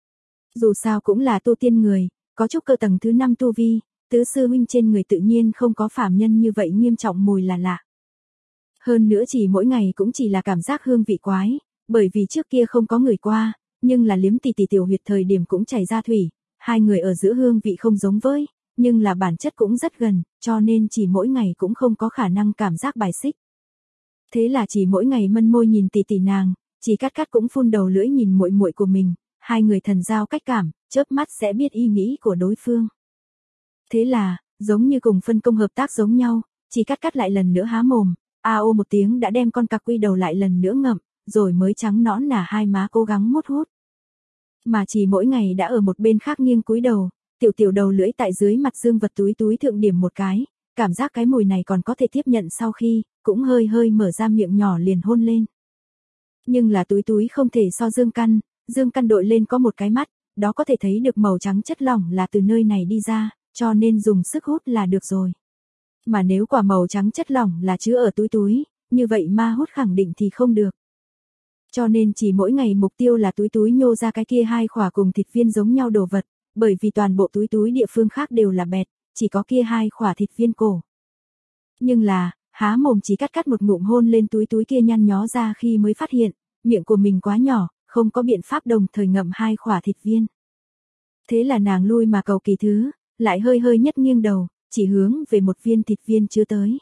Dù sao cũng là tu tiên người, có chút cơ tầng thứ năm tu vi, tứ sư huynh trên người tự nhiên không có phàm nhân như vậy nghiêm trọng mùi là lạ. Hơn nữa chỉ mỗi ngày cũng chỉ là cảm giác hương vị quái, bởi vì trước kia không có người qua, nhưng là liếm tỉ tỉ tiểu huyệt thời điểm cũng chảy ra thủy, hai người ở giữa hương vị không giống với, nhưng là bản chất cũng rất gần, cho nên chỉ mỗi ngày cũng không có khả năng cảm giác bài xích. Thế là chỉ mỗi ngày mân môi nhìn tỉ tỉ nàng, chỉ Cát Cát cũng phun đầu lưỡi nhìn muội muội của mình, hai người thần giao cách cảm, chớp mắt sẽ biết ý nghĩ của đối phương. Thế là, giống như cùng phân công hợp tác giống nhau, chỉ Cát Cát lại lần nữa há mồm, a ô một tiếng đã đem con cặc quy đầu lại lần nữa ngậm, rồi mới trắng nõn nà hai má cố gắng mút hút. Mà chỉ mỗi ngày đã ở một bên khác nghiêng cúi đầu, tiểu tiểu đầu lưỡi tại dưới mặt dương vật túi túi thượng điểm một cái, cảm giác cái mùi này còn có thể tiếp nhận sau khi, cũng hơi hơi mở ra miệng nhỏ liền hôn lên. Nhưng là túi túi không thể so dương căn, dương căn đội lên có một cái mắt, đó có thể thấy được màu trắng chất lỏng là từ nơi này đi ra, cho nên dùng sức hút là được rồi. Mà nếu quả màu trắng chất lỏng là chứa ở túi túi, như vậy ma hút khẳng định thì không được. Cho nên chỉ mỗi ngày mục tiêu là túi túi nhô ra cái kia hai khỏa cùng thịt viên giống nhau đồ vật, bởi vì toàn bộ túi túi địa phương khác đều là bẹt, chỉ có kia hai khỏa thịt viên cổ. Nhưng là, há mồm chỉ Cát Cát một ngụm hôn lên túi túi kia nhăn nhó ra khi mới phát hiện, miệng của mình quá nhỏ, không có biện pháp đồng thời ngậm hai khỏa thịt viên. Thế là nàng lui mà cầu kỳ thứ, lại hơi hơi nhất nghiêng đầu, chỉ hướng về một viên thịt viên chưa tới.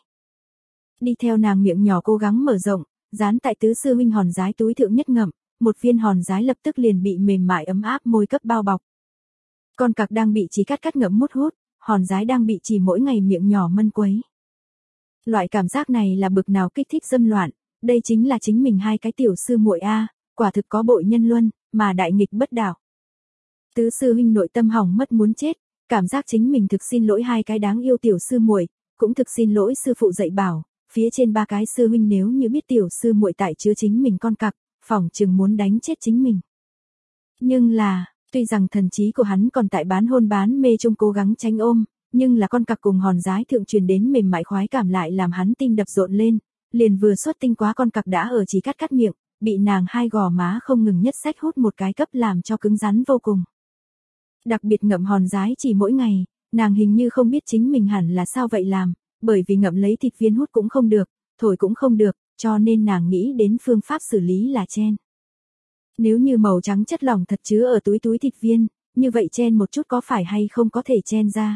Đi theo nàng miệng nhỏ cố gắng mở rộng, dán tại tứ sư huynh hòn giái túi thượng nhất ngậm, một viên hòn giái lập tức liền bị mềm mại ấm áp môi cấp bao bọc. Con cặc đang bị chỉ Cát Cát ngậm mút hút, hòn giái đang bị chỉ mỗi ngày miệng nhỏ mân quấy. Loại cảm giác này là bực nào kích thích dâm loạn, đây chính là chính mình hai cái tiểu sư muội a, quả thực có bội nhân luân, mà đại nghịch bất đạo. Tứ sư huynh nội tâm hỏng mất muốn chết, cảm giác chính mình thực xin lỗi hai cái đáng yêu tiểu sư muội, cũng thực xin lỗi sư phụ dạy bảo, phía trên ba cái sư huynh nếu như biết tiểu sư muội tại chứa chính mình con cặc, phỏng chừng muốn đánh chết chính mình. Nhưng là, tuy rằng thần trí của hắn còn tại bán hôn bán mê trong cố gắng tránh ôm, nhưng là con cặc cùng hòn giái thượng truyền đến mềm mại khoái cảm lại làm hắn tim đập rộn lên, liền vừa xuất tinh quá con cặc đã ở chỉ Cát Cát miệng, bị nàng hai gò má không ngừng nhất xách hút một cái cấp làm cho cứng rắn vô cùng. Đặc biệt ngậm hòn giái chỉ mỗi ngày, nàng hình như không biết chính mình hẳn là sao vậy làm, bởi vì ngậm lấy thịt viên hút cũng không được, thổi cũng không được, cho nên nàng nghĩ đến phương pháp xử lý là chen. Nếu như màu trắng chất lỏng thật chứa ở túi túi thịt viên, như vậy chen một chút có phải hay không có thể chen ra.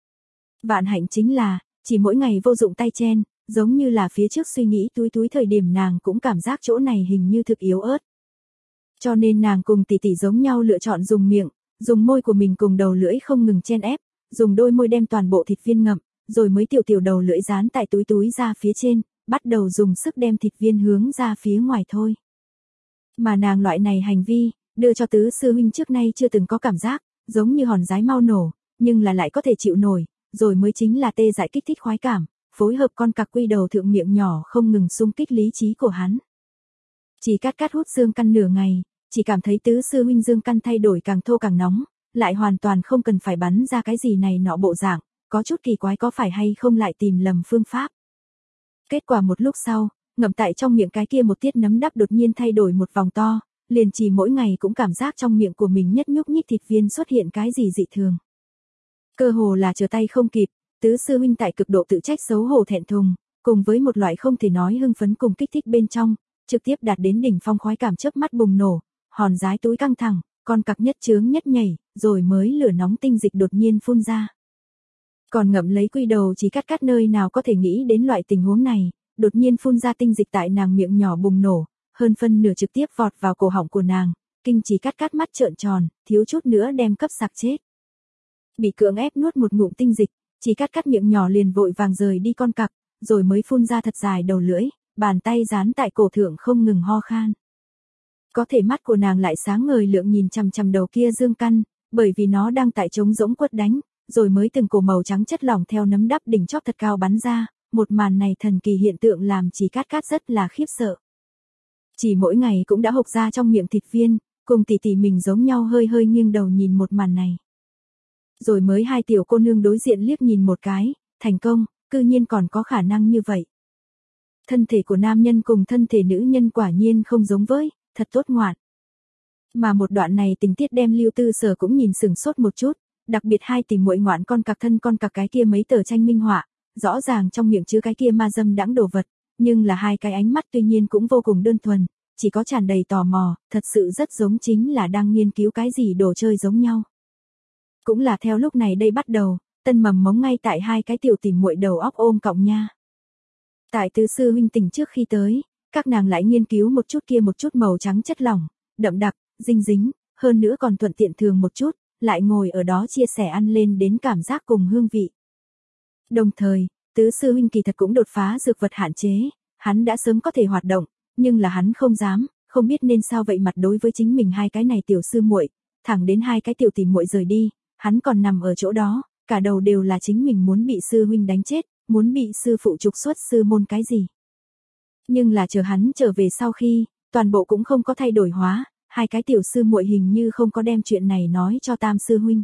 Vạn hạnh chính là, chỉ mỗi ngày vô dụng tay chen, giống như là phía trước suy nghĩ túi túi thời điểm nàng cũng cảm giác chỗ này hình như thực yếu ớt. Cho nên nàng cùng tỷ tỷ giống nhau lựa chọn dùng miệng, dùng môi của mình cùng đầu lưỡi không ngừng chen ép, dùng đôi môi đem toàn bộ thịt viên ngậm, rồi mới tiểu tiểu đầu lưỡi dán tại túi túi ra phía trên, bắt đầu dùng sức đem thịt viên hướng ra phía ngoài thôi. Mà nàng loại này hành vi, đưa cho tứ sư huynh trước nay chưa từng có cảm giác, giống như hòn giái mau nổ, nhưng là lại có thể chịu nổi, rồi mới chính là tê dại kích thích khoái cảm, phối hợp con cặc quy đầu thượng miệng nhỏ không ngừng xung kích lý trí của hắn. Chỉ Cát Cát hút dương căn nửa ngày, chỉ cảm thấy tứ sư huynh dương căn thay đổi càng thô càng nóng, lại hoàn toàn không cần phải bắn ra cái gì này nọ bộ dạng, có chút kỳ quái có phải hay không lại tìm lầm phương pháp. Kết quả một lúc sau, ngậm tại trong miệng cái kia một tiết nấm đắp đột nhiên thay đổi một vòng to, liền chỉ mỗi ngày cũng cảm giác trong miệng của mình nhất nhúc nhích thịt viên xuất hiện cái gì dị thường. Cơ hồ là trở tay không kịp, tứ sư huynh tại cực độ tự trách xấu hổ thẹn thùng, cùng với một loại không thể nói hưng phấn cùng kích thích bên trong, trực tiếp đạt đến đỉnh phong khoái cảm chớp mắt bùng nổ, hòn giái túi căng thẳng, con cặc nhất chướng nhất nhảy, rồi mới lửa nóng tinh dịch đột nhiên phun ra. Còn ngậm lấy quy đầu Chí Cát Cát nơi nào có thể nghĩ đến loại tình huống này, đột nhiên phun ra tinh dịch tại nàng miệng nhỏ bùng nổ, hơn phân nửa trực tiếp vọt vào cổ họng của nàng, kinh Chí Cát Cát mắt trợn tròn, thiếu chút nữa đem cấp sặc chết. Bị cưỡng ép nuốt một ngụm tinh dịch, Chí Cát Cát miệng nhỏ liền vội vàng rời đi con cặc, rồi mới phun ra thật dài đầu lưỡi, bàn tay dán tại cổ thượng không ngừng ho khan. Có thể mắt của nàng lại sáng ngời lượng nhìn chằm chằm đầu kia dương căn, bởi vì nó đang tại trống rỗng quất đánh, rồi mới từng cổ màu trắng chất lỏng theo nấm đắp đỉnh chóp thật cao bắn ra, một màn này thần kỳ hiện tượng làm Chí Cát Cát rất là khiếp sợ. Chỉ mỗi ngày cũng đã hộc ra trong miệng thịt viên, cùng tỷ tỷ mình giống nhau hơi hơi nghiêng đầu nhìn một màn này. Rồi mới hai tiểu cô nương đối diện liếc nhìn một cái, thành công, cư nhiên còn có khả năng như vậy. Thân thể của nam nhân cùng thân thể nữ nhân quả nhiên không giống với, thật tốt ngoạn. Mà một đoạn này tình tiết đem Lưu Tư Sở cũng nhìn sừng sốt một chút, đặc biệt hai tỷ muội ngoạn con cặc thân con cặc cái kia mấy tờ tranh minh họa, rõ ràng trong miệng chứa cái kia ma dâm đãng đồ vật, nhưng là hai cái ánh mắt tuy nhiên cũng vô cùng đơn thuần, chỉ có tràn đầy tò mò, thật sự rất giống chính là đang nghiên cứu cái gì đồ chơi giống nhau. Cũng là theo lúc này đây bắt đầu, tân mầm mống ngay tại hai cái tiểu tỷ muội đầu óc ôm cọng nha. Tại Tứ sư huynh tỉnh trước khi tới, các nàng lại nghiên cứu một chút kia một chút màu trắng chất lỏng, đậm đặc, dinh dính, hơn nữa còn thuận tiện thường một chút, lại ngồi ở đó chia sẻ ăn lên đến cảm giác cùng hương vị. Đồng thời, Tứ sư huynh kỳ thật cũng đột phá dược vật hạn chế, hắn đã sớm có thể hoạt động, nhưng là hắn không dám, không biết nên sao vậy mặt đối với chính mình hai cái này tiểu sư muội, thẳng đến hai cái tiểu tỷ muội rời đi, hắn còn nằm ở chỗ đó, cả đầu đều là chính mình muốn bị sư huynh đánh chết, muốn bị sư phụ trục xuất sư môn cái gì. Nhưng là chờ hắn trở về sau khi, toàn bộ cũng không có thay đổi hóa, hai cái tiểu sư muội hình như không có đem chuyện này nói cho tam sư huynh.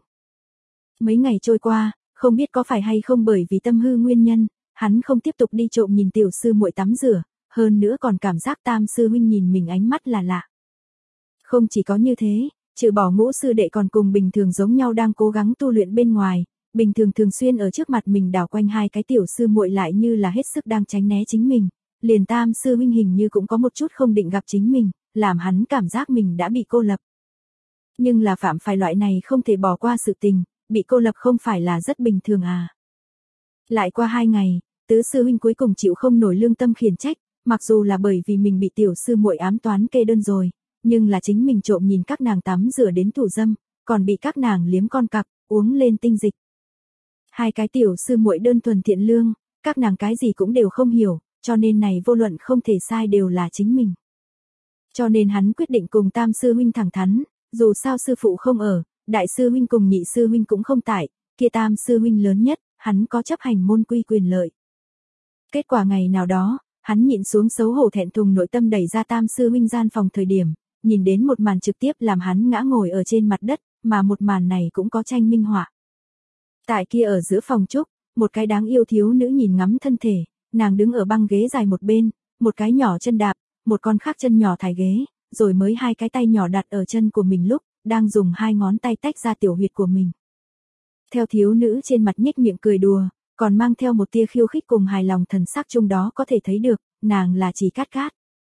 Mấy ngày trôi qua, không biết có phải hay không bởi vì tâm hư nguyên nhân, hắn không tiếp tục đi trộm nhìn tiểu sư muội tắm rửa, hơn nữa còn cảm giác tam sư huynh nhìn mình ánh mắt là lạ. Không chỉ có như thế, trừ bỏ ngũ sư đệ còn cùng bình thường giống nhau đang cố gắng tu luyện bên ngoài, bình thường thường xuyên ở trước mặt mình đảo quanh hai cái tiểu sư muội lại như là hết sức đang tránh né chính mình, liền tam sư huynh hình như cũng có một chút không định gặp chính mình, làm hắn cảm giác mình đã bị cô lập. Nhưng là phạm phải loại này không thể bỏ qua sự tình, bị cô lập không phải là rất bình thường à. Lại qua hai ngày, Tứ sư huynh cuối cùng chịu không nổi lương tâm khiển trách, mặc dù là bởi vì mình bị tiểu sư muội ám toán kê đơn rồi, nhưng là chính mình trộm nhìn các nàng tắm rửa đến thủ dâm, còn bị các nàng liếm con cặc, uống lên tinh dịch. Hai cái tiểu sư muội đơn thuần thiện lương, các nàng cái gì cũng đều không hiểu, cho nên này vô luận không thể sai đều là chính mình. Cho nên hắn quyết định cùng tam sư huynh thẳng thắn, dù sao sư phụ không ở, đại sư huynh cùng nhị sư huynh cũng không tại, kia tam sư huynh lớn nhất, hắn có chấp hành môn quy quyền lợi. Kết quả ngày nào đó, hắn nhịn xuống xấu hổ thẹn thùng nội tâm đẩy ra tam sư huynh gian phòng thời điểm, nhìn đến một màn trực tiếp làm hắn ngã ngồi ở trên mặt đất, mà một màn này cũng có tranh minh họa. Tại kia ở giữa phòng trúc, một cái đáng yêu thiếu nữ nhìn ngắm thân thể, nàng đứng ở băng ghế dài một bên, một cái nhỏ chân đạp, một con khác chân nhỏ thải ghế, rồi mới hai cái tay nhỏ đặt ở chân của mình lúc, đang dùng hai ngón tay tách ra tiểu huyệt của mình. Theo thiếu nữ trên mặt nhếch miệng cười đùa, còn mang theo một tia khiêu khích cùng hài lòng thần sắc chung đó có thể thấy được, nàng là Chí Cát Cát.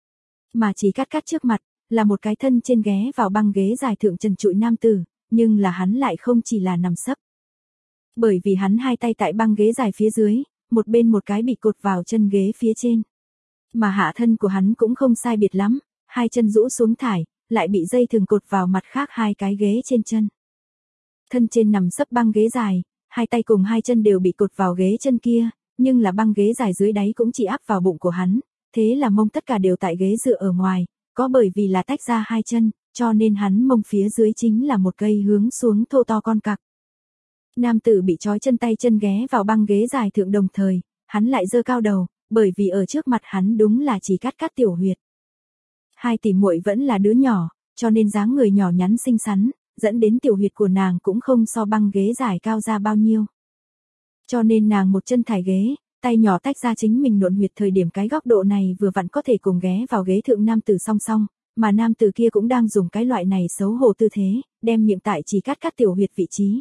Mà Chí Cát Cát trước mặt, là một cái thân trên ghé vào băng ghế dài thượng trần trụi nam tử, nhưng là hắn lại không chỉ là nằm sấp. Bởi vì hắn hai tay tại băng ghế dài phía dưới, một bên một cái bị cột vào chân ghế phía trên. Mà hạ thân của hắn cũng không sai biệt lắm, hai chân rũ xuống thải, lại bị dây thừng cột vào mặt khác hai cái ghế trên chân. Thân trên nằm sấp băng ghế dài, hai tay cùng hai chân đều bị cột vào ghế chân kia, nhưng là băng ghế dài dưới đáy cũng chỉ áp vào bụng của hắn, thế là mông tất cả đều tại ghế dựa ở ngoài, có bởi vì là tách ra hai chân, cho nên hắn mông phía dưới chính là một cây hướng xuống thô to con cặc. Nam tử bị trói chân tay chân ghé vào băng ghế dài thượng đồng thời, hắn lại giơ cao đầu, bởi vì ở trước mặt hắn đúng là Chí Cát Cát tiểu huyệt. Hai tỷ muội vẫn là đứa nhỏ, cho nên dáng người nhỏ nhắn xinh xắn, dẫn đến tiểu huyệt của nàng cũng không so băng ghế dài cao ra bao nhiêu. Cho nên nàng một chân thải ghế, tay nhỏ tách ra chính mình nộn huyệt thời điểm cái góc độ này vừa vặn có thể cùng ghé vào ghế thượng nam tử song song, mà nam tử kia cũng đang dùng cái loại này xấu hổ tư thế, đem miệng tại Chí Cát Cát tiểu huyệt vị trí.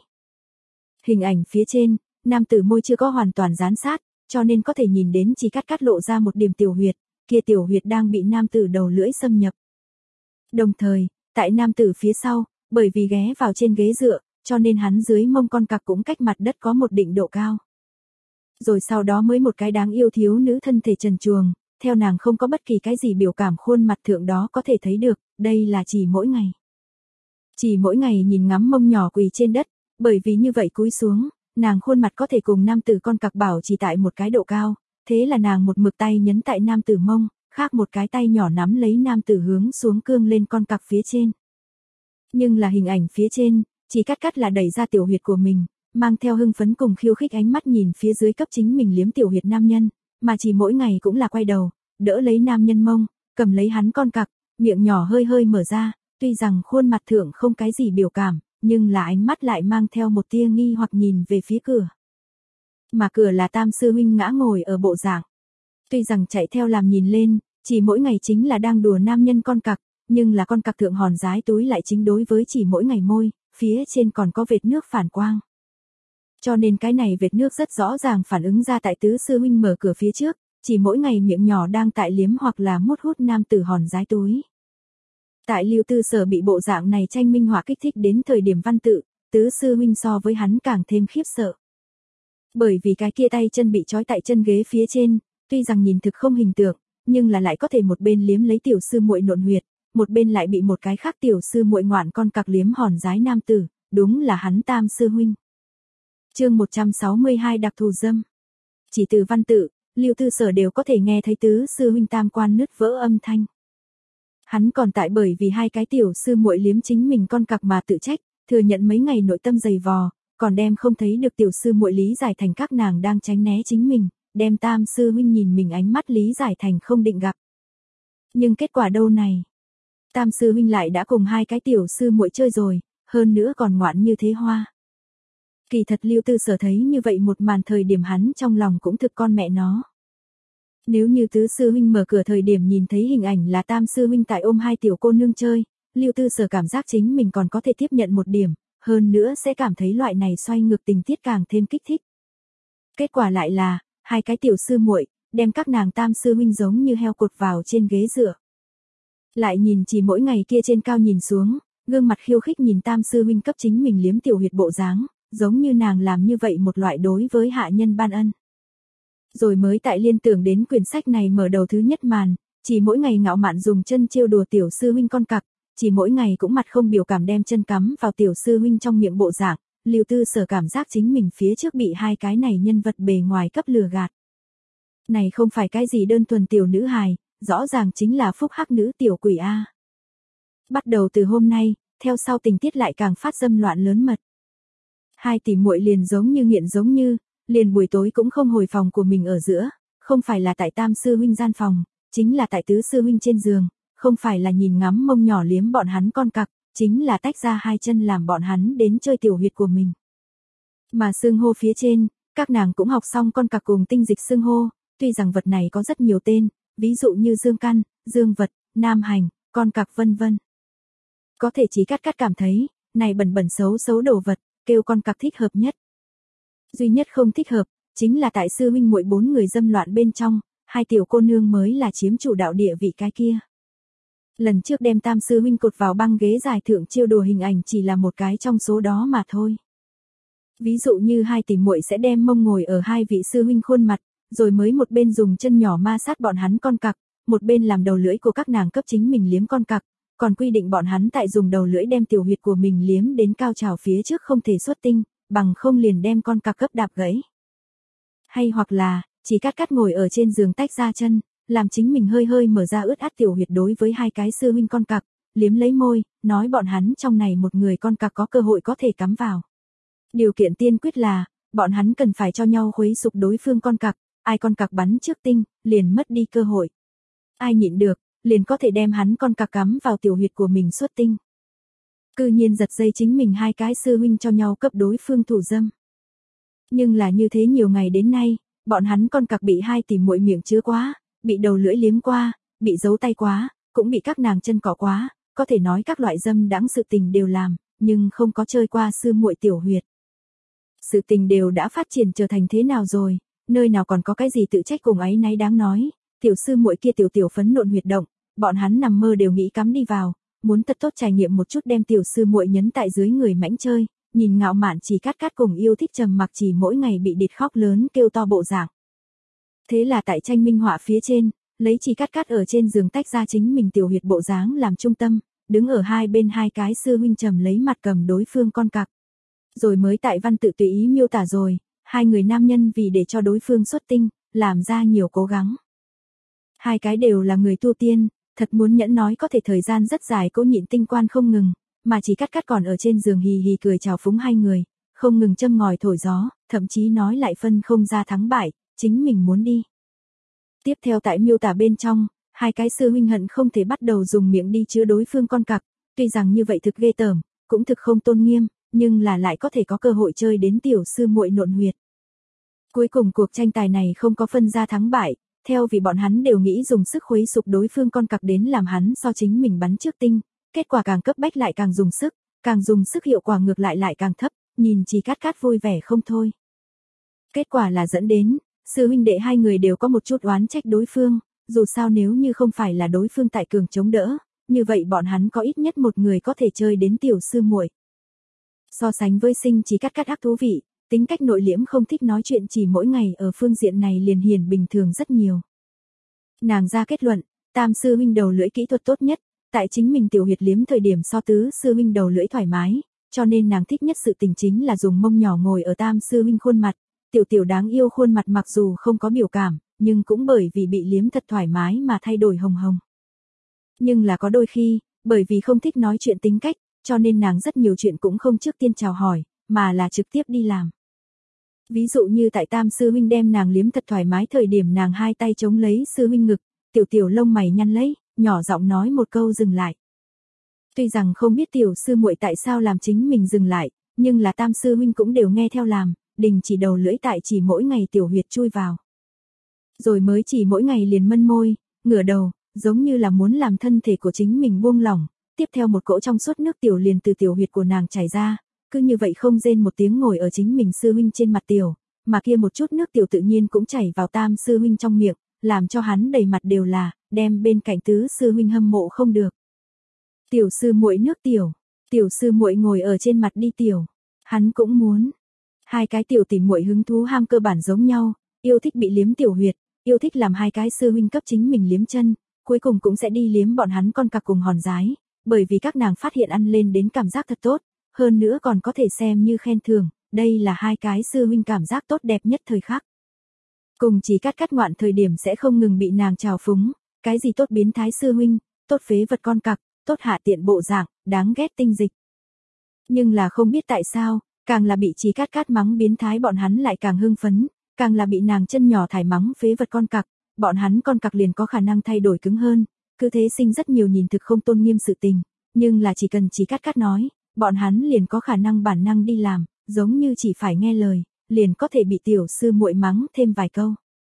Hình ảnh phía trên, nam tử môi chưa có hoàn toàn dán sát, cho nên có thể nhìn đến Chí Cát Cát lộ ra một điểm tiểu huyệt, kia tiểu huyệt đang bị nam tử đầu lưỡi xâm nhập. Đồng thời, tại nam tử phía sau, bởi vì ghé vào trên ghế dựa, cho nên hắn dưới mông con cặc cũng cách mặt đất có một định độ cao. Rồi sau đó mới một cái đáng yêu thiếu nữ thân thể trần truồng, theo nàng không có bất kỳ cái gì biểu cảm khuôn mặt thượng đó có thể thấy được, đây là Chỉ Mỗi Ngày. Chỉ Mỗi Ngày nhìn ngắm mông nhỏ quỳ trên đất, bởi vì như vậy cúi xuống, nàng khuôn mặt có thể cùng nam tử con cặc bảo chỉ tại một cái độ cao, thế là nàng một mực tay nhấn tại nam tử mông, khác một cái tay nhỏ nắm lấy nam tử hướng xuống cương lên con cặc phía trên. Nhưng là hình ảnh phía trên, chỉ cắt cắt là đẩy ra tiểu huyệt của mình, mang theo hưng phấn cùng khiêu khích ánh mắt nhìn phía dưới cấp chính mình liếm tiểu huyệt nam nhân, mà Chỉ Mỗi Ngày cũng là quay đầu, đỡ lấy nam nhân mông, cầm lấy hắn con cặc, miệng nhỏ hơi hơi mở ra, tuy rằng khuôn mặt thượng không cái gì biểu cảm, nhưng là ánh mắt lại mang theo một tia nghi hoặc nhìn về phía cửa. Mà cửa là Tam sư huynh ngã ngồi ở bộ dạng. Tuy rằng chạy theo làm nhìn lên, Chỉ Mỗi Ngày chính là đang đùa nam nhân con cặc, nhưng là con cặc thượng hòn dái túi lại chính đối với Chỉ Mỗi Ngày môi, phía trên còn có vệt nước phản quang. Cho nên cái này vệt nước rất rõ ràng phản ứng ra tại tứ sư huynh mở cửa phía trước, Chỉ Mỗi Ngày miệng nhỏ đang tại liếm hoặc là mút hút nam tử hòn dái túi. Tại Lưu Tư Sở bị bộ dạng này tranh minh họa kích thích đến thời điểm văn tự, tứ sư huynh so với hắn càng thêm khiếp sợ. Bởi vì cái kia tay chân bị trói tại chân ghế phía trên, tuy rằng nhìn thực không hình tượng, nhưng là lại có thể một bên liếm lấy tiểu sư muội nộn huyệt, một bên lại bị một cái khác tiểu sư muội ngoạn con cặc liếm hòn dái nam tử, đúng là hắn Tam sư huynh. Chương một trăm sáu mươi hai đặc thù dâm. Chỉ từ văn tự, Lưu Tư Sở đều có thể nghe thấy tứ sư huynh tam quan nứt vỡ âm thanh. Hắn còn tại bởi vì hai cái tiểu sư muội liếm chính mình con cặc mà tự trách, thừa nhận mấy ngày nội tâm dày vò, còn đem không thấy được tiểu sư muội lý giải thành các nàng đang tránh né chính mình, đem Tam sư huynh nhìn mình ánh mắt lý giải thành không định gặp. Nhưng kết quả đâu này? Tam sư huynh lại đã cùng hai cái tiểu sư muội chơi rồi, hơn nữa còn ngoạn như thế hoa. Kỳ thật Lưu Tư Sở thấy như vậy một màn thời điểm hắn trong lòng cũng thực con mẹ nó. Nếu như tứ sư huynh mở cửa thời điểm nhìn thấy hình ảnh là Tam sư huynh tại ôm hai tiểu cô nương chơi, Lưu Tư Sở cảm giác chính mình còn có thể tiếp nhận một điểm, hơn nữa sẽ cảm thấy loại này xoay ngược tình tiết càng thêm kích thích. Kết quả lại là, hai cái tiểu sư muội đem các nàng Tam sư huynh giống như heo cột vào trên ghế dựa. Lại nhìn Chỉ Mỗi Ngày kia trên cao nhìn xuống, gương mặt khiêu khích nhìn Tam sư huynh cấp chính mình liếm tiểu huyệt bộ dáng, giống như nàng làm như vậy một loại đối với hạ nhân ban ân. Rồi mới tại liên tưởng đến quyển sách này mở đầu thứ nhất màn, Chỉ Mỗi Ngày ngạo mạn dùng chân trêu đùa tiểu sư huynh con cặc, Chỉ Mỗi Ngày cũng mặt không biểu cảm đem chân cắm vào tiểu sư huynh trong miệng bộ dạng, Lưu Tư Sở cảm giác chính mình phía trước bị hai cái này nhân vật bề ngoài cấp lừa gạt. Này không phải cái gì đơn thuần tiểu nữ hài, rõ ràng chính là phúc hắc nữ tiểu quỷ A. Bắt đầu từ hôm nay, theo sau tình tiết lại càng phát dâm loạn lớn mật. Hai tỷ muội liền giống như nghiện giống như, liền buổi tối cũng không hồi phòng của mình ở giữa, không phải là tại Tam sư huynh gian phòng, chính là tại tứ sư huynh trên giường, không phải là nhìn ngắm mông nhỏ liếm bọn hắn con cặc, chính là tách ra hai chân làm bọn hắn đến chơi tiểu huyệt của mình. Mà xương hô phía trên, các nàng cũng học xong con cặc cùng tinh dịch xương hô, tuy rằng vật này có rất nhiều tên, ví dụ như dương căn, dương vật, nam hành, con cặc vân vân. Có thể chỉ cắt cắt cảm thấy, này bẩn bẩn xấu xấu đồ vật, kêu con cặc thích hợp nhất. Duy nhất không thích hợp, chính là tại sư huynh muội bốn người dâm loạn bên trong, hai tiểu cô nương mới là chiếm chủ đạo địa vị cái kia. Lần trước đem Tam sư huynh cột vào băng ghế dài thượng chiêu đùa hình ảnh chỉ là một cái trong số đó mà thôi. Ví dụ như hai tỷ muội sẽ đem mông ngồi ở hai vị sư huynh khuôn mặt, rồi mới một bên dùng chân nhỏ ma sát bọn hắn con cặc, một bên làm đầu lưỡi của các nàng cấp chính mình liếm con cặc, còn quy định bọn hắn tại dùng đầu lưỡi đem tiểu huyệt của mình liếm đến cao trào phía trước không thể xuất tinh, bằng không liền đem con cặc cấp đạp gãy. Hay hoặc là, chỉ cắt cắt ngồi ở trên giường tách ra chân, làm chính mình hơi hơi mở ra ướt át tiểu huyệt đối với hai cái sư huynh con cặc, liếm lấy môi, nói bọn hắn trong này một người con cặc có cơ hội có thể cắm vào. Điều kiện tiên quyết là, bọn hắn cần phải cho nhau khuấy sục đối phương con cặc, ai con cặc bắn trước tinh, liền mất đi cơ hội. Ai nhịn được, liền có thể đem hắn con cặc cắm vào tiểu huyệt của mình xuất tinh. Cư nhiên giật dây chính mình hai cái sư huynh cho nhau cấp đối phương thủ dâm. Nhưng là như thế nhiều ngày đến nay, bọn hắn con cặc bị hai tỷ muội miệng chứa quá, bị đầu lưỡi liếm qua, bị giấu tay quá, cũng bị các nàng chân cỏ quá, có thể nói các loại dâm đãng sự tình đều làm, nhưng không có chơi qua sư muội tiểu huyệt. Sự tình đều đã phát triển trở thành thế nào rồi, nơi nào còn có cái gì tự trách cùng ấy náy đáng nói, tiểu sư muội kia tiểu tiểu phấn nộn huyệt động, bọn hắn nằm mơ đều nghĩ cắm đi vào, muốn thật tốt trải nghiệm một chút đem tiểu sư muội nhấn tại dưới người mãnh chơi, nhìn ngạo mạn Chỉ Cát Cát cùng yêu thích Trầm Mặc Chỉ mỗi ngày bị địt khóc lớn kêu to bộ dạng. Thế là tại tranh minh họa phía trên, lấy Chỉ Cát Cát ở trên giường tách ra chính mình tiểu huyệt bộ dáng làm trung tâm, đứng ở hai bên hai cái sư huynh trầm lấy mặt cầm đối phương con cặc. Rồi mới tại văn tự tùy ý miêu tả rồi, hai người nam nhân vì để cho đối phương xuất tinh, làm ra nhiều cố gắng. Hai cái đều là người tu tiên, thật muốn nhẫn nói có thể thời gian rất dài cố nhịn tinh quan không ngừng, mà Chỉ Cát Cát còn ở trên giường hì hì cười chào phúng hai người, không ngừng châm ngòi thổi gió, thậm chí nói lại phân không ra thắng bại, chính mình muốn đi. Tiếp theo tại miêu tả bên trong, hai cái sư huynh hận không thể bắt đầu dùng miệng đi chứa đối phương con cặc, tuy rằng như vậy thực ghê tởm, cũng thực không tôn nghiêm, nhưng là lại có thể có cơ hội chơi đến tiểu sư muội nộn huyệt. Cuối cùng cuộc tranh tài này không có phân ra thắng bại, theo vì bọn hắn đều nghĩ dùng sức khuấy sụp đối phương con cặc đến làm hắn so chính mình bắn trước tinh, kết quả càng cấp bách lại càng dùng sức, càng dùng sức hiệu quả ngược lại lại càng thấp, nhìn Chỉ Cát Cát vui vẻ không thôi. Kết quả là dẫn đến, sư huynh đệ hai người đều có một chút oán trách đối phương, dù sao nếu như không phải là đối phương tại cường chống đỡ, như vậy bọn hắn có ít nhất một người có thể chơi đến tiểu sư muội. So sánh với sinh Chỉ Cát Cát ác thú vị, tính cách nội liễm không thích nói chuyện chỉ mỗi ngày ở phương diện này liền hiền bình thường rất nhiều. Nàng ra kết luận, tam sư huynh đầu lưỡi kỹ thuật tốt nhất, tại chính mình tiểu huyệt liếm thời điểm so tứ sư huynh đầu lưỡi thoải mái, cho nên nàng thích nhất sự tình chính là dùng mông nhỏ ngồi ở tam sư huynh khuôn mặt, tiểu tiểu đáng yêu khuôn mặt mặc dù không có biểu cảm, nhưng cũng bởi vì bị liếm thật thoải mái mà thay đổi hồng hồng. Nhưng là có đôi khi, bởi vì không thích nói chuyện tính cách, cho nên nàng rất nhiều chuyện cũng không trước tiên chào hỏi, mà là trực tiếp đi làm. Ví dụ như tại tam sư huynh đem nàng liếm thật thoải mái thời điểm nàng hai tay chống lấy sư huynh ngực, tiểu tiểu lông mày nhăn lấy, nhỏ giọng nói một câu dừng lại. Tuy rằng không biết tiểu sư muội tại sao làm chính mình dừng lại, nhưng là tam sư huynh cũng đều nghe theo làm, đình chỉ đầu lưỡi tại chỉ mỗi ngày tiểu huyệt chui vào. Rồi mới chỉ mỗi ngày liền mân môi, ngửa đầu, giống như là muốn làm thân thể của chính mình buông lỏng, tiếp theo một cỗ trong suốt nước tiểu liền từ tiểu huyệt của nàng chảy ra, cứ như vậy không rên một tiếng ngồi ở chính mình sư huynh trên mặt tiểu, mà kia một chút nước tiểu tự nhiên cũng chảy vào tam sư huynh trong miệng, làm cho hắn đầy mặt đều là, đem bên cạnh tứ sư huynh hâm mộ không được. Tiểu sư muội nước tiểu, tiểu sư muội ngồi ở trên mặt đi tiểu, hắn cũng muốn. Hai cái tiểu tỷ muội hứng thú ham cơ bản giống nhau, yêu thích bị liếm tiểu huyệt, yêu thích làm hai cái sư huynh cấp chính mình liếm chân, cuối cùng cũng sẽ đi liếm bọn hắn con cặc cùng hòn dái, bởi vì các nàng phát hiện ăn lên đến cảm giác thật tốt, hơn nữa còn có thể xem như khen thưởng, đây là hai cái sư huynh cảm giác tốt đẹp nhất thời khắc. Cùng Chỉ Cát Cát ngoạn thời điểm sẽ không ngừng bị nàng trào phúng, cái gì tốt biến thái sư huynh, tốt phế vật con cặc, tốt hạ tiện bộ dạng, đáng ghét tinh dịch. Nhưng là không biết tại sao, càng là bị Chỉ Cát Cát mắng biến thái bọn hắn lại càng hưng phấn, càng là bị nàng chân nhỏ thải mắng phế vật con cặc, bọn hắn con cặc liền có khả năng thay đổi cứng hơn, cứ thế sinh rất nhiều nhìn thực không tôn nghiêm sự tình, nhưng là chỉ cần Chỉ Cát Cát nói, bọn hắn liền có khả năng bản năng đi làm, giống như chỉ phải nghe lời, liền có thể bị tiểu sư muội mắng thêm vài câu.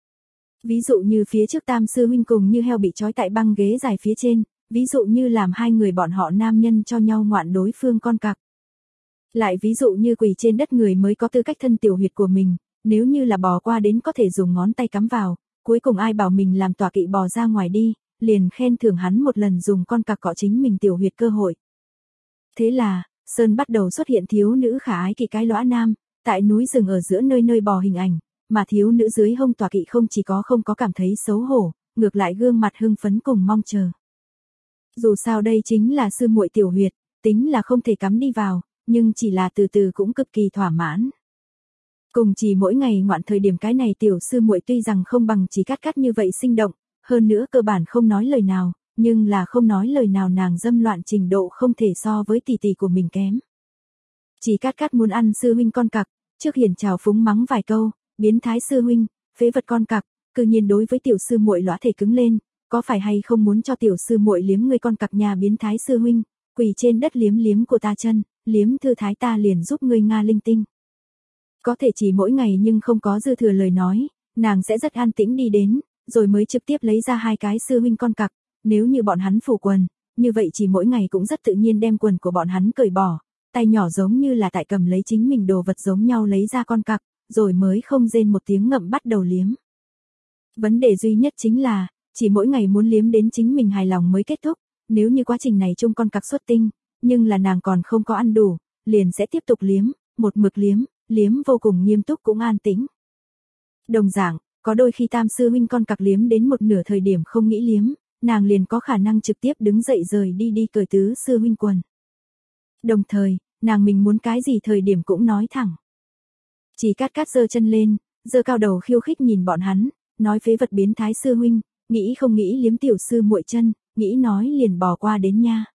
Ví dụ như phía trước tam sư huynh cùng như heo bị trói tại băng ghế dài phía trên, ví dụ như làm hai người bọn họ nam nhân cho nhau ngoạn đối phương con cặc. Lại ví dụ như quỳ trên đất người mới có tư cách thân tiểu huyệt của mình, nếu như là bò qua đến có thể dùng ngón tay cắm vào, cuối cùng ai bảo mình làm tọa kỵ bò ra ngoài đi, liền khen thưởng hắn một lần dùng con cặc cọ chính mình tiểu huyệt cơ hội. Thế là, Sơn bắt đầu xuất hiện thiếu nữ khả ái kỳ cái lõa nam, tại núi rừng ở giữa nơi nơi bò hình ảnh, mà thiếu nữ dưới hông tọa kỵ không chỉ có không có cảm thấy xấu hổ, ngược lại gương mặt hưng phấn cùng mong chờ. Dù sao đây chính là sư muội tiểu huyệt, tính là không thể cắm đi vào, nhưng chỉ là từ từ cũng cực kỳ thỏa mãn. Cùng chỉ mỗi ngày ngoạn thời điểm cái này tiểu sư muội tuy rằng không bằng Chỉ Cát Cát như vậy sinh động, hơn nữa cơ bản không nói lời nào, nhưng là không nói lời nào nàng dâm loạn trình độ không thể so với tỷ tỷ của mình kém. Chỉ Cát Cát muốn ăn sư huynh con cặc, trước hiền chào phúng mắng vài câu, biến thái sư huynh, phế vật con cặc, cư nhiên đối với tiểu sư muội lõa thể cứng lên, có phải hay không muốn cho tiểu sư muội liếm ngươi con cặc nhà biến thái sư huynh, quỳ trên đất liếm liếm của ta chân, liếm thư thái ta liền giúp ngươi nga linh tinh. Có thể chỉ mỗi ngày nhưng không có dư thừa lời nói, nàng sẽ rất an tĩnh đi đến, rồi mới trực tiếp lấy ra hai cái sư huynh con cặc, nếu như bọn hắn phủ quần, như vậy chỉ mỗi ngày cũng rất tự nhiên đem quần của bọn hắn cởi bỏ, tay nhỏ giống như là tại cầm lấy chính mình đồ vật giống nhau lấy ra con cặc, rồi mới không rên một tiếng ngậm bắt đầu liếm. Vấn đề duy nhất chính là, chỉ mỗi ngày muốn liếm đến chính mình hài lòng mới kết thúc, Nếu như quá trình này chung con cặc xuất tinh, nhưng là nàng còn không có ăn đủ, liền sẽ tiếp tục liếm, một mực liếm, liếm vô cùng nghiêm túc cũng an tĩnh. Đồng dạng, có đôi khi tam sư huynh con cặc liếm đến một nửa thời điểm không nghĩ liếm, nàng liền có khả năng trực tiếp đứng dậy rời đi đi cởi tứ sư huynh quần. Đồng thời, nàng mình muốn cái gì thời điểm cũng nói thẳng. Chỉ Cát Cát giơ chân lên, giơ cao đầu khiêu khích nhìn bọn hắn, nói phế vật biến thái sư huynh, nghĩ không nghĩ liếm tiểu sư muội chân, nghĩ nói liền bỏ qua đến nha.